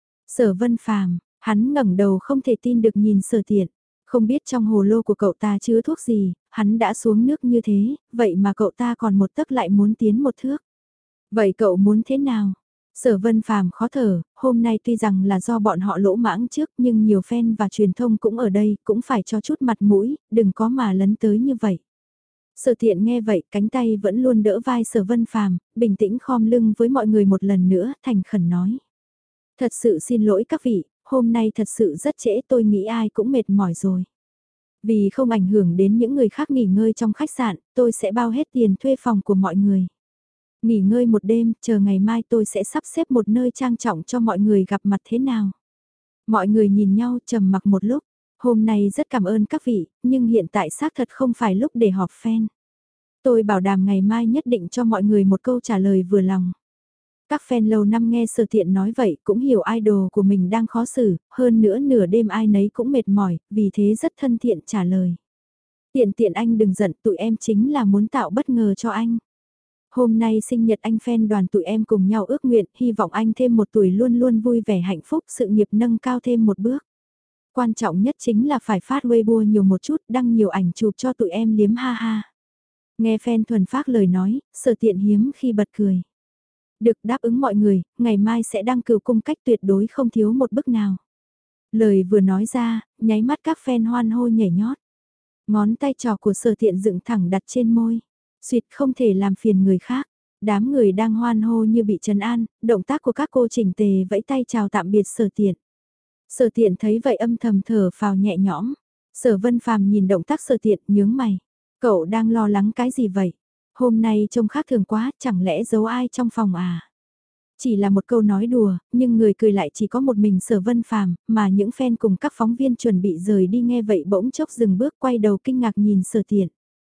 Speaker 1: Sở Vân Phàm, hắn ngẩng đầu không thể tin được nhìn Sở Tiện. Không biết trong hồ lô của cậu ta chứa thuốc gì, hắn đã xuống nước như thế, vậy mà cậu ta còn một tấc lại muốn tiến một thước. Vậy cậu muốn thế nào? Sở Vân Phàm khó thở, hôm nay tuy rằng là do bọn họ lỗ mãng trước nhưng nhiều fan và truyền thông cũng ở đây, cũng phải cho chút mặt mũi, đừng có mà lấn tới như vậy. Sở Tiện nghe vậy, cánh tay vẫn luôn đỡ vai Sở Vân Phàm, bình tĩnh khom lưng với mọi người một lần nữa, thành khẩn nói. Thật sự xin lỗi các vị, hôm nay thật sự rất trễ, tôi nghĩ ai cũng mệt mỏi rồi. Vì không ảnh hưởng đến những người khác nghỉ ngơi trong khách sạn, tôi sẽ bao hết tiền thuê phòng của mọi người. Nghỉ ngơi một đêm, chờ ngày mai tôi sẽ sắp xếp một nơi trang trọng cho mọi người gặp mặt thế nào. Mọi người nhìn nhau trầm mặc một lúc. Hôm nay rất cảm ơn các vị, nhưng hiện tại xác thật không phải lúc để họp fan. Tôi bảo đảm ngày mai nhất định cho mọi người một câu trả lời vừa lòng. Các fan lâu năm nghe Sở Tiện nói vậy cũng hiểu idol của mình đang khó xử, hơn nữa nửa đêm ai nấy cũng mệt mỏi, vì thế rất thân thiện trả lời. Tiện Tiện anh đừng giận, tụi em chính là muốn tạo bất ngờ cho anh. Hôm nay sinh nhật anh, fan đoàn tụi em cùng nhau ước nguyện, hy vọng anh thêm một tuổi luôn luôn vui vẻ hạnh phúc, sự nghiệp nâng cao thêm một bước. Quan trọng nhất chính là phải phát Weibo nhiều một chút, đăng nhiều ảnh chụp cho tụi em liếm ha ha. Nghe fan thuần phác lời nói, Sở Tiện hiếm khi bật cười. Được, đáp ứng mọi người, ngày mai sẽ đăng cửu cung cách tuyệt đối không thiếu một bức nào. Lời vừa nói ra, nháy mắt các fan hoan hô nhảy nhót. Ngón tay trò của Sở Tiện dựng thẳng đặt trên môi. Xuyệt không thể làm phiền người khác. Đám người đang hoan hô như bị trấn an, động tác của các cô chỉnh tề vẫy tay chào tạm biệt Sở Tiện. Sở Tiện thấy vậy âm thầm thở phào nhẹ nhõm. Sở Vân Phàm nhìn động tác Sở Tiện nhướng mày. Cậu đang lo lắng cái gì vậy? Hôm nay trông khác thường quá, chẳng lẽ giấu ai trong phòng à? Chỉ là một câu nói đùa, nhưng người cười lại chỉ có một mình Sở Vân Phàm, mà những fan cùng các phóng viên chuẩn bị rời đi nghe vậy bỗng chốc dừng bước quay đầu kinh ngạc nhìn Sở Tiện.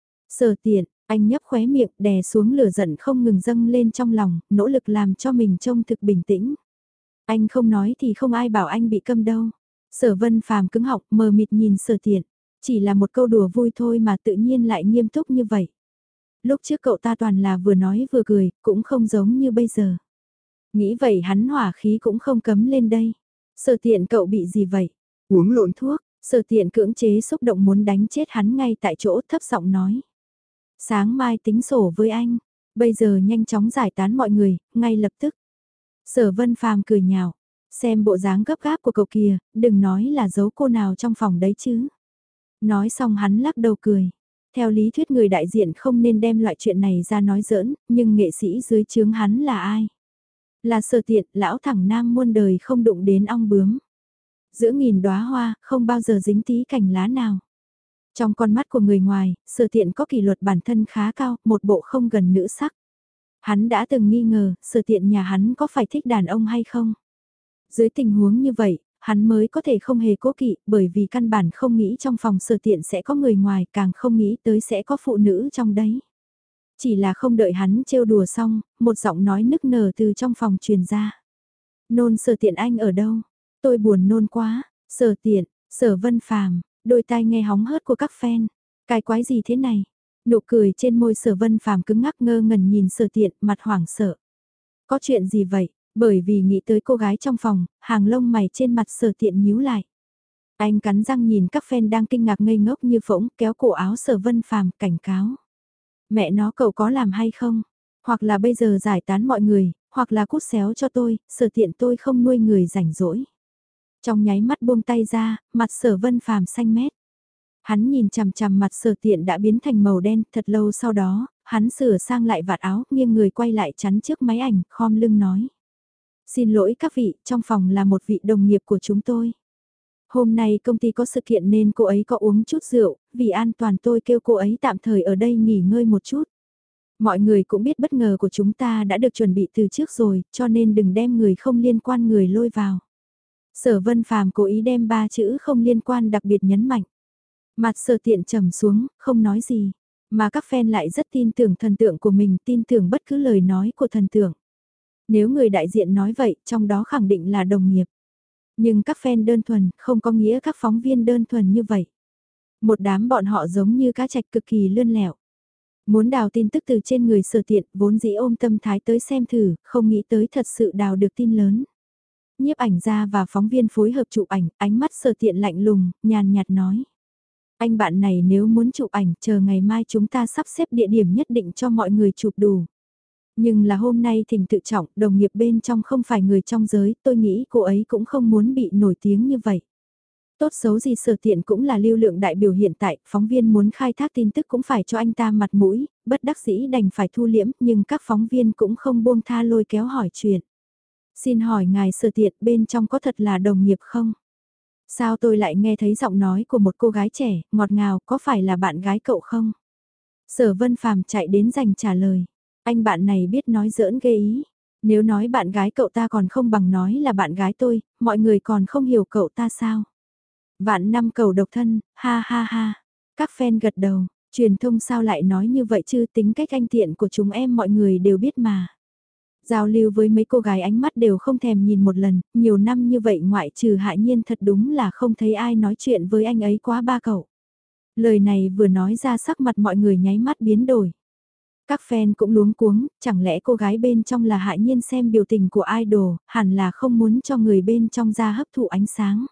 Speaker 1: Sở Tiện, anh nhấp khóe miệng đè xuống lửa giận không ngừng dâng lên trong lòng, nỗ lực làm cho mình trông thực bình tĩnh. Anh không nói thì không ai bảo anh bị câm đâu. Sở Vân Phàm cứng họng mờ mịt nhìn Sở Tiện. Chỉ là một câu đùa vui thôi mà tự nhiên lại nghiêm túc như vậy. Lúc trước cậu ta toàn là vừa nói vừa cười, cũng không giống như bây giờ. Nghĩ vậy hắn hỏa khí cũng không cấm lên đây. Sở Tiện cậu bị gì vậy?
Speaker 2: Uống lộn thuốc.
Speaker 1: Sở Tiện cưỡng chế xúc động muốn đánh chết hắn ngay tại chỗ, thấp giọng nói. Sáng mai tính sổ với anh, bây giờ nhanh chóng giải tán mọi người, ngay lập tức. Sở Vân Phàm cười nhạo, xem bộ dáng gấp gáp của cậu kìa, đừng nói là giấu cô nào trong phòng đấy chứ. Nói xong hắn lắc đầu cười. Theo lý thuyết người đại diện không nên đem loại chuyện này ra nói giỡn, nhưng nghệ sĩ dưới trướng hắn là ai? Là Sở Tiện, lão thẳng nam muôn đời không đụng đến ong bướm. Giữa nghìn đóa hoa, không bao giờ dính tí cành lá nào. Trong con mắt của người ngoài, Sở Tiện có kỷ luật bản thân khá cao, một bộ không gần nữ sắc. Hắn đã từng nghi ngờ, Sở Tiện nhà hắn có phải thích đàn ông hay không? Dưới tình huống như vậy, hắn mới có thể không hề cố kỵ, bởi vì căn bản không nghĩ trong phòng Sở Tiện sẽ có người ngoài, càng không nghĩ tới sẽ có phụ nữ trong đấy. Chỉ là không đợi hắn trêu đùa xong, một giọng nói nức nở từ trong phòng truyền ra. Nôn Sở Tiện anh ở đâu? Tôi buồn nôn quá. Sở Tiện, Sở Vân Phàm, đôi tai nghe hóng hớt của các fan. Cái quái gì thế này? Nụ cười trên môi Sở Vân Phàm cứng ngắc ngơ ngẩn nhìn Sở Tiện, mặt hoảng sợ. Có chuyện gì vậy? Bởi vì nghĩ tới cô gái trong phòng, hàng lông mày trên mặt Sở Tiện nhíu lại. Anh cắn răng nhìn các fan đang kinh ngạc ngây ngốc như phỗng, kéo cổ áo Sở Vân Phàm cảnh cáo. Mẹ nó cậu có làm hay không? Hoặc là bây giờ giải tán mọi người, hoặc là cút xéo cho tôi, Sở Tiện tôi không nuôi người rảnh rỗi. Trong nháy mắt buông tay ra, mặt Sở Vân Phàm xanh mét. Hắn nhìn chằm chằm mặt Sở Tiện đã biến thành màu đen, thật lâu sau đó, hắn sửa sang lại vạt áo, nghiêng người quay lại chắn trước máy ảnh, khom lưng nói. Xin lỗi các vị, trong phòng là một vị đồng nghiệp của chúng tôi. Hôm nay công ty có sự kiện nên cô ấy có uống chút rượu, vì an toàn tôi kêu cô ấy tạm thời ở đây nghỉ ngơi một chút. Mọi người cũng biết bất ngờ của chúng ta đã được chuẩn bị từ trước rồi, cho nên đừng đem người không liên quan người lôi vào. Sở Vân Phàm cố ý đem 3 chữ không liên quan đặc biệt nhấn mạnh. Mặt Sở Tiện trầm xuống, không nói gì. Mà các fan lại rất tin tưởng thần tượng của mình, tin tưởng bất cứ lời nói của thần tượng. Nếu người đại diện nói vậy, trong đó khẳng định là đồng nghiệp. Nhưng các fan đơn thuần, không có nghĩa các phóng viên đơn thuần như vậy. Một đám bọn họ giống như cá trạch cực kỳ lươn lẹo. Muốn đào tin tức từ trên người Sở Tiện, vốn dĩ ôm tâm thái tới xem thử, không nghĩ tới thật sự đào được tin lớn. Nhiếp ảnh gia và phóng viên phối hợp chụp ảnh, ánh mắt Sở Tiện lạnh lùng, nhàn nhạt nói. Anh bạn này nếu muốn chụp ảnh, chờ ngày mai chúng ta sắp xếp địa điểm nhất định cho mọi người chụp đủ. Nhưng là hôm nay Thỉnh tự trọng, đồng nghiệp bên trong không phải người trong giới, tôi nghĩ cô ấy cũng không muốn bị nổi tiếng như vậy. Tốt xấu gì Sở Tiện cũng là lưu lượng đại biểu hiện tại, phóng viên muốn khai thác tin tức cũng phải cho anh ta mặt mũi, bất đắc dĩ đành phải thu liễm, nhưng các phóng viên cũng không buông tha lôi kéo hỏi chuyện. Xin hỏi ngài Sở Tiện bên trong có thật là đồng nghiệp không? Sao tôi lại nghe thấy giọng nói của một cô gái trẻ, ngọt ngào, có phải là bạn gái cậu không? Sở Vân Phàm chạy đến giành trả lời. Anh bạn này biết nói giỡn ghê ý. Nếu nói bạn gái cậu ta còn không bằng nói là bạn gái tôi, mọi người còn không hiểu cậu ta sao? Vạn năm cầu độc thân, ha ha ha. Các fan gật đầu, truyền thông sao lại nói như vậy chứ, tính cách anh tiện của chúng em mọi người đều biết mà. Giao lưu với mấy cô gái ánh mắt đều không thèm nhìn một lần, nhiều năm như vậy ngoại trừ Hạ Nhiên thật đúng là không thấy ai nói chuyện với anh ấy quá ba cậu. Lời này vừa nói ra sắc mặt mọi người nháy mắt biến đổi. Các fan cũng luống cuống, chẳng lẽ cô gái bên trong là Hạ Nhiên xem biểu tình của idol, hẳn là không muốn cho người bên trong ra hấp thụ ánh sáng.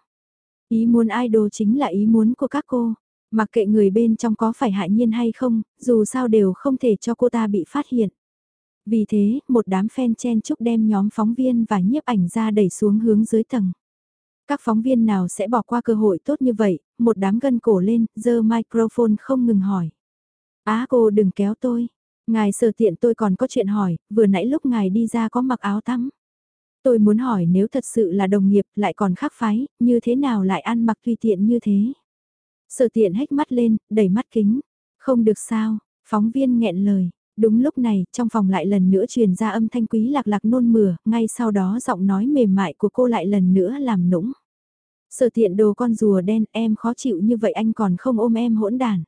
Speaker 1: Ý muốn idol chính là ý muốn của các cô, mặc kệ người bên trong có phải Hạ Nhiên hay không, dù sao đều không thể cho cô ta bị phát hiện. Vì thế, một đám fan chen chúc đem nhóm phóng viên và nhiếp ảnh ra đẩy xuống hướng dưới tầng. Các phóng viên nào sẽ bỏ qua cơ hội tốt như vậy, một đám gân cổ lên, giơ microphone không ngừng hỏi. Á cô đừng kéo tôi, ngài Sở Tiện tôi còn có chuyện hỏi, vừa nãy lúc ngài đi ra có mặc áo tắm. Tôi muốn hỏi nếu thật sự là đồng nghiệp lại còn khác phái, như thế nào lại ăn mặc tùy tiện như thế. Sở Tiện hếch mắt lên, đẩy mắt kính. Không được sao, phóng viên nghẹn lời. Đúng lúc này, trong phòng lại lần nữa truyền ra âm thanh Quý Lạc Lạc nôn mửa, ngay sau đó giọng nói mềm mại của cô lại lần nữa làm nũng. Sở Tiện đồ con rùa đen, em khó chịu như vậy anh còn không ôm em hỗn đàn.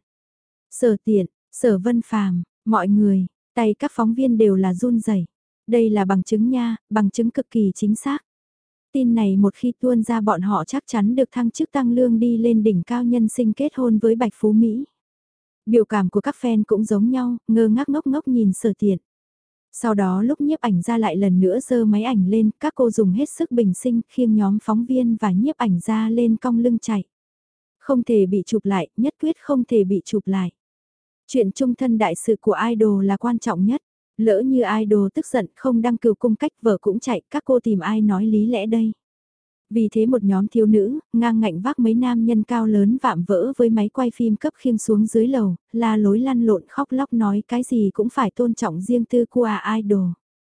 Speaker 1: Sở Tiện, Sở Vân Phàm, mọi người, tay các phóng viên đều là run rẩy. Đây là bằng chứng nha, bằng chứng cực kỳ chính xác. Tin này một khi tuôn ra bọn họ chắc chắn được thăng chức tăng lương đi lên đỉnh cao nhân sinh kết hôn với Bạch Phú Mỹ. Biểu cảm của các fan cũng giống nhau, ngơ ngác ngốc ngốc nhìn Sở Tiện. Sau đó lúc nhiếp ảnh ra lại lần nữa giơ máy ảnh lên, các cô dùng hết sức bình sinh khiêng nhóm phóng viên và nhiếp ảnh ra lên cong lưng chạy. Không thể bị chụp lại, nhất quyết không thể bị chụp lại. Chuyện chung thân đại sự của idol là quan trọng nhất. Lỡ như idol tức giận không đăng cừu cung cách vợ cũng chạy, các cô tìm ai nói lý lẽ đây. Vì thế một nhóm thiếu nữ, ngang ngạnh vác mấy nam nhân cao lớn vạm vỡ với máy quay phim cấp khiêng xuống dưới lầu, la lối lăn lộn khóc lóc nói cái gì cũng phải tôn trọng riêng tư của idol.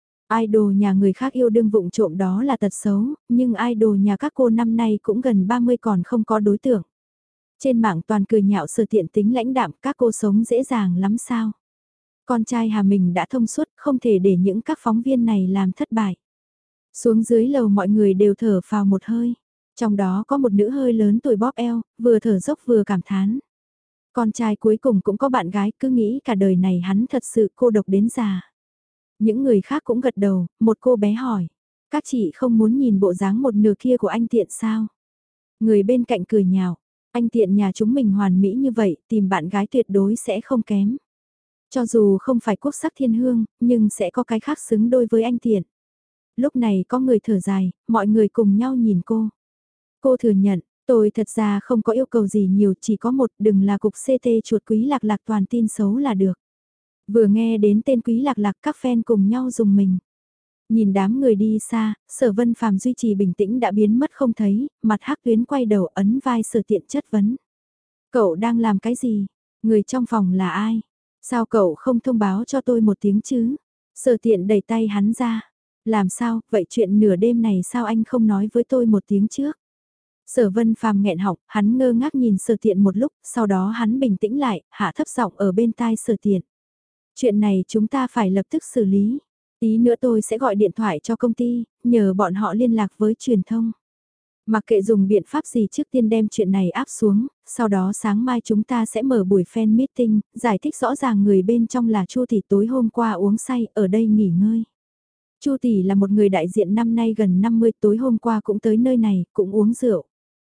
Speaker 1: Idol nhà người khác yêu đương vụng trộm đó là tật xấu, nhưng idol nhà các cô năm nay cũng gần 30 còn không có đối tượng. Trên mạng toàn cười nhạo Sở Tiện tính lãnh đạm, các cô sống dễ dàng lắm sao. Con trai Hà mình đã thông suốt, không thể để những các phóng viên này làm thất bại. Xuống dưới lầu mọi người đều thở phào một hơi. Trong đó có một nữ hơi lớn tuổi bóp eo, vừa thở dốc vừa cảm thán. Con trai cuối cùng cũng có bạn gái, cứ nghĩ cả đời này hắn thật sự cô độc đến già. Những người khác cũng gật đầu, một cô bé hỏi. Các chị không muốn nhìn bộ dáng một nửa kia của anh Tiện sao? Người bên cạnh cười nhạo. Anh Tiện nhà chúng mình hoàn mỹ như vậy, tìm bạn gái tuyệt đối sẽ không kém. Cho dù không phải quốc sắc thiên hương, nhưng sẽ có cái khác xứng đôi với anh Tiện. Lúc này có người thở dài, mọi người cùng nhau nhìn cô. Cô thừa nhận, tôi thật ra không có yêu cầu gì nhiều, chỉ có một, đừng là cục CT chuột Quý Lạc Lạc toàn tin xấu là được. Vừa nghe đến tên Quý Lạc Lạc các fan cùng nhau dùng mình. Nhìn đám người đi xa, Sở Vân Phàm duy trì bình tĩnh đã biến mất không thấy, mặt Hắc Tuyến quay đầu ấn vai Sở Tiện chất vấn. Cậu đang làm cái gì? Người trong phòng là ai? Sao cậu không thông báo cho tôi một tiếng chứ? Sở Tiện đẩy tay hắn ra. Làm sao, vậy chuyện nửa đêm này sao anh không nói với tôi một tiếng trước? Sở Vân Phàm nghẹn họng, hắn ngơ ngác nhìn Sở Tiện một lúc, sau đó hắn bình tĩnh lại, hạ thấp giọng ở bên tai Sở Tiện. Chuyện này chúng ta phải lập tức xử lý. Tí nữa tôi sẽ gọi điện thoại cho công ty, nhờ bọn họ liên lạc với truyền thông. Mặc kệ dùng biện pháp gì trước tiên đem chuyện này áp xuống, sau đó sáng mai chúng ta sẽ mở buổi fan meeting, giải thích rõ ràng người bên trong là Chu Tỷ tối hôm qua uống say, ở đây nghỉ ngơi. Chu Tỷ là một người đại diện năm nay gần 50, tối hôm qua cũng tới nơi này, cũng uống rượu.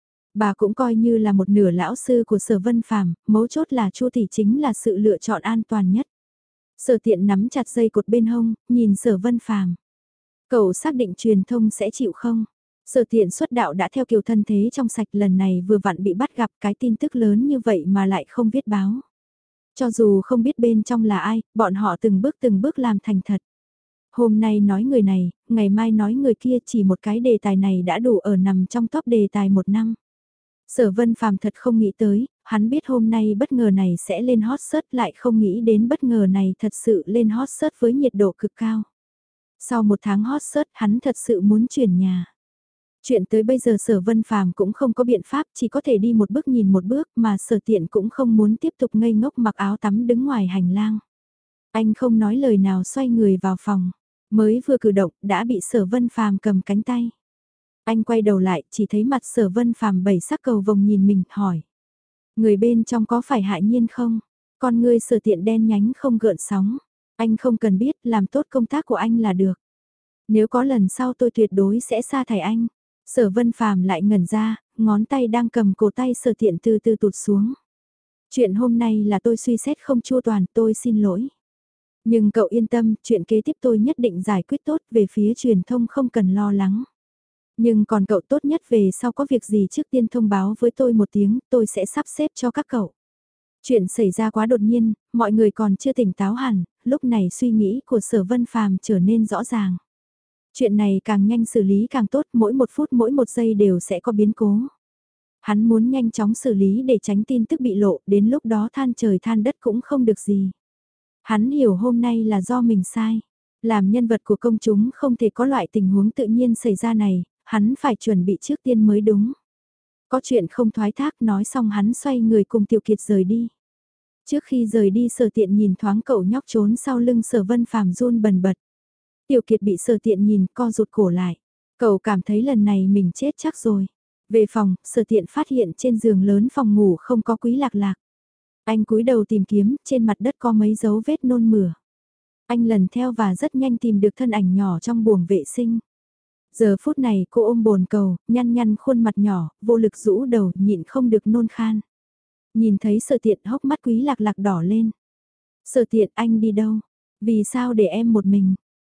Speaker 1: Bà cũng coi như là một nửa lão sư của Sở Vân Phàm, mấu chốt là Chu Tỷ chính là sự lựa chọn an toàn nhất. Sở Tiện nắm chặt dây cột bên hông, nhìn Sở Vân Phàm. Cậu xác định truyền thông sẽ chịu không? Sở Tiện xuất đạo đã theo kiểu thân thế trong sạch, lần này vừa vặn bị bắt gặp cái tin tức lớn như vậy mà lại không viết báo. Cho dù không biết bên trong là ai, bọn họ từng bước làm thành thật. Hôm nay nói người này, ngày mai nói người kia, chỉ một cái đề tài này đã đủ ở nằm trong top đề tài một năm. Sở Vân Phàm thật không nghĩ tới, hắn biết hôm nay bất ngờ này sẽ lên hot search, lại không nghĩ đến bất ngờ này thật sự lên hot search với nhiệt độ cực cao. Sau một tháng hot search hắn thật sự muốn chuyển nhà. Chuyện tới bây giờ Sở Vân Phàm cũng không có biện pháp, chỉ có thể đi một bước nhìn một bước, mà Sở Tiện cũng không muốn tiếp tục ngây ngốc mặc áo tắm đứng ngoài hành lang. Anh không nói lời nào xoay người vào phòng, mới vừa cử động đã bị Sở Vân Phàm cầm cánh tay. Anh quay đầu lại, chỉ thấy mặt Sở Vân Phàm bảy sắc cầu vồng nhìn mình, hỏi. Người bên trong có phải Hạ Nhiên không? Con ngươi Sở Tiện đen nhánh không gợn sóng. Anh không cần biết, làm tốt công tác của anh là được. Nếu có lần sau tôi tuyệt đối sẽ sa thải anh. Sở Vân Phàm lại ngẩn ra, ngón tay đang cầm cổ tay Sở Tiện từ từ tụt xuống. Chuyện hôm nay là tôi suy xét không chu toàn, tôi xin lỗi. Nhưng cậu yên tâm, chuyện kế tiếp tôi nhất định giải quyết tốt, về phía truyền thông không cần lo lắng. Nhưng còn cậu tốt nhất về sau có việc gì trước tiên thông báo với tôi một tiếng, tôi sẽ sắp xếp cho các cậu. Chuyện xảy ra quá đột nhiên, mọi người còn chưa tỉnh táo hẳn, lúc này suy nghĩ của Sở Vân Phàm trở nên rõ ràng. Chuyện này càng nhanh xử lý càng tốt, mỗi một phút mỗi một giây đều sẽ có biến cố. Hắn muốn nhanh chóng xử lý để tránh tin tức bị lộ, đến lúc đó than trời than đất cũng không được gì. Hắn hiểu hôm nay là do mình sai. Làm nhân vật của công chúng không thể có loại tình huống tự nhiên xảy ra này, hắn phải chuẩn bị trước tiên mới đúng. Có chuyện không thoái thác, nói xong hắn xoay người cùng Tiểu Kiệt rời đi. Trước khi rời đi Sở Tiện nhìn thoáng cậu nhóc trốn sau lưng Sở Vân Phàm run bần bật. Tiểu Kiệt bị Sở Tiện nhìn co rụt cổ lại. Cậu cảm thấy lần này mình chết chắc rồi. Về phòng, Sở Tiện phát hiện trên giường lớn phòng ngủ không có Quý Lạc Lạc. Anh cúi đầu tìm kiếm, trên mặt đất có mấy dấu vết nôn mửa. Anh lần theo và rất nhanh tìm được thân ảnh nhỏ trong buồng vệ sinh. Giờ phút này cô ôm bồn cầu, nhăn nhăn khuôn mặt nhỏ, vô lực rũ đầu, nhịn không được nôn khan. Nhìn thấy Sở Tiện, hốc mắt Quý Lạc Lạc đỏ lên. Sở Tiện, anh đi đâu? Vì sao để em một mình?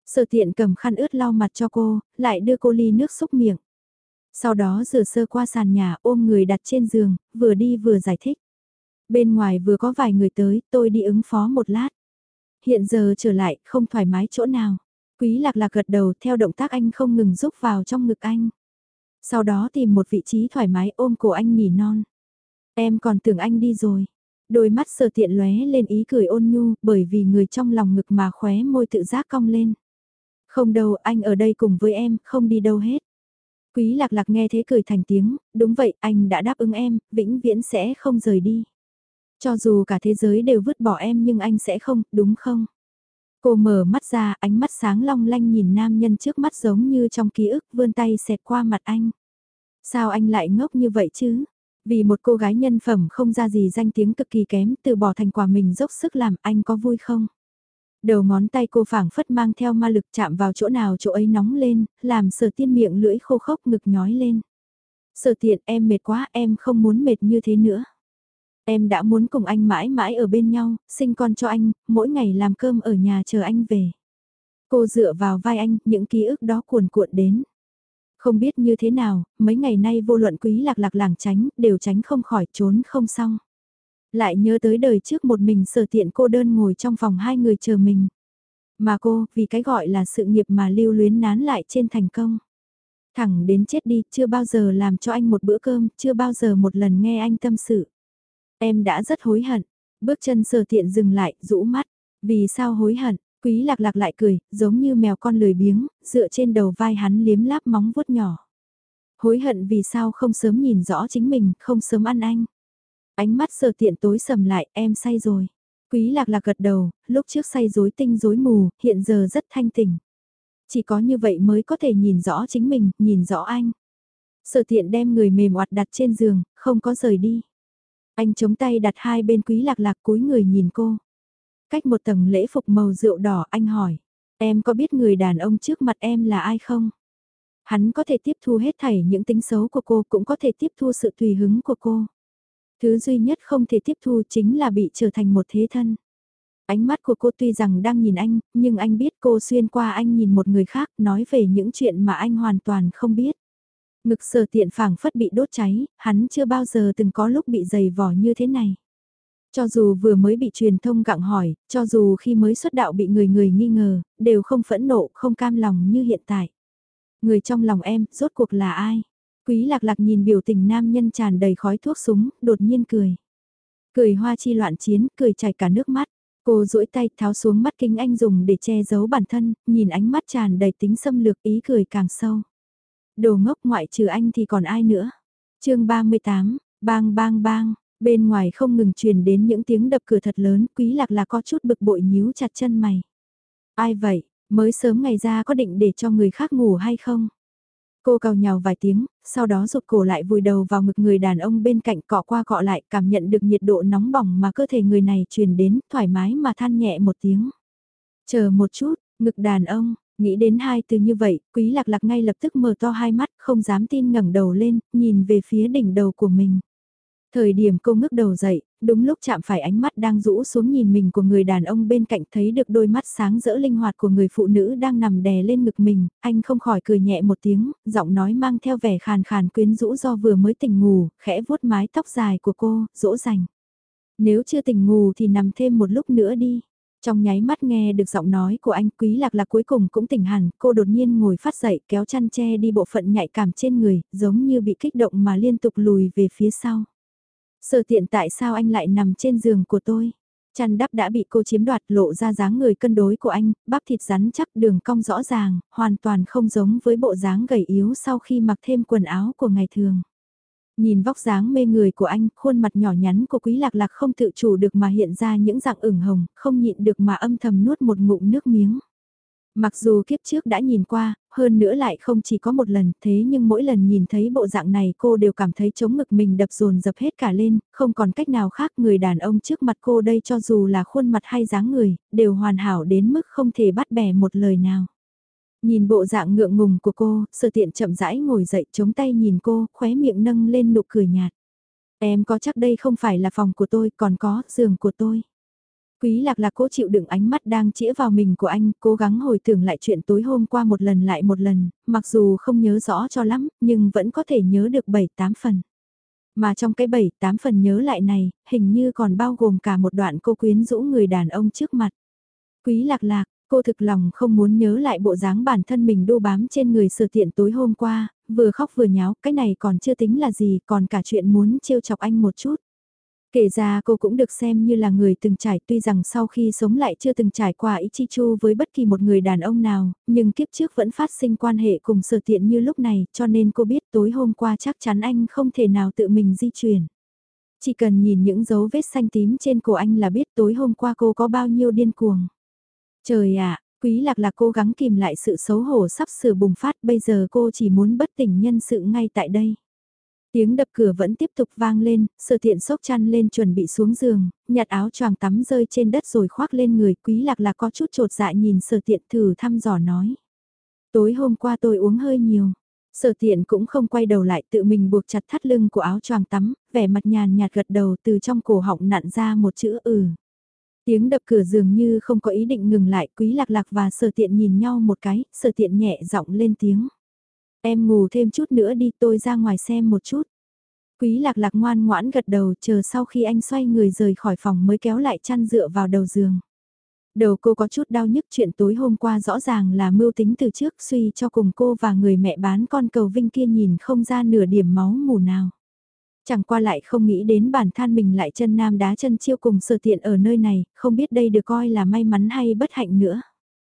Speaker 1: Sở Tiện cầm khăn ướt lau mặt cho cô, lại đưa cô ly nước xúc miệng. Sau đó rửa sơ qua sàn nhà ôm người đặt trên giường, vừa đi vừa giải thích. Bên ngoài vừa có vài người tới, tôi đi ứng phó một lát. Hiện giờ trở lại, không thoải mái chỗ nào. Quý Lạc Lạc gật đầu theo động tác anh không ngừng rúc vào trong ngực anh. Sau đó tìm một vị trí thoải mái ôm cổ anh nỉ non. Em còn tưởng anh đi rồi. Đôi mắt Sở Tiện lóe lên ý cười ôn nhu bởi vì người trong lòng ngực mà khóe môi tự giác cong lên. Không đâu, anh ở đây cùng với em, không đi đâu hết. Quý Lạc Lạc nghe thế cười thành tiếng, đúng vậy, anh đã đáp ứng em, vĩnh viễn sẽ không rời đi. Cho dù cả thế giới đều vứt bỏ em nhưng anh sẽ không, đúng không? Cô mở mắt ra, ánh mắt sáng long lanh nhìn nam nhân trước mắt giống như trong ký ức vươn tay xẹt qua mặt anh. Sao anh lại ngốc như vậy chứ? Vì một cô gái nhân phẩm không ra gì danh tiếng cực kỳ kém từ bỏ thành quả mình dốc sức làm anh có vui không? Đầu ngón tay cô phảng phất mang theo ma lực chạm vào chỗ nào chỗ ấy nóng lên, làm Sở Tiên miệng lưỡi khô khốc ngực nhói lên. Sở Tiện em mệt quá em không muốn mệt như thế nữa. Em đã muốn cùng anh mãi mãi ở bên nhau, sinh con cho anh, mỗi ngày làm cơm ở nhà chờ anh về. Cô dựa vào vai anh, những ký ức đó cuồn cuộn đến. Không biết như thế nào, mấy ngày nay vô luận Quý Lạc Lạc lảng tránh, đều tránh không khỏi trốn không xong. Lại nhớ tới đời trước một mình Sở Tiện cô đơn ngồi trong phòng hai người chờ mình. Mà cô, vì cái gọi là sự nghiệp mà lưu luyến nán lại trên thành công. Thẳng đến chết đi, chưa bao giờ làm cho anh một bữa cơm, chưa bao giờ một lần nghe anh tâm sự. Em đã rất hối hận. Bước chân Sở Tiện dừng lại, rũ mắt. Vì sao hối hận? Quý Lạc Lạc lại cười, giống như mèo con lười biếng, dựa trên đầu vai hắn liếm láp móng vuốt nhỏ. Hối hận vì sao không sớm nhìn rõ chính mình, không sớm ăn anh. Ánh mắt Sở Tiện tối sầm lại, em say rồi. Quý Lạc Lạc gật đầu, lúc trước say rối tinh rối mù, hiện giờ rất thanh tỉnh. Chỉ có như vậy mới có thể nhìn rõ chính mình, nhìn rõ anh. Sở Tiện đem người mềm oặt đặt trên giường, không có rời đi. Anh chống tay đặt hai bên Quý Lạc Lạc cúi người nhìn cô. Cách một tầng lễ phục màu rượu đỏ anh hỏi. Em có biết người đàn ông trước mặt em là ai không? Hắn có thể tiếp thu hết thảy những tính xấu của cô cũng có thể tiếp thu sự tùy hứng của cô. Thứ duy nhất không thể tiếp thu chính là bị trở thành một thế thân. Ánh mắt của cô tuy rằng đang nhìn anh, nhưng anh biết cô xuyên qua anh nhìn một người khác nói về những chuyện mà anh hoàn toàn không biết. Ngực Sở Tiện phảng phất bị đốt cháy, hắn chưa bao giờ từng có lúc bị dày vò như thế này. Cho dù vừa mới bị truyền thông gặng hỏi, cho dù khi mới xuất đạo bị người người nghi ngờ, đều không phẫn nộ, không cam lòng như hiện tại. Người trong lòng em, rốt cuộc là ai? Quý Lạc Lạc nhìn biểu tình nam nhân tràn đầy khói thuốc súng, đột nhiên cười. Cười hoa chi loạn chiến, cười chảy cả nước mắt. Cô duỗi tay tháo xuống mắt kính anh dùng để che giấu bản thân, nhìn ánh mắt tràn đầy tính xâm lược ý cười càng sâu. Đồ ngốc ngoại trừ anh thì còn ai nữa? Chương 38, bang bang bang, bên ngoài không ngừng truyền đến những tiếng đập cửa thật lớn, Quý Lạc Lạc có chút bực bội nhíu chặt chân mày. Ai vậy, mới sớm ngày ra có định để cho người khác ngủ hay không? Cô cào nhào vài tiếng, sau đó rụt cổ lại vùi đầu vào ngực người đàn ông bên cạnh cọ qua cọ lại cảm nhận được nhiệt độ nóng bỏng mà cơ thể người này truyền đến, thoải mái mà than nhẹ một tiếng. Chờ một chút, ngực đàn ông, nghĩ đến hai từ như vậy, Quý Lạc Lạc ngay lập tức mở to hai mắt, không dám tin ngẩng đầu lên, nhìn về phía đỉnh đầu của mình. Thời điểm cô ngước đầu dậy, đúng lúc chạm phải ánh mắt đang rũ xuống nhìn mình của người đàn ông bên cạnh thấy được đôi mắt sáng rỡ linh hoạt của người phụ nữ đang nằm đè lên ngực mình, anh không khỏi cười nhẹ một tiếng, giọng nói mang theo vẻ khàn khàn quyến rũ do vừa mới tỉnh ngủ, khẽ vuốt mái tóc dài của cô, dỗ dành. Nếu chưa tỉnh ngủ thì nằm thêm một lúc nữa đi. Trong nháy mắt nghe được giọng nói của anh Quý Lạc Lạc cuối cùng cũng tỉnh hẳn, cô đột nhiên ngồi phát dậy kéo chăn che đi bộ phận nhạy cảm trên người, giống như bị kích động mà liên tục lùi về phía sau. Sở Tiện tại sao anh lại nằm trên giường của tôi? Chăn đắp đã bị cô chiếm đoạt lộ ra dáng người cân đối của anh, bắp thịt rắn chắc đường cong rõ ràng, hoàn toàn không giống với bộ dáng gầy yếu sau khi mặc thêm quần áo của ngày thường. Nhìn vóc dáng mê người của anh, khuôn mặt nhỏ nhắn của Quý Lạc Lạc không tự chủ được mà hiện ra những dạng ửng hồng, không nhịn được mà âm thầm nuốt một ngụm nước miếng. Mặc dù kiếp trước đã nhìn qua, hơn nữa lại không chỉ có một lần, thế nhưng mỗi lần nhìn thấy bộ dạng này cô đều cảm thấy chống ngực mình đập dồn dập hết cả lên, không còn cách nào khác người đàn ông trước mặt cô đây cho dù là khuôn mặt hay dáng người, đều hoàn hảo đến mức không thể bắt bẻ một lời nào. Nhìn bộ dạng ngượng ngùng của cô, Sở Tiện chậm rãi ngồi dậy chống tay nhìn cô, khóe miệng nâng lên nụ cười nhạt. Em có chắc đây không phải là phòng của tôi, còn có giường của tôi. Quý Lạc Lạc cố chịu đựng ánh mắt đang chĩa vào mình của anh, cố gắng hồi tưởng lại chuyện tối hôm qua một lần lại một lần, mặc dù không nhớ rõ cho lắm, nhưng vẫn có thể nhớ được 7-8 phần. Mà trong cái 7-8 phần nhớ lại này, hình như còn bao gồm cả một đoạn cô quyến rũ người đàn ông trước mặt. Quý Lạc Lạc, cô thực lòng không muốn nhớ lại bộ dáng bản thân mình đô bám trên người Sở Tiện tối hôm qua, vừa khóc vừa nháo, cái này còn chưa tính là gì, còn cả chuyện muốn trêu chọc anh một chút. Kể ra cô cũng được xem như là người từng trải, tuy rằng sau khi sống lại chưa từng trải qua Ichichu với bất kỳ một người đàn ông nào, nhưng kiếp trước vẫn phát sinh quan hệ cùng Sở Tiện như lúc này, cho nên cô biết tối hôm qua chắc chắn anh không thể nào tự mình di chuyển. Chỉ cần nhìn những dấu vết xanh tím trên cổ anh là biết tối hôm qua cô có bao nhiêu điên cuồng. Trời ạ, Quý Lạc Lạc cố gắng kìm lại sự xấu hổ sắp sửa bùng phát, bây giờ cô chỉ muốn bất tỉnh nhân sự ngay tại đây. Tiếng đập cửa vẫn tiếp tục vang lên, Sở Tiện xốc chăn lên chuẩn bị xuống giường, nhặt áo choàng tắm rơi trên đất rồi khoác lên người. Quý Lạc Lạc có chút chột dạ nhìn Sở Tiện thử thăm dò nói. Tối hôm qua tôi uống hơi nhiều. Sở Tiện cũng không quay đầu lại, tự mình buộc chặt thắt lưng của áo choàng tắm, vẻ mặt nhàn nhạt gật đầu, từ trong cổ họng nặn ra một chữ ừ. Tiếng đập cửa dường như không có ý định ngừng lại, Quý Lạc Lạc và Sở Tiện nhìn nhau một cái, Sở Tiện nhẹ giọng lên tiếng. Em ngủ thêm chút nữa đi, tôi ra ngoài xem một chút. Quý Lạc Lạc ngoan ngoãn gật đầu, chờ sau khi anh xoay người rời khỏi phòng mới kéo lại chăn dựa vào đầu giường. Đầu cô có chút đau nhức, chuyện tối hôm qua rõ ràng là mưu tính từ trước, suy cho cùng cô và người mẹ bán con cầu vinh kia nhìn không ra nửa điểm máu mù nào. Chẳng qua lại không nghĩ đến bản thân mình lại chân nam đá chân chiêu cùng Sở Tiện ở nơi này, không biết đây được coi là may mắn hay bất hạnh nữa.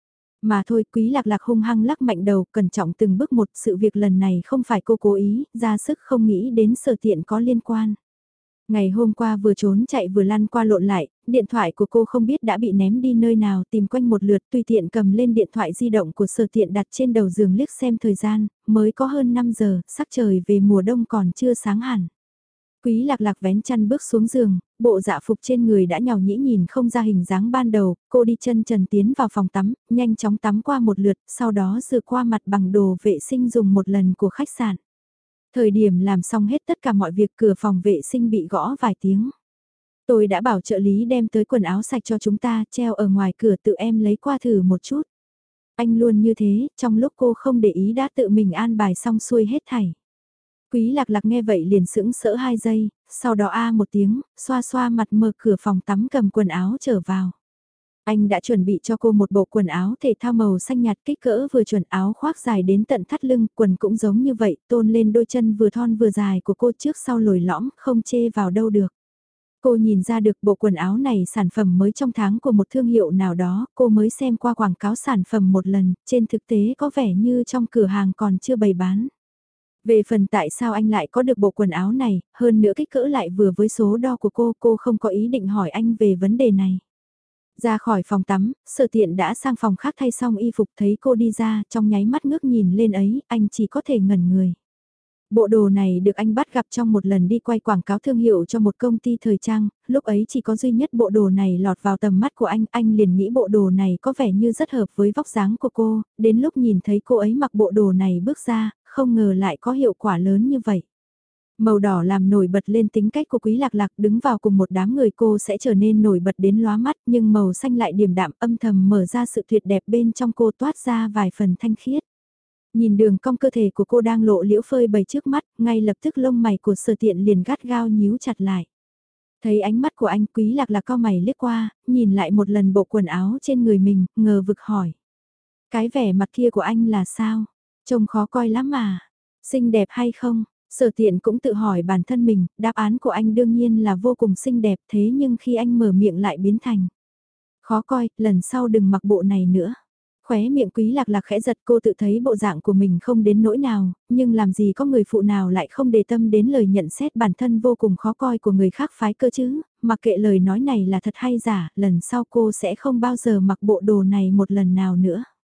Speaker 1: Mà thôi, Quý Lạc Lạc hung hăng lắc mạnh đầu, cẩn trọng từng bước một, sự việc lần này không phải cô cố ý, ra sức không nghĩ đến Sở Tiện có liên quan. Ngày hôm qua vừa trốn chạy vừa lăn qua lộn lại, điện thoại của cô không biết đã bị ném đi nơi nào, tìm quanh một lượt, tùy tiện cầm lên điện thoại di động của Sở Tiện đặt trên đầu giường liếc xem thời gian, mới có hơn 5 giờ, sắc trời về mùa đông còn chưa sáng hẳn. Quý Lạc Lạc vén chăn bước xuống giường, bộ dạ phục trên người đã nhàu nhĩ nhìn không ra hình dáng ban đầu, cô đi chân trần tiến vào phòng tắm, nhanh chóng tắm qua một lượt, sau đó rửa qua mặt bằng đồ vệ sinh dùng một lần của khách sạn. Thời điểm làm xong hết tất cả mọi việc, cửa phòng vệ sinh bị gõ vài tiếng. Tôi đã bảo trợ lý đem tới quần áo sạch cho chúng ta, treo ở ngoài cửa, tự em lấy qua thử một chút. Anh luôn như thế, trong lúc cô không để ý đã tự mình an bài xong xuôi hết thảy. Quý Lạc Lạc nghe vậy liền sững sỡ 2 giây, sau đó một tiếng, xoa xoa mặt mở cửa phòng tắm cầm quần áo trở vào. Anh đã chuẩn bị cho cô một bộ quần áo thể thao màu xanh nhạt kích cỡ vừa chuẩn, áo khoác dài đến tận thắt lưng, quần cũng giống như vậy, tôn lên đôi chân vừa thon vừa dài của cô trước sau lồi lõm, không chê vào đâu được. Cô nhìn ra được bộ quần áo này sản phẩm mới trong tháng của một thương hiệu nào đó, cô mới xem qua quảng cáo sản phẩm một lần, trên thực tế có vẻ như trong cửa hàng còn chưa bày bán. Về phần tại sao anh lại có được bộ quần áo này, hơn nữa kích cỡ lại vừa với số đo của cô không có ý định hỏi anh về vấn đề này. Ra khỏi phòng tắm, Sở Tiện đã sang phòng khác thay xong y phục, thấy cô đi ra, trong nháy mắt ngước nhìn lên ấy, anh chỉ có thể ngẩn người. Bộ đồ này được anh bắt gặp trong một lần đi quay quảng cáo thương hiệu cho một công ty thời trang, lúc ấy chỉ có duy nhất bộ đồ này lọt vào tầm mắt của anh liền nghĩ bộ đồ này có vẻ như rất hợp với vóc dáng của cô, đến lúc nhìn thấy cô ấy mặc bộ đồ này bước ra, không ngờ lại có hiệu quả lớn như vậy. Màu đỏ làm nổi bật lên tính cách của Quý Lạc Lạc, đứng vào cùng một đám người cô sẽ trở nên nổi bật đến lóa mắt, nhưng màu xanh lại điềm đạm âm thầm mở ra sự tuyệt đẹp bên trong cô, toát ra vài phần thanh khiết. Nhìn đường cong cơ thể của cô đang lộ liễu phơi bày trước mắt, ngay lập tức lông mày của Sở Tiện liền gắt gao nhíu chặt lại. Thấy ánh mắt của anh, Quý Lạc Lạc cau mày liếc qua, nhìn lại một lần bộ quần áo trên người mình, ngờ vực hỏi. Cái vẻ mặt kia của anh là sao? Trông khó coi lắm mà. Xinh đẹp hay không? Sở Tiện cũng tự hỏi bản thân mình, đáp án của anh đương nhiên là vô cùng xinh đẹp, thế nhưng khi anh mở miệng lại biến thành. Khó coi, lần sau đừng mặc bộ này nữa. Khóe miệng Quý Lạc Lạc khẽ giật, cô tự thấy bộ dạng của mình không đến nỗi nào, nhưng làm gì có người phụ nào lại không để tâm đến lời nhận xét bản thân vô cùng khó coi của người khác phái cơ chứ, mặc kệ lời nói này là thật hay giả, lần sau cô sẽ không bao giờ mặc bộ đồ này một lần nào nữa.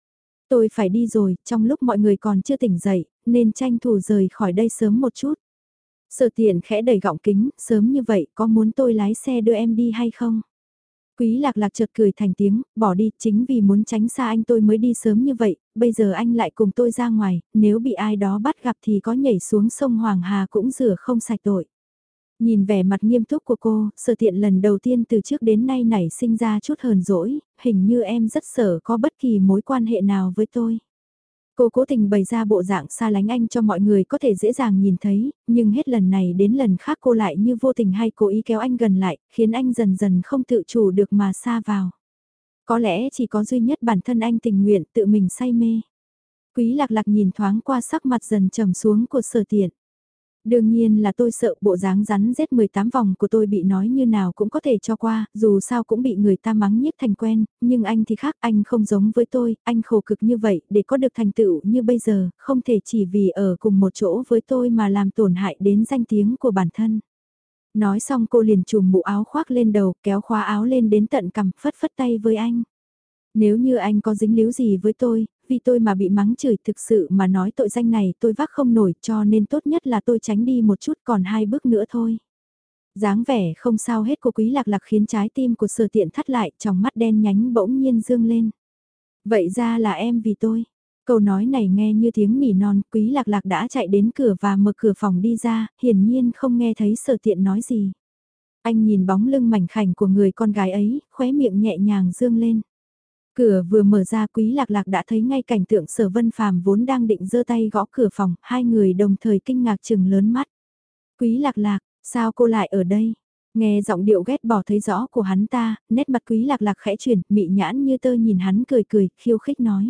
Speaker 1: Tôi phải đi rồi, trong lúc mọi người còn chưa tỉnh dậy, nên tranh thủ rời khỏi đây sớm một chút. Sở Tiện khẽ đẩy gọng kính, sớm như vậy có muốn tôi lái xe đưa em đi hay không? Quý Lạc Lạc chợt cười thành tiếng, bỏ đi, chính vì muốn tránh xa anh tôi mới đi sớm như vậy, bây giờ anh lại cùng tôi ra ngoài, nếu bị ai đó bắt gặp thì có nhảy xuống sông Hoàng Hà cũng rửa không sạch tội. Nhìn vẻ mặt nghiêm túc của cô, Sở Tiện lần đầu tiên từ trước đến nay nảy sinh ra chút hờn dỗi, hình như em rất sợ có bất kỳ mối quan hệ nào với tôi. Cô cố tình bày ra bộ dạng xa lánh anh cho mọi người có thể dễ dàng nhìn thấy, nhưng hết lần này đến lần khác cô lại như vô tình hay cố ý kéo anh gần lại, khiến anh dần dần không tự chủ được mà xa vào. Có lẽ chỉ có duy nhất bản thân anh tình nguyện tự mình say mê. Quý Lạc Lạc nhìn thoáng qua sắc mặt dần trầm xuống của Sở Tiện. Đương nhiên là tôi sợ bộ dáng rắn rết 18 vòng của tôi bị nói như nào cũng có thể cho qua, dù sao cũng bị người ta mắng nhiếc thành quen, nhưng anh thì khác, anh không giống với tôi, anh khổ cực như vậy để có được thành tựu như bây giờ, không thể chỉ vì ở cùng một chỗ với tôi mà làm tổn hại đến danh tiếng của bản thân. Nói xong cô liền trùm mũ áo khoác lên đầu, kéo khóa áo lên đến tận cằm, phất phất tay với anh. Nếu như anh có dính líu gì với tôi, vì tôi mà bị mắng chửi thực sự mà nói tội danh này tôi vác không nổi cho nên tốt nhất là tôi tránh đi một chút còn 2 bước nữa thôi. Dáng vẻ không sao hết của Quý Lạc Lạc khiến trái tim của Sở Tiện thắt lại, trong mắt đen nhánh bỗng nhiên dương lên. Vậy ra là em vì tôi. Câu nói này nghe như tiếng nỉ non, Quý Lạc Lạc đã chạy đến cửa và mở cửa phòng đi ra, hiển nhiên không nghe thấy Sở Tiện nói gì. Anh nhìn bóng lưng mảnh khảnh của người con gái ấy, khóe miệng nhẹ nhàng dương lên. Cửa vừa mở ra Quý Lạc Lạc đã thấy ngay cảnh tượng Sở Vân Phàm vốn đang định giơ tay gõ cửa phòng, hai người đồng thời kinh ngạc trừng lớn mắt. Quý Lạc Lạc, sao cô lại ở đây? Nghe giọng điệu ghét bỏ thấy rõ của hắn ta, nét mặt Quý Lạc Lạc khẽ chuyển, mị nhãn như tơ nhìn hắn cười cười, khiêu khích nói.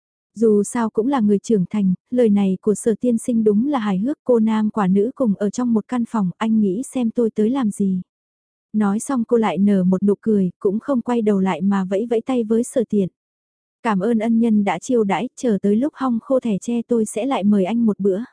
Speaker 1: Dù sao cũng là người trưởng thành, lời này của Sở tiên sinh đúng là hài hước, cô nam quả nữ cùng ở trong một căn phòng, anh nghĩ xem tôi tới làm gì. Nói xong cô lại nở một nụ cười, cũng không quay đầu lại mà vẫy vẫy tay với Sở Tiện. Cảm ơn ân nhân đã chiêu đãi, chờ tới lúc hong khô thẻ tre tôi sẽ lại mời anh một bữa.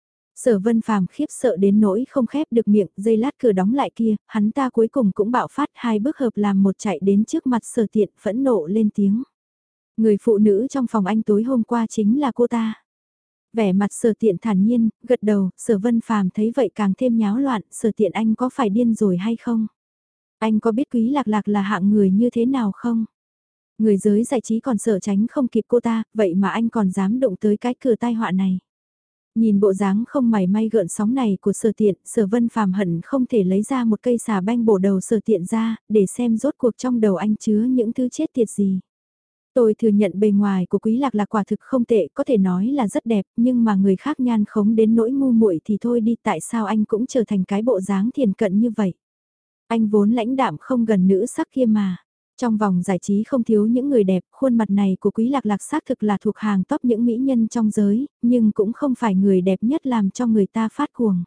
Speaker 1: Sở Vân Phàm khiếp sợ đến nỗi không khép được miệng, giây lát cửa đóng lại kia, hắn ta cuối cùng cũng bạo phát 2 bước hợp làm một chạy đến trước mặt Sở Tiện phẫn nộ lên tiếng. Người phụ nữ trong phòng anh tối hôm qua chính là cô ta. Vẻ mặt Sở Tiện thản nhiên, gật đầu, Sở Vân Phàm thấy vậy càng thêm nháo loạn, Sở Tiện anh có phải điên rồi hay không? Anh có biết Quý Lạc Lạc là hạng người như thế nào không? Người giới giải trí còn sợ tránh không kịp cô ta, vậy mà anh còn dám động tới cái cửa tai họa này. Nhìn bộ dáng không mảy may gợn sóng này của Sở Tiện, Sở Vân Phàm hận không thể lấy ra một cây xà beng bổ đầu Sở Tiện ra, để xem rốt cuộc trong đầu anh chứa những thứ chết tiệt gì. Tôi thừa nhận bề ngoài của Quý Lạc Lạc quả thực không tệ, có thể nói là rất đẹp, nhưng mà người khác nhan khống đến nỗi ngu muội thì thôi đi, tại sao anh cũng trở thành cái bộ dáng thiền cận như vậy. Anh vốn lãnh đạm không gần nữ sắc kia mà. Trong vòng giải trí không thiếu những người đẹp, khuôn mặt này của Quý Lạc Lạc xác thực là thuộc hàng top những mỹ nhân trong giới, nhưng cũng không phải người đẹp nhất làm cho người ta phát cuồng.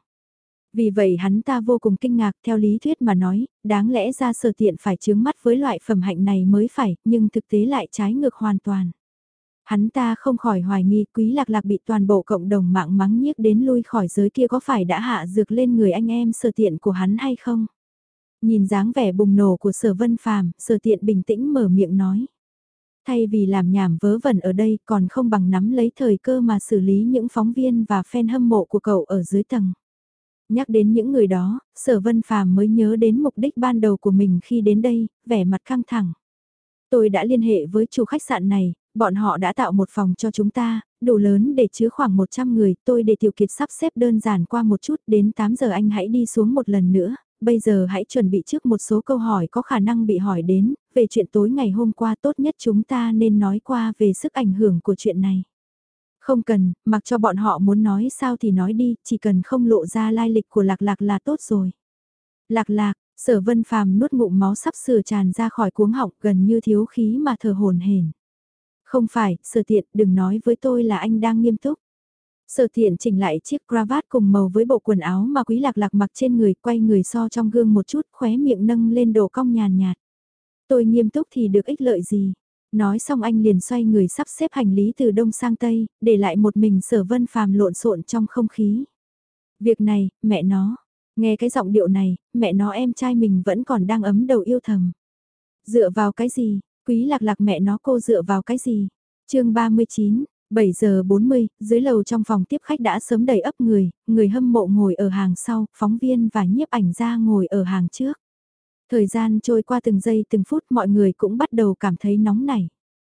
Speaker 1: Vì vậy hắn ta vô cùng kinh ngạc, theo lý thuyết mà nói, đáng lẽ ra Sở Tiện phải chướng mắt với loại phẩm hạnh này mới phải, nhưng thực tế lại trái ngược hoàn toàn. Hắn ta không khỏi hoài nghi Quý Lạc Lạc bị toàn bộ cộng đồng mạng mắng nhiếc đến lui khỏi giới kia có phải đã hạ dược lên người anh em Sở Tiện của hắn hay không? Nhìn dáng vẻ bùng nổ của Sở Vân Phàm, Sở Tiện bình tĩnh mở miệng nói. Thay vì làm nhảm vớ vẩn ở đây còn không bằng nắm lấy thời cơ mà xử lý những phóng viên và fan hâm mộ của cậu ở dưới tầng. Nhắc đến những người đó, Sở Vân Phàm mới nhớ đến mục đích ban đầu của mình khi đến đây, vẻ mặt căng thẳng. Tôi đã liên hệ với chủ khách sạn này, bọn họ đã tạo một phòng cho chúng ta, đủ lớn để chứa khoảng 100 người, tôi để Tiểu Kiệt sắp xếp đơn giản qua một chút, đến 8 giờ anh hãy đi xuống một lần nữa, bây giờ hãy chuẩn bị trước một số câu hỏi có khả năng bị hỏi đến, về chuyện tối ngày hôm qua tốt nhất chúng ta nên nói qua về sức ảnh hưởng của chuyện này. Không cần, mặc cho bọn họ muốn nói sao thì nói đi, chỉ cần không lộ ra lai lịch của Lạc Lạc là tốt rồi. Lạc Lạc, Sở Vân Phàm nuốt ngụm máu sắp sửa tràn ra khỏi cuống họng gần như thiếu khí mà thở hổn hển. Không phải, Sở Tiện, đừng nói với tôi là anh đang nghiêm túc. Sở Tiện chỉnh lại chiếc cravat cùng màu với bộ quần áo mà Quý Lạc Lạc mặc trên người, quay người so trong gương một chút, khóe miệng nâng lên độ cong nhàn nhạt. Tôi nghiêm túc thì được ích lợi gì? Nói xong anh liền xoay người sắp xếp hành lý từ đông sang tây, để lại một mình Sở Vân Phàm lộn xộn trong không khí. Việc này, mẹ nó, nghe cái giọng điệu này, mẹ nó em trai mình vẫn còn đang ấm đầu yêu thầm. Dựa vào cái gì? Quý Lạc Lạc mẹ nó cô dựa vào cái gì? Chương 39, 7 giờ 40, dưới lầu trong phòng tiếp khách đã sớm đầy ấp người, người hâm mộ ngồi ở hàng sau, phóng viên và nhiếp ảnh gia ngồi ở hàng trước. Thời gian trôi qua từng giây từng phút mọi người cũng bắt đầu cảm thấy nóng nảy.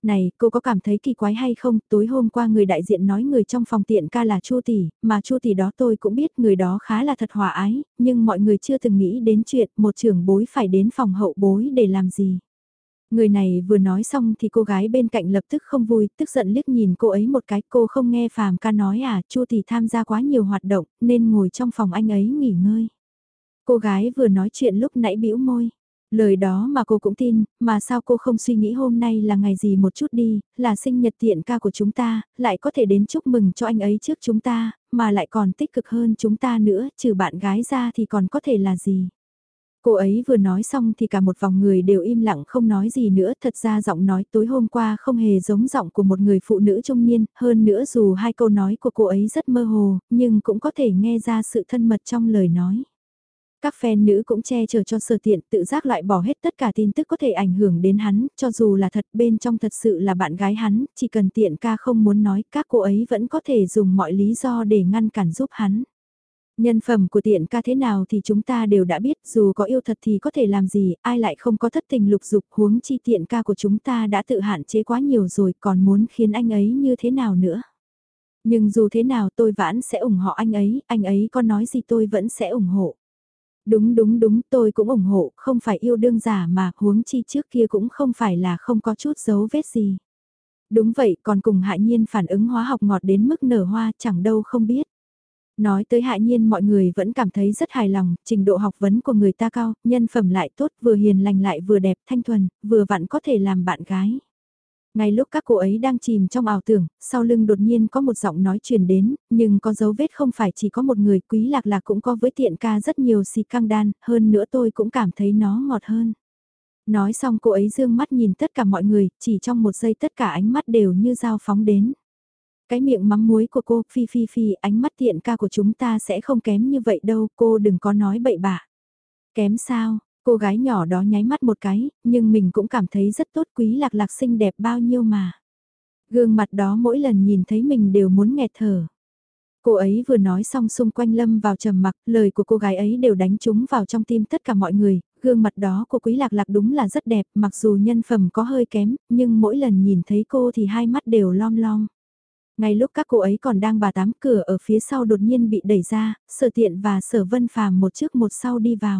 Speaker 1: Này, cô có cảm thấy kỳ quái hay không? Tối hôm qua người đại diện nói người trong phòng tiện ca là Chu tỷ, mà Chu tỷ đó tôi cũng biết người đó khá là thật hòa ái, nhưng mọi người chưa từng nghĩ đến chuyện một trưởng bối phải đến phòng hậu bối để làm gì. Người này vừa nói xong thì cô gái bên cạnh lập tức không vui, tức giận liếc nhìn cô ấy một cái, cô không nghe Phàm ca nói à, Chu tỷ tham gia quá nhiều hoạt động nên ngồi trong phòng anh ấy nghỉ ngơi. Cô gái vừa nói chuyện lúc nãy bĩu môi. Lời đó mà cô cũng tin, mà sao cô không suy nghĩ hôm nay là ngày gì một chút đi, là sinh nhật tiện ca của chúng ta, lại có thể đến chúc mừng cho anh ấy trước chúng ta, mà lại còn tích cực hơn chúng ta nữa, trừ bạn gái ra thì còn có thể là gì. Cô ấy vừa nói xong thì cả một vòng người đều im lặng không nói gì nữa, thật ra giọng nói tối hôm qua không hề giống giọng của một người phụ nữ trung niên, hơn nữa dù hai câu nói của cô ấy rất mơ hồ, nhưng cũng có thể nghe ra sự thân mật trong lời nói. Các fan nữ cũng che chở cho Sở Tiện, tự giác loại bỏ hết tất cả tin tức có thể ảnh hưởng đến hắn, cho dù là thật bên trong thật sự là bạn gái hắn, chỉ cần Tiện ca không muốn nói, các cô ấy vẫn có thể dùng mọi lý do để ngăn cản giúp hắn. Nhân phẩm của Tiện ca thế nào thì chúng ta đều đã biết, dù có yêu thật thì có thể làm gì, ai lại không có thất tình lục dục, huống chi Tiện ca của chúng ta đã tự hạn chế quá nhiều rồi, còn muốn khiến anh ấy như thế nào nữa. Nhưng dù thế nào tôi vẫn sẽ ủng hộ anh ấy có nói gì tôi vẫn sẽ ủng hộ. Đúng đúng đúng, tôi cũng ủng hộ, không phải yêu đương giả mà, huống chi trước kia cũng không phải là không có chút dấu vết gì. Đúng vậy, còn cùng Hạ Nhiên phản ứng hóa học ngọt đến mức nở hoa chẳng đâu không biết. Nói tới Hạ Nhiên mọi người vẫn cảm thấy rất hài lòng, trình độ học vấn của người ta cao, nhân phẩm lại tốt, vừa hiền lành lại vừa đẹp thanh thuần, vừa vặn có thể làm bạn gái. Ngay lúc các cô ấy đang chìm trong ảo tưởng, sau lưng đột nhiên có một giọng nói truyền đến, nhưng có dấu vết không phải chỉ có một người, Quý Lạc Lạc cũng có với Tiện ca rất nhiều xì căng đan, hơn nữa tôi cũng cảm thấy nó ngọt hơn. Nói xong cô ấy dương mắt nhìn tất cả mọi người, chỉ trong một giây tất cả ánh mắt đều như dao phóng đến. Cái miệng mắm muối của cô, phi phi phi, ánh mắt Tiện ca của chúng ta sẽ không kém như vậy đâu, cô đừng có nói bậy bạ. Kém sao? Cô gái nhỏ đó nháy mắt một cái, nhưng mình cũng cảm thấy rất tốt, Quý Lạc Lạc xinh đẹp bao nhiêu mà. Gương mặt đó mỗi lần nhìn thấy mình đều muốn nghẹt thở. Cô ấy vừa nói xong xung quanh lâm vào trầm mặc, lời của cô gái ấy đều đánh trúng vào trong tim tất cả mọi người, gương mặt đó của Quý Lạc Lạc đúng là rất đẹp, mặc dù nhân phẩm có hơi kém, nhưng mỗi lần nhìn thấy cô thì hai mắt đều lom lom. Ngay lúc các cô ấy còn đang bà tám, cửa ở phía sau đột nhiên bị đẩy ra, Sở Tiện và Sở Vân Phàm một trước một sau đi vào.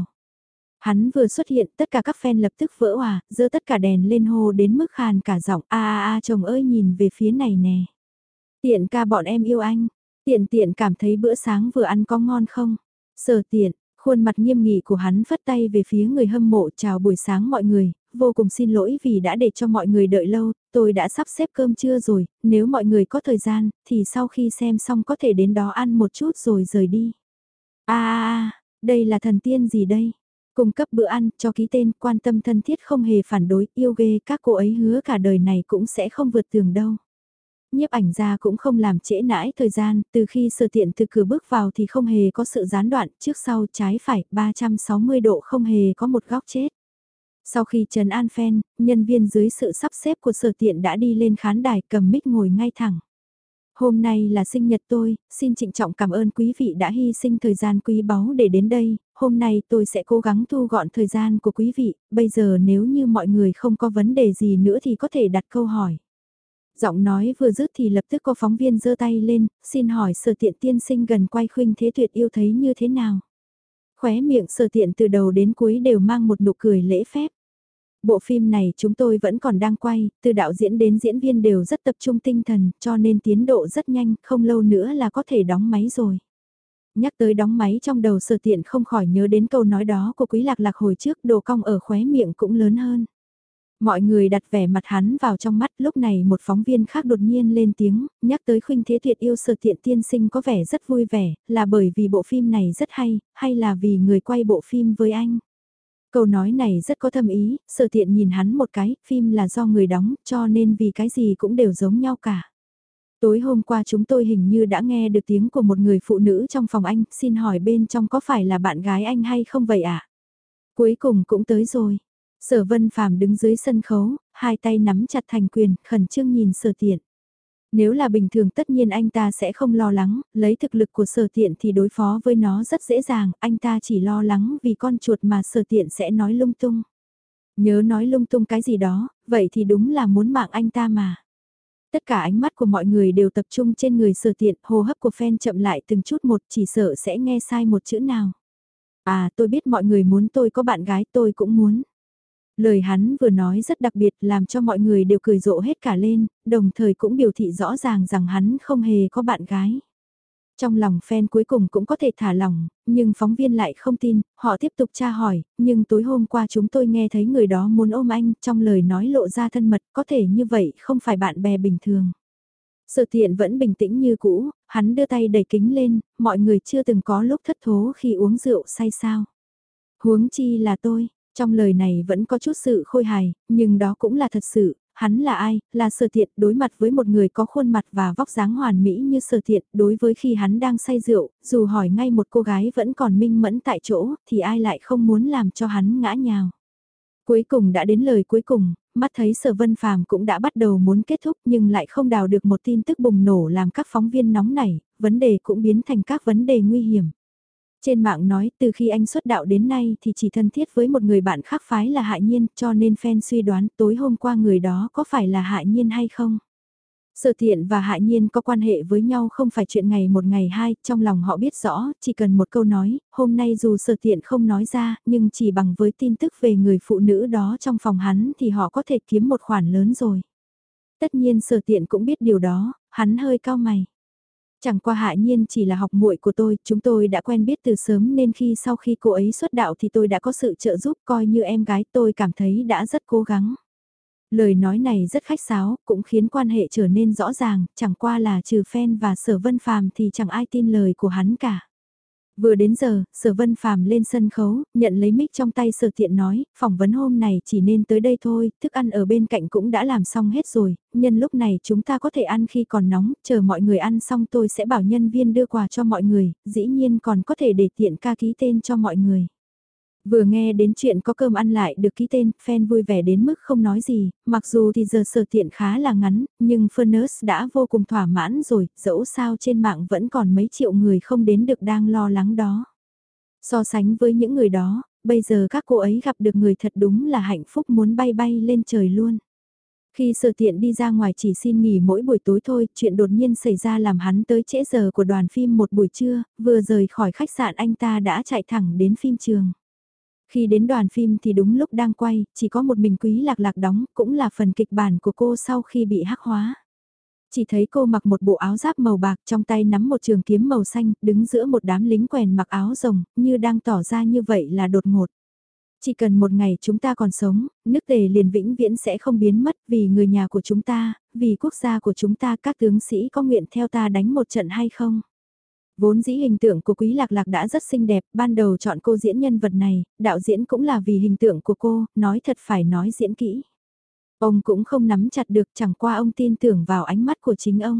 Speaker 1: Hắn vừa xuất hiện, tất cả các fan lập tức vỡ òa, giơ tất cả đèn lên hô đến mức khàn cả giọng, a a a chồng ơi nhìn về phía này nè. Tiện ca bọn em yêu anh, Tiện Tiện cảm thấy bữa sáng vừa ăn có ngon không? Sở Tiện, khuôn mặt nghiêm nghị của hắn phất tay về phía người hâm mộ, chào buổi sáng mọi người, vô cùng xin lỗi vì đã để cho mọi người đợi lâu, tôi đã sắp xếp cơm trưa rồi, nếu mọi người có thời gian, thì sau khi xem xong có thể đến đó ăn một chút rồi rời đi. a a a đây là thần tiên gì đây? Cung cấp bữa ăn, cho ký tên, quan tâm thân thiết không hề phản đối, yêu ghê, các cô ấy hứa cả đời này cũng sẽ không vượt tường đâu. Nhiếp ảnh gia cũng không làm trễ nãi thời gian, từ khi Sở Tiện từ cửa bước vào thì không hề có sự gián đoạn, trước sau trái phải, 360 độ không hề có một góc chết. Sau khi trấn an fan, nhân viên dưới sự sắp xếp của Sở Tiện đã đi lên khán đài cầm mic ngồi ngay thẳng. Hôm nay là sinh nhật tôi, xin trịnh trọng cảm ơn quý vị đã hy sinh thời gian quý báu để đến đây, hôm nay tôi sẽ cố gắng thu gọn thời gian của quý vị, bây giờ nếu như mọi người không có vấn đề gì nữa thì có thể đặt câu hỏi. Giọng nói vừa dứt thì lập tức có phóng viên giơ tay lên, xin hỏi Sở Tiện tiên sinh gần quay Khuynh Thế Tuyệt yêu thấy như thế nào? Khóe miệng Sở Tiện từ đầu đến cuối đều mang một nụ cười lễ phép. Bộ phim này chúng tôi vẫn còn đang quay, từ đạo diễn đến diễn viên đều rất tập trung tinh thần, cho nên tiến độ rất nhanh, không lâu nữa là có thể đóng máy rồi. Nhắc tới đóng máy trong đầu Sở Tiện không khỏi nhớ đến câu nói đó của Quý Lạc Lạc hồi trước, độ cong ở khóe miệng cũng lớn hơn. Mọi người đặt vẻ mặt hắn vào trong mắt, lúc này một phóng viên khác đột nhiên lên tiếng, nhắc tới Khuynh Thế Tuyệt yêu Sở Tiện tiên sinh có vẻ rất vui vẻ, là bởi vì bộ phim này rất hay là vì người quay bộ phim với anh? Câu nói này rất có thâm ý, Sở Tiện nhìn hắn một cái, phim là do người đóng, cho nên vì cái gì cũng đều giống nhau cả. Tối hôm qua chúng tôi hình như đã nghe được tiếng của một người phụ nữ trong phòng anh, xin hỏi bên trong có phải là bạn gái anh hay không vậy ạ? Cuối cùng cũng tới rồi. Sở Vân Phàm đứng dưới sân khấu, hai tay nắm chặt thành quyền, khẩn trương nhìn Sở Tiện. Nếu là bình thường tất nhiên anh ta sẽ không lo lắng, lấy thực lực của Sở Tiện thì đối phó với nó rất dễ dàng, anh ta chỉ lo lắng vì con chuột mà Sở Tiện sẽ nói lung tung. Nhớ nói lung tung cái gì đó, vậy thì đúng là muốn mạng anh ta mà. Tất cả ánh mắt của mọi người đều tập trung trên người Sở Tiện, hô hấp của fan chậm lại từng chút một, chỉ sợ sẽ nghe sai một chữ nào. À, tôi biết mọi người muốn tôi có bạn gái, tôi cũng muốn. Lời hắn vừa nói rất đặc biệt làm cho mọi người đều cười rộ hết cả lên, đồng thời cũng biểu thị rõ ràng rằng hắn không hề có bạn gái. Trong lòng fan cuối cùng cũng có thể thả lỏng, nhưng phóng viên lại không tin, họ tiếp tục tra hỏi, nhưng tối hôm qua chúng tôi nghe thấy người đó muốn ôm anh, trong lời nói lộ ra thân mật, có thể như vậy không phải bạn bè bình thường. Sở Tiện vẫn bình tĩnh như cũ, hắn đưa tay đẩy kính lên, mọi người chưa từng có lúc thất thố khi uống rượu say sao. Huống chi là tôi, trong lời này vẫn có chút sự khôi hài, nhưng đó cũng là thật sự, hắn là ai, là Sở Tiện đối mặt với một người có khuôn mặt và vóc dáng hoàn mỹ như Sở Tiện, đối với khi hắn đang say rượu, dù hỏi ngay một cô gái vẫn còn minh mẫn tại chỗ, thì ai lại không muốn làm cho hắn ngã nhào. Cuối cùng đã đến lời cuối cùng, mắt thấy Sở Vân Phàm cũng đã bắt đầu muốn kết thúc nhưng lại không đào được một tin tức bùng nổ làm các phóng viên nóng nảy, vấn đề cũng biến thành các vấn đề nguy hiểm. Trên mạng nói từ khi anh xuất đạo đến nay thì chỉ thân thiết với một người bạn khác phái là Hạ Nhiên cho nên fan suy đoán tối hôm qua người đó có phải là Hạ Nhiên hay không. Sở Tiện và Hạ Nhiên có quan hệ với nhau không phải chuyện ngày một ngày hai, trong lòng họ biết rõ, chỉ cần một câu nói, hôm nay dù Sở Tiện không nói ra, nhưng chỉ bằng với tin tức về người phụ nữ đó trong phòng hắn thì họ có thể kiếm một khoản lớn rồi. Tất nhiên Sở Tiện cũng biết điều đó, hắn hơi cao mày. Chẳng qua Hạ Nhiên chỉ là học muội của tôi, chúng tôi đã quen biết từ sớm nên sau khi cô ấy xuất đạo thì tôi đã có sự trợ giúp coi như em gái tôi cảm thấy đã rất cố gắng. Lời nói này rất khách sáo, cũng khiến quan hệ trở nên rõ ràng, chẳng qua là trừ fan và Sở Vân Phàm thì chẳng ai tin lời của hắn cả. Vừa đến giờ, Sở Vân Phàm lên sân khấu, nhận lấy mic trong tay Sở Tiện nói, phỏng vấn hôm này chỉ nên tới đây thôi, thức ăn ở bên cạnh cũng đã làm xong hết rồi, nhân lúc này chúng ta có thể ăn khi còn nóng, chờ mọi người ăn xong tôi sẽ bảo nhân viên đưa quà cho mọi người, dĩ nhiên còn có thể để tiện ca ký tên cho mọi người. Vừa nghe đến chuyện có cơm ăn lại được ký tên, fan vui vẻ đến mức không nói gì, mặc dù thì giờ Sở Tiện khá là ngắn, nhưng Furness đã vô cùng thỏa mãn rồi, dẫu sao trên mạng vẫn còn mấy triệu người không đến được đang lo lắng đó. So sánh với những người đó, bây giờ các cô ấy gặp được người thật đúng là hạnh phúc muốn bay bay lên trời luôn. Khi Sở Tiện đi ra ngoài chỉ xin nghỉ mỗi buổi tối thôi, chuyện đột nhiên xảy ra làm hắn tới trễ giờ của đoàn phim một buổi trưa, vừa rời khỏi khách sạn anh ta đã chạy thẳng đến phim trường. Khi đến đoàn phim thì đúng lúc đang quay, chỉ có một mình Quý Lạc Lạc đóng, cũng là phần kịch bản của cô sau khi bị hắc hóa. Chỉ thấy cô mặc một bộ áo giáp màu bạc trong tay nắm một trường kiếm màu xanh, đứng giữa một đám lính quèn mặc áo rồng, như đang tỏ ra như vậy là đột ngột. Chỉ cần một ngày chúng ta còn sống, nước Tề liền vĩnh viễn sẽ không biến mất vì người nhà của chúng ta, vì quốc gia của chúng ta các tướng sĩ có nguyện theo ta đánh một trận hay không? Vốn dĩ hình tượng của Quý Lạc Lạc đã rất xinh đẹp, ban đầu chọn cô diễn nhân vật này, đạo diễn cũng là vì hình tượng của cô, nói thật phải nói diễn kỹ. Ông cũng không nắm chặt được chẳng qua ông tin tưởng vào ánh mắt của chính ông.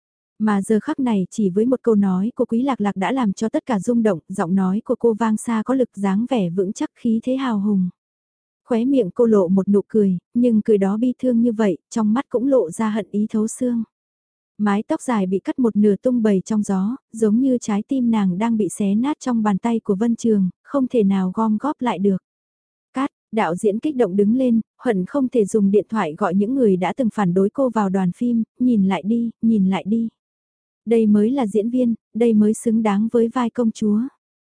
Speaker 1: Mà giờ khắc này chỉ với một câu nói của Quý Lạc Lạc đã làm cho tất cả rung động, giọng nói của cô vang xa có lực dáng vẻ vững chắc khí thế hào hùng. Khóe miệng cô lộ một nụ cười, nhưng cười đó bi thương như vậy, trong mắt cũng lộ ra hận ý thấu xương. Mái tóc dài bị cắt một nửa tung bầy trong gió, giống như trái tim nàng đang bị xé nát trong bàn tay của Vân Trường, không thể nào gom góp lại được. Cát, đạo diễn kích động đứng lên, hận không thể dùng điện thoại gọi những người đã từng phản đối cô vào đoàn phim, nhìn lại đi, nhìn lại đi. Đây mới là diễn viên, đây mới xứng đáng với vai công chúa.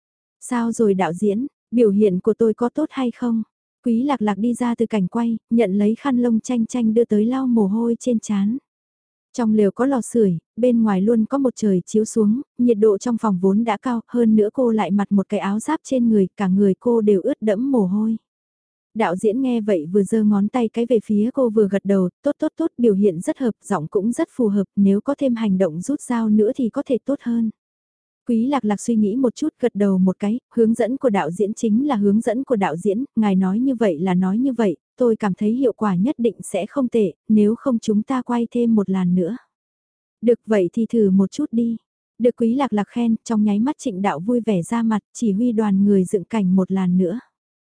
Speaker 1: Sao rồi đạo diễn, biểu hiện của tôi có tốt hay không? Quý Lạc Lạc đi ra từ cảnh quay, nhận lấy khăn lông chanh chanh đưa tới lau mồ hôi trên trán. Trong lều có lò sưởi, bên ngoài luôn có một trời chiếu xuống, nhiệt độ trong phòng vốn đã cao, hơn nữa cô lại mặc một cái áo giáp trên người, cả người cô đều ướt đẫm mồ hôi. Đạo diễn nghe vậy vừa giơ ngón tay cái về phía cô vừa gật đầu, tốt tốt tốt, biểu hiện rất hợp, giọng cũng rất phù hợp, nếu có thêm hành động rút dao nữa thì có thể tốt hơn. Quý Lạc Lạc suy nghĩ một chút gật đầu một cái, hướng dẫn của đạo diễn chính là hướng dẫn của đạo diễn, ngài nói như vậy là nói như vậy, tôi cảm thấy hiệu quả nhất định sẽ không tệ, nếu không chúng ta quay thêm một làn nữa. Được vậy thì thử một chút đi. Được Quý Lạc Lạc khen, trong nháy mắt Trịnh Đạo vui vẻ ra mặt, chỉ huy đoàn người dựng cảnh một làn nữa.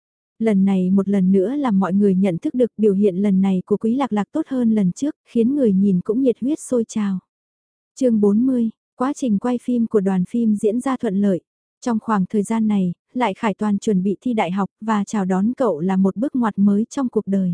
Speaker 1: Lần này một lần nữa làm mọi người nhận thức được biểu hiện lần này của Quý Lạc Lạc tốt hơn lần trước, khiến người nhìn cũng nhiệt huyết sôi trào. Chương 40, quá trình quay phim của đoàn phim diễn ra thuận lợi. Trong khoảng thời gian này, lại Khải Toàn chuẩn bị thi đại học và chào đón cậu là một bước ngoặt mới trong cuộc đời.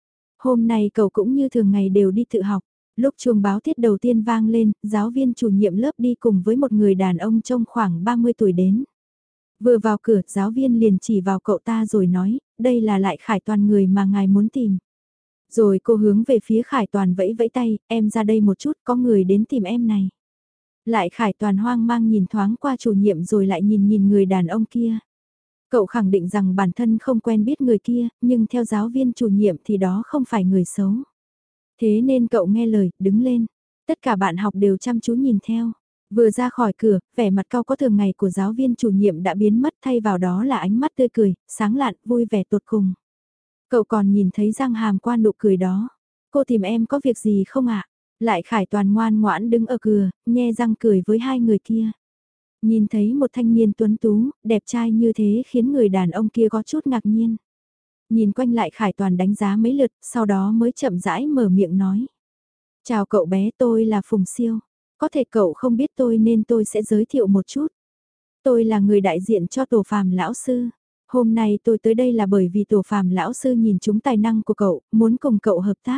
Speaker 1: Hôm nay cậu cũng như thường ngày đều đi tự học. Lúc chuông báo tiết đầu tiên vang lên, giáo viên chủ nhiệm lớp đi cùng với một người đàn ông trông khoảng 30 tuổi đến. Vừa vào cửa, giáo viên liền chỉ vào cậu ta rồi nói, đây là lại Khải Toàn người mà ngài muốn tìm. Rồi cô hướng về phía Khải Toàn vẫy vẫy tay, em ra đây một chút, có người đến tìm em này. Lại Khải Toàn hoang mang nhìn thoáng qua chủ nhiệm rồi lại nhìn người đàn ông kia. Cậu khẳng định rằng bản thân không quen biết người kia, nhưng theo giáo viên chủ nhiệm thì đó không phải người xấu. Thế nên cậu nghe lời, đứng lên. Tất cả bạn học đều chăm chú nhìn theo. Vừa ra khỏi cửa, vẻ mặt cau có thường ngày của giáo viên chủ nhiệm đã biến mất, thay vào đó là ánh mắt tươi cười, sáng lạn, vui vẻ tột cùng. Cậu còn nhìn thấy răng hàm qua nụ cười đó. Cô tìm em có việc gì không ạ? Lại Khải Toàn ngoan ngoãn đứng ở cửa, nhe răng cười với hai người kia. Nhìn thấy một thanh niên tuấn tú, đẹp trai như thế khiến người đàn ông kia có chút ngạc nhiên. Nhìn quanh lại Khải Toàn đánh giá mấy lượt, sau đó mới chậm rãi mở miệng nói. Chào cậu bé, tôi là Phùng Siêu. Có thể cậu không biết tôi nên tôi sẽ giới thiệu một chút. Tôi là người đại diện cho Tổ Phàm lão sư. Hôm nay tôi tới đây là bởi vì Tổ Phàm lão sư nhìn trúng tài năng của cậu, muốn cùng cậu hợp tác.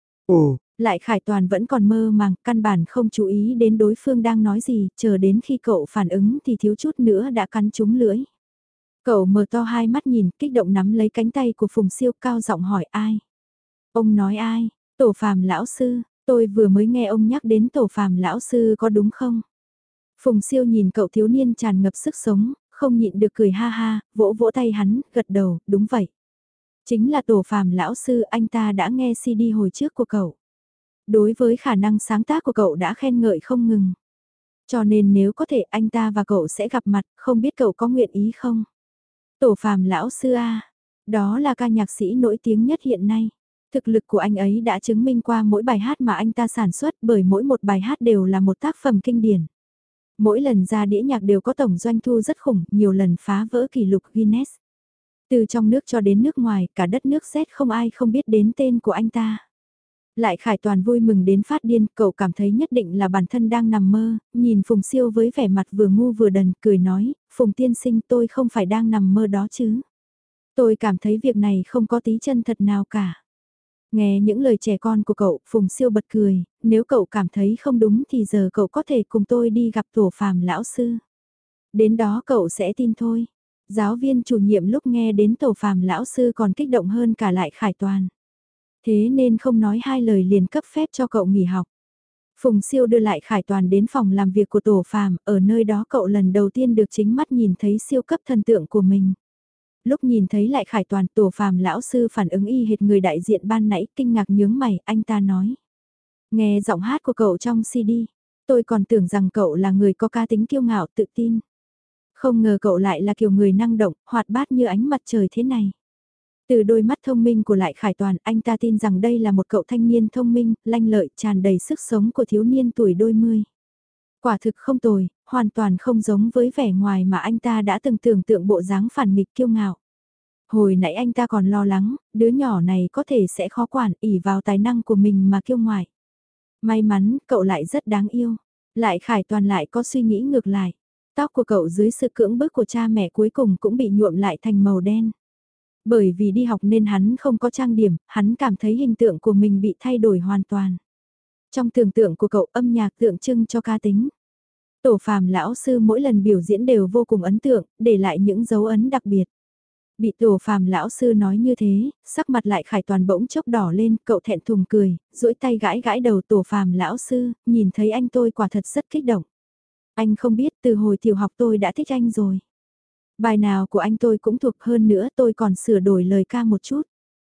Speaker 2: Ồ,
Speaker 1: Lại Khải Toàn vẫn còn mơ màng, căn bản không chú ý đến đối phương đang nói gì, chờ đến khi cậu phản ứng thì thiếu chút nữa đã cắn trúng lưỡi. Cậu mở to hai mắt nhìn, kích động nắm lấy cánh tay của Phùng Siêu, cao giọng hỏi ai. Ông nói ai? Tổ Phàm lão sư, tôi vừa mới nghe ông nhắc đến Tổ Phàm lão sư có đúng không? Phùng Siêu nhìn cậu thiếu niên tràn ngập sức sống, không nhịn được cười ha ha, vỗ vỗ tay hắn, gật đầu, đúng vậy. Chính là Tổ Phàm lão sư, anh ta đã nghe CD hồi trước của cậu. Đối với khả năng sáng tác của cậu đã khen ngợi không ngừng. Cho nên nếu có thể anh ta và cậu sẽ gặp mặt, không biết cậu có nguyện ý không? Tổ Phàm lão sư a, đó là ca nhạc sĩ nổi tiếng nhất hiện nay. Thực lực của anh ấy đã chứng minh qua mỗi bài hát mà anh ta sản xuất, bởi mỗi một bài hát đều là một tác phẩm kinh điển. Mỗi lần ra đĩa nhạc đều có tổng doanh thu rất khủng, nhiều lần phá vỡ kỷ lục Guinness. Từ trong nước cho đến nước ngoài, cả đất nước Z không ai không biết đến tên của anh ta. Lại Khải Toàn vui mừng đến phát điên, cậu cảm thấy nhất định là bản thân đang nằm mơ, nhìn Phùng Siêu với vẻ mặt vừa ngu vừa đần, cười nói, Phùng tiên sinh, tôi không phải đang nằm mơ đó chứ. Tôi cảm thấy việc này không có tí chân thật nào cả. Nghe những lời trẻ con của cậu, Phùng Siêu bật cười, nếu cậu cảm thấy không đúng thì giờ cậu có thể cùng tôi đi gặp Tổ Phàm lão sư. Đến đó cậu sẽ tin thôi. Giáo viên chủ nhiệm lúc nghe đến Tổ Phàm lão sư còn kích động hơn cả Lại Khải Toàn. Thế nên không nói hai lời liền cấp phép cho cậu nghỉ học. Phùng Siêu đưa Lại Khải Toàn đến phòng làm việc của Tổ Phàm, ở nơi đó cậu lần đầu tiên được chính mắt nhìn thấy siêu cấp thần tượng của mình. Lúc nhìn thấy Lại Khải Toàn, Tổ Phàm lão sư phản ứng y hệt người đại diện ban nãy, kinh ngạc nhướng mày, anh ta nói. Nghe giọng hát của cậu trong CD, tôi còn tưởng rằng cậu là người có cá tính kiêu ngạo tự tin. Không ngờ cậu lại là kiểu người năng động, hoạt bát như ánh mặt trời thế này. Từ đôi mắt thông minh của Lại Khải Toàn, anh ta tin rằng đây là một cậu thanh niên thông minh, lanh lợi, tràn đầy sức sống của thiếu niên tuổi đôi mươi. Quả thực không tồi, hoàn toàn không giống với vẻ ngoài mà anh ta đã từng tưởng tượng bộ dáng phản nghịch kiêu ngạo. Hồi nãy anh ta còn lo lắng, đứa nhỏ này có thể sẽ khó quản, ỷ vào tài năng của mình mà kiêu ngoại. May mắn, cậu lại rất đáng yêu. Lại Khải Toàn lại có suy nghĩ ngược lại. Tóc của cậu dưới sự cưỡng bức của cha mẹ cuối cùng cũng bị nhuộm lại thành màu đen. Bởi vì đi học nên hắn không có trang điểm, hắn cảm thấy hình tượng của mình bị thay đổi hoàn toàn. Trong tưởng tượng của cậu, âm nhạc tượng trưng cho cá tính. Tổ Phàm lão sư mỗi lần biểu diễn đều vô cùng ấn tượng, để lại những dấu ấn đặc biệt. Bị Tổ Phàm lão sư nói như thế, sắc mặt Lại Khải Toàn bỗng chốc đỏ lên, cậu thẹn thùng cười, duỗi tay gãi gãi đầu Tổ Phàm lão sư, nhìn thấy anh tôi quả thật rất kích động. Anh không biết, từ hồi tiểu học tôi đã thích anh rồi. Bài nào của anh tôi cũng thuộc, hơn nữa tôi còn sửa đổi lời ca một chút.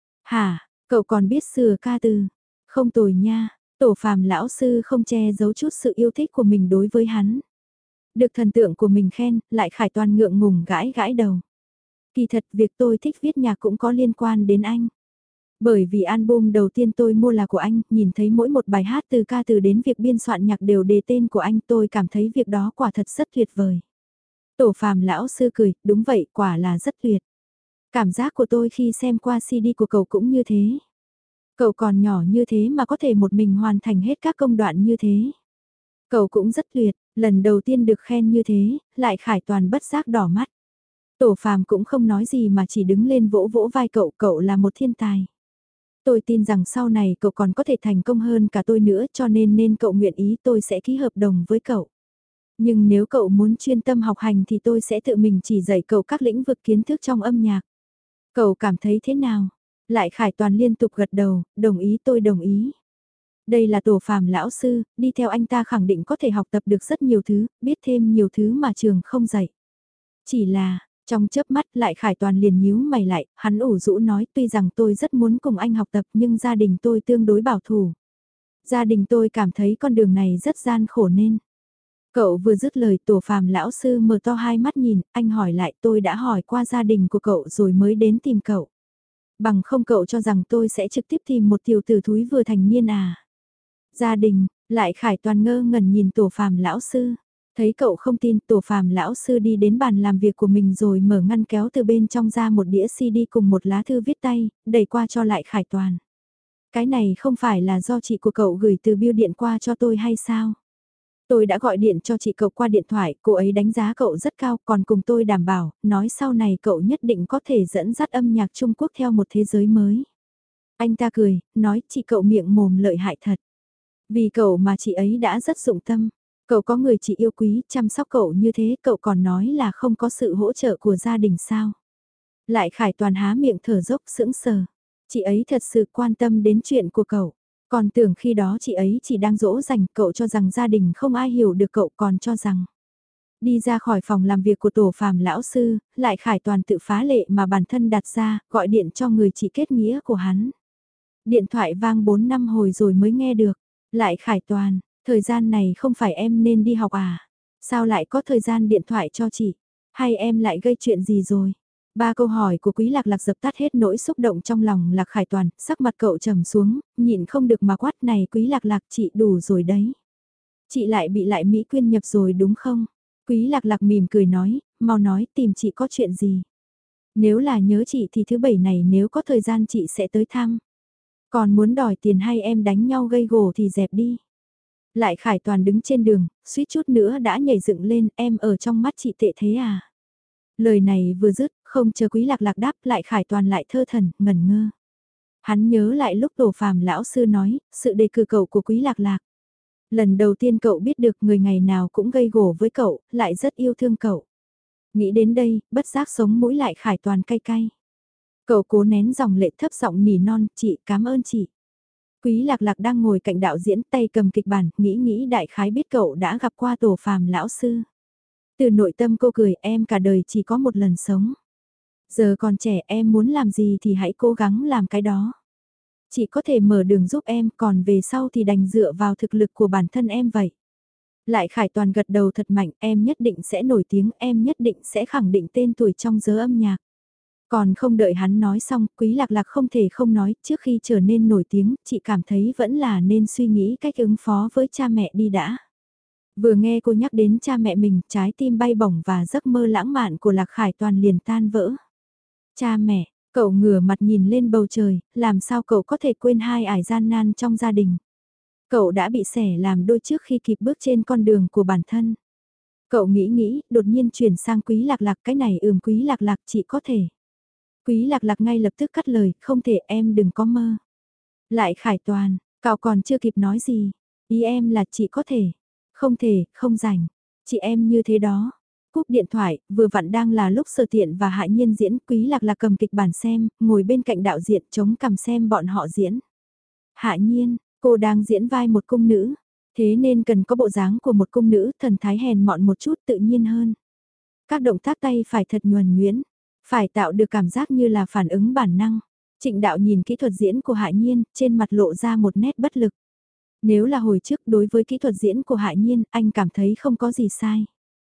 Speaker 1: Hả, cậu còn biết sửa ca từ? Không tồi nha, Tổ Phàm lão sư không che giấu chút sự yêu thích của mình đối với hắn. Được thần tượng của mình khen, Lại Khải Toàn ngượng ngùng gãi gãi đầu. Kỳ thật việc tôi thích viết nhạc cũng có liên quan đến anh. Bởi vì album đầu tiên tôi mua là của anh, nhìn thấy mỗi một bài hát từ ca từ đến việc biên soạn nhạc đều đề tên của anh, tôi cảm thấy việc đó quả thật rất tuyệt vời. Tổ Phàm lão sư cười, đúng vậy, quả là rất tuyệt. Cảm giác của tôi khi xem qua CD của cậu cũng như thế. Cậu còn nhỏ như thế mà có thể một mình hoàn thành hết các công đoạn như thế. Cậu cũng rất tuyệt, lần đầu tiên được khen như thế, Lại Khải Toàn bất giác đỏ mắt. Tổ Phàm cũng không nói gì mà chỉ đứng lên vỗ vỗ vai cậu, cậu là một thiên tài. Tôi tin rằng sau này cậu còn có thể thành công hơn cả tôi nữa cho nên cậu nguyện ý tôi sẽ ký hợp đồng với cậu. Nhưng nếu cậu muốn chuyên tâm học hành thì tôi sẽ tự mình chỉ dạy cậu các lĩnh vực kiến thức trong âm nhạc. Cậu cảm thấy thế nào? Lại Khải Toàn liên tục gật đầu, đồng ý tôi đồng ý. Đây là Tổ Phàm lão sư, đi theo anh ta khẳng định có thể học tập được rất nhiều thứ, biết thêm nhiều thứ mà trường không dạy. Chỉ là, trong chớp mắt Lại Khải Toàn liền nhíu mày lại, hắn ủ rũ nói tuy rằng tôi rất muốn cùng anh học tập nhưng gia đình tôi tương đối bảo thủ. Gia đình tôi cảm thấy con đường này rất gian khổ nên. Cậu vừa dứt lời Tổ Phàm lão sư mở to hai mắt nhìn, anh hỏi lại tôi đã hỏi qua gia đình của cậu rồi mới đến tìm cậu. Bằng không cậu cho rằng tôi sẽ trực tiếp tìm một tiểu tử thúi vừa thành niên à. Gia đình, Lại Khải Toàn ngơ ngẩn nhìn Tổ Phàm lão sư. Thấy cậu không tin Tổ Phàm lão sư đi đến bàn làm việc của mình rồi mở ngăn kéo từ bên trong ra một đĩa CD cùng một lá thư viết tay, đẩy qua cho Lại Khải Toàn. Cái này không phải là do chị của cậu gửi từ bưu điện qua cho tôi hay sao? Tôi đã gọi điện cho chị cậu qua điện thoại, cô ấy đánh giá cậu rất cao, còn cùng tôi đảm bảo, nói sau này cậu nhất định có thể dẫn dắt âm nhạc Trung Quốc theo một thế giới mới. Anh ta cười, nói chị cậu miệng mồm lợi hại thật. Vì cậu mà chị ấy đã rất dụng tâm. Cậu có người chị yêu quý, chăm sóc cậu như thế, cậu còn nói là không có sự hỗ trợ của gia đình sao. Lại Khải Toàn há miệng thở dốc sững sờ. Chị ấy thật sự quan tâm đến chuyện của cậu. Còn tưởng khi đó chị ấy chỉ đang dỗ dành cậu cho rằng gia đình không ai hiểu được cậu còn cho rằng. Đi ra khỏi phòng làm việc của Tổ Phàm lão sư, Lại Khải Toàn tự phá lệ mà bản thân đặt ra, gọi điện cho người chị kết nghĩa của hắn. Điện thoại vang 4 năm hồi rồi mới nghe được. Lại Khải Toàn, thời gian này không phải em nên đi học à? Sao lại có thời gian điện thoại cho chị? Hay em lại gây chuyện gì rồi? Ba câu hỏi của Quý Lạc Lạc dập tắt hết nỗi xúc động trong lòng Lạc Khải Toàn, sắc mặt cậu trầm xuống, nhịn không được mà quát này Quý Lạc Lạc chị đủ rồi đấy. Chị lại bị Lại Mỹ Quyên nhập rồi đúng không? Quý Lạc Lạc mỉm cười nói, mau nói tìm chị có chuyện gì? Nếu là nhớ chị thì thứ bảy này nếu có thời gian chị sẽ tới thăm. Còn muốn đòi tiền hay em đánh nhau gây gổ thì dẹp đi. Lại Khải Toàn đứng trên đường, suýt chút nữa đã nhảy dựng lên em ở trong mắt chị tệ thế à? Lời này vừa dứt, không chờ Quý Lạc Lạc đáp Lại Khải Toàn lại thơ thần, ngẩn ngơ. Hắn nhớ lại lúc Tổ Phàm lão sư nói, sự đề cử cậu của Quý Lạc Lạc. Lần đầu tiên cậu biết được người ngày nào cũng gây gổ với cậu, lại rất yêu thương cậu. Nghĩ đến đây, bất giác sống mũi Lại Khải Toàn cay cay. Cậu cố nén dòng lệ thấp giọng nỉ non, chị cảm ơn chị. Quý Lạc Lạc đang ngồi cạnh đạo diễn tay cầm kịch bản, nghĩ đại khái biết cậu đã gặp qua Tổ Phàm lão sư. Từ nội tâm cô cười em cả đời chỉ có một lần sống. Giờ còn trẻ em muốn làm gì thì hãy cố gắng làm cái đó. Chị có thể mở đường giúp em còn về sau thì đành dựa vào thực lực của bản thân em vậy. Lại Khải Toàn gật đầu thật mạnh em nhất định sẽ nổi tiếng em nhất định sẽ khẳng định tên tuổi trong giới âm nhạc. Còn không đợi hắn nói xong, Quý Lạc Lạc không thể không nói, trước khi trở nên nổi tiếng, chị cảm thấy vẫn là nên suy nghĩ cách ứng phó với cha mẹ đi đã. Vừa nghe cô nhắc đến cha mẹ mình, trái tim bay bổng và giấc mơ lãng mạn của Lạc Khải Toàn liền tan vỡ. Cha mẹ, cậu ngửa mặt nhìn lên bầu trời, làm sao cậu có thể quên hai ải gian nan trong gia đình. Cậu đã bị xẻ làm đôi trước khi kịp bước trên con đường của bản thân. Cậu nghĩ, đột nhiên chuyển sang Quý Lạc Lạc cái này Quý Lạc Lạc chị có thể. Quý Lạc Lạc ngay lập tức cắt lời, không thể em đừng có mơ. Lại Khải Toàn, cậu còn chưa kịp nói gì. Ý em là chị có thể. Không thể, không rảnh. Chị em như thế đó. Cúp điện thoại, vừa vặn đang là lúc Sở Tiện và Hạ Nhiên diễn, Quý Lạc Lạc cầm kịch bản xem, ngồi bên cạnh đạo diễn chống cằm xem bọn họ diễn. Hạ Nhiên, cô đang diễn vai một cung nữ, thế nên cần có bộ dáng của một cung nữ, thần thái hèn mọn một chút tự nhiên hơn. Các động tác tay phải thật nhuần nhuyễn, phải tạo được cảm giác như là phản ứng bản năng. Trịnh đạo nhìn kỹ thuật diễn của Hạ Nhiên, trên mặt lộ ra một nét bất lực. Nếu là hồi trước đối với kỹ thuật diễn của Hạ Nhiên, anh cảm thấy không có gì sai.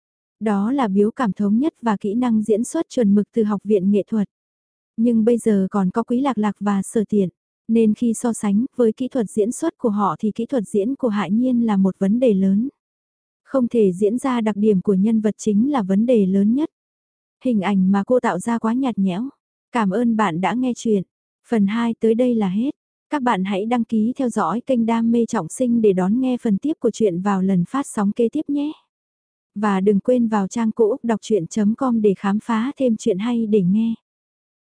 Speaker 1: Đó là biếu cảm thống nhất và kỹ năng diễn xuất chuẩn mực từ học viện nghệ thuật. Nhưng bây giờ còn có Quý Lạc Lạc và Sở Tiện, nên khi so sánh với kỹ thuật diễn xuất của họ thì kỹ thuật diễn của Hạ Nhiên là một vấn đề lớn. Không thể diễn ra đặc điểm của nhân vật chính là vấn đề lớn nhất. Hình ảnh mà cô tạo ra quá nhạt nhẽo. Cảm ơn bạn đã nghe chuyện. Phần 2 tới đây là hết. Các bạn hãy đăng ký theo dõi kênh Đam mê Trọng Sinh để đón nghe phần tiếp của chuyện vào lần phát sóng kế tiếp nhé. Và đừng quên vào trang cũ đọc chuyện.com để khám phá thêm chuyện hay để nghe.